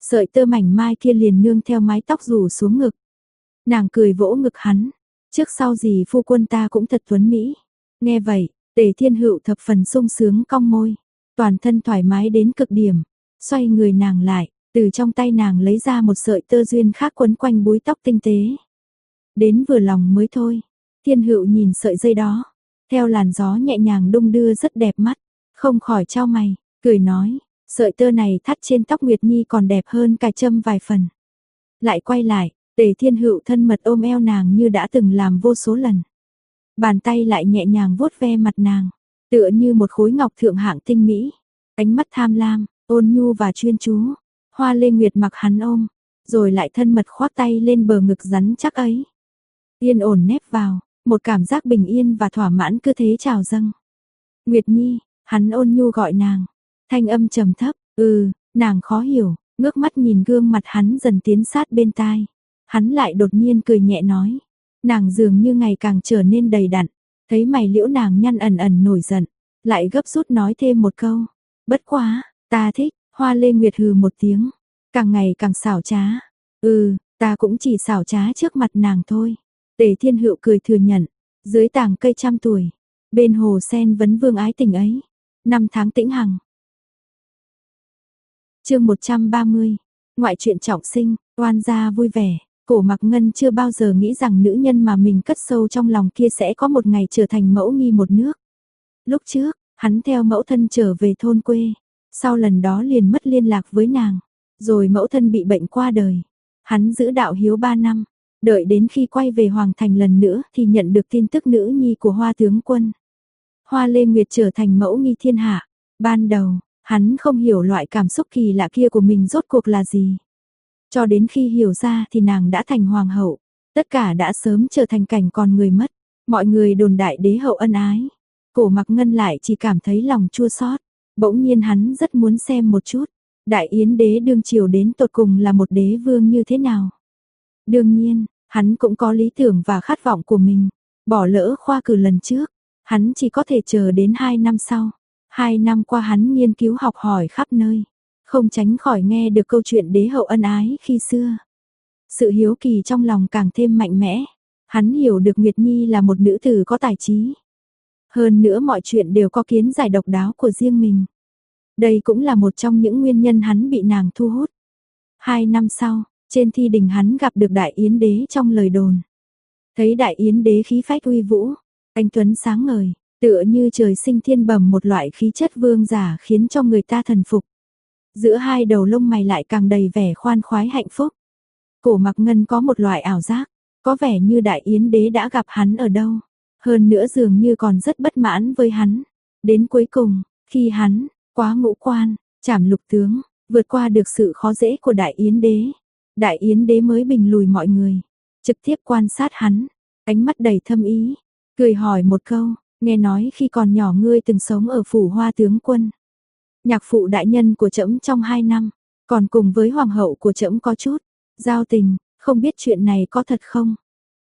Sợi tơ mảnh mai kia liền nương theo mái tóc rủ xuống ngực. Nàng cười vỗ ngực hắn, trước sau gì phu quân ta cũng thật tuấn mỹ. Nghe vậy, Tề Thiên Hựu thập phần sung sướng cong môi, toàn thân thoải mái đến cực điểm, xoay người nàng lại, từ trong tay nàng lấy ra một sợi tơ duyên khác quấn quanh búi tóc tinh tế. Đến vừa lòng mới thôi. Thiên Hựu nhìn sợi dây đó, theo làn gió nhẹ nhàng đung đưa rất đẹp mắt, không khỏi chau mày, cười nói, sợi tơ này thắt trên tóc Nguyệt Nhi còn đẹp hơn cài châm vài phần. Lại quay lại, Tề Thiên Hựu thân mật ôm eo nàng như đã từng làm vô số lần. Bàn tay lại nhẹ nhàng vuốt ve mặt nàng, tựa như một khối ngọc thượng hạng tinh mỹ. Ánh mắt tham lam, ôn nhu và chuyên chú. Hoa Lê Nguyệt mặc hắn ôm, rồi lại thân mật khoác tay lên bờ ngực rắn chắc ấy. Yên ổn nép vào, một cảm giác bình yên và thỏa mãn cứ thế trào dâng. Nguyệt Nhi, hắn ôn nhu gọi nàng, thanh âm trầm thấp, nàng khó hiểu, ngước mắt nhìn gương mặt hắn dần tiến sát bên tai. Hắn lại đột nhiên cười nhẹ nói, nàng dường như ngày càng trở nên đầy đặn, thấy mày liễu nàng nhăn ẩn ẩn nổi giận, lại gấp rút nói thêm một câu, bất quá, ta thích. Hoa Lê Nguyệt hừ một tiếng, càng ngày càng xảo trá. Ta cũng chỉ xảo trá trước mặt nàng thôi. Tề Thiên Hựu cười thừa nhận, dưới tàng cây trăm tuổi, bên hồ sen vấn vương ái tình ấy, năm tháng tĩnh hằng. Chương 130, ngoại truyện trọng sinh, oan gia vui vẻ. Cổ Mặc Ngân chưa bao giờ nghĩ rằng nữ nhân mà mình cất sâu trong lòng kia sẽ có một ngày trở thành mẫu nghi một nước. Lúc trước, hắn theo mẫu thân trở về thôn quê, sau lần đó liền mất liên lạc với nàng, rồi mẫu thân bị bệnh qua đời. Hắn giữ đạo hiếu 3 năm, đợi đến khi quay về Hoàng Thành lần nữa thì nhận được tin tức nữ nhi của Hoa tướng quân. Hoa Lê Nguyệt trở thành mẫu nghi thiên hạ. Ban đầu, hắn không hiểu loại cảm xúc kỳ lạ kia của mình rốt cuộc là gì. Cho đến khi hiểu ra thì nàng đã thành hoàng hậu, tất cả đã sớm trở thành cảnh còn người mất. Mọi người đồn đại đế hậu ân ái. Cổ Mặc Ngân lại chỉ cảm thấy lòng chua xót. Bỗng nhiên hắn rất muốn xem một chút, Đại Yến đế đương triều đến tột cùng là một đế vương như thế nào. Đương nhiên, hắn cũng có lý tưởng và khát vọng của mình, bỏ lỡ khoa cử lần trước, hắn chỉ có thể chờ đến 2 năm sau. 2 năm qua hắn nghiên cứu học hỏi khắp nơi, không tránh khỏi nghe được câu chuyện đế hậu ân ái khi xưa. Sự hiếu kỳ trong lòng càng thêm mạnh mẽ, hắn hiểu được Nguyệt Nhi là một nữ tử có tài trí. Hơn nữa mọi chuyện đều có kiến giải độc đáo của riêng mình. Đây cũng là một trong những nguyên nhân hắn bị nàng thu hút. 2 năm sau, trên thi đình hắn gặp được Đại Yến đế trong lời đồn. Thấy Đại Yến đế khí phách uy vũ, anh tuấn sáng ngời, tựa như trời sinh thiên bẩm một loại khí chất vương giả khiến cho người ta thần phục. Giữa hai đầu lông mày lại càng đầy vẻ khoan khoái hạnh phúc. Cổ Mặc Ngân có một loại ảo giác, có vẻ như Đại Yến đế đã gặp hắn ở đâu. Hơn nữa dường như còn rất bất mãn với hắn. Đến cuối cùng, khi hắn quá ngũ quan, trảm lục tướng, vượt qua được sự khó dễ của Đại Yến đế, Đại Yến đế mới bình lùi mọi người, trực tiếp quan sát hắn, ánh mắt đầy thâm ý, cười hỏi một câu, nghe nói khi còn nhỏ ngươi từng sống ở phủ Hoa tướng quân. Nhạc phụ đại nhân của trẫm trong 2 năm, còn cùng với hoàng hậu của trẫm có chút giao tình, không biết chuyện này có thật không?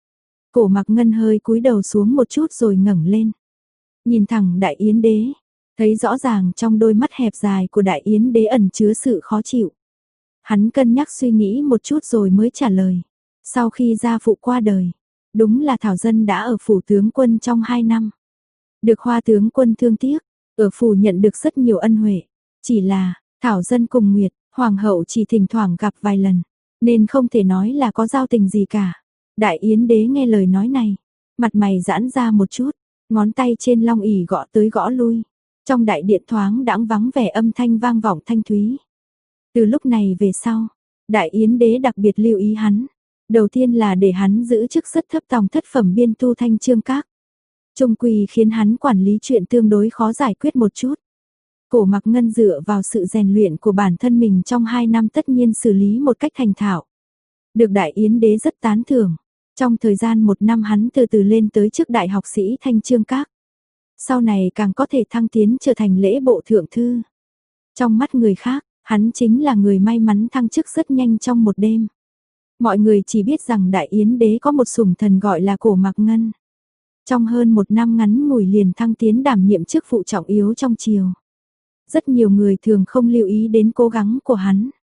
Cổ Mặc Ngân hơi cúi đầu xuống một chút rồi ngẩng lên, nhìn thẳng Đại Yến đế, thấy rõ ràng trong đôi mắt hẹp dài của Đại Yến đế ẩn chứa sự khó chịu. Hắn cân nhắc suy nghĩ một chút rồi mới trả lời. Sau khi gia phụ qua đời, đúng là Thảo Dân đã ở phủ tướng quân trong 2 năm. Được Hoa tướng quân thương tiếc, ở phủ nhận được rất nhiều ân huệ. Chỉ là, Thảo Dân cùng Nguyệt, Hoàng hậu chỉ thỉnh thoảng gặp vài lần, nên không thể nói là có giao tình gì cả. Đại Yến đế nghe lời nói này, mặt mày giãn ra một chút, ngón tay trên long ỷ gõ tới gõ lui. Trong đại điện thoáng đãng vắng vẻ âm thanh vang vọng thanh thúy. Từ lúc này về sau, Đại Yến đế đặc biệt lưu ý hắn. Đầu tiên là để hắn giữ chức rất thấp tòng thất phẩm biên tu thanh chương các. Trung quy khiến hắn quản lý chuyện tương đối khó giải quyết một chút. Cổ Mặc Ngân dựa vào sự rèn luyện của bản thân mình trong 2 năm tất nhiên xử lý một cách thành thạo. Được Đại Yến đế rất tán thưởng. Trong thời gian 1 năm hắn từ từ lên tới chức đại học sĩ thanh chương các. Sau này càng có thể thăng tiến trở thành lễ bộ thượng thư. Trong mắt người khác, hắn chính là người may mắn thăng chức rất nhanh trong một đêm. Mọi người chỉ biết rằng Đại Yến đế có một sủng thần gọi là Cổ Mặc Ngân. Trong hơn 1 năm ngắn ngủi liền thăng tiến đảm nhiệm chức vụ trọng yếu trong triều. Rất nhiều người thường không lưu ý đến cố gắng của hắn.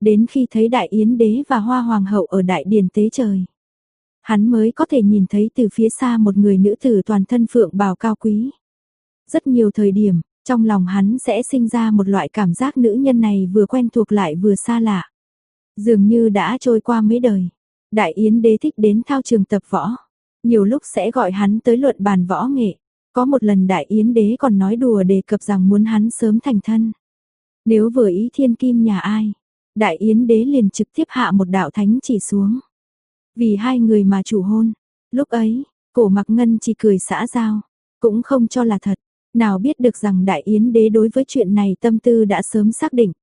Đến khi thấy Đại Yến đế và Hoa Hoàng hậu ở đại điển tế trời, hắn mới có thể nhìn thấy từ phía xa một người nữ tử toàn thân phượng bào cao quý. Rất nhiều thời điểm, trong lòng hắn sẽ sinh ra một loại cảm giác nữ nhân này vừa quen thuộc lại vừa xa lạ. Dường như đã trôi qua mấy đời. Đại Yến đế thích đến thao trường tập võ. Nhiều lúc sẽ gọi hắn tới luận bàn võ nghệ. Có một lần Đại Yến đế còn nói đùa đề cập rằng muốn hắn sớm thành thân. Nếu vừa ý thiên kim nhà ai, Đại Yến đế liền trực tiếp hạ một đạo thánh chỉ xuống. Vì hai người mà chủ hôn. Lúc ấy, Cổ Mặc Ngân chỉ cười xã giao, cũng không cho là thật. Nào biết được rằng Đại Yến đế đối với chuyện này tâm tư đã sớm xác định.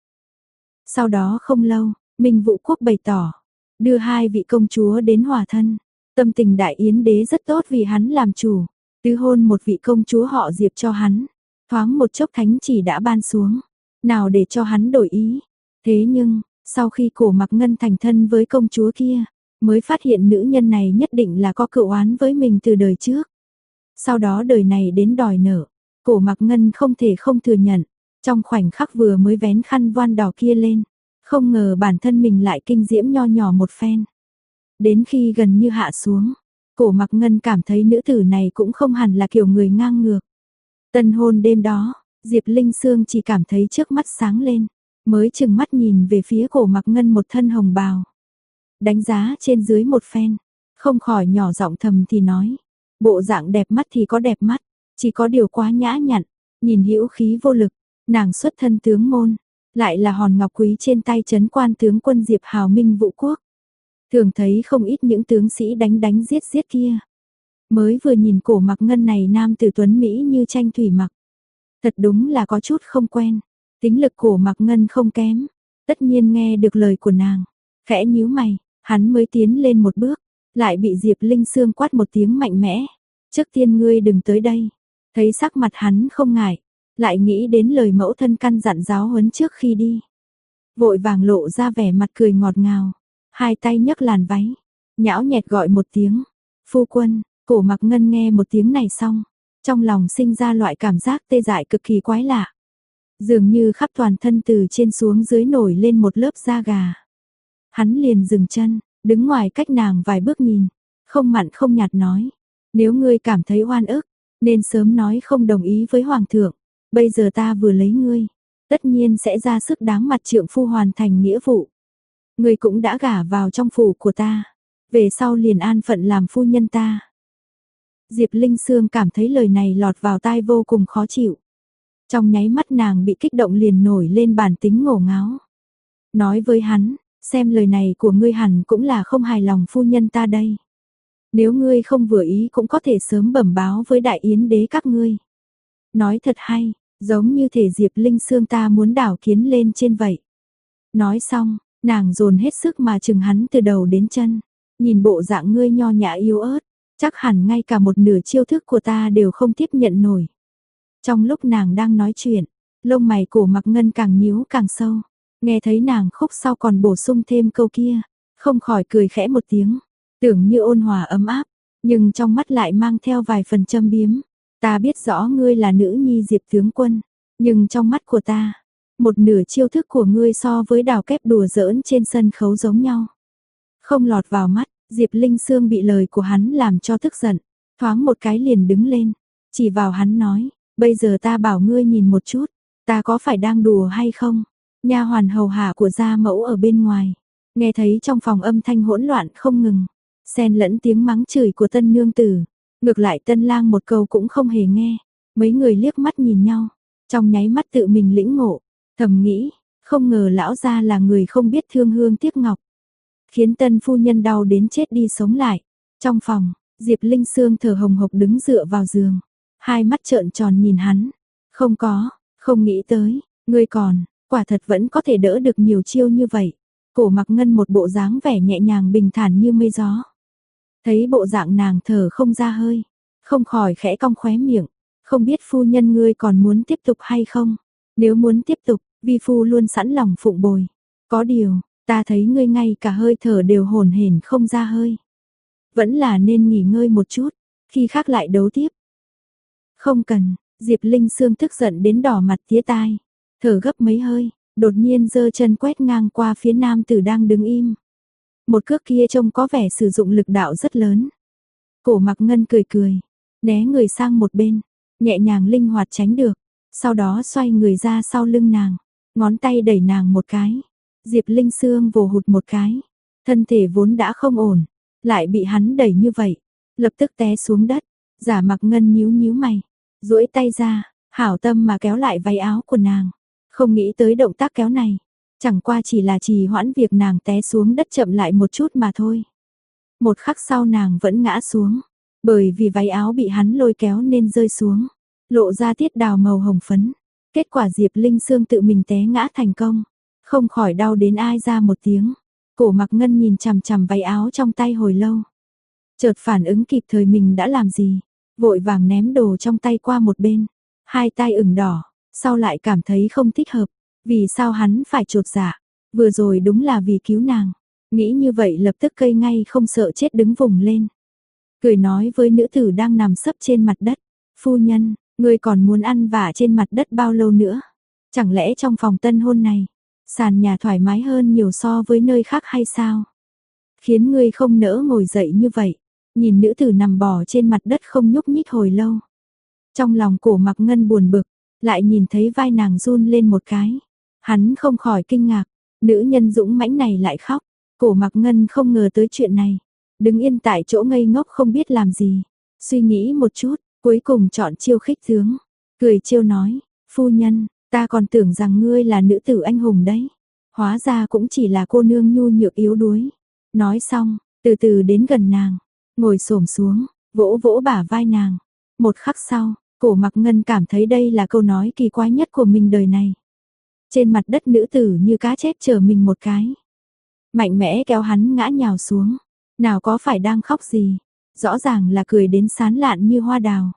Sau đó không lâu, Minh Vũ Quốc bày tỏ, đưa hai vị công chúa đến hòa thân. Tâm tình Đại Yến đế rất tốt vì hắn làm chủ, tứ hôn một vị công chúa họ Diệp cho hắn. Thoáng một chốc thánh chỉ đã ban xuống, nào để cho hắn đổi ý. Thế nhưng, sau khi Cổ Mặc Ngân thành thân với công chúa kia, mới phát hiện nữ nhân này nhất định là có cựu oán với mình từ đời trước. Sau đó đời này đến đòi nợ, Cổ Mặc Ngân không thể không thừa nhận. Trong khoảnh khắc vừa mới vén khăn voan đỏ kia lên, không ngờ bản thân mình lại kinh diễm nho nhỏ một phen. Đến khi gần như hạ xuống, Cổ Mặc Ngân cảm thấy nữ tử này cũng không hẳn là kiểu người ngang ngược. Tân hôn đêm đó, Diệp Linh Sương chỉ cảm thấy trước mắt sáng lên, mới chừng mắt nhìn về phía Cổ Mặc Ngân một thân hồng bào. Đánh giá trên dưới một phen, không khỏi nhỏ giọng thầm thì nói, bộ dạng đẹp mắt thì có đẹp mắt, chỉ có điều quá nhã nhặn, nhìn hữu khí vô lực. Nàng xuất thân tướng môn, lại là hòn ngọc quý trên tay trấn quan tướng quân Diệp Hào Minh Vũ Quốc. Thường thấy không ít những tướng sĩ đánh đánh giết giết kia. Mới vừa nhìn Cổ Mặc Ngân này nam tử tuấn Mỹ như tranh thủy mặc. Thật đúng là có chút không quen. Tính lực Cổ Mặc Ngân không kém. Tất nhiên nghe được lời của nàng. Khẽ nhíu mày, hắn mới tiến lên một bước. Lại bị Diệp Linh Sương quát một tiếng mạnh mẽ. Trước tiên ngươi đừng tới đây. Thấy sắc mặt hắn không ngại. Lại nghĩ đến lời mẫu thân căn dặn giáo huấn trước khi đi. Vội vàng lộ ra vẻ mặt cười ngọt ngào. Hai tay nhấc làn váy. Nhão nhẹt gọi một tiếng. Phu quân. Cổ Mặc Ngân nghe một tiếng này xong, trong lòng sinh ra loại cảm giác tê dại cực kỳ quái lạ. Dường như khắp toàn thân từ trên xuống dưới nổi lên một lớp da gà. Hắn liền dừng chân, đứng ngoài cách nàng vài bước nhìn, không mặn không nhạt nói. Nếu ngươi cảm thấy oan ức, nên sớm nói không đồng ý với Hoàng thượng. Bây giờ ta vừa lấy ngươi, tất nhiên sẽ ra sức đáng mặt trượng phu hoàn thành nghĩa vụ. Ngươi cũng đã gả vào trong phủ của ta, về sau liền an phận làm phu nhân ta. Diệp Linh Sương cảm thấy lời này lọt vào tai vô cùng khó chịu. Trong nháy mắt nàng bị kích động liền nổi lên bản tính ngổ ngáo. Nói với hắn, xem lời này của ngươi hẳn cũng là không hài lòng phu nhân ta đây. Nếu ngươi không vừa ý cũng có thể sớm bẩm báo với Đại Yến đế các ngươi. Nói thật hay, giống như thể Diệp Linh Sương ta muốn đảo kiến lên trên vậy. Nói xong, nàng dồn hết sức mà chừng hắn từ đầu đến chân. Nhìn bộ dạng ngươi nho nhã yếu ớt, chắc hẳn ngay cả một nửa chiêu thức của ta đều không tiếp nhận nổi. Trong lúc nàng đang nói chuyện, lông mày Cổ Mặc Ngân càng nhíu càng sâu. Nghe thấy nàng khúc sau còn bổ sung thêm câu kia, không khỏi cười khẽ một tiếng, tưởng như ôn hòa ấm áp, nhưng trong mắt lại mang theo vài phần châm biếm. Ta biết rõ ngươi là nữ nhi Diệp tướng quân, nhưng trong mắt của ta, một nửa chiêu thức của ngươi so với đào kép đùa giỡn trên sân khấu giống nhau. Không lọt vào mắt, Diệp Linh Sương bị lời của hắn làm cho tức giận, thoáng một cái liền đứng lên, chỉ vào hắn nói, bây giờ ta bảo ngươi nhìn một chút, ta có phải đang đùa hay không? Nha hoàn hầu hạ của gia mẫu ở bên ngoài, nghe thấy trong phòng âm thanh hỗn loạn không ngừng, xen lẫn tiếng mắng chửi của tân nương tử, ngược lại tân lang một câu cũng không hề nghe. Mấy người liếc mắt nhìn nhau, trong nháy mắt tự mình lĩnh ngộ, thầm nghĩ, không ngờ lão gia là người không biết thương hương tiếc ngọc, khiến tân phu nhân đau đến chết đi sống lại. Trong phòng, Diệp Linh Sương thở hồng hộc đứng dựa vào giường, hai mắt trợn tròn nhìn hắn. Không nghĩ tới, ngươi còn, quả thật vẫn có thể đỡ được nhiều chiêu như vậy. Cổ Mặc Ngân một bộ dáng vẻ nhẹ nhàng bình thản như mây gió. Thấy bộ dạng nàng thở không ra hơi, không khỏi khẽ cong khóe miệng, không biết phu nhân ngươi còn muốn tiếp tục hay không? Nếu muốn tiếp tục, vi phu luôn sẵn lòng phụng bồi. Có điều, ta thấy ngươi ngay cả hơi thở đều hổn hển không ra hơi. Vẫn là nên nghỉ ngơi một chút, khi khác lại đấu tiếp. Không cần, Diệp Linh Sương tức giận đến đỏ mặt tía tai, thở gấp mấy hơi, đột nhiên giơ chân quét ngang qua phía nam tử đang đứng im. Một cước kia trông có vẻ sử dụng lực đạo rất lớn. Cổ Mặc Ngân cười cười, né người sang một bên, nhẹ nhàng linh hoạt tránh được, sau đó xoay người ra sau lưng nàng, ngón tay đẩy nàng một cái. Diệp Linh Sương vồ hụt một cái, thân thể vốn đã không ổn, lại bị hắn đẩy như vậy, lập tức té xuống đất. Giả Mặc Ngân nhíu nhíu mày, duỗi tay ra, hảo tâm mà kéo lại váy áo của nàng. Không nghĩ tới động tác kéo này, chẳng qua chỉ là trì hoãn việc nàng té xuống đất chậm lại một chút mà thôi. Một khắc sau nàng vẫn ngã xuống, bởi vì váy áo bị hắn lôi kéo nên rơi xuống, lộ ra tiết đào màu hồng phấn. Kết quả Diệp Linh Sương tự mình té ngã thành công, không khỏi đau đến ai ra một tiếng. Cổ Mặc Ngân nhìn chằm chằm váy áo trong tay hồi lâu, chợt phản ứng kịp thời mình đã làm gì, vội vàng ném đồ trong tay qua một bên, hai tay ửng đỏ, sau lại cảm thấy không thích hợp, vì sao hắn phải chột dạ, vừa rồi đúng là vì cứu nàng. Nghĩ như vậy lập tức cây ngay không sợ chết đứng vùng lên, cười nói với nữ tử đang nằm sấp trên mặt đất, phu nhân, ngươi còn muốn ăn vạ trên mặt đất bao lâu nữa? Chẳng lẽ trong phòng tân hôn này, sàn nhà thoải mái hơn nhiều so với nơi khác hay sao? Khiến ngươi không nỡ ngồi dậy như vậy. Nhìn nữ tử nằm bò trên mặt đất không nhúc nhích hồi lâu. Trong lòng Cổ Mặc Ngân buồn bực, lại nhìn thấy vai nàng run lên một cái. Hắn không khỏi kinh ngạc, nữ nhân dũng mãnh này lại khóc. Cổ Mặc Ngân không ngờ tới chuyện này, đứng yên tại chỗ ngây ngốc không biết làm gì. Suy nghĩ một chút, cuối cùng chọn chiêu khích tướng, cười trêu nói, phu nhân, ta còn tưởng rằng ngươi là nữ tử anh hùng đấy. Hóa ra cũng chỉ là cô nương nhu nhược yếu đuối. Nói xong, từ từ đến gần nàng, ngồi xổm xuống, vỗ vỗ bả vai nàng. Một khắc sau, Cổ Mặc Ngân cảm thấy đây là câu nói kỳ quái nhất của mình đời này. Trên mặt đất nữ tử như cá chép chở mình một cái, mạnh mẽ kéo hắn ngã nhào xuống. Nào có phải đang khóc gì, rõ ràng là cười đến sán lạn như hoa đào.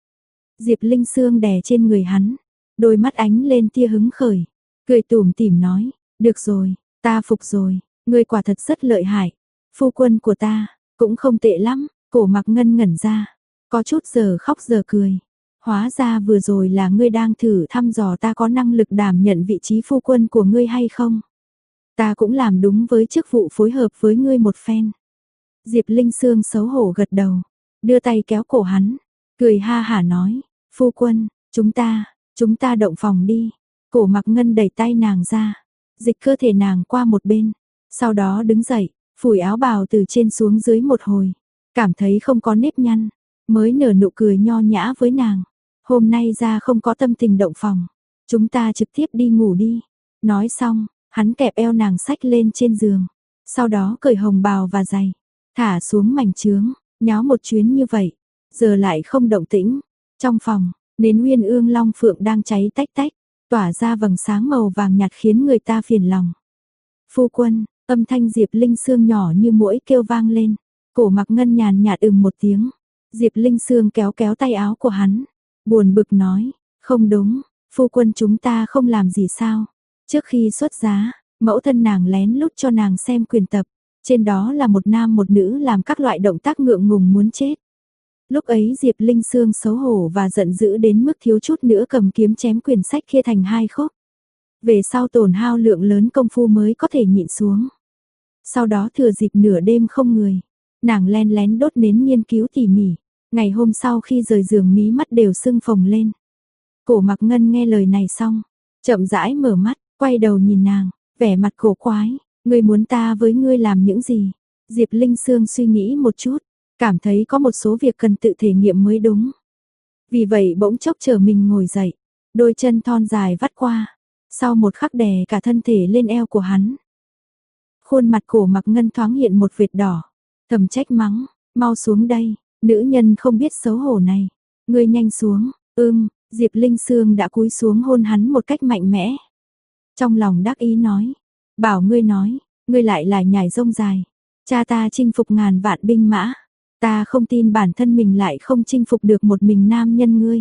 Diệp Linh Sương đè trên người hắn, đôi mắt ánh lên tia hứng khởi, cười tủm tỉm nói, được rồi, ta phục rồi, ngươi quả thật rất lợi hại. Phu quân của ta, cũng không tệ lắm. Cổ Mặc Ngân ngẩn ra, có chút giờ khóc giờ cười. Hóa ra vừa rồi là ngươi đang thử thăm dò ta có năng lực đảm nhận vị trí phu quân của ngươi hay không. Ta cũng làm đúng với chức vụ phối hợp với ngươi một phen. Diệp Linh Sương xấu hổ gật đầu, đưa tay kéo cổ hắn, cười ha hả nói, phu quân, chúng ta động phòng đi. Cổ Mặc Ngân đẩy tay nàng ra, dịch cơ thể nàng qua một bên, sau đó đứng dậy, phủi áo bào từ trên xuống dưới một hồi, cảm thấy không có nếp nhăn, mới nở nụ cười nho nhã với nàng. Hôm nay ra không có tâm tình động phòng, chúng ta trực tiếp đi ngủ đi. Nói xong, hắn kẹp eo nàng xách lên trên giường, sau đó cởi hồng bào và giày, thả xuống mảnh chướng, nháo một chuyến như vậy, giờ lại không động tĩnh. Trong phòng, nến Uyên Ương Long Phượng đang cháy tách tách, tỏa ra vầng sáng màu vàng nhạt khiến người ta phiền lòng. Phu quân, âm thanh Diệp Linh Sương nhỏ như muỗi kêu vang lên. Cổ Mặc Ngân nhàn nhạt một tiếng. Diệp Linh Sương kéo kéo tay áo của hắn, buồn bực nói, không đúng, phu quân chúng ta không làm gì sao. Trước khi xuất giá, mẫu thân nàng lén lút cho nàng xem quyền tập, trên đó là một nam một nữ làm các loại động tác ngượng ngùng muốn chết. Lúc ấy Diệp Linh Sương xấu hổ và giận dữ đến mức thiếu chút nữa cầm kiếm chém quyển sách kia thành hai khúc. Về sau tổn hao lượng lớn công phu mới có thể nhịn xuống. Sau đó thừa dịp nửa đêm không người, nàng len lén đốt nến nghiên cứu tỉ mỉ. Ngày hôm sau khi rời giường mí mắt đều sưng phồng lên. Cổ Mặc Ngân nghe lời này xong, chậm rãi mở mắt, quay đầu nhìn nàng, vẻ mặt cổ quái, ngươi muốn ta với ngươi làm những gì? Diệp Linh Sương suy nghĩ một chút, cảm thấy có một số việc cần tự thể nghiệm mới đúng. Vì vậy bỗng chốc trở mình ngồi dậy, đôi chân thon dài vắt qua, sau một khắc đè cả thân thể lên eo của hắn. Khuôn mặt Cổ Mặc Ngân thoáng hiện một vệt đỏ, thầm trách mắng, mau xuống đây, nữ nhân không biết xấu hổ này, ngươi nhanh xuống. Diệp Linh Sương đã cúi xuống hôn hắn một cách mạnh mẽ. Trong lòng đắc ý nói, bảo ngươi nói, ngươi lại nhải rông dài, cha ta chinh phục ngàn vạn binh mã, ta không tin bản thân mình lại không chinh phục được một mình nam nhân ngươi.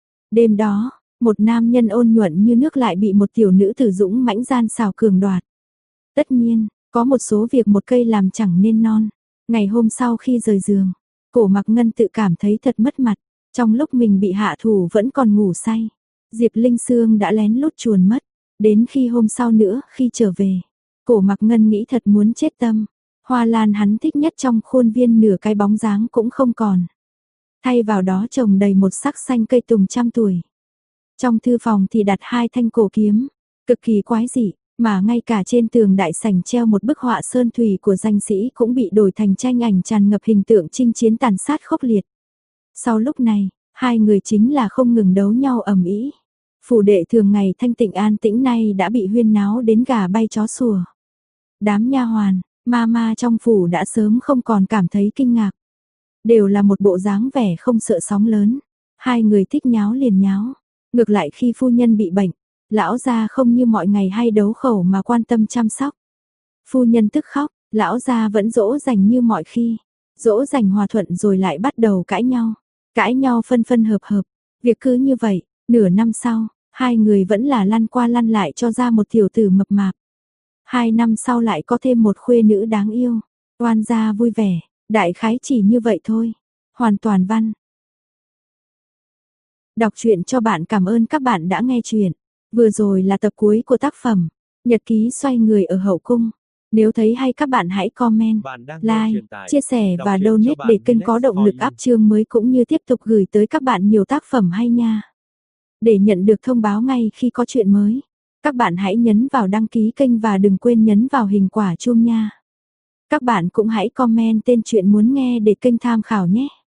Đêm đó, một nam nhân ôn nhuận như nước lại bị một tiểu nữ tử dũng mãnh gian xảo cường đoạt. Tất nhiên, có một số việc một cây làm chẳng nên non. Ngày hôm sau khi rời giường, Cổ Mặc Ngân tự cảm thấy thật mất mặt, trong lúc mình bị hạ thủ vẫn còn ngủ say. Diệp Linh Sương đã lén lút chuồn mất, Đến khi hôm sau nữa, khi trở về, Cổ Mặc Ngân nghĩ thật muốn chết tâm. Hoa lan hắn thích nhất trong khuôn viên nửa cái bóng dáng cũng không còn. Thay vào đó trồng đầy một sắc xanh cây tùng trăm tuổi. Trong thư phòng thì đặt 2 thanh cổ kiếm, cực kỳ quái dị, mà ngay cả trên tường đại sảnh treo một bức họa sơn thủy của danh sĩ cũng bị đổi thành tranh ảnh tràn ngập hình tượng chinh chiến tàn sát khốc liệt. Sau lúc này, hai người chính là không ngừng đấu nhau ầm ĩ. Phủ đệ thường ngày thanh tịnh an tĩnh nay đã bị huyên náo đến gà bay chó sủa. Đám nha hoàn, ma trong phủ đã sớm không còn cảm thấy kinh ngạc. Đều là một bộ dáng vẻ không sợ sóng lớn. Hai người thích nháo liền nháo. Ngược lại khi phu nhân bị bệnh, lão gia không như mọi ngày hay đấu khẩu mà quan tâm chăm sóc. Phu nhân tức khóc, lão gia vẫn dỗ dành như mọi khi. Dỗ dành hòa thuận rồi lại bắt đầu cãi nhau. Cãi nhau phân phân hợp hợp. Việc cứ như vậy, nửa năm sau, hai người vẫn là lăn qua lăn lại cho ra một tiểu tử mập mạp. 2 năm sau lại có thêm một khuê nữ đáng yêu. Oan gia vui vẻ, đại khái chỉ như vậy thôi. Hoàn toàn văn. Đọc truyện cho bạn, cảm ơn các bạn đã nghe truyện. Vừa rồi là tập cuối của tác phẩm Nhật ký xoay người ở hậu cung. Nếu thấy hay các bạn hãy comment, like, chia sẻ và donate để kênh có động lực up chương mới cũng như tiếp tục gửi tới các bạn nhiều tác phẩm hay nha. Để nhận được thông báo ngay khi có chuyện mới, các bạn hãy nhấn vào đăng ký kênh và đừng quên nhấn vào hình quả chuông nha. Các bạn cũng hãy comment tên truyện muốn nghe để kênh tham khảo nhé.